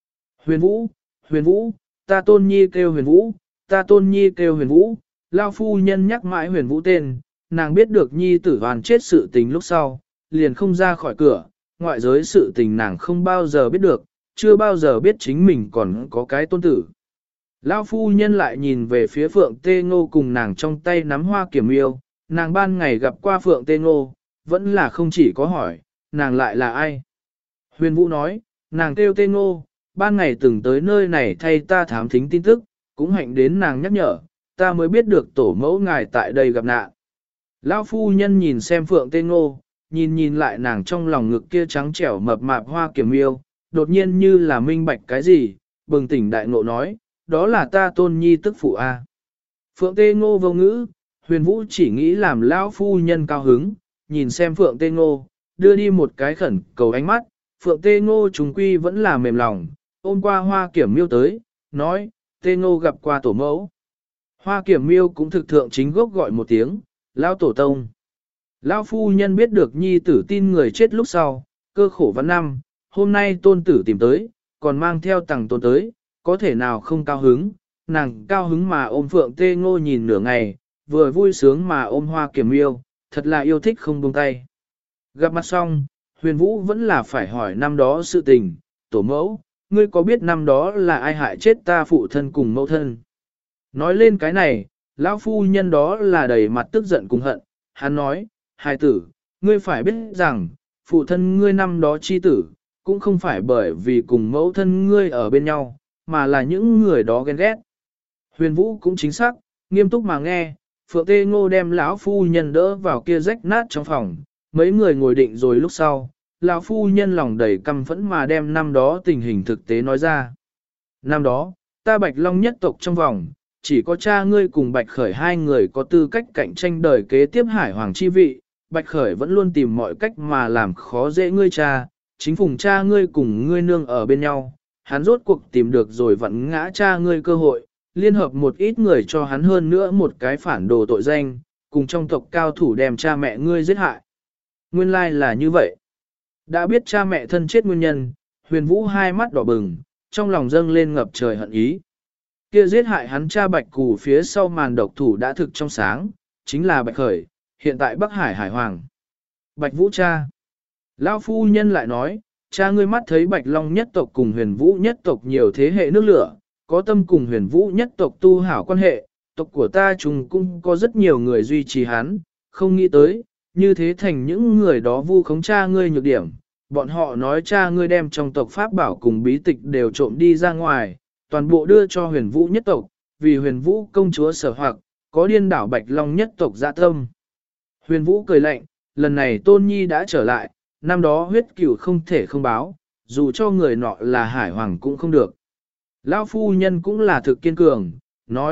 Huyền vũ, ta tôn nhi kêu huyền vũ, ta tôn nhi kêu huyền vũ, lao phu nhân nhắc mãi huyền vũ tên, nàng biết được nhi tử hoàn chết sự tình lúc sau, liền không ra khỏi cửa, ngoại giới sự tình nàng không bao giờ biết được, chưa bao giờ biết chính mình còn có cái tôn tử. Lão phu nhân lại nhìn về phía Phượng Tê Ngô cùng nàng trong tay nắm hoa kiểm yêu, nàng ban ngày gặp qua Phượng Tê Ngô, vẫn là không chỉ có hỏi, nàng lại là ai. Huyền Vũ nói, nàng kêu Tê Ngô, ban ngày từng tới nơi này thay ta thám thính tin tức, cũng hạnh đến nàng nhắc nhở, ta mới biết được tổ mẫu ngài tại đây gặp nạn. Lão phu nhân nhìn xem Phượng Tê Ngô, nhìn lại nàng trong lòng ngực kia trắng trẻo mập mạp hoa kiểm yêu, đột nhiên như là minh bạch cái gì, bừng tỉnh đại ngộ nói, đó là ta tôn nhi tức phụ a. Phượng Tê Ngô vô ngữ, huyền vũ chỉ nghĩ làm lão phu nhân cao hứng, nhìn xem Phượng Tê Ngô, đưa đi một cái khẩn cầu ánh mắt, Phượng Tê Ngô trùng quy vẫn là mềm lòng, ôm qua hoa kiểm miêu tới, nói, Tê Ngô gặp qua tổ mẫu. Hoa kiểm miêu cũng thực thượng chính gốc gọi một tiếng, lão tổ tông. Lão phu nhân biết được nhi tử tin người chết lúc sau, cơ khổ văn năm, hôm nay tôn tử tìm tới, còn mang theo tặng tôn tới, có thể nào không cao hứng, nàng cao hứng mà ôm Phượng Tê Ngô nhìn nửa ngày, vừa vui sướng mà ôm hoa kiểm yêu, thật là yêu thích không buông tay. Gặp mặt xong, huyền vũ vẫn là phải hỏi năm đó sự tình, tổ mẫu, ngươi có biết năm đó là ai hại chết ta phụ thân cùng mẫu thân? Nói lên cái này, lão phu nhân đó là đầy mặt tức giận cùng hận, hắn nói, hài tử, ngươi phải biết rằng, phụ thân ngươi năm đó chi tử, cũng không phải bởi vì cùng mẫu thân ngươi ở bên nhau, mà là những người đó ghen ghét. Huyền Vũ cũng chính xác, nghiêm túc mà nghe, Phượng Tê Ngô đem lão phu nhân đỡ vào kia rách nát trong phòng, mấy người ngồi định rồi lúc sau, lão phu nhân lòng đầy căm phẫn mà đem năm đó tình hình thực tế nói ra. Năm đó, ta Bạch Long nhất tộc trong vòng, chỉ có cha ngươi cùng Bạch Khởi hai người có tư cách cạnh tranh đời kế tiếp Hải Hoàng chi vị, Bạch Khởi vẫn luôn tìm mọi cách mà làm khó dễ ngươi cha, chính phùng cha ngươi cùng ngươi nương ở bên nhau, hắn rốt cuộc tìm được rồi vặn ngã cha ngươi cơ hội, liên hợp một ít người cho hắn hơn nữa một cái phản đồ tội danh, cùng trong tộc cao thủ đem cha mẹ ngươi giết hại. Nguyên lai là như vậy. Đã biết cha mẹ thân chết nguyên nhân, huyền vũ hai mắt đỏ bừng, trong lòng dâng lên ngập trời hận ý. Kia giết hại hắn cha Bạch Cù phía sau màn độc thủ đã thực trong sáng, chính là Bạch Khởi, hiện tại Bắc Hải Hải Hoàng. Bạch Vũ cha. Lão phu nhân lại nói, cha ngươi mắt thấy Bạch Long nhất tộc cùng huyền vũ nhất tộc nhiều thế hệ nước lửa, có tâm cùng huyền vũ nhất tộc tu hảo quan hệ, tộc của ta chúng cũng có rất nhiều người duy trì hắn, không nghĩ tới, như thế thành những người đó vu khống cha ngươi nhược điểm. Bọn họ nói cha ngươi đem trong tộc Pháp bảo cùng bí tịch đều trộm đi ra ngoài, toàn bộ đưa cho huyền vũ nhất tộc, vì huyền vũ công chúa sở hoặc, có điên đảo Bạch Long nhất tộc dạ tâm. Huyền vũ cười lạnh, lần này Tôn Nhi đã trở lại, năm đó huyết cửu không thể không báo, dù cho người nọ là Hải Hoàng cũng không được. Lão phu nhân cũng là thực kiên cường, nói,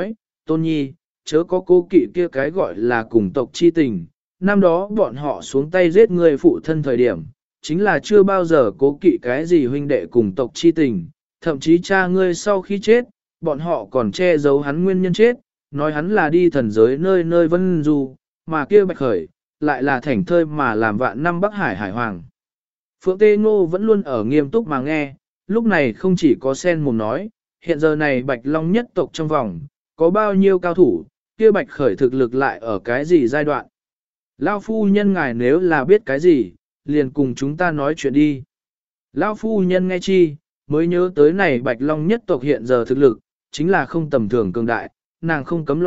Tôn Nhi, chớ có cố kỵ kia cái gọi là cùng tộc chi tình, năm đó bọn họ xuống tay giết người phụ thân thời điểm, chính là chưa bao giờ cố kỵ cái gì huynh đệ cùng tộc chi tình, thậm chí cha ngươi sau khi chết, bọn họ còn che giấu hắn nguyên nhân chết, nói hắn là đi thần giới nơi nơi vân du, mà kia Bạch Khởi, lại là thảnh thơi mà làm vạn năm Bắc Hải hải hoàng. Phượng Tê Ngô vẫn luôn ở nghiêm túc mà nghe, lúc này không chỉ có sen mồm nói, hiện giờ này Bạch Long nhất tộc trong vòng, có bao nhiêu cao thủ, kia Bạch Khởi thực lực lại ở cái gì giai đoạn. Lão phu nhân ngài nếu là biết cái gì, liền cùng chúng ta nói chuyện đi. Lão phu nhân nghe chi, mới nhớ tới này Bạch Long nhất tộc hiện giờ thực lực, chính là không tầm thường cường đại, nàng không cấm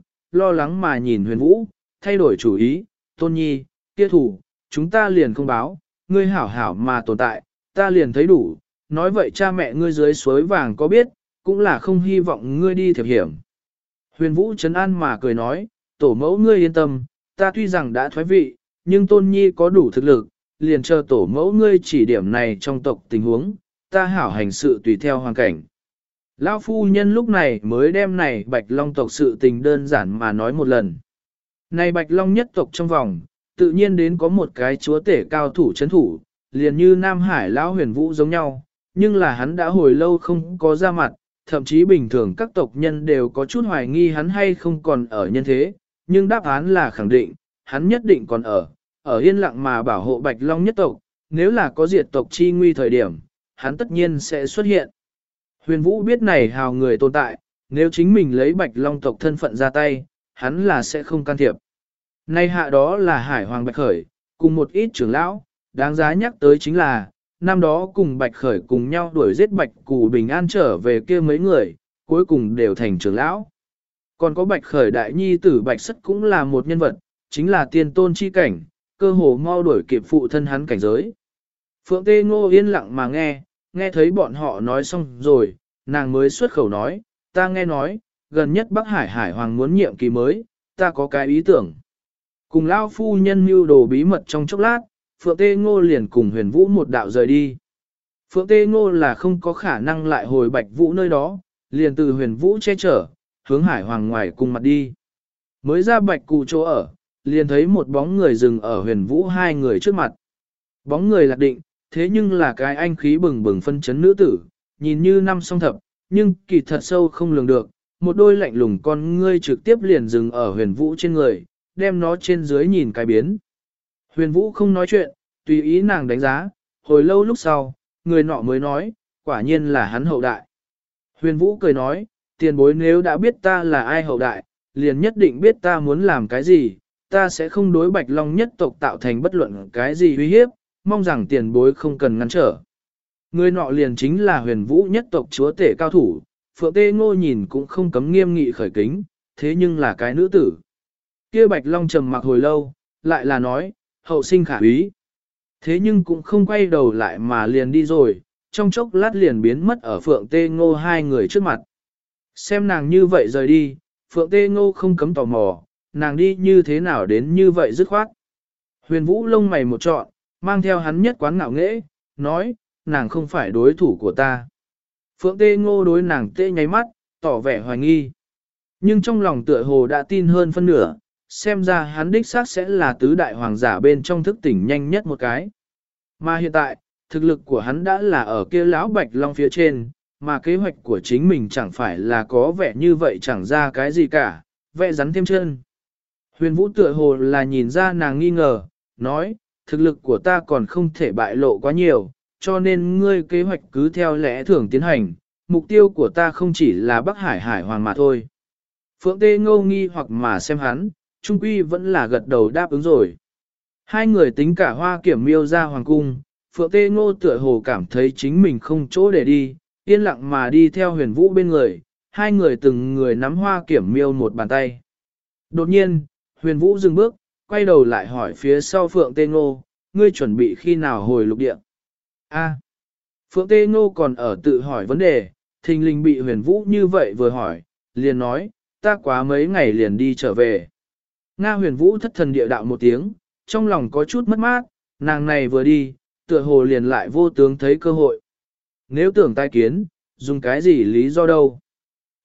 lo lắng mà nhìn Huyền Vũ, thay đổi chủ ý, Tôn Nhi, kia thủ, chúng ta liền không báo, ngươi hảo hảo mà tồn tại, ta liền thấy đủ, nói vậy cha mẹ ngươi dưới suối vàng có biết, cũng là không hy vọng ngươi đi thiệp hiểm. Huyền Vũ trấn an mà cười nói, tổ mẫu ngươi yên tâm, ta tuy rằng đã thoái vị, nhưng Tôn Nhi có đủ thực lực, liền chờ tổ mẫu ngươi chỉ điểm này trong tộc tình huống, ta hảo hành sự tùy theo hoàn cảnh. Lão phu nhân lúc này mới đem này Bạch Long tộc sự tình đơn giản mà nói một lần. Này Bạch Long nhất tộc trong vòng, tự nhiên đến có một cái chúa tể cao thủ chấn thủ, liền như Nam Hải Lão Huyền Vũ giống nhau, nhưng là hắn đã hồi lâu không có ra mặt, thậm chí bình thường các tộc nhân đều có chút hoài nghi hắn hay không còn ở nhân thế, nhưng đáp án là khẳng định, hắn nhất định còn ở yên lặng mà bảo hộ Bạch Long nhất tộc, nếu là có diệt tộc chi nguy thời điểm, hắn tất nhiên sẽ xuất hiện. Huyền Vũ biết này hào người tồn tại, nếu chính mình lấy Bạch Long tộc thân phận ra tay, hắn là sẽ không can thiệp. Nay hạ đó là Hải Hoàng Bạch Khởi, cùng một ít trưởng lão, đáng giá nhắc tới chính là, năm đó cùng Bạch Khởi cùng nhau đuổi giết Bạch Cù bình an trở về kia mấy người, cuối cùng đều thành trưởng lão. Còn có Bạch Khởi đại nhi tử Bạch Sất cũng là một nhân vật, chính là tiên tôn chi cảnh, cơ hồ mau đuổi kịp phụ thân hắn cảnh giới. Phượng Tê Ngô yên lặng mà nghe thấy bọn họ nói xong rồi, nàng mới xuất khẩu nói, ta nghe nói, gần nhất Bắc Hải Hải Hoàng muốn nhiệm kỳ mới, ta có cái ý tưởng. Cùng Lao phu nhân mưu đồ bí mật trong chốc lát, Phượng Tê Ngô liền cùng Huyền Vũ một đạo rời đi. Phượng Tê Ngô là không có khả năng lại hồi Bạch Vũ nơi đó, liền từ Huyền Vũ che chở, hướng Hải Hoàng ngoài cùng mặt đi. Mới ra Bạch Cụ chỗ ở, liền thấy một bóng người dừng ở Huyền Vũ hai người trước mặt. Bóng người lạc định, thế nhưng là cái anh khí bừng bừng phân chấn nữ tử, nhìn như năm song thập, nhưng kỳ thật sâu không lường được, một đôi lạnh lùng con ngươi trực tiếp liền dừng ở Huyền Vũ trên người, đem nó trên dưới nhìn cái biến. Huyền Vũ không nói chuyện, tùy ý nàng đánh giá, hồi lâu lúc sau, người nọ mới nói, quả nhiên là hắn hậu đại. Huyền Vũ cười nói, tiền bối nếu đã biết ta là ai hậu đại, liền nhất định biết ta muốn làm cái gì, ta sẽ không đối Bạch Long nhất tộc tạo thành bất luận cái gì uy hiếp, mong rằng tiền bối không cần ngăn trở. Người nọ liền chính là Huyền Vũ nhất tộc chúa tể cao thủ, Phượng Tê Ngô nhìn cũng không cấm nghiêm nghị khởi kính, thế nhưng là cái nữ tử. Kia Bạch Long trầm mặc hồi lâu, lại là nói, hậu sinh khả úy. Thế nhưng cũng không quay đầu lại mà liền đi rồi, trong chốc lát liền biến mất ở Phượng Tê Ngô hai người trước mặt. Xem nàng như vậy rời đi, Phượng Tê Ngô không cấm tò mò, nàng đi như thế nào đến như vậy dứt khoát. Huyền Vũ lông mày một trọn, mang theo hắn nhất quán ngạo nghễ, nói, nàng không phải đối thủ của ta. Phượng Tê Ngô đối nàng tê nháy mắt, tỏ vẻ hoài nghi. Nhưng trong lòng tựa hồ đã tin hơn phân nửa, xem ra hắn đích xác sẽ là tứ đại hoàng giả bên trong thức tỉnh nhanh nhất một cái. Mà hiện tại, thực lực của hắn đã là ở kia lão Bạch Long phía trên, mà kế hoạch của chính mình chẳng phải là có vẻ như vậy chẳng ra cái gì cả, vẽ rắn thêm chân. Huyền Vũ tựa hồ là nhìn ra nàng nghi ngờ, nói, thực lực của ta còn không thể bại lộ quá nhiều, cho nên ngươi kế hoạch cứ theo lẽ thường tiến hành, mục tiêu của ta không chỉ là Bắc Hải Hải Hoàng mà thôi. Phượng Tê Ngô nghi hoặc mà xem hắn, trung quy vẫn là gật đầu đáp ứng rồi. Hai người tính cả Hoa Kiểm Miêu ra hoàng cung, Phượng Tê Ngô tựa hồ cảm thấy chính mình không chỗ để đi, yên lặng mà đi theo Huyền Vũ bên người, hai người từng người nắm Hoa Kiểm Miêu một bàn tay. Đột nhiên, Huyền Vũ dừng bước, quay đầu lại hỏi phía sau Phượng Tê Ngô, ngươi chuẩn bị khi nào hồi lục địa? A. Phượng Tê Ngô còn ở tự hỏi vấn đề, thình lình bị Huyền Vũ như vậy vừa hỏi, liền nói, ta quá mấy ngày liền đi trở về. Nga Huyền Vũ thất thần địa đạo một tiếng, trong lòng có chút mất mát, nàng này vừa đi, tựa hồ liền lại vô tướng thấy cơ hội. Nếu tưởng tai kiến, dùng cái gì lý do đâu?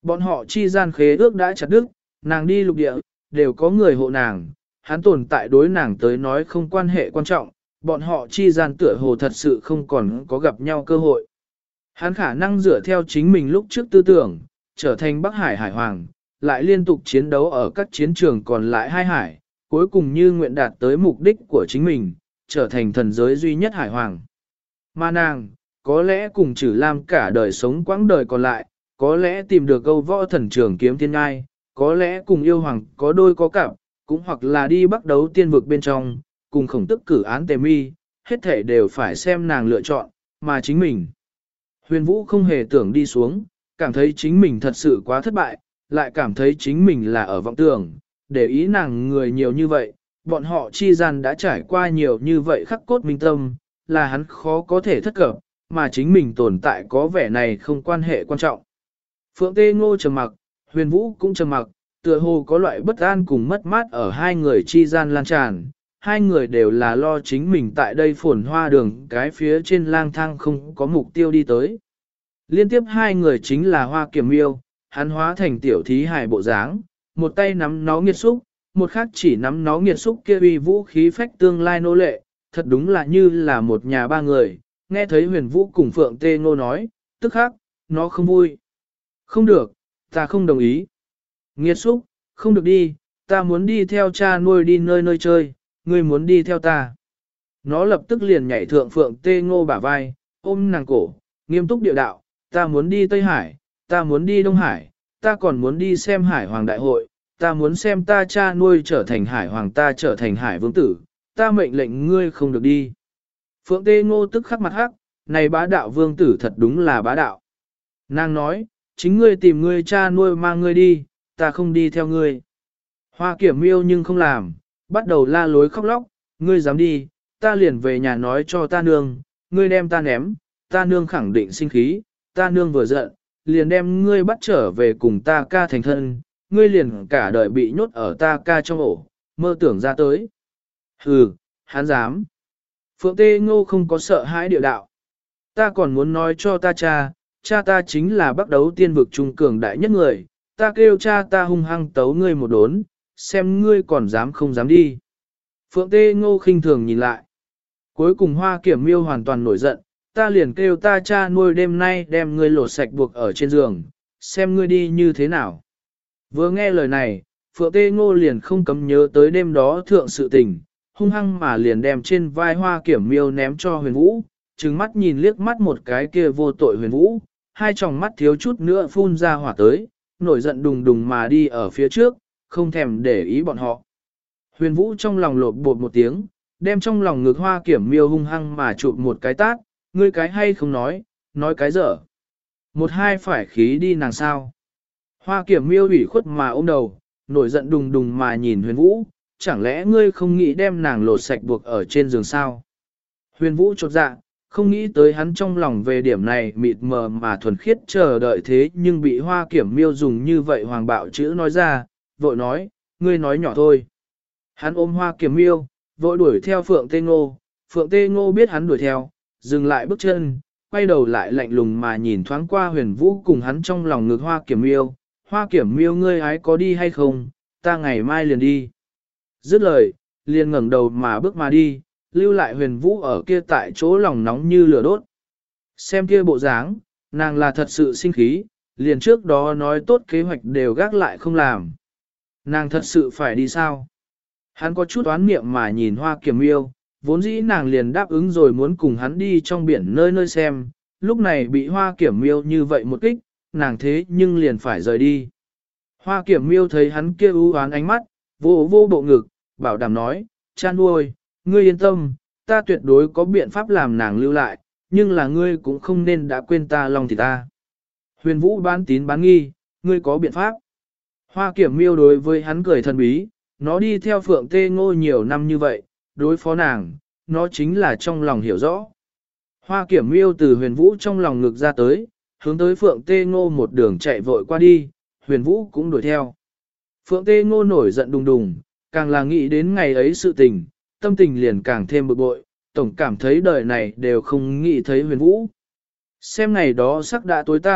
Bọn họ chi gian khế ước đã chặt đứt, nàng đi lục địa, đều có người hộ nàng, hắn tồn tại đối nàng tới nói không quan hệ quan trọng, bọn họ chi gian tựa hồ thật sự không còn có gặp nhau cơ hội. Hắn khả năng dựa theo chính mình lúc trước tư tưởng, trở thành Bắc Hải Hải Hoàng, lại liên tục chiến đấu ở các chiến trường còn lại hai hải, cuối cùng như nguyện đạt tới mục đích của chính mình, trở thành thần giới duy nhất Hải Hoàng. Mà nàng, có lẽ cùng Trử Lam cả đời sống quãng đời còn lại, có lẽ tìm được câu võ thần trường kiếm thiên ngai, có lẽ cùng yêu hoàng có đôi có cặp, cũng hoặc là đi bắt đấu tiên vực bên trong, cùng khổng tức cử án tề mi, hết thể đều phải xem nàng lựa chọn, mà chính mình. Huyền Vũ không hề tưởng đi xuống, cảm thấy chính mình thật sự quá thất bại, lại cảm thấy chính mình là ở vọng tưởng, để ý nàng người nhiều như vậy, bọn họ chi gian đã trải qua nhiều như vậy khắc cốt minh tâm, là hắn khó có thể thất cập, mà chính mình tồn tại có vẻ này không quan hệ quan trọng. Phượng Tê Ngô trầm mặc, Huyền Vũ cũng trầm mặc, tựa hồ có loại bất an cùng mất mát ở hai người chi gian lan tràn, hai người đều là lo chính mình tại đây phồn hoa đường cái phía trên lang thang không có mục tiêu đi tới. Liên tiếp hai người chính là Hoa Kiểm Miêu, hắn hóa thành tiểu thí hài bộ dáng, một tay nắm nó nghiệt xúc, một khác chỉ nắm nó nghiệt xúc kia uy vũ khí phách tương lai nô lệ, thật đúng là như là một nhà ba người, nghe thấy Huyền Vũ cùng Phượng Tê Ngô nói, tức khắc, nó không vui. Không được, ta không đồng ý. Nghiệt xúc, không được đi, ta muốn đi theo cha nuôi đi nơi nơi chơi, ngươi muốn đi theo ta. Nó lập tức liền nhảy thượng Phượng Tê Ngô bả vai, ôm nàng cổ, nghiêm túc địa đạo, ta muốn đi Tây Hải, ta muốn đi Đông Hải, ta còn muốn đi xem Hải Hoàng Đại hội, ta muốn xem ta cha nuôi trở thành Hải Hoàng, ta trở thành Hải Vương Tử, ta mệnh lệnh ngươi không được đi. Phượng Tê Ngô tức khắc mặt hắc, này bá đạo Vương Tử thật đúng là bá đạo. Nàng nói, chính ngươi tìm ngươi cha nuôi mang ngươi đi, ta không đi theo ngươi. Hoa Kiểm Miêu nhưng không làm, bắt đầu la lối khóc lóc, ngươi dám đi, ta liền về nhà nói cho ta nương, ngươi đem ta ném, ta nương khẳng định sinh khí, ta nương vừa giận, liền đem ngươi bắt trở về cùng ta ca thành thân, ngươi liền cả đời bị nhốt ở ta ca trong ổ, mơ tưởng ra tới. Hừ, hắn dám. Phượng Tê Ngô không có sợ hãi địa đạo. Ta còn muốn nói cho ta cha ta chính là bắt đấu tiên vực trung cường đại nhất người, ta kêu cha ta hung hăng tấu ngươi một đốn, xem ngươi còn dám không dám đi. Phượng Tê Ngô khinh thường nhìn lại. Cuối cùng Hoa Kiểm Miêu hoàn toàn nổi giận, ta liền kêu ta cha nuôi đêm nay đem ngươi lột sạch buộc ở trên giường, xem ngươi đi như thế nào. Vừa nghe lời này, Phượng Tê Ngô liền không cấm nhớ tới đêm đó thượng sự tình, hung hăng mà liền đem trên vai Hoa Kiểm Miêu ném cho Huyền Vũ, trừng mắt nhìn liếc mắt một cái kia vô tội Huyền Vũ, hai tròng mắt thiếu chút nữa phun ra hỏa tới, nổi giận đùng đùng mà đi ở phía trước, không thèm để ý bọn họ. Huyền Vũ trong lòng lột bột một tiếng, đem trong lòng ngực Hoa Kiểm Miêu hung hăng mà chụp một cái tát, ngươi cái hay không nói cái dở. Một hai phải khí đi nàng sao. Hoa Kiểm Miêu ủy khuất mà ôm đầu, nổi giận đùng đùng mà nhìn Huyền Vũ, chẳng lẽ ngươi không nghĩ đem nàng lột sạch buộc ở trên giường sao? Huyền Vũ chột dạ, không nghĩ tới hắn trong lòng về điểm này mịt mờ mà thuần khiết chờ đợi thế nhưng bị Hoa Kiểm Miêu dùng như vậy hoàng bạo chữ nói ra, vội nói, ngươi nói nhỏ thôi. Hắn ôm Hoa Kiểm Miêu, vội đuổi theo Phượng Tê Ngô, Phượng Tê Ngô biết hắn đuổi theo, dừng lại bước chân, quay đầu lại lạnh lùng mà nhìn thoáng qua Huyền Vũ cùng hắn trong lòng ngực Hoa Kiểm Miêu, Hoa Kiểm Miêu ngươi ái có đi hay không, ta ngày mai liền đi. Dứt lời, liền ngẩng đầu mà bước mà đi, lưu lại Huyền Vũ ở kia tại chỗ lòng nóng như lửa đốt. Xem kia bộ dáng, nàng là thật sự sinh khí, liền trước đó nói tốt kế hoạch đều gác lại không làm. Nàng thật sự phải đi sao? Hắn có chút oán niệm mà nhìn Hoa Kiểm Miêu, vốn dĩ nàng liền đáp ứng rồi muốn cùng hắn đi trong biển nơi nơi xem, lúc này bị Hoa Kiểm Miêu như vậy một kích, nàng thế nhưng liền phải rời đi. Hoa Kiểm Miêu thấy hắn kia u oán ánh mắt, vô vô bộ ngực, bảo đảm nói, cha nuôi, ngươi yên tâm, ta tuyệt đối có biện pháp làm nàng lưu lại, nhưng là ngươi cũng không nên đã quên ta lòng thì ta. Huyền Vũ bán tín bán nghi, ngươi có biện pháp. Hoa Kiểm Miêu đối với hắn cười thần bí, nó đi theo Phượng Tê Ngô nhiều năm như vậy, đối phó nàng, nó chính là trong lòng hiểu rõ. Hoa Kiểm Miêu từ Huyền Vũ trong lòng ngực ra tới, hướng tới Phượng Tê Ngô một đường chạy vội qua đi, Huyền Vũ cũng đuổi theo. Phượng Tê Ngô nổi giận đùng đùng, càng là nghĩ đến ngày ấy sự tình, tâm tình liền càng thêm bực bội, tổng cảm thấy đời này đều không nghĩ thấy Huyền Vũ. Xem ngày đó sắc đã tối tăm,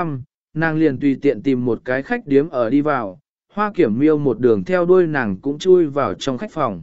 nàng liền tùy tiện tìm một cái khách điếm ở đi vào, Hoa Kiểm Miêu một đường theo đuôi nàng cũng chui vào trong khách phòng.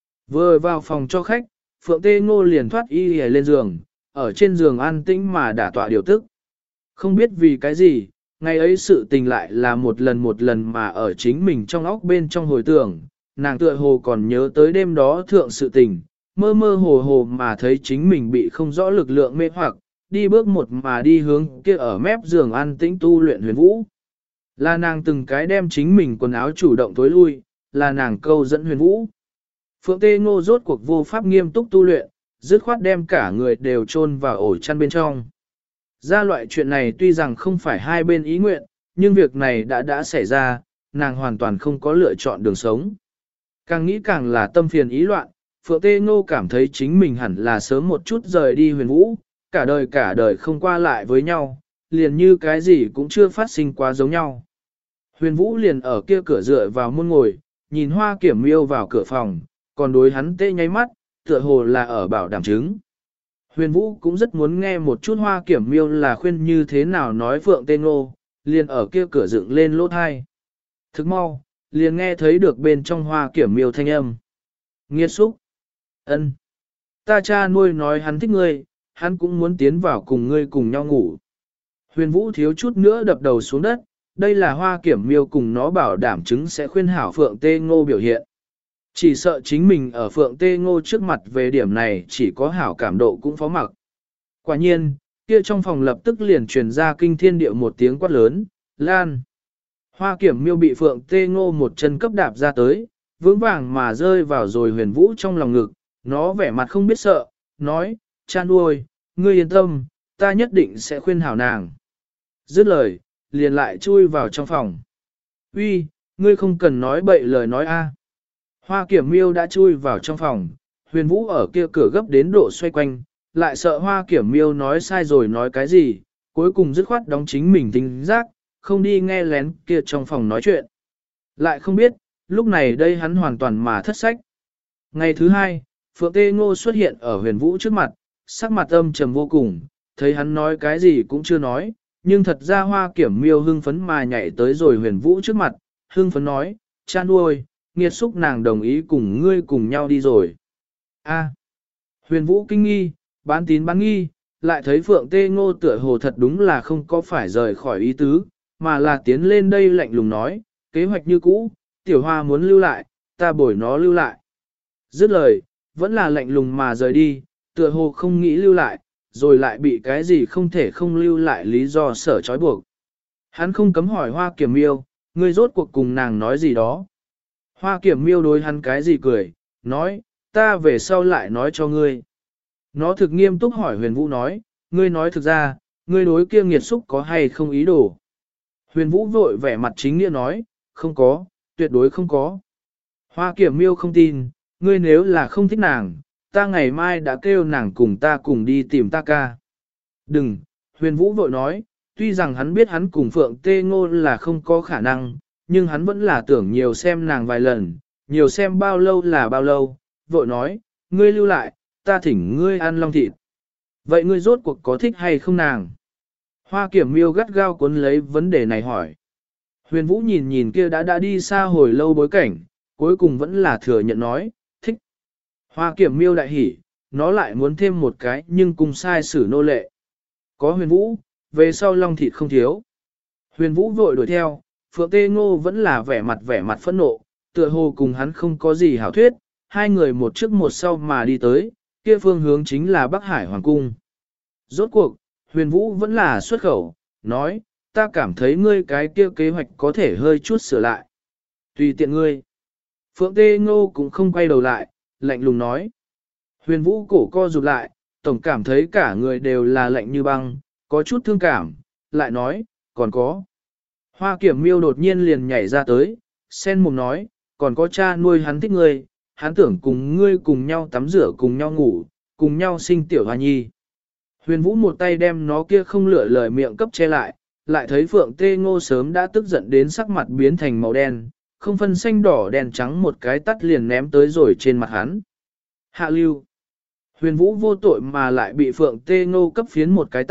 Vừa vào phòng cho khách, Phượng Tê Ngô liền thoát y lên giường, ở trên giường an tĩnh mà đả tọa điều tức. Không biết vì cái gì, ngày ấy sự tình lại là một lần mà ở chính mình trong óc bên trong hồi tưởng, nàng tựa hồ còn nhớ tới đêm đó thượng sự tình, mơ mơ hồ hồ mà thấy chính mình bị không rõ lực lượng mê hoặc, đi bước một mà đi hướng kia ở mép giường an tĩnh tu luyện huyền vũ. Là nàng từng cái đem chính mình quần áo chủ động tối lui, là nàng câu dẫn huyền vũ. Phượng Tê Ngô rốt cuộc vô pháp nghiêm túc tu luyện, dứt khoát đem cả người đều chôn vào ổ chăn bên trong. Ra loại chuyện này tuy rằng không phải hai bên ý nguyện, nhưng việc này đã xảy ra, nàng hoàn toàn không có lựa chọn đường sống. Càng nghĩ càng là tâm phiền ý loạn, Phượng Tê Ngô cảm thấy chính mình hẳn là sớm một chút rời đi huyền vũ, cả đời không qua lại với nhau, liền như cái gì cũng chưa phát sinh quá giống nhau. Huyền vũ liền ở kia cửa dựa vào môn ngồi, nhìn Hoa Kiểm Miêu vào cửa phòng, còn đối hắn tê nháy mắt, tựa hồ là ở bảo đảm chứng. Huyền vũ cũng rất muốn nghe một chút Hoa Kiểm Miêu là khuyên như thế nào nói Phượng Tê Ngô, liền ở kia cửa dựng lên lỗ thai. Thức mau, liền nghe thấy được bên trong Hoa Kiểm Miêu thanh âm. Nghiệt xúc. Ân, ta cha nuôi nói hắn thích ngươi, hắn cũng muốn tiến vào cùng ngươi cùng nhau ngủ. Huyền vũ thiếu chút nữa đập đầu xuống đất, đây là Hoa Kiểm Miêu cùng nó bảo đảm chứng sẽ khuyên hảo Phượng Tê Ngô biểu hiện. Chỉ sợ chính mình ở Phượng Tê Ngô trước mặt về điểm này chỉ có hảo cảm độ cũng phó mặc. Quả nhiên, kia trong phòng lập tức liền truyền ra kinh thiên địa một tiếng quát lớn, Lan. Hoa Kiểm Miêu bị Phượng Tê Ngô một chân cấp đạp ra tới, vững vàng mà rơi vào rồi huyền vũ trong lòng ngực, nó vẻ mặt không biết sợ, nói, cha nuôi, ngươi yên tâm, ta nhất định sẽ khuyên hảo nàng. Dứt lời, liền lại chui vào trong phòng. Uy, ngươi không cần nói bậy lời nói a. Hoa Kiểm Miêu đã chui vào trong phòng, huyền vũ ở kia cửa gấp đến độ xoay quanh, lại sợ Hoa Kiểm Miêu nói sai rồi nói cái gì, cuối cùng dứt khoát đóng chính mình tính giác, không đi nghe lén kia trong phòng nói chuyện. Lại không biết, lúc này đây hắn hoàn toàn mà thất sách. Ngày thứ hai, Phượng Tê Ngô xuất hiện ở huyền vũ trước mặt, sắc mặt âm trầm vô cùng, thấy hắn nói cái gì cũng chưa nói, nhưng thật ra Hoa Kiểm Miêu hưng phấn mà nhảy tới rồi huyền vũ trước mặt, hưng phấn nói, cha nuôi, nghiệt xúc nàng đồng ý cùng ngươi cùng nhau đi rồi. A. Huyền vũ kinh nghi, bán tín bán nghi, lại thấy Phượng Tê Ngô tựa hồ thật đúng là không có phải rời khỏi ý tứ, mà là tiến lên đây lạnh lùng nói, kế hoạch như cũ, tiểu hoa muốn lưu lại, ta bồi nó lưu lại. Dứt lời, vẫn là lạnh lùng mà rời đi, tựa hồ không nghĩ lưu lại, rồi lại bị cái gì không thể không lưu lại lý do sở trói buộc. Hắn không cấm hỏi Hoa Kiểm Miêu, ngươi rốt cuộc cùng nàng nói gì đó. Hoa Kiểm Miêu đối hắn cái gì cười, nói, ta về sau lại nói cho ngươi. Nó thực nghiêm túc hỏi huyền vũ nói, ngươi nói thực ra, ngươi đối kia nghiệt xúc có hay không ý đồ. Huyền vũ vội vẻ mặt chính nghĩa nói, không có, tuyệt đối không có. Hoa Kiểm Miêu không tin, ngươi nếu là không thích nàng, ta ngày mai đã kêu nàng cùng ta cùng đi tìm ta ca. Đừng, huyền vũ vội nói, tuy rằng hắn biết hắn cùng Phượng Tê Ngô là không có khả năng, nhưng hắn vẫn là tưởng nhiều xem nàng vài lần, nhiều xem bao lâu là bao lâu, vội nói, ngươi lưu lại, ta thỉnh ngươi ăn long thịt. Vậy ngươi rốt cuộc có thích hay không nàng? Hoa Kiểm Miêu gắt gao cuốn lấy vấn đề này hỏi. Huyền vũ nhìn nhìn kia đã đi xa hồi lâu bối cảnh, cuối cùng vẫn là thừa nhận nói, thích. Hoa Kiểm Miêu đại hỉ, nó lại muốn thêm một cái nhưng cùng sai xử nô lệ. Có huyền vũ, về sau long thịt không thiếu. Huyền vũ vội đuổi theo, Phượng Tê Ngô vẫn là vẻ mặt phẫn nộ, tựa hồ cùng hắn không có gì hảo thuyết, hai người một trước một sau mà đi tới, kia phương hướng chính là Bắc Hải Hoàng Cung. Rốt cuộc, huyền vũ vẫn là xuất khẩu, nói, ta cảm thấy ngươi cái kia kế hoạch có thể hơi chút sửa lại. Tùy tiện ngươi. Phượng Tê Ngô cũng không quay đầu lại, lạnh lùng nói. Huyền vũ cổ co rụt lại, tổng cảm thấy cả người đều là lạnh như băng, có chút thương cảm, lại nói, còn có. Hoa Kiểm Miêu đột nhiên liền nhảy ra tới, sen mồm nói, còn có cha nuôi hắn thích ngươi, hắn tưởng cùng ngươi cùng nhau tắm rửa cùng nhau ngủ, cùng nhau sinh tiểu hoa nhi. Huyền vũ một tay đem nó kia không lựa lời miệng cấp che lại, lại thấy Phượng Tê Ngô sớm đã tức giận đến sắc mặt biến thành màu đen, không phân xanh đỏ đen trắng một cái tắt liền ném tới rồi trên mặt hắn. Hạ lưu. Huyền vũ vô tội mà lại bị Phượng Tê Ngô cấp phiến một cái tát,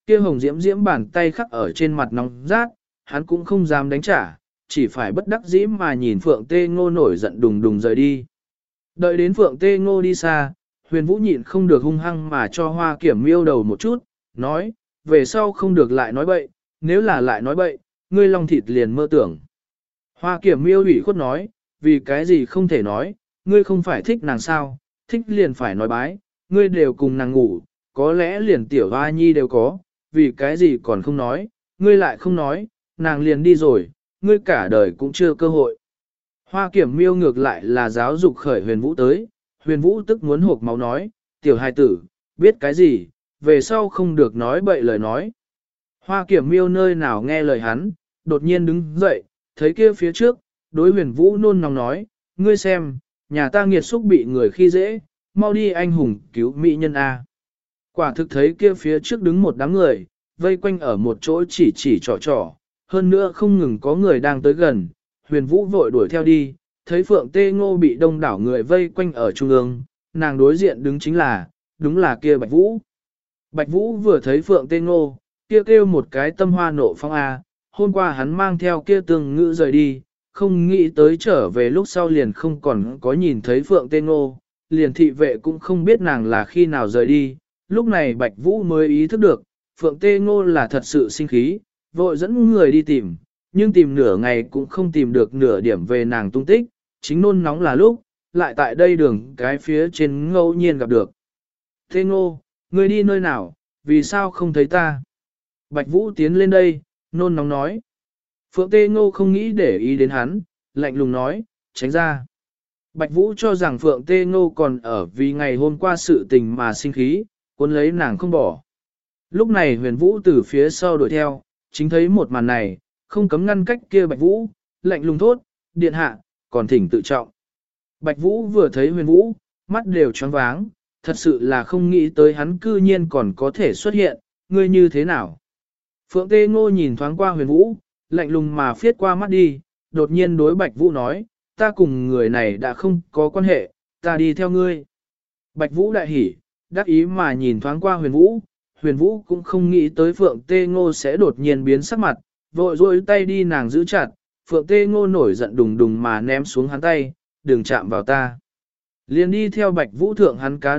kia hồng diễm diễm bàn tay khắc ở trên mặt nóng rát, hắn cũng không dám đánh trả, chỉ phải bất đắc dĩ mà nhìn Phượng Tê Ngô nổi giận đùng đùng rời đi. Đợi đến Phượng Tê Ngô đi xa, Huyền Vũ nhịn không được hung hăng mà cho Hoa Kiểm Miêu đầu một chút, nói, về sau không được lại nói bậy, nếu là lại nói bậy, ngươi long thịt liền mơ tưởng. Hoa Kiểm Miêu ủy khuất nói, vì cái gì không thể nói, ngươi không phải thích nàng sao, thích liền phải nói bái, ngươi đều cùng nàng ngủ, có lẽ liền tiểu hoa nhi đều có, vì cái gì còn không nói, ngươi lại không nói, nàng liền đi rồi, ngươi cả đời cũng chưa cơ hội. Hoa Kiểm Miêu ngược lại là giáo dục khởi Huyền Vũ tới, Huyền Vũ tức muốn hộp máu nói, tiểu hài tử, biết cái gì, về sau không được nói bậy lời nói. Hoa Kiểm Miêu nơi nào nghe lời hắn, đột nhiên đứng dậy, thấy kia phía trước, đối Huyền Vũ nôn nóng nói, ngươi xem, nhà ta nghiệt xúc bị người khi dễ, mau đi anh hùng cứu mỹ nhân A. Quả thực thấy kia phía trước đứng một đám người, vây quanh ở một chỗ chỉ trò, hơn nữa không ngừng có người đang tới gần, Huyền Vũ vội đuổi theo đi, thấy Phượng Tê Ngô bị đông đảo người vây quanh ở trung ương, nàng đối diện đứng chính là, đúng là kia Bạch Vũ. Bạch Vũ vừa thấy Phượng Tê Ngô, kia kêu một cái tâm hoa nộ phong A, hôm qua hắn mang theo kia Tương Ngữ rời đi, không nghĩ tới trở về lúc sau liền không còn có nhìn thấy Phượng Tê Ngô, liền thị vệ cũng không biết nàng là khi nào rời đi, lúc này Bạch Vũ mới ý thức được, Phượng Tê Ngô là thật sự sinh khí, vội dẫn người đi tìm, nhưng tìm nửa ngày cũng không tìm được nửa điểm về nàng tung tích, chính nôn nóng là lúc, lại tại đây đường cái phía trên ngẫu nhiên gặp được. Tê Ngô, ngươi đi nơi nào, vì sao không thấy ta? Bạch Vũ tiến lên đây, nôn nóng nói. Phượng Tê Ngô không nghĩ để ý đến hắn, lạnh lùng nói, tránh ra. Bạch Vũ cho rằng Phượng Tê Ngô còn ở vì ngày hôm qua sự tình mà sinh khí, cuốn lấy nàng không bỏ. Lúc này Huyền Vũ từ phía sau đuổi theo, chính thấy một màn này, không cấm ngăn cách kia Bạch Vũ, lạnh lùng thốt, điện hạ, còn thỉnh tự trọng. Bạch Vũ vừa thấy Huyền Vũ, mắt đều choáng váng, thật sự là không nghĩ tới hắn cư nhiên còn có thể xuất hiện, ngươi như thế nào. Phượng Tê Ngô nhìn thoáng qua Huyền Vũ, lạnh lùng mà phiết qua mắt đi, đột nhiên đối Bạch Vũ nói, ta cùng người này đã không có quan hệ, ta đi theo ngươi. Bạch Vũ đại hỉ, đắc ý mà nhìn thoáng qua Huyền Vũ cũng không nghĩ tới Phượng Tê Ngô sẽ đột nhiên biến sắc mặt, vội rôi tay đi nàng giữ chặt, Phượng Tê Ngô nổi giận đùng đùng mà ném xuống hắn tay, đừng chạm vào ta. Liền đi theo Bạch Vũ thượng hắn cá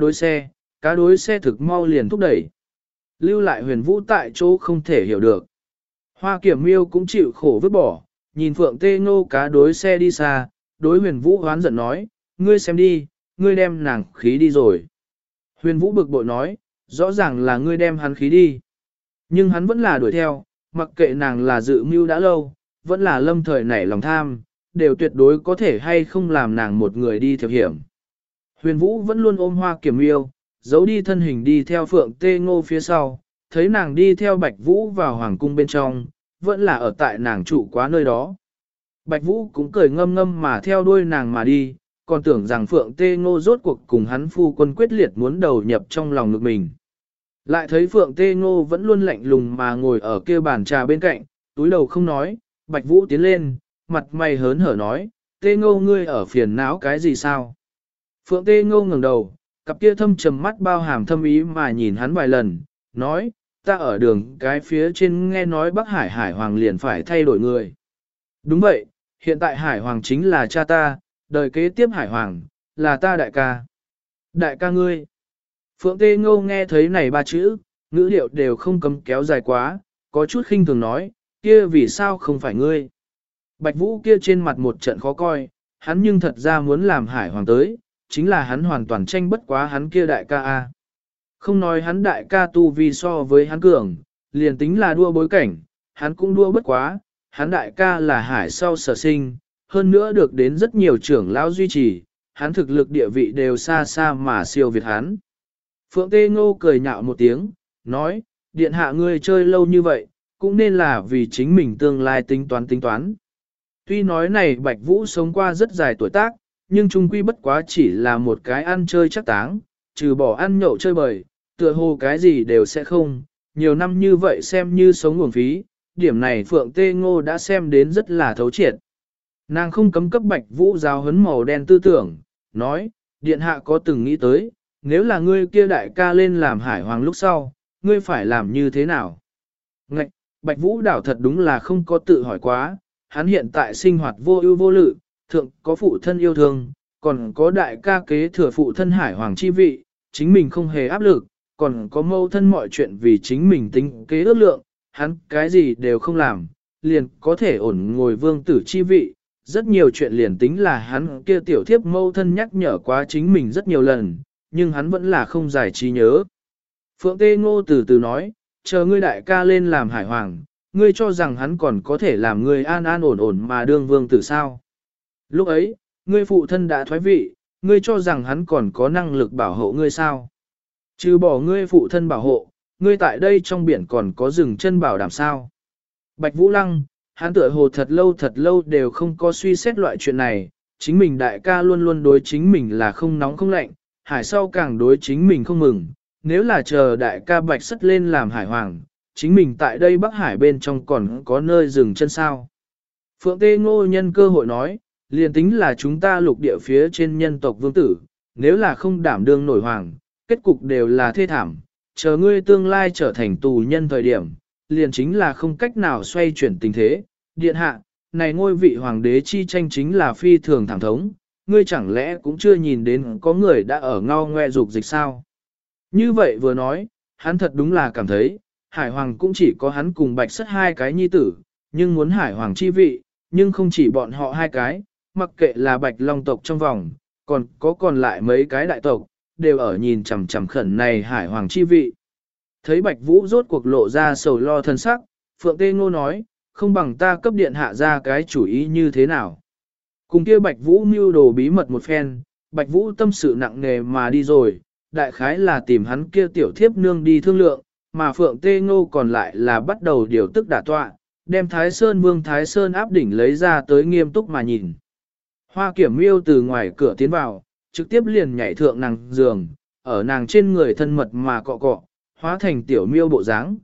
đối xe thực mau liền thúc đẩy. Lưu lại Huyền Vũ tại chỗ không thể hiểu được. Hoa Kiểm Miêu cũng chịu khổ vứt bỏ, nhìn Phượng Tê Ngô cá đối xe đi xa, đối Huyền Vũ hoán giận nói, ngươi xem đi, ngươi đem nàng khí đi rồi. Huyền Vũ bực bội nói, rõ ràng là ngươi đem hắn khí đi. Nhưng hắn vẫn là đuổi theo, mặc kệ nàng là dự mưu đã lâu, vẫn là lâm thời nảy lòng tham, đều tuyệt đối có thể hay không làm nàng một người đi theo hiểm. Huyền Vũ vẫn luôn ôm Hoa Kiểm Miêu, giấu đi thân hình đi theo Phượng Tê Ngô phía sau, thấy nàng đi theo Bạch Vũ vào hoàng cung bên trong, vẫn là ở tại nàng trụ quá nơi đó. Bạch Vũ cũng cười ngâm ngâm mà theo đuôi nàng mà đi, còn tưởng rằng Phượng Tê Ngô rốt cuộc cùng hắn phu quân quyết liệt muốn đầu nhập trong lòng ngực mình. Lại thấy Phượng Tê Ngô vẫn luôn lạnh lùng mà ngồi ở kia bàn trà bên cạnh, túi đầu không nói, Bạch Vũ tiến lên, mặt mày hớn hở nói, Tê Ngô ngươi ở phiền não cái gì sao? Phượng Tê Ngô ngẩng đầu, cặp kia thâm trầm mắt bao hàm thâm ý mà nhìn hắn vài lần, nói, ta ở đường cái phía trên nghe nói Bắc Hải Hải Hoàng liền phải thay đổi người. Đúng vậy, hiện tại Hải Hoàng chính là cha ta, đời kế tiếp Hải Hoàng, là ta đại ca. Đại ca ngươi. Phượng Tê Ngô nghe thấy này ba chữ, ngữ điệu đều không cấm kéo dài quá, có chút khinh thường nói, kia vì sao không phải ngươi. Bạch Vũ kia trên mặt một trận khó coi, hắn nhưng thật ra muốn làm Hải Hoàng tới, chính là hắn hoàn toàn tranh bất quá hắn kia đại ca A. Không nói hắn đại ca tu vi so với hắn cường, liền tính là đua bối cảnh, hắn cũng đua bất quá, hắn đại ca là Hải sau sở sinh, hơn nữa được đến rất nhiều trưởng lão duy trì, hắn thực lực địa vị đều xa xa mà siêu việt hắn. Phượng Tê Ngô cười nhạo một tiếng, nói, điện hạ ngươi chơi lâu như vậy, cũng nên là vì chính mình tương lai tính toán. Tuy nói này Bạch Vũ sống qua rất dài tuổi tác, nhưng trung quy bất quá chỉ là một cái ăn chơi chắc táng, trừ bỏ ăn nhậu chơi bời, tựa hồ cái gì đều sẽ không, nhiều năm như vậy xem như sống uổng phí, điểm này Phượng Tê Ngô đã xem đến rất là thấu triệt. Nàng không cấm cấp Bạch Vũ giáo huấn màu đen tư tưởng, nói, điện hạ có từng nghĩ tới, nếu là ngươi kia đại ca lên làm Hải Hoàng lúc sau, ngươi phải làm như thế nào? Ngạch, Bạch Vũ đảo thật đúng là không có tự hỏi quá, hắn hiện tại sinh hoạt vô ưu vô lự, thượng có phụ thân yêu thương, còn có đại ca kế thừa phụ thân hải hoàng chi vị, chính mình không hề áp lực, còn có mâu thân mọi chuyện vì chính mình tính kế ước lượng, hắn cái gì đều không làm, liền có thể ổn ngồi vương tử chi vị, rất nhiều chuyện liền tính là hắn kia tiểu thiếp mâu thân nhắc nhở quá chính mình rất nhiều lần, nhưng hắn vẫn là không giải trí nhớ. Phượng Tê Ngô từ từ nói, chờ ngươi đại ca lên làm hải hoàng, ngươi cho rằng hắn còn có thể làm ngươi an an ổn ổn mà đương vương tử sao. Lúc ấy, ngươi phụ thân đã thoái vị, ngươi cho rằng hắn còn có năng lực bảo hộ ngươi sao. Trừ bỏ ngươi phụ thân bảo hộ, ngươi tại đây trong biển còn có dừng chân bảo đảm sao. Bạch Vũ Lăng, hắn tựa hồ thật lâu đều không có suy xét loại chuyện này, chính mình đại ca luôn luôn đối chính mình là không nóng không lạnh, hải sau càng đối chính mình không mừng, nếu là chờ đại ca Bạch Sất lên làm hải hoàng, chính mình tại đây Bắc Hải bên trong còn có nơi dừng chân sao. Phượng Tê Ngô nhân cơ hội nói, liền tính là chúng ta lục địa phía trên nhân tộc vương tử, nếu là không đảm đương nổi hoàng, kết cục đều là thê thảm, chờ ngươi tương lai trở thành tù nhân thời điểm, liền chính là không cách nào xoay chuyển tình thế. Điện hạ, này ngôi vị hoàng đế chi tranh chính là phi thường thảm thống, ngươi chẳng lẽ cũng chưa nhìn đến có người đã ở ngao ngoe dục dịch sao? Như vậy vừa nói, hắn thật đúng là cảm thấy, hải hoàng cũng chỉ có hắn cùng Bạch Sất hai cái nhi tử, nhưng muốn hải hoàng chi vị, nhưng không chỉ bọn họ hai cái, mặc kệ là Bạch Long tộc trong vòng, còn lại mấy cái đại tộc, đều ở nhìn chằm chằm khẩn này hải hoàng chi vị. Thấy Bạch Vũ rốt cuộc lộ ra sầu lo thân sắc, Phượng Tê Ngô nói, không bằng ta cấp điện hạ ra cái chủ ý như thế nào. Cùng kia Bạch Vũ mưu đồ bí mật một phen, Bạch Vũ tâm sự nặng nề mà đi rồi, đại khái là tìm hắn kia tiểu thiếp nương đi thương lượng, mà Phượng Tê Ngô còn lại là bắt đầu điều tức đả tọa, đem Thái Sơn Vương Thái Sơn áp đỉnh lấy ra tới nghiêm túc mà nhìn. Hoa Kiểm Miêu từ ngoài cửa tiến vào, trực tiếp liền nhảy thượng nàng giường, ở nàng trên người thân mật mà cọ cọ, hóa thành tiểu miêu bộ dáng,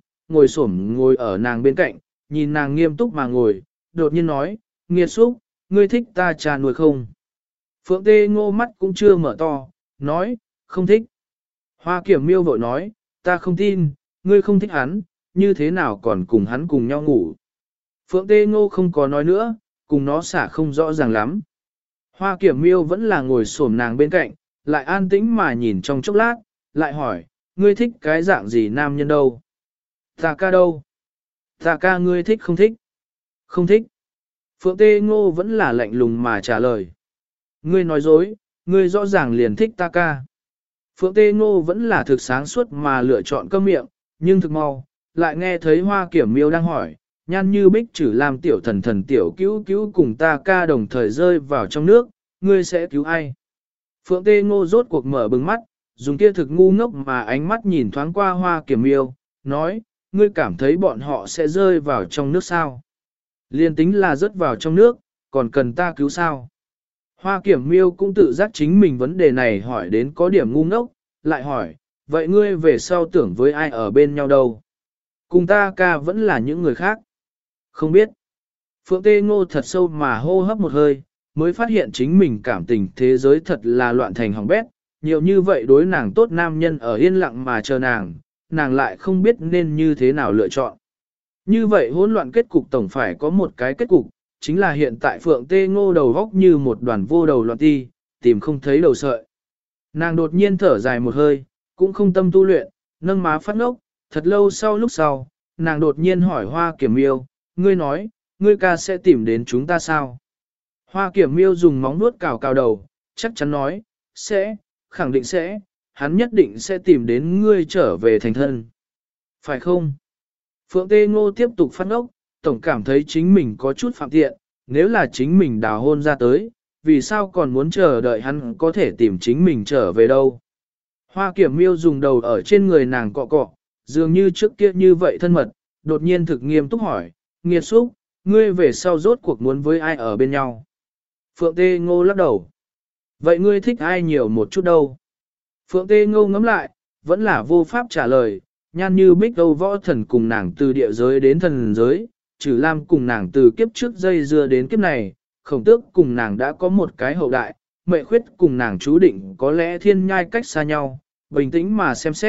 ngồi ở nàng bên cạnh, nhìn nàng nghiêm túc mà ngồi, đột nhiên nói, nghiệt xúc, ngươi thích ta trà nuôi không? Phượng Tê Ngô mắt cũng chưa mở to, nói, không thích. Hoa Kiểm Miêu vội nói, ta không tin, ngươi không thích hắn, như thế nào còn cùng hắn cùng nhau ngủ. Phượng Tê Ngô không có nói nữa, cùng nó xả không rõ ràng lắm. Hoa Kiểm Miêu vẫn là ngồi xổm nàng bên cạnh, lại an tĩnh mà nhìn trong chốc lát, lại hỏi, ngươi thích cái dạng gì nam nhân đâu? Ta ca đâu? Ta ca ngươi thích không thích? Không thích. Phượng Tê Ngô vẫn là lạnh lùng mà trả lời. Ngươi nói dối, ngươi rõ ràng liền thích ta ca. Phượng Tê Ngô vẫn là thực sáng suốt mà lựa chọn câm miệng, nhưng thực mau, lại nghe thấy Hoa Kiểm Miêu đang hỏi, nhan như bích chử làm tiểu thần tiểu cứu cứu cùng ta ca đồng thời rơi vào trong nước, ngươi sẽ cứu ai? Phượng Tê Ngô rốt cuộc mở bừng mắt, dùng kia thực ngu ngốc mà ánh mắt nhìn thoáng qua Hoa Kiểm Miêu, nói, ngươi cảm thấy bọn họ sẽ rơi vào trong nước sao? Liên tính là rớt vào trong nước, còn cần ta cứu sao? Hoa Kiểm Miêu cũng tự giác chính mình vấn đề này hỏi đến có điểm ngu ngốc, lại hỏi, vậy ngươi về sau tưởng với ai ở bên nhau đâu? Cùng ta ca vẫn là những người khác. Không biết. Phượng Tê Ngô thật sâu mà hô hấp một hơi, mới phát hiện chính mình cảm tình thế giới thật là loạn thành hỏng bét, nhiều như vậy đối nàng tốt nam nhân ở yên lặng mà chờ nàng lại không biết nên như thế nào lựa chọn. Như vậy hỗn loạn kết cục tổng phải có một cái kết cục, chính là hiện tại Phượng Tê Ngô đầu góc như một đoàn vô đầu loạn ti, tìm không thấy đầu sợi. Nàng đột nhiên thở dài một hơi, cũng không tâm tu luyện, nâng má phát ngốc, thật lâu lúc sau, nàng đột nhiên hỏi Hoa Kiểm Miêu, ngươi nói, ngươi ca sẽ tìm đến chúng ta sao? Hoa Kiểm Miêu dùng móng vuốt cào cào đầu, chắc chắn nói, sẽ, khẳng định sẽ, hắn nhất định sẽ tìm đến ngươi trở về thành thân. Phải không? Phượng Tê Ngô tiếp tục phát ngốc, tổng cảm thấy chính mình có chút phạm tiện, nếu là chính mình đào hôn ra tới, vì sao còn muốn chờ đợi hắn có thể tìm chính mình trở về đâu? Hoa Kiểm Miêu dùng đầu ở trên người nàng cọ cọ, dường như trước kia như vậy thân mật, đột nhiên thực nghiêm túc hỏi, nghiệt xúc, ngươi về sau rốt cuộc muốn với ai ở bên nhau? Phượng Tê Ngô lắc đầu. Vậy ngươi thích ai nhiều một chút đâu? Phượng Tê Ngô ngẫm lại, vẫn là vô pháp trả lời, nhan như bích Âu Võ Thần cùng nàng từ địa giới đến thần giới, Trử Lam cùng nàng từ kiếp trước dây dưa đến kiếp này, Khổng Tước cùng nàng đã có một cái hậu đại, Mệ Khuyết cùng nàng chú định có lẽ thiên nhai cách xa nhau, bình tĩnh mà xem xét,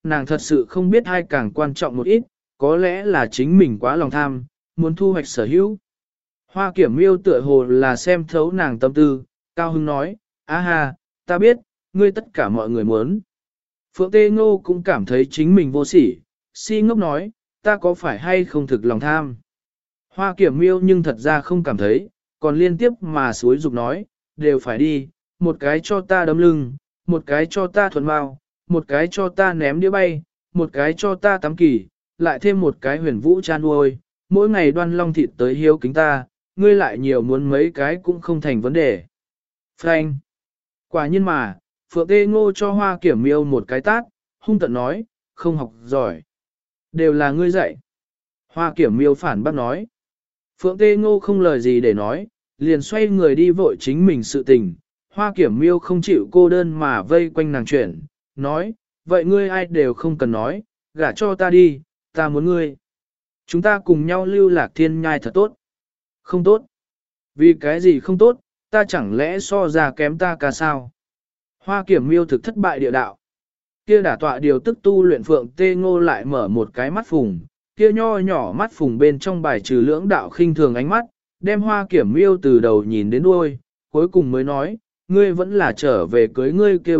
nàng thật sự không biết ai càng quan trọng một ít, có lẽ là chính mình quá lòng tham, muốn thu hoạch sở hữu. Hoa Kiểm Miêu tựa hồ là xem thấu nàng tâm tư, cao hứng nói, á ha, ta biết, ngươi tất cả mọi người muốn. Phượng Tê Ngô cũng cảm thấy chính mình vô sỉ, si ngốc nói, ta có phải hay không thực lòng tham. Hoa Kiểm Miêu nhưng thật ra không cảm thấy, còn liên tiếp mà suối dục nói, đều phải đi, một cái cho ta đấm lưng, một cái cho ta thuần mau, một cái cho ta ném đĩa bay, một cái cho ta tắm kỳ, lại thêm một cái huyền vũ chan nuôi, mỗi ngày đoan long thịt tới hiếu kính ta, ngươi lại nhiều muốn mấy cái cũng không thành vấn đề. Frank! Quả nhiên mà, Phượng Tê Ngô cho Hoa Kiểm Miêu một cái tát, hung tận nói, không học giỏi. Đều là ngươi dạy. Hoa Kiểm Miêu phản bác nói. Phượng Tê Ngô không lời gì để nói, liền xoay người đi vội chính mình sự tình. Hoa Kiểm Miêu không chịu cô đơn mà vây quanh nàng chuyển, nói, vậy ngươi ai đều không cần nói, gả cho ta đi, ta muốn ngươi. Chúng ta cùng nhau lưu lạc thiên nhai thật tốt. Không tốt. Vì cái gì không tốt, ta chẳng lẽ so ra kém ta ca sao? Hoa Kiểm Miêu thực thất bại địa đạo. Kia đả tọa điều tức tu luyện Phượng Tê Ngô lại mở một cái mắt phùng, kia nho nhỏ mắt phùng bên trong bài trừ lưỡng đạo khinh thường ánh mắt, đem Hoa Kiểm Miêu từ đầu nhìn đến đuôi, cuối cùng mới nói, ngươi vẫn là trở về cưới ngươi kia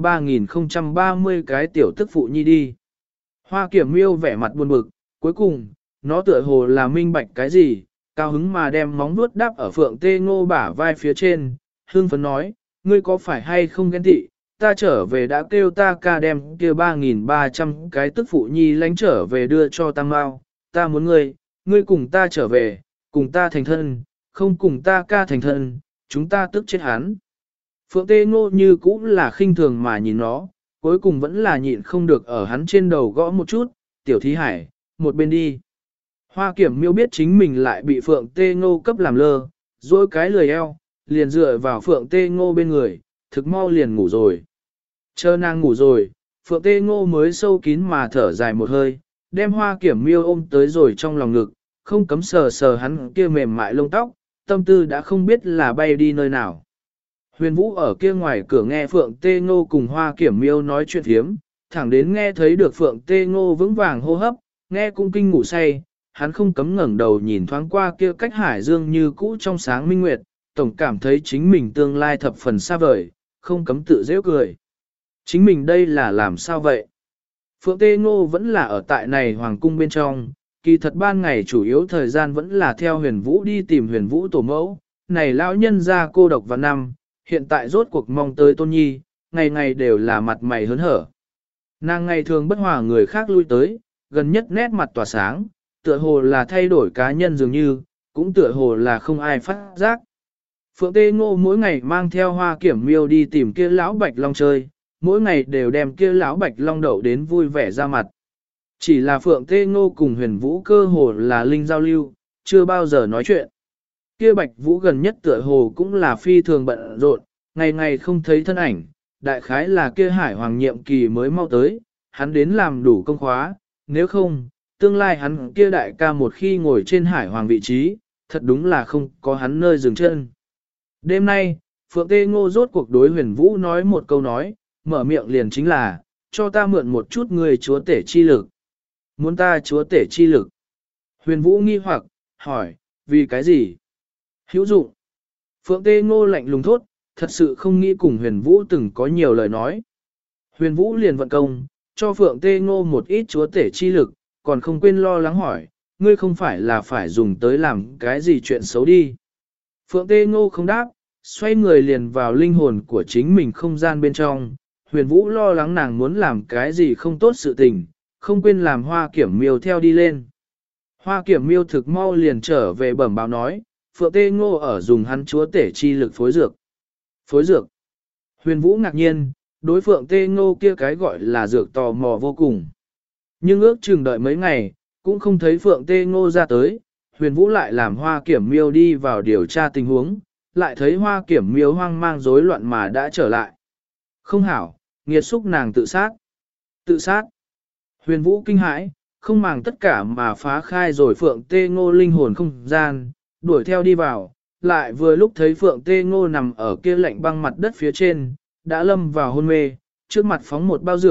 3030 cái tiểu tức phụ nhi đi. Hoa Kiểm Miêu vẻ mặt buồn bực, cuối cùng, nó tựa hồ là minh bạch cái gì, cao hứng mà đem móng vuốt đáp ở Phượng Tê Ngô bả vai phía trên, hương phấn nói, ngươi có phải hay không ghen tị, ta trở về đã kêu ta ca đem kia 3.300 cái tức phụ nhi lánh trở về đưa cho Tăng Mao, ta muốn ngươi cùng ta trở về, cùng ta thành thân, không cùng ta ca thành thân, chúng ta tức chết hắn. Phượng Tê Ngô như cũng là khinh thường mà nhìn nó, cuối cùng vẫn là nhịn không được ở hắn trên đầu gõ một chút, tiểu thí hải, một bên đi. Hoa Kiểm Miêu biết chính mình lại bị Phượng Tê Ngô cấp làm lơ, dối cái lười eo, liền dựa vào Phượng Tê Ngô bên người, thực mau liền ngủ rồi. Chờ nàng ngủ rồi, Phượng Tê Ngô mới sâu kín mà thở dài một hơi, đem Hoa Kiểm Miêu ôm tới rồi trong lòng ngực, không cấm sờ sờ hắn kia mềm mại lông tóc, tâm tư đã không biết là bay đi nơi nào. Huyền Vũ ở kia ngoài cửa nghe Phượng Tê Ngô cùng Hoa Kiểm Miêu nói chuyện thiếm, thẳng đến nghe thấy được Phượng Tê Ngô vững vàng hô hấp, nghe cung kinh ngủ say, hắn không cấm ngẩng đầu nhìn thoáng qua kia cách hải dương như cũ trong sáng minh nguyệt, tổng cảm thấy chính mình tương lai thập phần xa vời, không cấm tự dễ cười. Chính mình đây là làm sao vậy? Phượng Tê Ngô vẫn là ở tại này hoàng cung bên trong, kỳ thật ban ngày chủ yếu thời gian vẫn là theo Huyền Vũ đi tìm Huyền Vũ tổ mẫu, này lão nhân ra cô độc vào năm, hiện tại rốt cuộc mong tới Tôn Nhi, ngày ngày đều là mặt mày hớn hở. Nàng ngày thường bất hòa người khác lui tới, gần nhất nét mặt tỏa sáng, tựa hồ là thay đổi cá nhân dường như, cũng tựa hồ là không ai phát giác. Phượng Tê Ngô mỗi ngày mang theo Hoa Kiểm Miêu đi tìm kia lão Bạch Long chơi, mỗi ngày đều đem kia lão Bạch Long đậu đến vui vẻ ra mặt. Chỉ là Phượng Tê Ngô cùng Huyền Vũ cơ hồ là linh giao lưu, chưa bao giờ nói chuyện. Kia Bạch Vũ gần nhất tựa hồ cũng là phi thường bận rộn, ngày ngày không thấy thân ảnh, đại khái là kia Hải Hoàng nhiệm kỳ mới mau tới, hắn đến làm đủ công khóa, nếu không, tương lai hắn kia đại ca một khi ngồi trên Hải Hoàng vị trí, thật đúng là không có hắn nơi dừng chân. Đêm nay, Phượng Tê Ngô rốt cuộc đối Huyền Vũ nói một câu nói, mở miệng liền chính là, cho ta mượn một chút người chúa tể chi lực. Muốn ta chúa tể chi lực. Huyền Vũ nghi hoặc, hỏi, vì cái gì? Hữu dụng. Phượng Tê Ngô lạnh lùng thốt, thật sự không nghĩ cùng Huyền Vũ từng có nhiều lời nói. Huyền Vũ liền vận công, cho Phượng Tê Ngô một ít chúa tể chi lực, còn không quên lo lắng hỏi, ngươi không phải là phải dùng tới làm cái gì chuyện xấu đi. Phượng Tê Ngô không đáp, xoay người liền vào linh hồn của chính mình không gian bên trong. Huyền Vũ lo lắng nàng muốn làm cái gì không tốt sự tình, không quên làm Hoa Kiểm Miêu theo đi lên. Hoa Kiểm Miêu thực mau liền trở về bẩm báo nói, Phượng Tê Ngô ở dùng hắn chúa tể chi lực phối dược. Phối dược. Huyền Vũ ngạc nhiên, đối Phượng Tê Ngô kia cái gọi là dược tò mò vô cùng. Nhưng ước chừng đợi mấy ngày, cũng không thấy Phượng Tê Ngô ra tới, Huyền Vũ lại làm Hoa Kiểm Miêu đi vào điều tra tình huống, lại thấy Hoa Kiểm Miêu hoang mang rối loạn mà đã trở lại. Không hảo, nghiệt xúc nàng tự sát. Tự sát. Huyền Vũ kinh hãi, không màng tất cả mà phá khai rồi Phượng Tê Ngô linh hồn không gian, đuổi theo đi vào, lại vừa lúc thấy Phượng Tê Ngô nằm ở kia lạnh băng mặt đất phía trên, đã lâm vào hôn mê, trước mặt phóng một bao dược,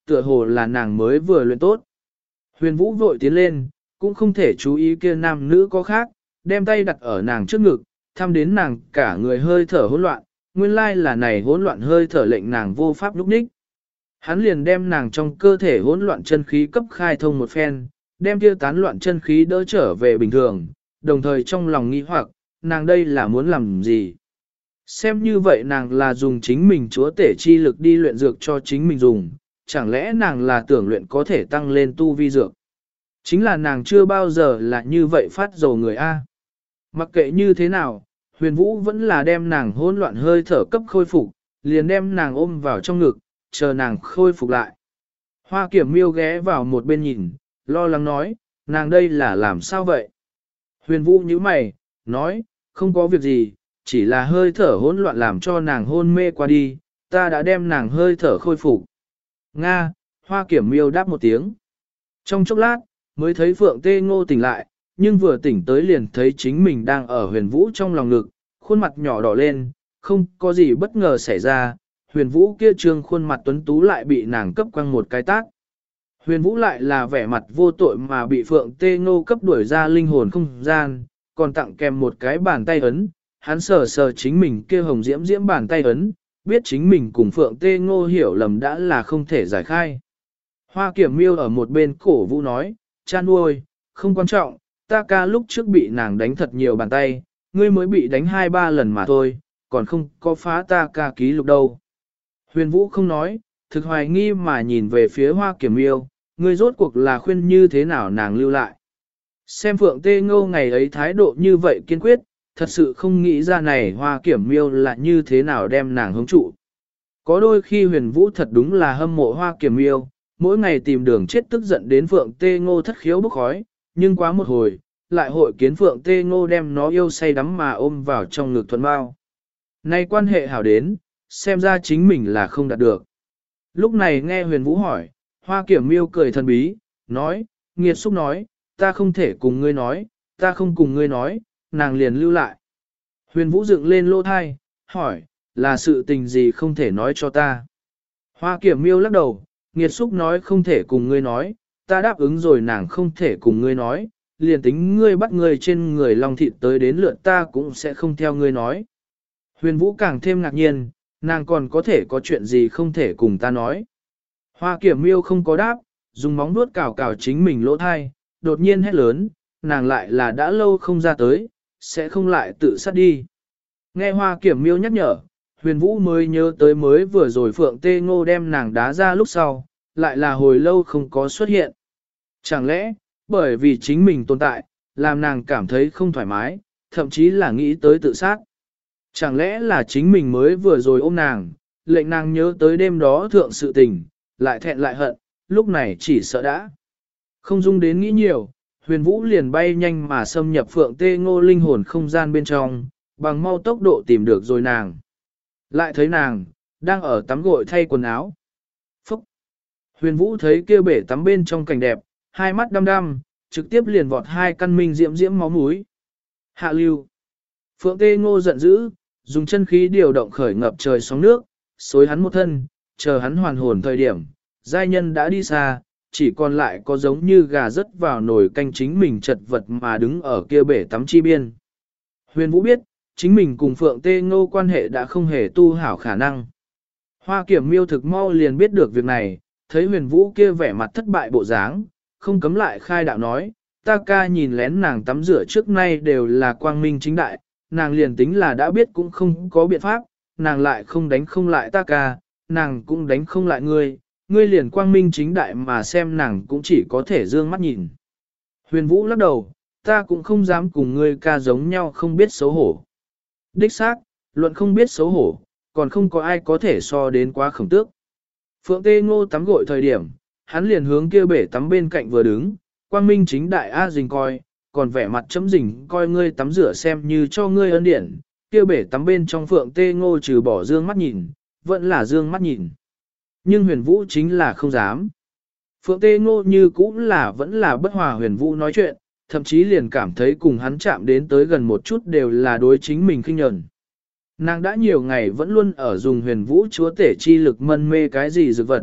tựa hồ là nàng mới vừa luyện tốt. Huyền Vũ vội tiến lên, cũng không thể chú ý kia nam nữ có khác, đem tay đặt ở nàng trước ngực, thăm đến nàng cả người hơi thở hỗn loạn, nguyên lai là này hỗn loạn hơi thở lệnh nàng vô pháp lúc ních. Hắn liền đem nàng trong cơ thể hỗn loạn chân khí cấp khai thông một phen, đem kia tán loạn chân khí đỡ trở về bình thường, đồng thời trong lòng nghi hoặc, nàng đây là muốn làm gì? Xem như vậy nàng là dùng chính mình chúa tể chi lực đi luyện dược cho chính mình dùng, chẳng lẽ nàng là tưởng luyện có thể tăng lên tu vi dược? Chính là nàng chưa bao giờ là như vậy phát dầu người A. Mặc kệ như thế nào, Huyền Vũ vẫn là đem nàng hỗn loạn hơi thở cấp khôi phục, liền đem nàng ôm vào trong ngực, chờ nàng khôi phục lại. Hoa Kiểm Miêu ghé vào một bên nhìn, lo lắng nói, nàng đây là làm sao vậy? Huyền Vũ nhíu mày, nói, không có việc gì, chỉ là hơi thở hỗn loạn làm cho nàng hôn mê qua đi, ta đã đem nàng hơi thở khôi phục. Nga, Hoa Kiểm Miêu đáp một tiếng. Trong chốc lát, mới thấy Phượng Tê Ngô tỉnh lại, nhưng vừa tỉnh tới liền thấy chính mình đang ở Huyền Vũ trong lòng ngực, khuôn mặt nhỏ đỏ lên, không có gì bất ngờ xảy ra, Huyền Vũ kia trương khuôn mặt tuấn tú lại bị nàng cấp quăng một cái tát. Huyền Vũ lại là vẻ mặt vô tội mà bị Phượng Tê Ngô cấp đuổi ra linh hồn không gian, còn tặng kèm một cái bàn tay ấn, hắn sờ sờ chính mình kia hồng diễm diễm bàn tay ấn, biết chính mình cùng Phượng Tê Ngô hiểu lầm đã là không thể giải khai. Hoa Kiểm Miêu ở một bên cổ vũ nói, cha nuôi, không quan trọng, ta ca lúc trước bị nàng đánh thật nhiều bàn tay, ngươi mới bị đánh 2-3 lần mà thôi, còn không có phá ta ca ký lục đâu. Huyền Vũ không nói, thực hoài nghi mà nhìn về phía Hoa Kiểm Miêu, ngươi rốt cuộc là khuyên như thế nào nàng lưu lại. Xem Phượng Tê Ngô ngày ấy thái độ như vậy kiên quyết, thật sự không nghĩ ra này Hoa Kiểm Miêu là như thế nào đem nàng hứng trụ. Có đôi khi Huyền Vũ thật đúng là hâm mộ Hoa Kiểm Miêu, mỗi ngày tìm đường chết tức giận đến Phượng Tê Ngô thất khiếu bốc khói, nhưng quá một hồi, lại hội kiến Phượng Tê Ngô đem nó yêu say đắm mà ôm vào trong ngực thuận bao. Nay quan hệ hảo đến, xem ra chính mình là không đạt được. Lúc này nghe Huyền Vũ hỏi, Hoa Kiểm Miêu cười thần bí, nói, nghiệt xúc nói, ta không thể cùng ngươi nói, ta không cùng ngươi nói, nàng liền lưu lại. Huyền Vũ dựng lên lỗ thai, hỏi, là sự tình gì không thể nói cho ta. Hoa Kiểm Miêu lắc đầu, nghiệt xúc nói không thể cùng ngươi nói, ta đáp ứng rồi nàng không thể cùng ngươi nói, liền tính ngươi bắt ngươi trên người long thịt tới đến lượt ta cũng sẽ không theo ngươi nói. Huyền Vũ càng thêm ngạc nhiên, nàng còn có thể có chuyện gì không thể cùng ta nói. Hoa Kiểm Miêu không có đáp, dùng móng vuốt cào cào chính mình lỗ thai, đột nhiên hét lớn, nàng lại là đã lâu không ra tới, sẽ không lại tự sát đi. Nghe Hoa Kiểm Miêu nhắc nhở, Huyền Vũ mới nhớ tới mới vừa rồi Phượng Tê Ngô đem nàng đá ra lúc sau, lại là hồi lâu không có xuất hiện. Chẳng lẽ, bởi vì chính mình tồn tại, làm nàng cảm thấy không thoải mái, thậm chí là nghĩ tới tự sát. Chẳng lẽ là chính mình mới vừa rồi ôm nàng, lệnh nàng nhớ tới đêm đó thượng sự tình, lại thẹn lại hận, lúc này chỉ sợ đã. Không dung đến nghĩ nhiều, Huyền Vũ liền bay nhanh mà xâm nhập Phượng Tê Ngô linh hồn không gian bên trong, bằng mau tốc độ tìm được rồi nàng. Lại thấy nàng, đang ở tắm gội thay quần áo. Phúc! Huyền Vũ thấy kia bể tắm bên trong cảnh đẹp, hai mắt đăm đăm, trực tiếp liền vọt hai căn minh diễm diễm máu mũi. Hạ lưu! Phượng Tê Ngô giận dữ, dùng chân khí điều động khởi ngập trời sóng nước, xối hắn một thân, chờ hắn hoàn hồn thời điểm, giai nhân đã đi xa, chỉ còn lại có giống như gà rớt vào nồi canh chính mình chật vật mà đứng ở kia bể tắm chi biên. Huyền Vũ biết, chính mình cùng Phượng Tê Ngô quan hệ đã không hề tu hảo khả năng. Hoa Kiểm Miêu thực mau liền biết được việc này, thấy Huyền Vũ kia vẻ mặt thất bại bộ dáng, không cấm lại khai đạo nói, ta ca nhìn lén nàng tắm rửa trước nay đều là quang minh chính đại, nàng liền tính là đã biết cũng không có biện pháp, nàng lại không đánh không lại ta ca, nàng cũng đánh không lại ngươi, ngươi liền quang minh chính đại mà xem nàng cũng chỉ có thể dương mắt nhìn. Huyền Vũ lắc đầu, ta cũng không dám cùng ngươi ca giống nhau không biết xấu hổ. Đích xác, luận không biết xấu hổ, còn không có ai có thể so đến quá Khổng Tước. Phượng Tê Ngô tắm gội thời điểm, hắn liền hướng kia bể tắm bên cạnh vừa đứng, quang minh chính đại a dình coi, còn vẻ mặt chấm dình coi ngươi tắm rửa xem như cho ngươi ân điển, kia bể tắm bên trong Phượng Tê Ngô trừ bỏ dương mắt nhìn, vẫn là dương mắt nhìn. Nhưng Huyền Vũ chính là không dám. Phượng Tê Ngô như cũng là vẫn là bất hòa Huyền Vũ nói chuyện, thậm chí liền cảm thấy cùng hắn chạm đến tới gần một chút đều là đối chính mình khinh nhẫn. Nàng đã nhiều ngày vẫn luôn ở dùng Huyền Vũ chúa tể chi lực mân mê cái gì dược vật,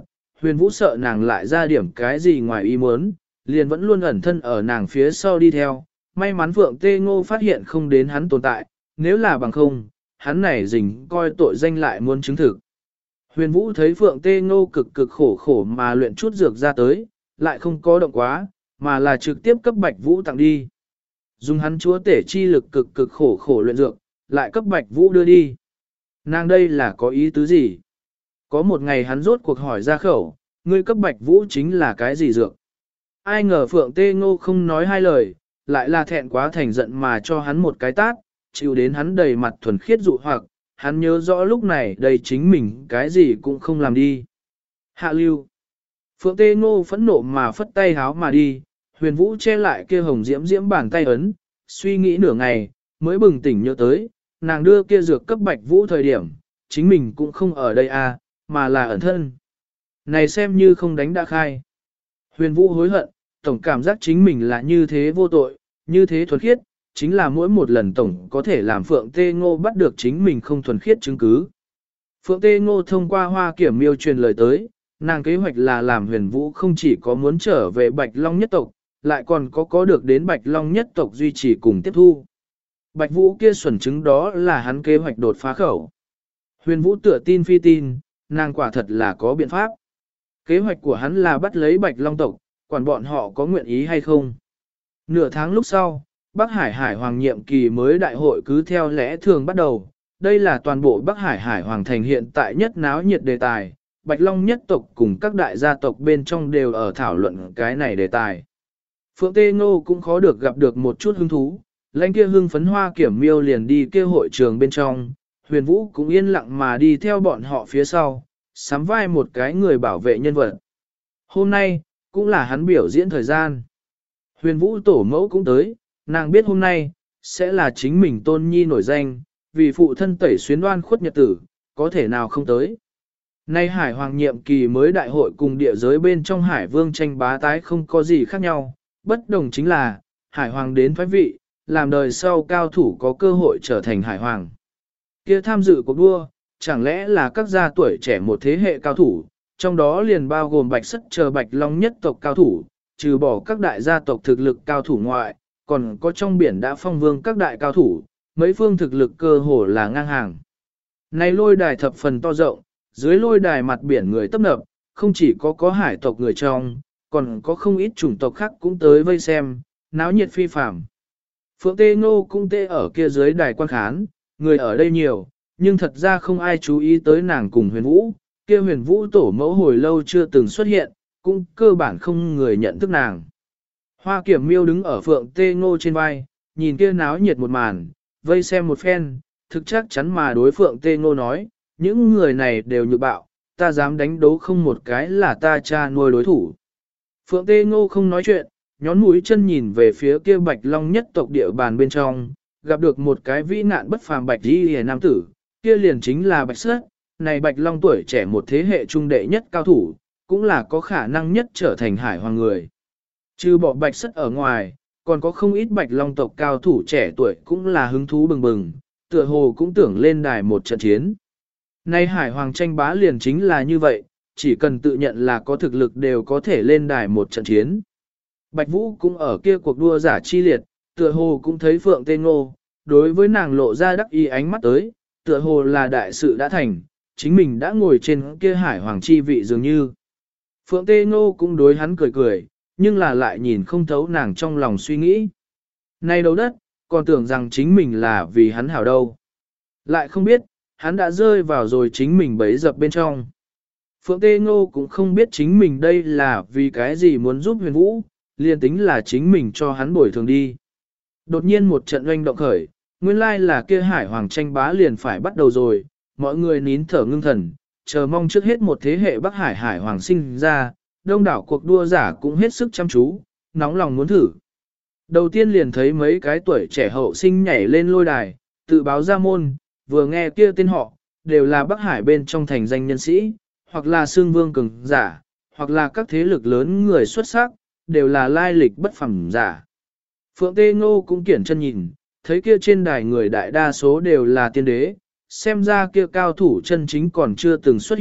Huyền Vũ sợ nàng lại ra điểm cái gì ngoài ý muốn, liền vẫn luôn ẩn thân ở nàng phía sau đi theo. May mắn Phượng Tê Ngô phát hiện không đến hắn tồn tại, nếu là bằng không, hắn này rình coi tội danh lại muốn chứng thực. Huyền Vũ thấy Phượng Tê Ngô cực cực khổ khổ mà luyện chút dược ra tới, lại không có động quá, mà là trực tiếp cấp Bạch Vũ tặng đi. Dùng hắn chúa tể chi lực cực cực khổ khổ luyện dược, lại cấp Bạch Vũ đưa đi. Nàng đây là có ý tứ gì? Có một ngày hắn rốt cuộc hỏi ra khẩu, ngươi cấp Bạch Vũ chính là cái gì dược? Ai ngờ Phượng Tê Ngô không nói hai lời, lại là thẹn quá thành giận mà cho hắn một cái tát, chịu đến hắn đầy mặt thuần khiết dụ hoặc, hắn nhớ rõ lúc này đây chính mình cái gì cũng không làm đi. Hạ lưu. Phượng Tê Ngô phẫn nộ mà phất tay háo mà đi, Huyền Vũ che lại kia hồng diễm diễm bàn tay ấn, suy nghĩ nửa ngày, mới bừng tỉnh nhớ tới, nàng đưa kia dược cấp Bạch Vũ thời điểm, chính mình cũng không ở đây à, mà là ẩn thân. Này xem như không đánh đã khai. Huyền Vũ hối hận, tổng cảm giác chính mình là như thế vô tội, như thế thuần khiết, chính là mỗi một lần tổng có thể làm Phượng Tê Ngô bắt được chính mình không thuần khiết chứng cứ. Phượng Tê Ngô thông qua Hoa Kiểm Miêu truyền lời tới, nàng kế hoạch là làm Huyền Vũ không chỉ có muốn trở về Bạch Long nhất tộc, lại còn có được đến Bạch Long nhất tộc duy trì cùng tiếp thu. Bạch Vũ kia xuẩn chứng đó là hắn kế hoạch đột phá khẩu. Huyền Vũ tựa tin phi tin, nàng quả thật là có biện pháp. Kế hoạch của hắn là bắt lấy Bạch Long tộc, quản bọn họ có nguyện ý hay không. Nửa tháng lúc sau, Bắc Hải Hải Hoàng nhiệm kỳ mới đại hội cứ theo lẽ thường bắt đầu. Đây là toàn bộ Bắc Hải Hải Hoàng thành hiện tại nhất náo nhiệt đề tài. Bạch Long nhất tộc cùng các đại gia tộc bên trong đều ở thảo luận cái này đề tài. Phượng Tê Ngô cũng khó được gặp được một chút hứng thú. Lãnh kia hưng phấn Hoa Kiểm Miêu liền đi kia hội trường bên trong. Huyền Vũ cũng yên lặng mà đi theo bọn họ phía sau, sắm vai một cái người bảo vệ nhân vật. Hôm nay, cũng là hắn biểu diễn thời gian. Huyền Vũ tổ mẫu cũng tới, nàng biết hôm nay, sẽ là chính mình tôn nhi nổi danh, vì phụ thân tẩy xuyến đoan khuất nhật tử, có thể nào không tới. Nay Hải Hoàng nhiệm kỳ mới đại hội cùng địa giới bên trong Hải Vương tranh bá tái không có gì khác nhau, bất đồng chính là, Hải Hoàng đến thoái vị, làm đời sau cao thủ có cơ hội trở thành Hải Hoàng. Kia tham dự cuộc đua, chẳng lẽ là các gia tuổi trẻ một thế hệ cao thủ, trong đó liền bao gồm Bạch Sất chờ Bạch Long nhất tộc cao thủ, trừ bỏ các đại gia tộc thực lực cao thủ ngoại, còn có trong biển đã phong vương các đại cao thủ, mấy phương thực lực cơ hồ là ngang hàng. Này lôi đài thập phần to rộng, dưới lôi đài mặt biển người tấp nập, không chỉ có hải tộc người trong, còn có không ít chủng tộc khác cũng tới vây xem, náo nhiệt phi phàm. Phượng Tê Ngô cũng tê ở kia dưới đài quan khán, người ở đây nhiều, nhưng thật ra không ai chú ý tới nàng cùng Huyền Vũ, kia Huyền Vũ tổ mẫu hồi lâu chưa từng xuất hiện, cũng cơ bản không người nhận thức nàng. Hoa Kiểm Miêu đứng ở Phượng Tê Ngô trên vai, nhìn kia náo nhiệt một màn, vây xem một phen, thực chắc chắn mà đối Phượng Tê Ngô nói, những người này đều nhược bạo, ta dám đánh đấu không một cái là ta cha nuôi đối thủ. Phượng Tê Ngô không nói chuyện, nhón mũi chân nhìn về phía kia Bạch Long nhất tộc địa bàn bên trong, gặp được một cái vĩ nạn bất phàm bạch y hề nam tử, kia liền chính là Bạch Sất, này Bạch Long tuổi trẻ một thế hệ trung đệ nhất cao thủ, cũng là có khả năng nhất trở thành Hải Hoàng người. Trừ bỏ Bạch Sất ở ngoài, còn có không ít Bạch Long tộc cao thủ trẻ tuổi cũng là hứng thú bừng bừng, tựa hồ cũng tưởng lên đài một trận chiến. Nay Hải Hoàng tranh bá liền chính là như vậy, chỉ cần tự nhận là có thực lực đều có thể lên đài một trận chiến. Bạch Vũ cũng ở kia cuộc đua giả chi liệt, tựa hồ cũng thấy Phượng Tê Ngô, đối với nàng lộ ra đắc ý ánh mắt tới, tựa hồ là đại sự đã thành, chính mình đã ngồi trên kia Hải Hoàng chi vị dường như. Phượng Tê Ngô cũng đối hắn cười cười, nhưng là lại nhìn không thấu nàng trong lòng suy nghĩ. Này đầu đất, còn tưởng rằng chính mình là vì hắn hảo đâu. Lại không biết, hắn đã rơi vào rồi chính mình bấy dập bên trong. Phượng Tê Ngô cũng không biết chính mình đây là vì cái gì muốn giúp Huyền Vũ, liền tính là chính mình cho hắn bồi thường đi. Đột nhiên một trận oanh động khởi, nguyên lai là kia Hải Hoàng tranh bá liền phải bắt đầu rồi, mọi người nín thở ngưng thần, chờ mong trước hết một thế hệ Bắc Hải Hải Hoàng sinh ra, đông đảo cuộc đua giả cũng hết sức chăm chú, nóng lòng muốn thử. Đầu tiên liền thấy mấy cái tuổi trẻ hậu sinh nhảy lên lôi đài, tự báo ra môn, vừa nghe kia tên họ, đều là Bắc Hải bên trong thành danh nhân sĩ, hoặc là xương vương cường giả, hoặc là các thế lực lớn người xuất sắc, đều là lai lịch bất phẳng giả. Phượng Tê Ngô cũng kiển chân nhìn, thấy kia trên đài người đại đa số đều là tiên đế, xem ra kia cao thủ chân chính còn chưa từng xuất hiện,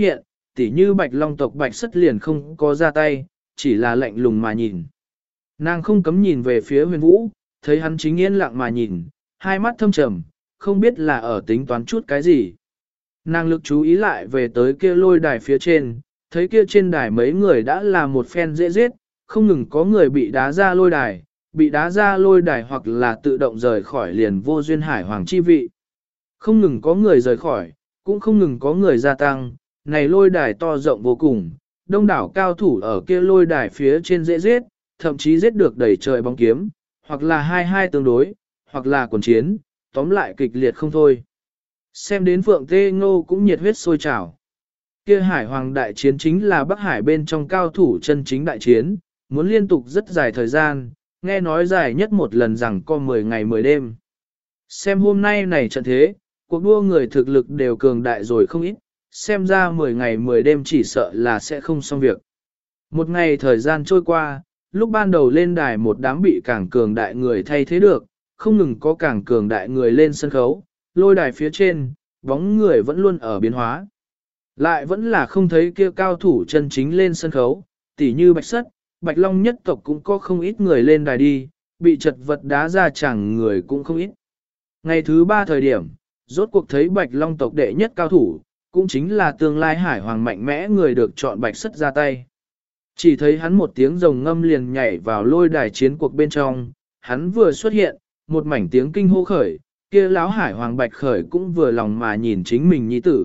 tỉ như Bạch Long tộc Bạch Sất liền không có ra tay, chỉ là lạnh lùng mà nhìn. Nàng không cấm nhìn về phía Huyền Vũ, thấy hắn chính yên lặng mà nhìn, hai mắt thâm trầm, không biết là ở tính toán chút cái gì. Nàng lực chú ý lại về tới kia lôi đài phía trên, thấy kia trên đài mấy người đã là một phen dễ giết, không ngừng có người bị đá ra lôi đài hoặc là tự động rời khỏi liền vô duyên hải hoàng chi vị. Không ngừng có người rời khỏi, cũng không ngừng có người gia tăng, này lôi đài to rộng vô cùng, đông đảo cao thủ ở kia lôi đài phía trên dễ giết, thậm chí giết được đầy trời bóng kiếm, hoặc là hai tương đối, hoặc là quần chiến, tóm lại kịch liệt không thôi. Xem đến Phượng Tê Ngô cũng nhiệt huyết sôi trào. Kia hải hoàng đại chiến chính là Bắc Hải bên trong cao thủ chân chính đại chiến, muốn liên tục rất dài thời gian, nghe nói dài nhất một lần rằng có 10 ngày 10 đêm. Xem hôm nay này trận thế, cuộc đua người thực lực đều cường đại rồi không ít, xem ra 10 ngày 10 đêm chỉ sợ là sẽ không xong việc. Một ngày thời gian trôi qua, lúc ban đầu lên đài một đám bị càng cường đại người thay thế được, không ngừng có càng cường đại người lên sân khấu, lôi đài phía trên, bóng người vẫn luôn ở biến hóa. Lại vẫn là không thấy kia cao thủ chân chính lên sân khấu, tỉ như Bạch Sất, Bạch Long nhất tộc cũng có không ít người lên đài đi, bị chật vật đá ra chẳng người cũng không ít. Ngày thứ 3 thời điểm, rốt cuộc thấy Bạch Long tộc đệ nhất cao thủ, cũng chính là tương lai hải hoàng mạnh mẽ người được chọn Bạch Sất ra tay. Chỉ thấy hắn một tiếng rồng ngâm liền nhảy vào lôi đài chiến cuộc bên trong, hắn vừa xuất hiện, một mảnh tiếng kinh hô khởi, kia lão hải hoàng Bạch Khởi cũng vừa lòng mà nhìn chính mình nhi tử.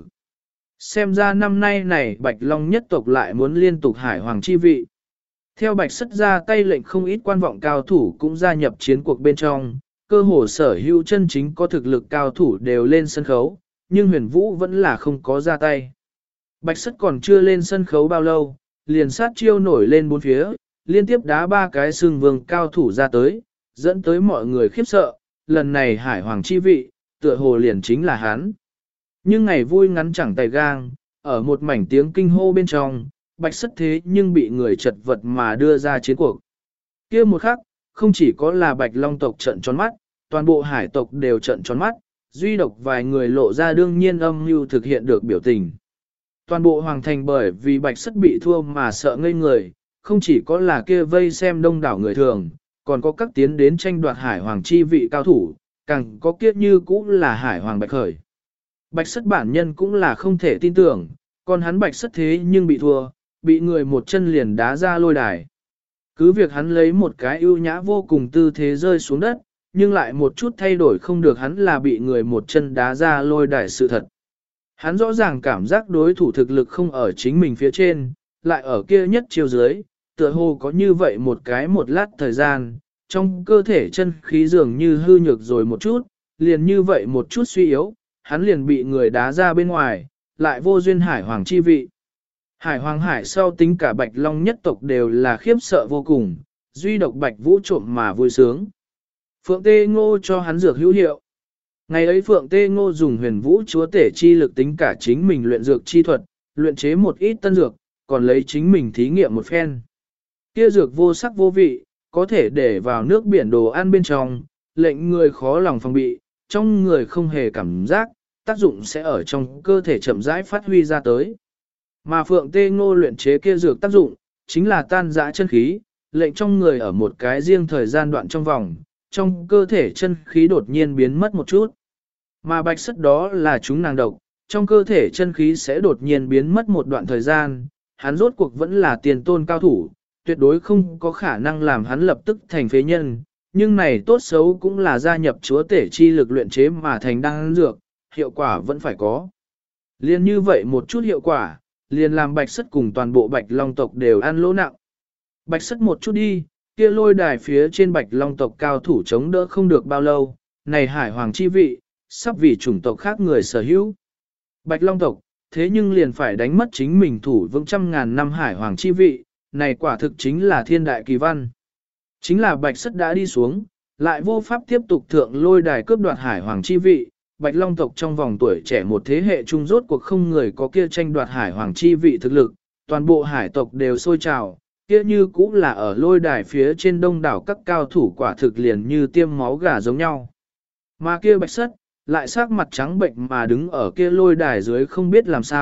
Xem ra năm nay này Bạch Long nhất tộc lại muốn liên tục hải hoàng chi vị. Theo Bạch Sất ra tay lệnh không ít quan vọng cao thủ cũng gia nhập chiến cuộc bên trong, cơ hồ sở hữu chân chính có thực lực cao thủ đều lên sân khấu, nhưng Huyền Vũ vẫn là không có ra tay. Bạch Sất còn chưa lên sân khấu bao lâu, liền sát chiêu nổi lên bốn phía, liên tiếp đá 3 cái xương vương cao thủ ra tới, dẫn tới mọi người khiếp sợ, lần này hải hoàng chi vị, tựa hồ liền chính là hắn. Nhưng ngày vui ngắn chẳng tay gang, ở một mảnh tiếng kinh hô bên trong, Bạch Sất thế nhưng bị người chật vật mà đưa ra chiến cuộc. Kia một khắc, không chỉ có là Bạch Long tộc trận tròn mắt, toàn bộ hải tộc đều trận tròn mắt, duy độc vài người lộ ra đương nhiên âm mưu thực hiện được biểu tình. Toàn bộ hoàng thành bởi vì Bạch Sất bị thua mà sợ ngây người, không chỉ có là kia vây xem đông đảo người thường, còn có các tiến đến tranh đoạt hải hoàng chi vị cao thủ, càng có kiếp như cũng là hải hoàng Bạch Khởi. Bạch Sất bản nhân cũng là không thể tin tưởng, còn hắn Bạch Sất thế nhưng bị thua, bị người một chân liền đá ra lôi đài. Cứ việc hắn lấy một cái ưu nhã vô cùng tư thế rơi xuống đất, nhưng lại một chút thay đổi không được hắn là bị người một chân đá ra lôi đài sự thật. Hắn rõ ràng cảm giác đối thủ thực lực không ở chính mình phía trên, lại ở kia nhất chiều dưới, tựa hồ có như vậy một lát thời gian, trong cơ thể chân khí dường như hư nhược rồi một chút, liền như vậy một chút suy yếu, hắn liền bị người đá ra bên ngoài, lại vô duyên hải hoàng chi vị. Hải hoàng hải sau tính cả Bạch Long nhất tộc đều là khiếp sợ vô cùng, duy độc Bạch Vũ trộm mà vui sướng. Phượng Tê Ngô cho hắn dược hữu hiệu. Ngày ấy Phượng Tê Ngô dùng Huyền Vũ chúa tể chi lực tính cả chính mình luyện dược chi thuật, luyện chế một ít tân dược, còn lấy chính mình thí nghiệm một phen. Kia dược vô sắc vô vị, có thể để vào nước biển đồ ăn bên trong, lệnh người khó lòng phòng bị, trong người không hề cảm giác, tác dụng sẽ ở trong cơ thể chậm rãi phát huy ra tới. Mà Phượng Tê Ngô luyện chế kia dược tác dụng, chính là tan dã chân khí, lệnh trong người ở một cái riêng thời gian đoạn trong vòng, trong cơ thể chân khí đột nhiên biến mất một chút. Mà Bạch Sất đó là chúng nàng độc, trong cơ thể chân khí sẽ đột nhiên biến mất một đoạn thời gian, hắn rốt cuộc vẫn là tiền tôn cao thủ, tuyệt đối không có khả năng làm hắn lập tức thành phế nhân, nhưng này tốt xấu cũng là gia nhập chúa tể chi lực luyện chế mà thành đan dược, hiệu quả vẫn phải có. Liên như vậy một chút hiệu quả, liền làm Bạch Sất cùng toàn bộ Bạch Long tộc đều ăn lỗ nặng. Bạch Sất một chút đi, kia lôi đài phía trên Bạch Long tộc cao thủ chống đỡ không được bao lâu, này hải hoàng chi vị, sắp vì chủng tộc khác người sở hữu. Bạch Long tộc, thế nhưng liền phải đánh mất chính mình thủ vững trăm ngàn năm hải hoàng chi vị, này quả thực chính là thiên đại kỳ văn. Chính là Bạch Sất đã đi xuống, lại vô pháp tiếp tục thượng lôi đài cướp đoạt hải hoàng chi vị, Bạch Long tộc trong vòng tuổi trẻ một thế hệ trung rốt cuộc không người có kia tranh đoạt hải hoàng chi vị thực lực, toàn bộ hải tộc đều sôi trào, kia như cũng là ở lôi đài phía trên đông đảo các cao thủ quả thực liền như tiêm máu gà giống nhau. Mà kia Bạch Sất, lại sắc mặt trắng bệnh mà đứng ở kia lôi đài dưới không biết làm sao,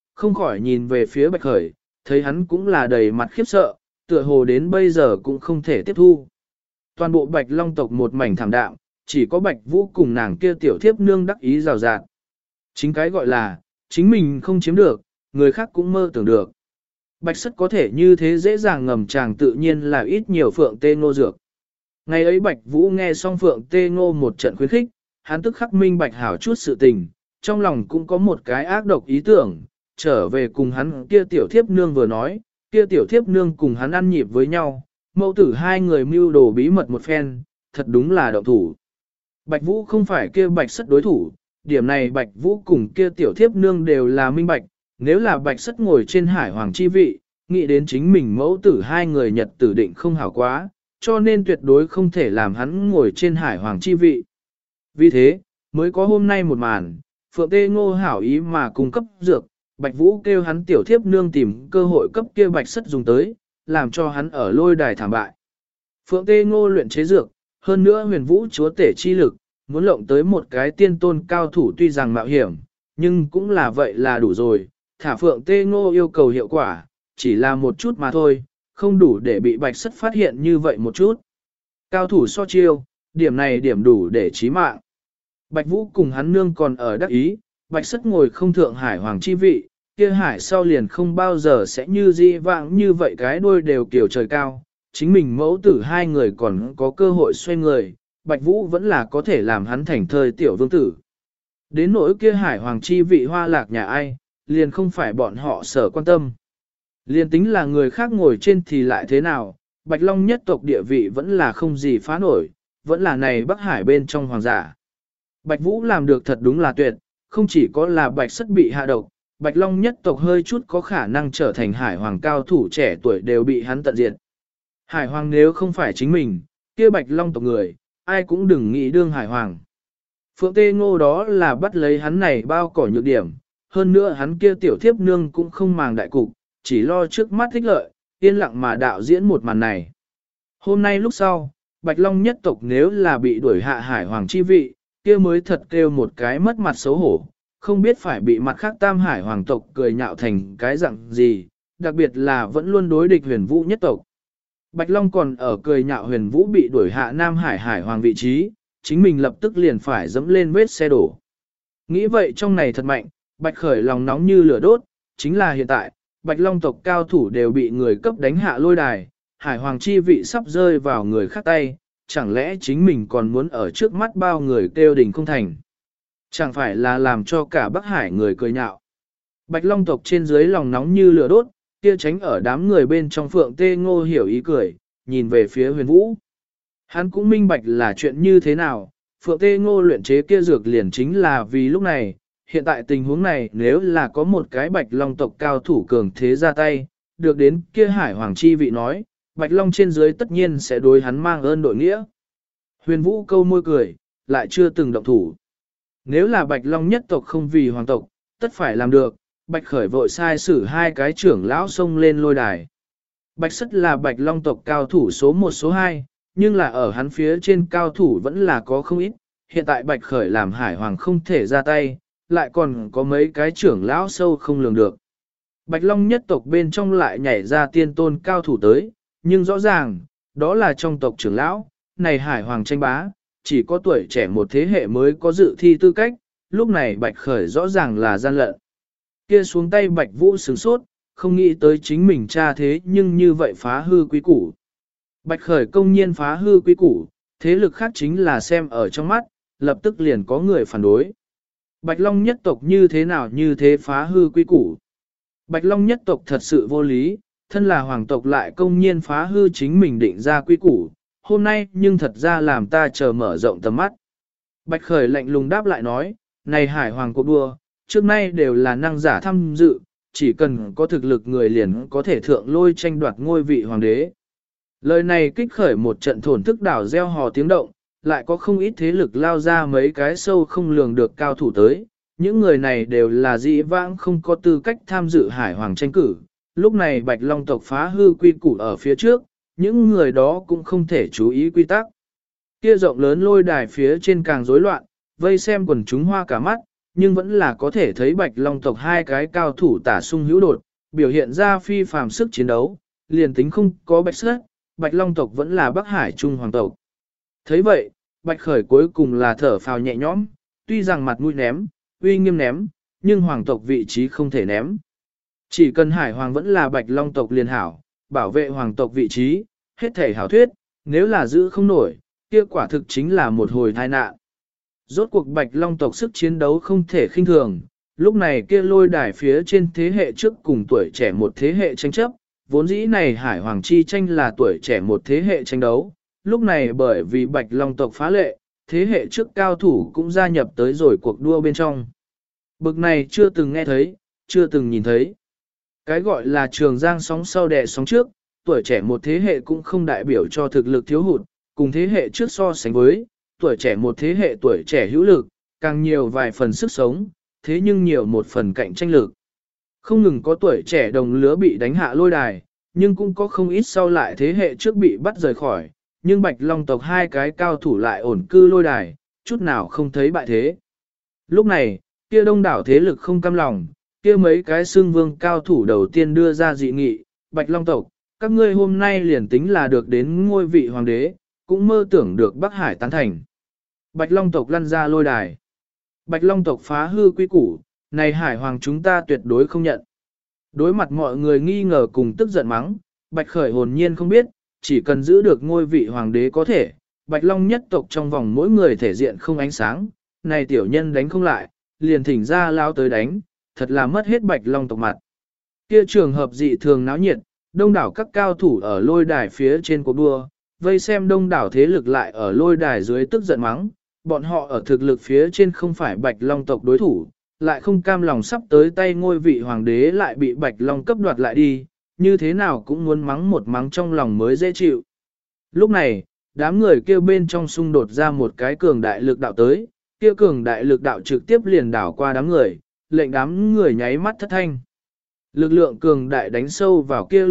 không khỏi nhìn về phía Bạch Khởi, thấy hắn cũng là đầy mặt khiếp sợ, tựa hồ đến bây giờ cũng không thể tiếp thu. Toàn bộ Bạch Long tộc một mảnh thảm đạm, chỉ có Bạch Vũ cùng nàng kia tiểu thiếp nương đắc ý rào rạt. Chính cái gọi là, chính mình không chiếm được, người khác cũng mơ tưởng được. Bạch Sất có thể như thế dễ dàng ngầm chàng tự nhiên là ít nhiều Phượng Tê Ngô dược. Ngày ấy Bạch Vũ nghe xong Phượng Tê Ngô một trận khuyến khích, hắn tức khắc minh bạch hảo chút sự tình, trong lòng cũng có một cái ác độc ý tưởng, trở về cùng hắn kia tiểu thiếp nương vừa nói, kia tiểu thiếp nương cùng hắn ăn nhịp với nhau, mẫu tử hai người mưu đồ bí mật một phen, thật đúng là động thủ. Bạch Vũ không phải kia Bạch Sất đối thủ, điểm này Bạch Vũ cùng kia tiểu thiếp nương đều là minh bạch, nếu là Bạch Sất ngồi trên hải hoàng chi vị, nghĩ đến chính mình mẫu tử hai người nhật tử định không hảo quá, cho nên tuyệt đối không thể làm hắn ngồi trên hải hoàng chi vị. Vì thế, mới có hôm nay một màn, Phượng Tê Ngô hảo ý mà cung cấp dược, Bạch Vũ kêu hắn tiểu thiếp nương tìm cơ hội cấp kia Bạch Sất dùng tới, làm cho hắn ở lôi đài thảm bại. Phượng Tê Ngô luyện chế dược, hơn nữa huyền vũ chúa tể chi lực, muốn lộng tới một cái tiên tôn cao thủ tuy rằng mạo hiểm, nhưng cũng là vậy là đủ rồi, thả Phượng Tê Ngô yêu cầu hiệu quả, chỉ là một chút mà thôi, không đủ để bị Bạch Sất phát hiện như vậy một chút. Cao thủ so chiêu, điểm này điểm đủ để chí mạng. Bạch Vũ cùng hắn nương còn ở đắc ý, Bạch Sất ngồi không thượng hải hoàng chi vị, kia hải sau liền không bao giờ sẽ như di vãng như vậy cái đuôi đều kiểu trời cao, chính mình mẫu tử hai người còn có cơ hội xoay người, Bạch Vũ vẫn là có thể làm hắn thành thời tiểu vương tử. Đến nỗi kia hải hoàng chi vị hoa lạc nhà ai, liền không phải bọn họ sở quan tâm. Liền tính là người khác ngồi trên thì lại thế nào, Bạch Long nhất tộc địa vị vẫn là không gì phá nổi, vẫn là này Bắc Hải bên trong hoàng giả. Bạch Vũ làm được thật đúng là tuyệt, không chỉ có là Bạch Sất bị hạ độc, Bạch Long nhất tộc hơi chút có khả năng trở thành hải hoàng cao thủ trẻ tuổi đều bị hắn tận diệt. Hải hoàng nếu không phải chính mình, kia Bạch Long tộc người, ai cũng đừng nghĩ đương hải hoàng. Phượng Tê Ngô đó là bắt lấy hắn này bao cỏ nhược điểm, hơn nữa hắn kia tiểu thiếp nương cũng không màng đại cục, chỉ lo trước mắt thích lợi, yên lặng mà đạo diễn một màn này. Hôm nay lúc sau, Bạch Long nhất tộc nếu là bị đuổi hạ hải hoàng chi vị, kia mới thật kêu một cái mất mặt xấu hổ, không biết phải bị mặt khác tam hải hoàng tộc cười nhạo thành cái dạng gì, đặc biệt là vẫn luôn đối địch huyền vũ nhất tộc. Bạch Long còn ở cười nhạo huyền vũ bị đuổi hạ nam hải hải hoàng vị trí, chính mình lập tức liền phải dẫm lên vết xe đổ. Nghĩ vậy trong này thật mạnh, Bạch Khởi lòng nóng như lửa đốt, chính là hiện tại, Bạch Long tộc cao thủ đều bị người cấp đánh hạ lôi đài, hải hoàng chi vị sắp rơi vào người khác tay, chẳng lẽ chính mình còn muốn ở trước mắt bao người kêu đình không thành. Chẳng phải là làm cho cả Bắc Hải người cười nhạo. Bạch Long tộc trên dưới lòng nóng như lửa đốt, kia tránh ở đám người bên trong Phượng Tê Ngô hiểu ý cười, nhìn về phía huyền vũ. Hắn cũng minh bạch là chuyện như thế nào, Phượng Tê Ngô luyện chế kia dược liền chính là vì lúc này, hiện tại tình huống này nếu là có một cái Bạch Long tộc cao thủ cường thế ra tay, được đến kia hải hoàng chi vị nói, Bạch Long trên dưới tất nhiên sẽ đối hắn mang ơn đội nghĩa. Huyền vũ câu môi cười, lại chưa từng động thủ. Nếu là Bạch Long nhất tộc không vì hoàng tộc, tất phải làm được, Bạch Khởi vội sai xử hai cái trưởng lão xông lên lôi đài. Bạch Sất là Bạch Long tộc cao thủ số 1 số 2, nhưng là ở hắn phía trên cao thủ vẫn là có không ít, hiện tại Bạch Khởi làm hải hoàng không thể ra tay, lại còn có mấy cái trưởng lão sâu không lường được. Bạch Long nhất tộc bên trong lại nhảy ra tiên tôn cao thủ tới, nhưng rõ ràng, đó là trong tộc trưởng lão, này hải hoàng tranh bá, chỉ có tuổi trẻ một thế hệ mới có dự thi tư cách, lúc này Bạch Khởi rõ ràng là gian lận. Kia xuống tay Bạch Vũ sửng sốt, không nghĩ tới chính mình cha thế nhưng như vậy phá hư quý củ. Bạch Khởi công nhiên phá hư quý củ, thế lực khác chính là xem ở trong mắt, lập tức liền có người phản đối. Bạch Long nhất tộc như thế nào như thế phá hư quý củ. Bạch Long nhất tộc thật sự vô lý, thân là hoàng tộc lại công nhiên phá hư chính mình định ra quý củ, hôm nay nhưng thật ra làm ta chờ mở rộng tầm mắt. Bạch Khởi lạnh lùng đáp lại nói, này hải hoàng cuộc đua, trước nay đều là năng giả tham dự, chỉ cần có thực lực người liền có thể thượng lôi tranh đoạt ngôi vị hoàng đế. Lời này kích khởi một trận thổn thức đảo gieo hò tiếng động, lại có không ít thế lực lao ra mấy cái sâu không lường được cao thủ tới. Những người này đều là dĩ vãng không có tư cách tham dự hải hoàng tranh cử. Lúc này Bạch Long tộc phá hư quy củ ở phía trước, những người đó cũng không thể chú ý quy tắc. Kia rộng lớn lôi đài phía trên càng rối loạn, vây xem quần chúng hoa cả mắt, nhưng vẫn là có thể thấy Bạch Long tộc hai cái cao thủ tả sung hữu đột, biểu hiện ra phi phàm sức chiến đấu, liền tính không có Bạch Sất, Bạch Long tộc vẫn là Bắc Hải Trung Hoàng tộc. Thấy vậy, Bạch Khởi cuối cùng là thở phào nhẹ nhõm, tuy rằng mặt mũi ném, uy nghiêm ném, nhưng hoàng tộc vị trí không thể ném. Chỉ cần Hải Hoàng vẫn là Bạch Long tộc liền hảo, bảo vệ hoàng tộc vị trí, hết thể hảo thuyết, nếu là giữ không nổi, kia quả thực chính là một hồi tai nạn. Rốt cuộc Bạch Long tộc sức chiến đấu không thể khinh thường, lúc này kia lôi đài phía trên thế hệ trước cùng tuổi trẻ một thế hệ tranh chấp, vốn dĩ này Hải Hoàng chi tranh là tuổi trẻ một thế hệ tranh đấu, lúc này bởi vì Bạch Long tộc phá lệ, thế hệ trước cao thủ cũng gia nhập tới rồi cuộc đua bên trong. Bực này chưa từng nghe thấy, chưa từng nhìn thấy. Cái gọi là trường giang sóng sau đẻ sóng trước, tuổi trẻ một thế hệ cũng không đại biểu cho thực lực thiếu hụt, cùng thế hệ trước so sánh với, tuổi trẻ một thế hệ tuổi trẻ hữu lực, càng nhiều vài phần sức sống, thế nhưng nhiều một phần cạnh tranh lực. Không ngừng có tuổi trẻ đồng lứa bị đánh hạ lôi đài, nhưng cũng có không ít sau lại thế hệ trước bị bắt rời khỏi, nhưng Bạch Long tộc hai cái cao thủ lại ổn cư lôi đài, chút nào không thấy bại thế. Lúc này, kia đông đảo thế lực không cam lòng, kia mấy cái xương vương cao thủ đầu tiên đưa ra dị nghị, Bạch Long tộc, các ngươi hôm nay liền tính là được đến ngôi vị hoàng đế, cũng mơ tưởng được Bắc Hải tán thành. Bạch Long tộc lăn ra lôi đài. Bạch Long tộc phá hư quy củ, này Hải Hoàng chúng ta tuyệt đối không nhận. Đối mặt mọi người nghi ngờ cùng tức giận mắng, Bạch Khởi hồn nhiên không biết, chỉ cần giữ được ngôi vị hoàng đế có thể, Bạch Long nhất tộc trong vòng mỗi người thể diện không ánh sáng, này tiểu nhân đánh không lại, liền thỉnh ra lao tới đánh, thật là mất hết Bạch Long tộc mặt. Kia trường hợp dị thường náo nhiệt, đông đảo các cao thủ ở lôi đài phía trên cuộc đua, vây xem đông đảo thế lực lại ở lôi đài dưới tức giận mắng, bọn họ ở thực lực phía trên không phải Bạch Long tộc đối thủ, lại không cam lòng sắp tới tay ngôi vị hoàng đế lại bị Bạch Long cấp đoạt lại đi, như thế nào cũng muốn mắng một mắng trong lòng mới dễ chịu. Lúc này, đám người kêu bên trong xung đột ra một cái cường đại lực đạo tới, kia cường đại lực đạo trực tiếp liền đảo qua đám người, lệnh đám người nháy mắt thất thanh. Lực lượng cường đại đánh sâu vào kia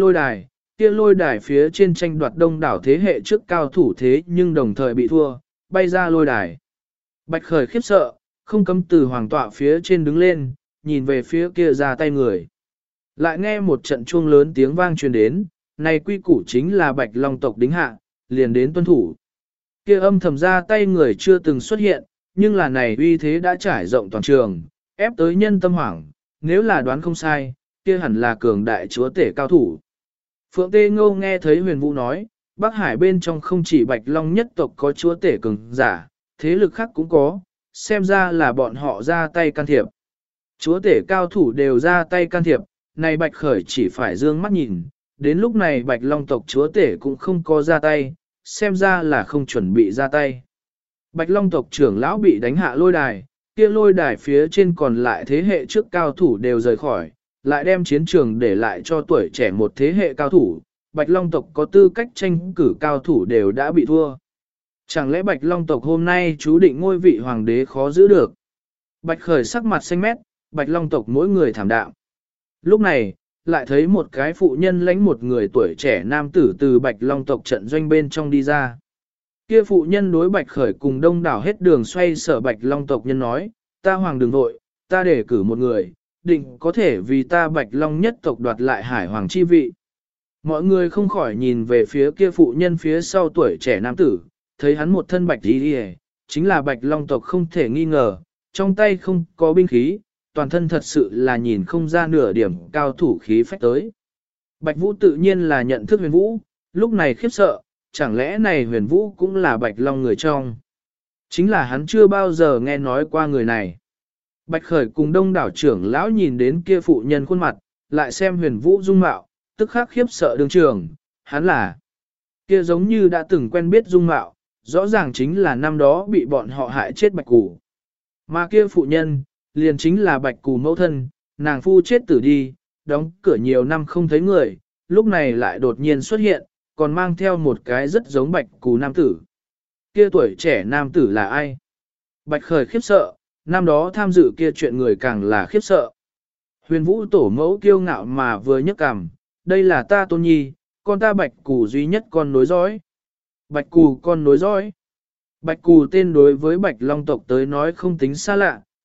lôi đài phía trên tranh đoạt đông đảo thế hệ trước cao thủ thế nhưng đồng thời bị thua, bay ra lôi đài. Bạch Khởi khiếp sợ, không cấm từ hoàng tọa phía trên đứng lên, nhìn về phía kia ra tay người. Lại nghe một trận chuông lớn tiếng vang truyền đến, này quy củ chính là Bạch Long tộc đính hạ, liền đến tuân thủ. Kia âm thầm ra tay người chưa từng xuất hiện, nhưng là này uy thế đã trải rộng toàn trường, ép tới nhân tâm hoảng, nếu là đoán không sai, kia hẳn là cường đại chúa tể cao thủ. Phượng Tê Ngô nghe thấy Huyền Vũ nói, Bắc Hải bên trong không chỉ Bạch Long nhất tộc có chúa tể cường giả, thế lực khác cũng có, xem ra là bọn họ ra tay can thiệp. Chúa tể cao thủ đều ra tay can thiệp, này Bạch Khởi chỉ phải dương mắt nhìn, đến lúc này Bạch Long tộc chúa tể cũng không có ra tay, xem ra là không chuẩn bị ra tay. Bạch Long tộc trưởng lão bị đánh hạ lôi đài, kia lôi đài phía trên còn lại thế hệ trước cao thủ đều rời khỏi, lại đem chiến trường để lại cho tuổi trẻ một thế hệ cao thủ, Bạch Long tộc có tư cách tranh cử cao thủ đều đã bị thua. Chẳng lẽ Bạch Long tộc hôm nay chú định ngôi vị hoàng đế khó giữ được? Bạch Khởi sắc mặt xanh mét, Bạch Long tộc mỗi người thảm đạm. Lúc này, lại thấy một cái phụ nhân lãnh một người tuổi trẻ nam tử từ Bạch Long tộc trận doanh bên trong đi ra. Kia phụ nhân đối Bạch Khởi cùng đông đảo hết đường xoay sở Bạch Long tộc nhân nói, ta hoàng đừng vội, ta để cử một người, định có thể vì ta Bạch Long nhất tộc đoạt lại Hải Hoàng chi vị. Mọi người không khỏi nhìn về phía kia phụ nhân phía sau tuổi trẻ nam tử, thấy hắn một thân bạch đi chính là Bạch Long tộc không thể nghi ngờ, trong tay không có binh khí, toàn thân thật sự là nhìn không ra nửa điểm cao thủ khí phách tới. Bạch Vũ tự nhiên là nhận thức Huyền Vũ, lúc này khiếp sợ, chẳng lẽ này Huyền Vũ cũng là Bạch Long người trong. Chính là hắn chưa bao giờ nghe nói qua người này. Bạch Khởi cùng đông đảo trưởng lão nhìn đến kia phụ nhân khuôn mặt, lại xem Huyền Vũ dung mạo, tức khắc khiếp sợ đương trường, hắn là kia giống như đã từng quen biết dung mạo, rõ ràng chính là năm đó bị bọn họ hại chết Bạch Cù. Mà kia phụ nhân, liền chính là Bạch Cù mẫu thân, nàng phu chết tử đi, đóng cửa nhiều năm không thấy người, lúc này lại đột nhiên xuất hiện, còn mang theo một cái rất giống Bạch Cù nam tử. Kia tuổi trẻ nam tử là ai? Bạch Khởi khiếp sợ, năm đó tham dự kia chuyện người càng là khiếp sợ. Huyền Vũ tổ mẫu kiêu ngạo mà vừa nhấc cằm, đây là ta Tôn Nhi, con ta Bạch Cù duy nhất con nối dõi. Bạch Cù con nối dõi. Bạch Cù tên đối với Bạch Long tộc tới nói không tính xa lạ,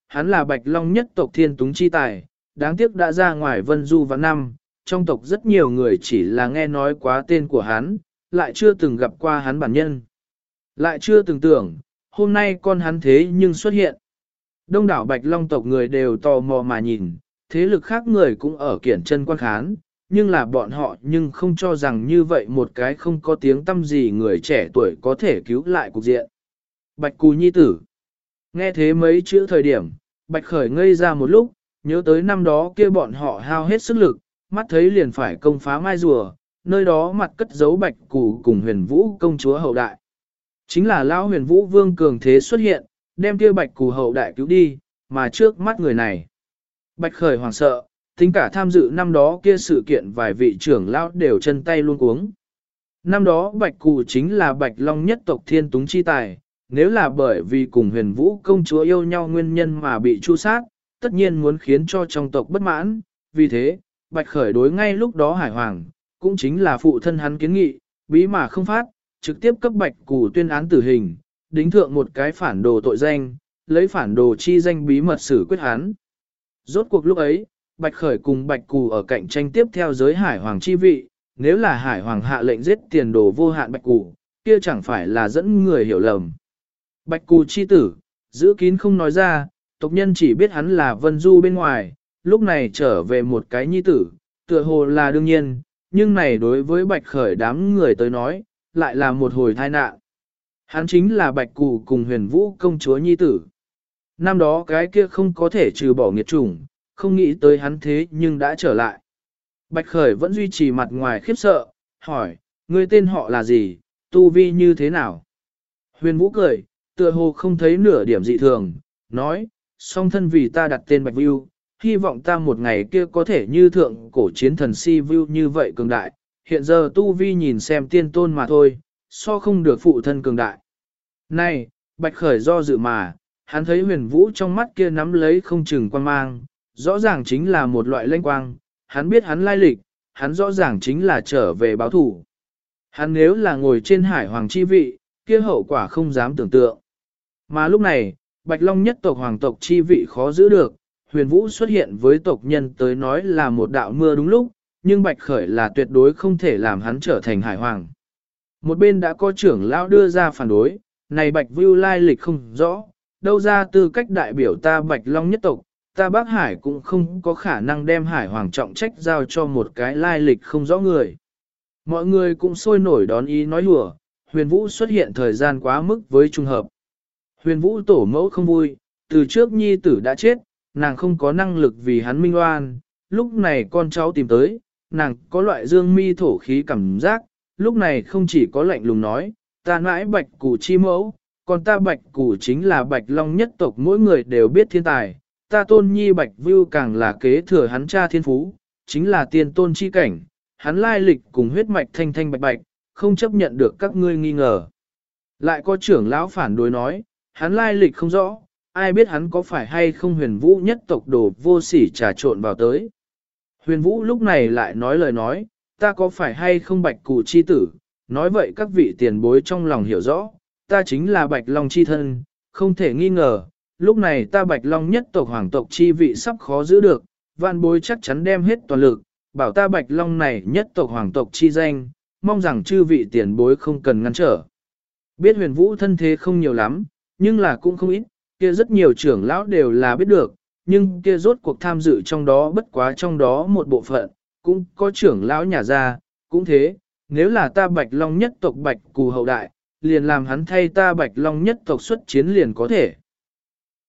hắn là Bạch Long nhất tộc thiên túng chi tài, đáng tiếc đã ra ngoài Vân Du vạn năm, trong tộc rất nhiều người chỉ là nghe nói quá tên của hắn, lại chưa từng gặp qua hắn bản nhân. Lại chưa từng tưởng, hôm nay con hắn thế nhưng xuất hiện. Đông đảo Bạch Long tộc người đều tò mò mà nhìn, thế lực khác người cũng ở kiển chân quan khán, nhưng là bọn họ nhưng không cho rằng như vậy một cái không có tiếng tâm gì người trẻ tuổi có thể cứu lại cục diện. Bạch Cù nhi tử. Nghe thế mấy chữ thời điểm, Bạch Khởi ngây ra một lúc, nhớ tới năm đó kia bọn họ hao hết sức lực, mắt thấy liền phải công phá mai rùa, nơi đó mặt cất giấu Bạch Cù cùng Huyền Vũ công chúa hậu đại. Chính là lão Huyền Vũ vương cường thế xuất hiện, đem kia Bạch Cù hậu đại cứu đi, mà trước mắt người này. Bạch Khởi hoảng sợ, tính cả tham dự năm đó kia sự kiện vài vị trưởng lão đều chân tay luôn cuống. Năm đó Bạch Cù chính là Bạch Long nhất tộc thiên túng chi tài, nếu là bởi vì cùng Huyền Vũ công chúa yêu nhau nguyên nhân mà bị tru sát, tất nhiên muốn khiến cho trong tộc bất mãn, vì thế, Bạch Khởi đối ngay lúc đó Hải Hoàng, cũng chính là phụ thân hắn kiến nghị, bí mà không phát, trực tiếp cấp Bạch Cù tuyên án tử hình, đính thượng một cái phản đồ tội danh, lấy phản đồ chi danh bí mật xử quyết hắn. Rốt cuộc lúc ấy, Bạch Khởi cùng Bạch Cù ở cạnh tranh tiếp theo giới Hải Hoàng chi vị, nếu là Hải Hoàng hạ lệnh giết tiền đồ vô hạn Bạch Cù, kia chẳng phải là dẫn người hiểu lầm. Bạch Cù chi tử, giữ kín không nói ra, tộc nhân chỉ biết hắn là Vân Du bên ngoài, lúc này trở về một cái nhi tử, tựa hồ là đương nhiên, nhưng này đối với Bạch Khởi đám người tới nói, lại là một hồi tai nạn. Hắn chính là Bạch Cù cùng Huyền Vũ công chúa nhi tử. Năm đó cái kia không có thể trừ bỏ nghiệt chủng, không nghĩ tới hắn thế nhưng đã trở lại. Bạch Khởi vẫn duy trì mặt ngoài khiếp sợ, hỏi, ngươi tên họ là gì, tu vi như thế nào? Huyền Vũ cười, tựa hồ không thấy nửa điểm dị thường, nói, song thân vì ta đặt tên Bạch Vưu, hy vọng ta một ngày kia có thể như thượng cổ chiến thần Si Vưu như vậy cường đại, hiện giờ tu vi nhìn xem tiên tôn mà thôi, so không được phụ thân cường đại. Này, Bạch Khởi do dự mà, hắn thấy Huyền Vũ trong mắt kia nắm lấy không chừng quan mang, rõ ràng chính là một loại lanh quang, hắn biết hắn lai lịch, hắn rõ ràng chính là trở về báo thủ. Hắn nếu là ngồi trên Hải Hoàng chi vị, kia hậu quả không dám tưởng tượng. Mà lúc này, Bạch Long nhất tộc hoàng tộc chi vị khó giữ được, Huyền Vũ xuất hiện với tộc nhân tới nói là một đạo mưa đúng lúc, nhưng Bạch Khởi là tuyệt đối không thể làm hắn trở thành Hải Hoàng. Một bên đã có trưởng lão đưa ra phản đối, này Bạch Vưu lai lịch không rõ, đâu ra tư cách đại biểu ta Bạch Long nhất tộc, ta Bắc Hải cũng không có khả năng đem Hải Hoàng trọng trách giao cho một cái lai lịch không rõ người. Mọi người cũng sôi nổi đón ý nói hùa, Huyền Vũ xuất hiện thời gian quá mức với trùng hợp. Huyền Vũ tổ mẫu không vui, từ trước nhi tử đã chết, nàng không có năng lực vì hắn minh oan, lúc này con cháu tìm tới, nàng có loại dương mi thổ khí cảm giác, lúc này không chỉ có lạnh lùng nói, ta nãi Bạch Cù chi mẫu, còn ta Bạch Cù chính là Bạch Long nhất tộc mỗi người đều biết thiên tài, ta tôn nhi Bạch Vưu càng là kế thừa hắn cha thiên phú, chính là tiên tôn chi cảnh, hắn lai lịch cùng huyết mạch thanh thanh bạch bạch, không chấp nhận được các ngươi nghi ngờ. Lại có trưởng lão phản đối nói, hắn lai lịch không rõ, ai biết hắn có phải hay không Huyền Vũ nhất tộc đồ vô sỉ trà trộn vào tới. Huyền Vũ lúc này lại nói lời nói, ta có phải hay không Bạch Cù chi tử, nói vậy các vị tiền bối trong lòng hiểu rõ, ta chính là Bạch Long chi thân, không thể nghi ngờ, lúc này ta Bạch Long nhất tộc hoàng tộc chi vị sắp khó giữ được, vạn bối chắc chắn đem hết toàn lực, bảo ta Bạch Long này nhất tộc hoàng tộc chi danh, mong rằng chư vị tiền bối không cần ngăn trở. Biết Huyền Vũ thân thế không nhiều lắm, nhưng là cũng không ít, kia rất nhiều trưởng lão đều là biết được, nhưng kia rốt cuộc tham dự trong đó bất quá trong đó một bộ phận, cũng có trưởng lão nhà ra, cũng thế, nếu là ta Bạch Long nhất tộc Bạch Cù hậu đại, liền làm hắn thay ta Bạch Long nhất tộc xuất chiến liền có thể.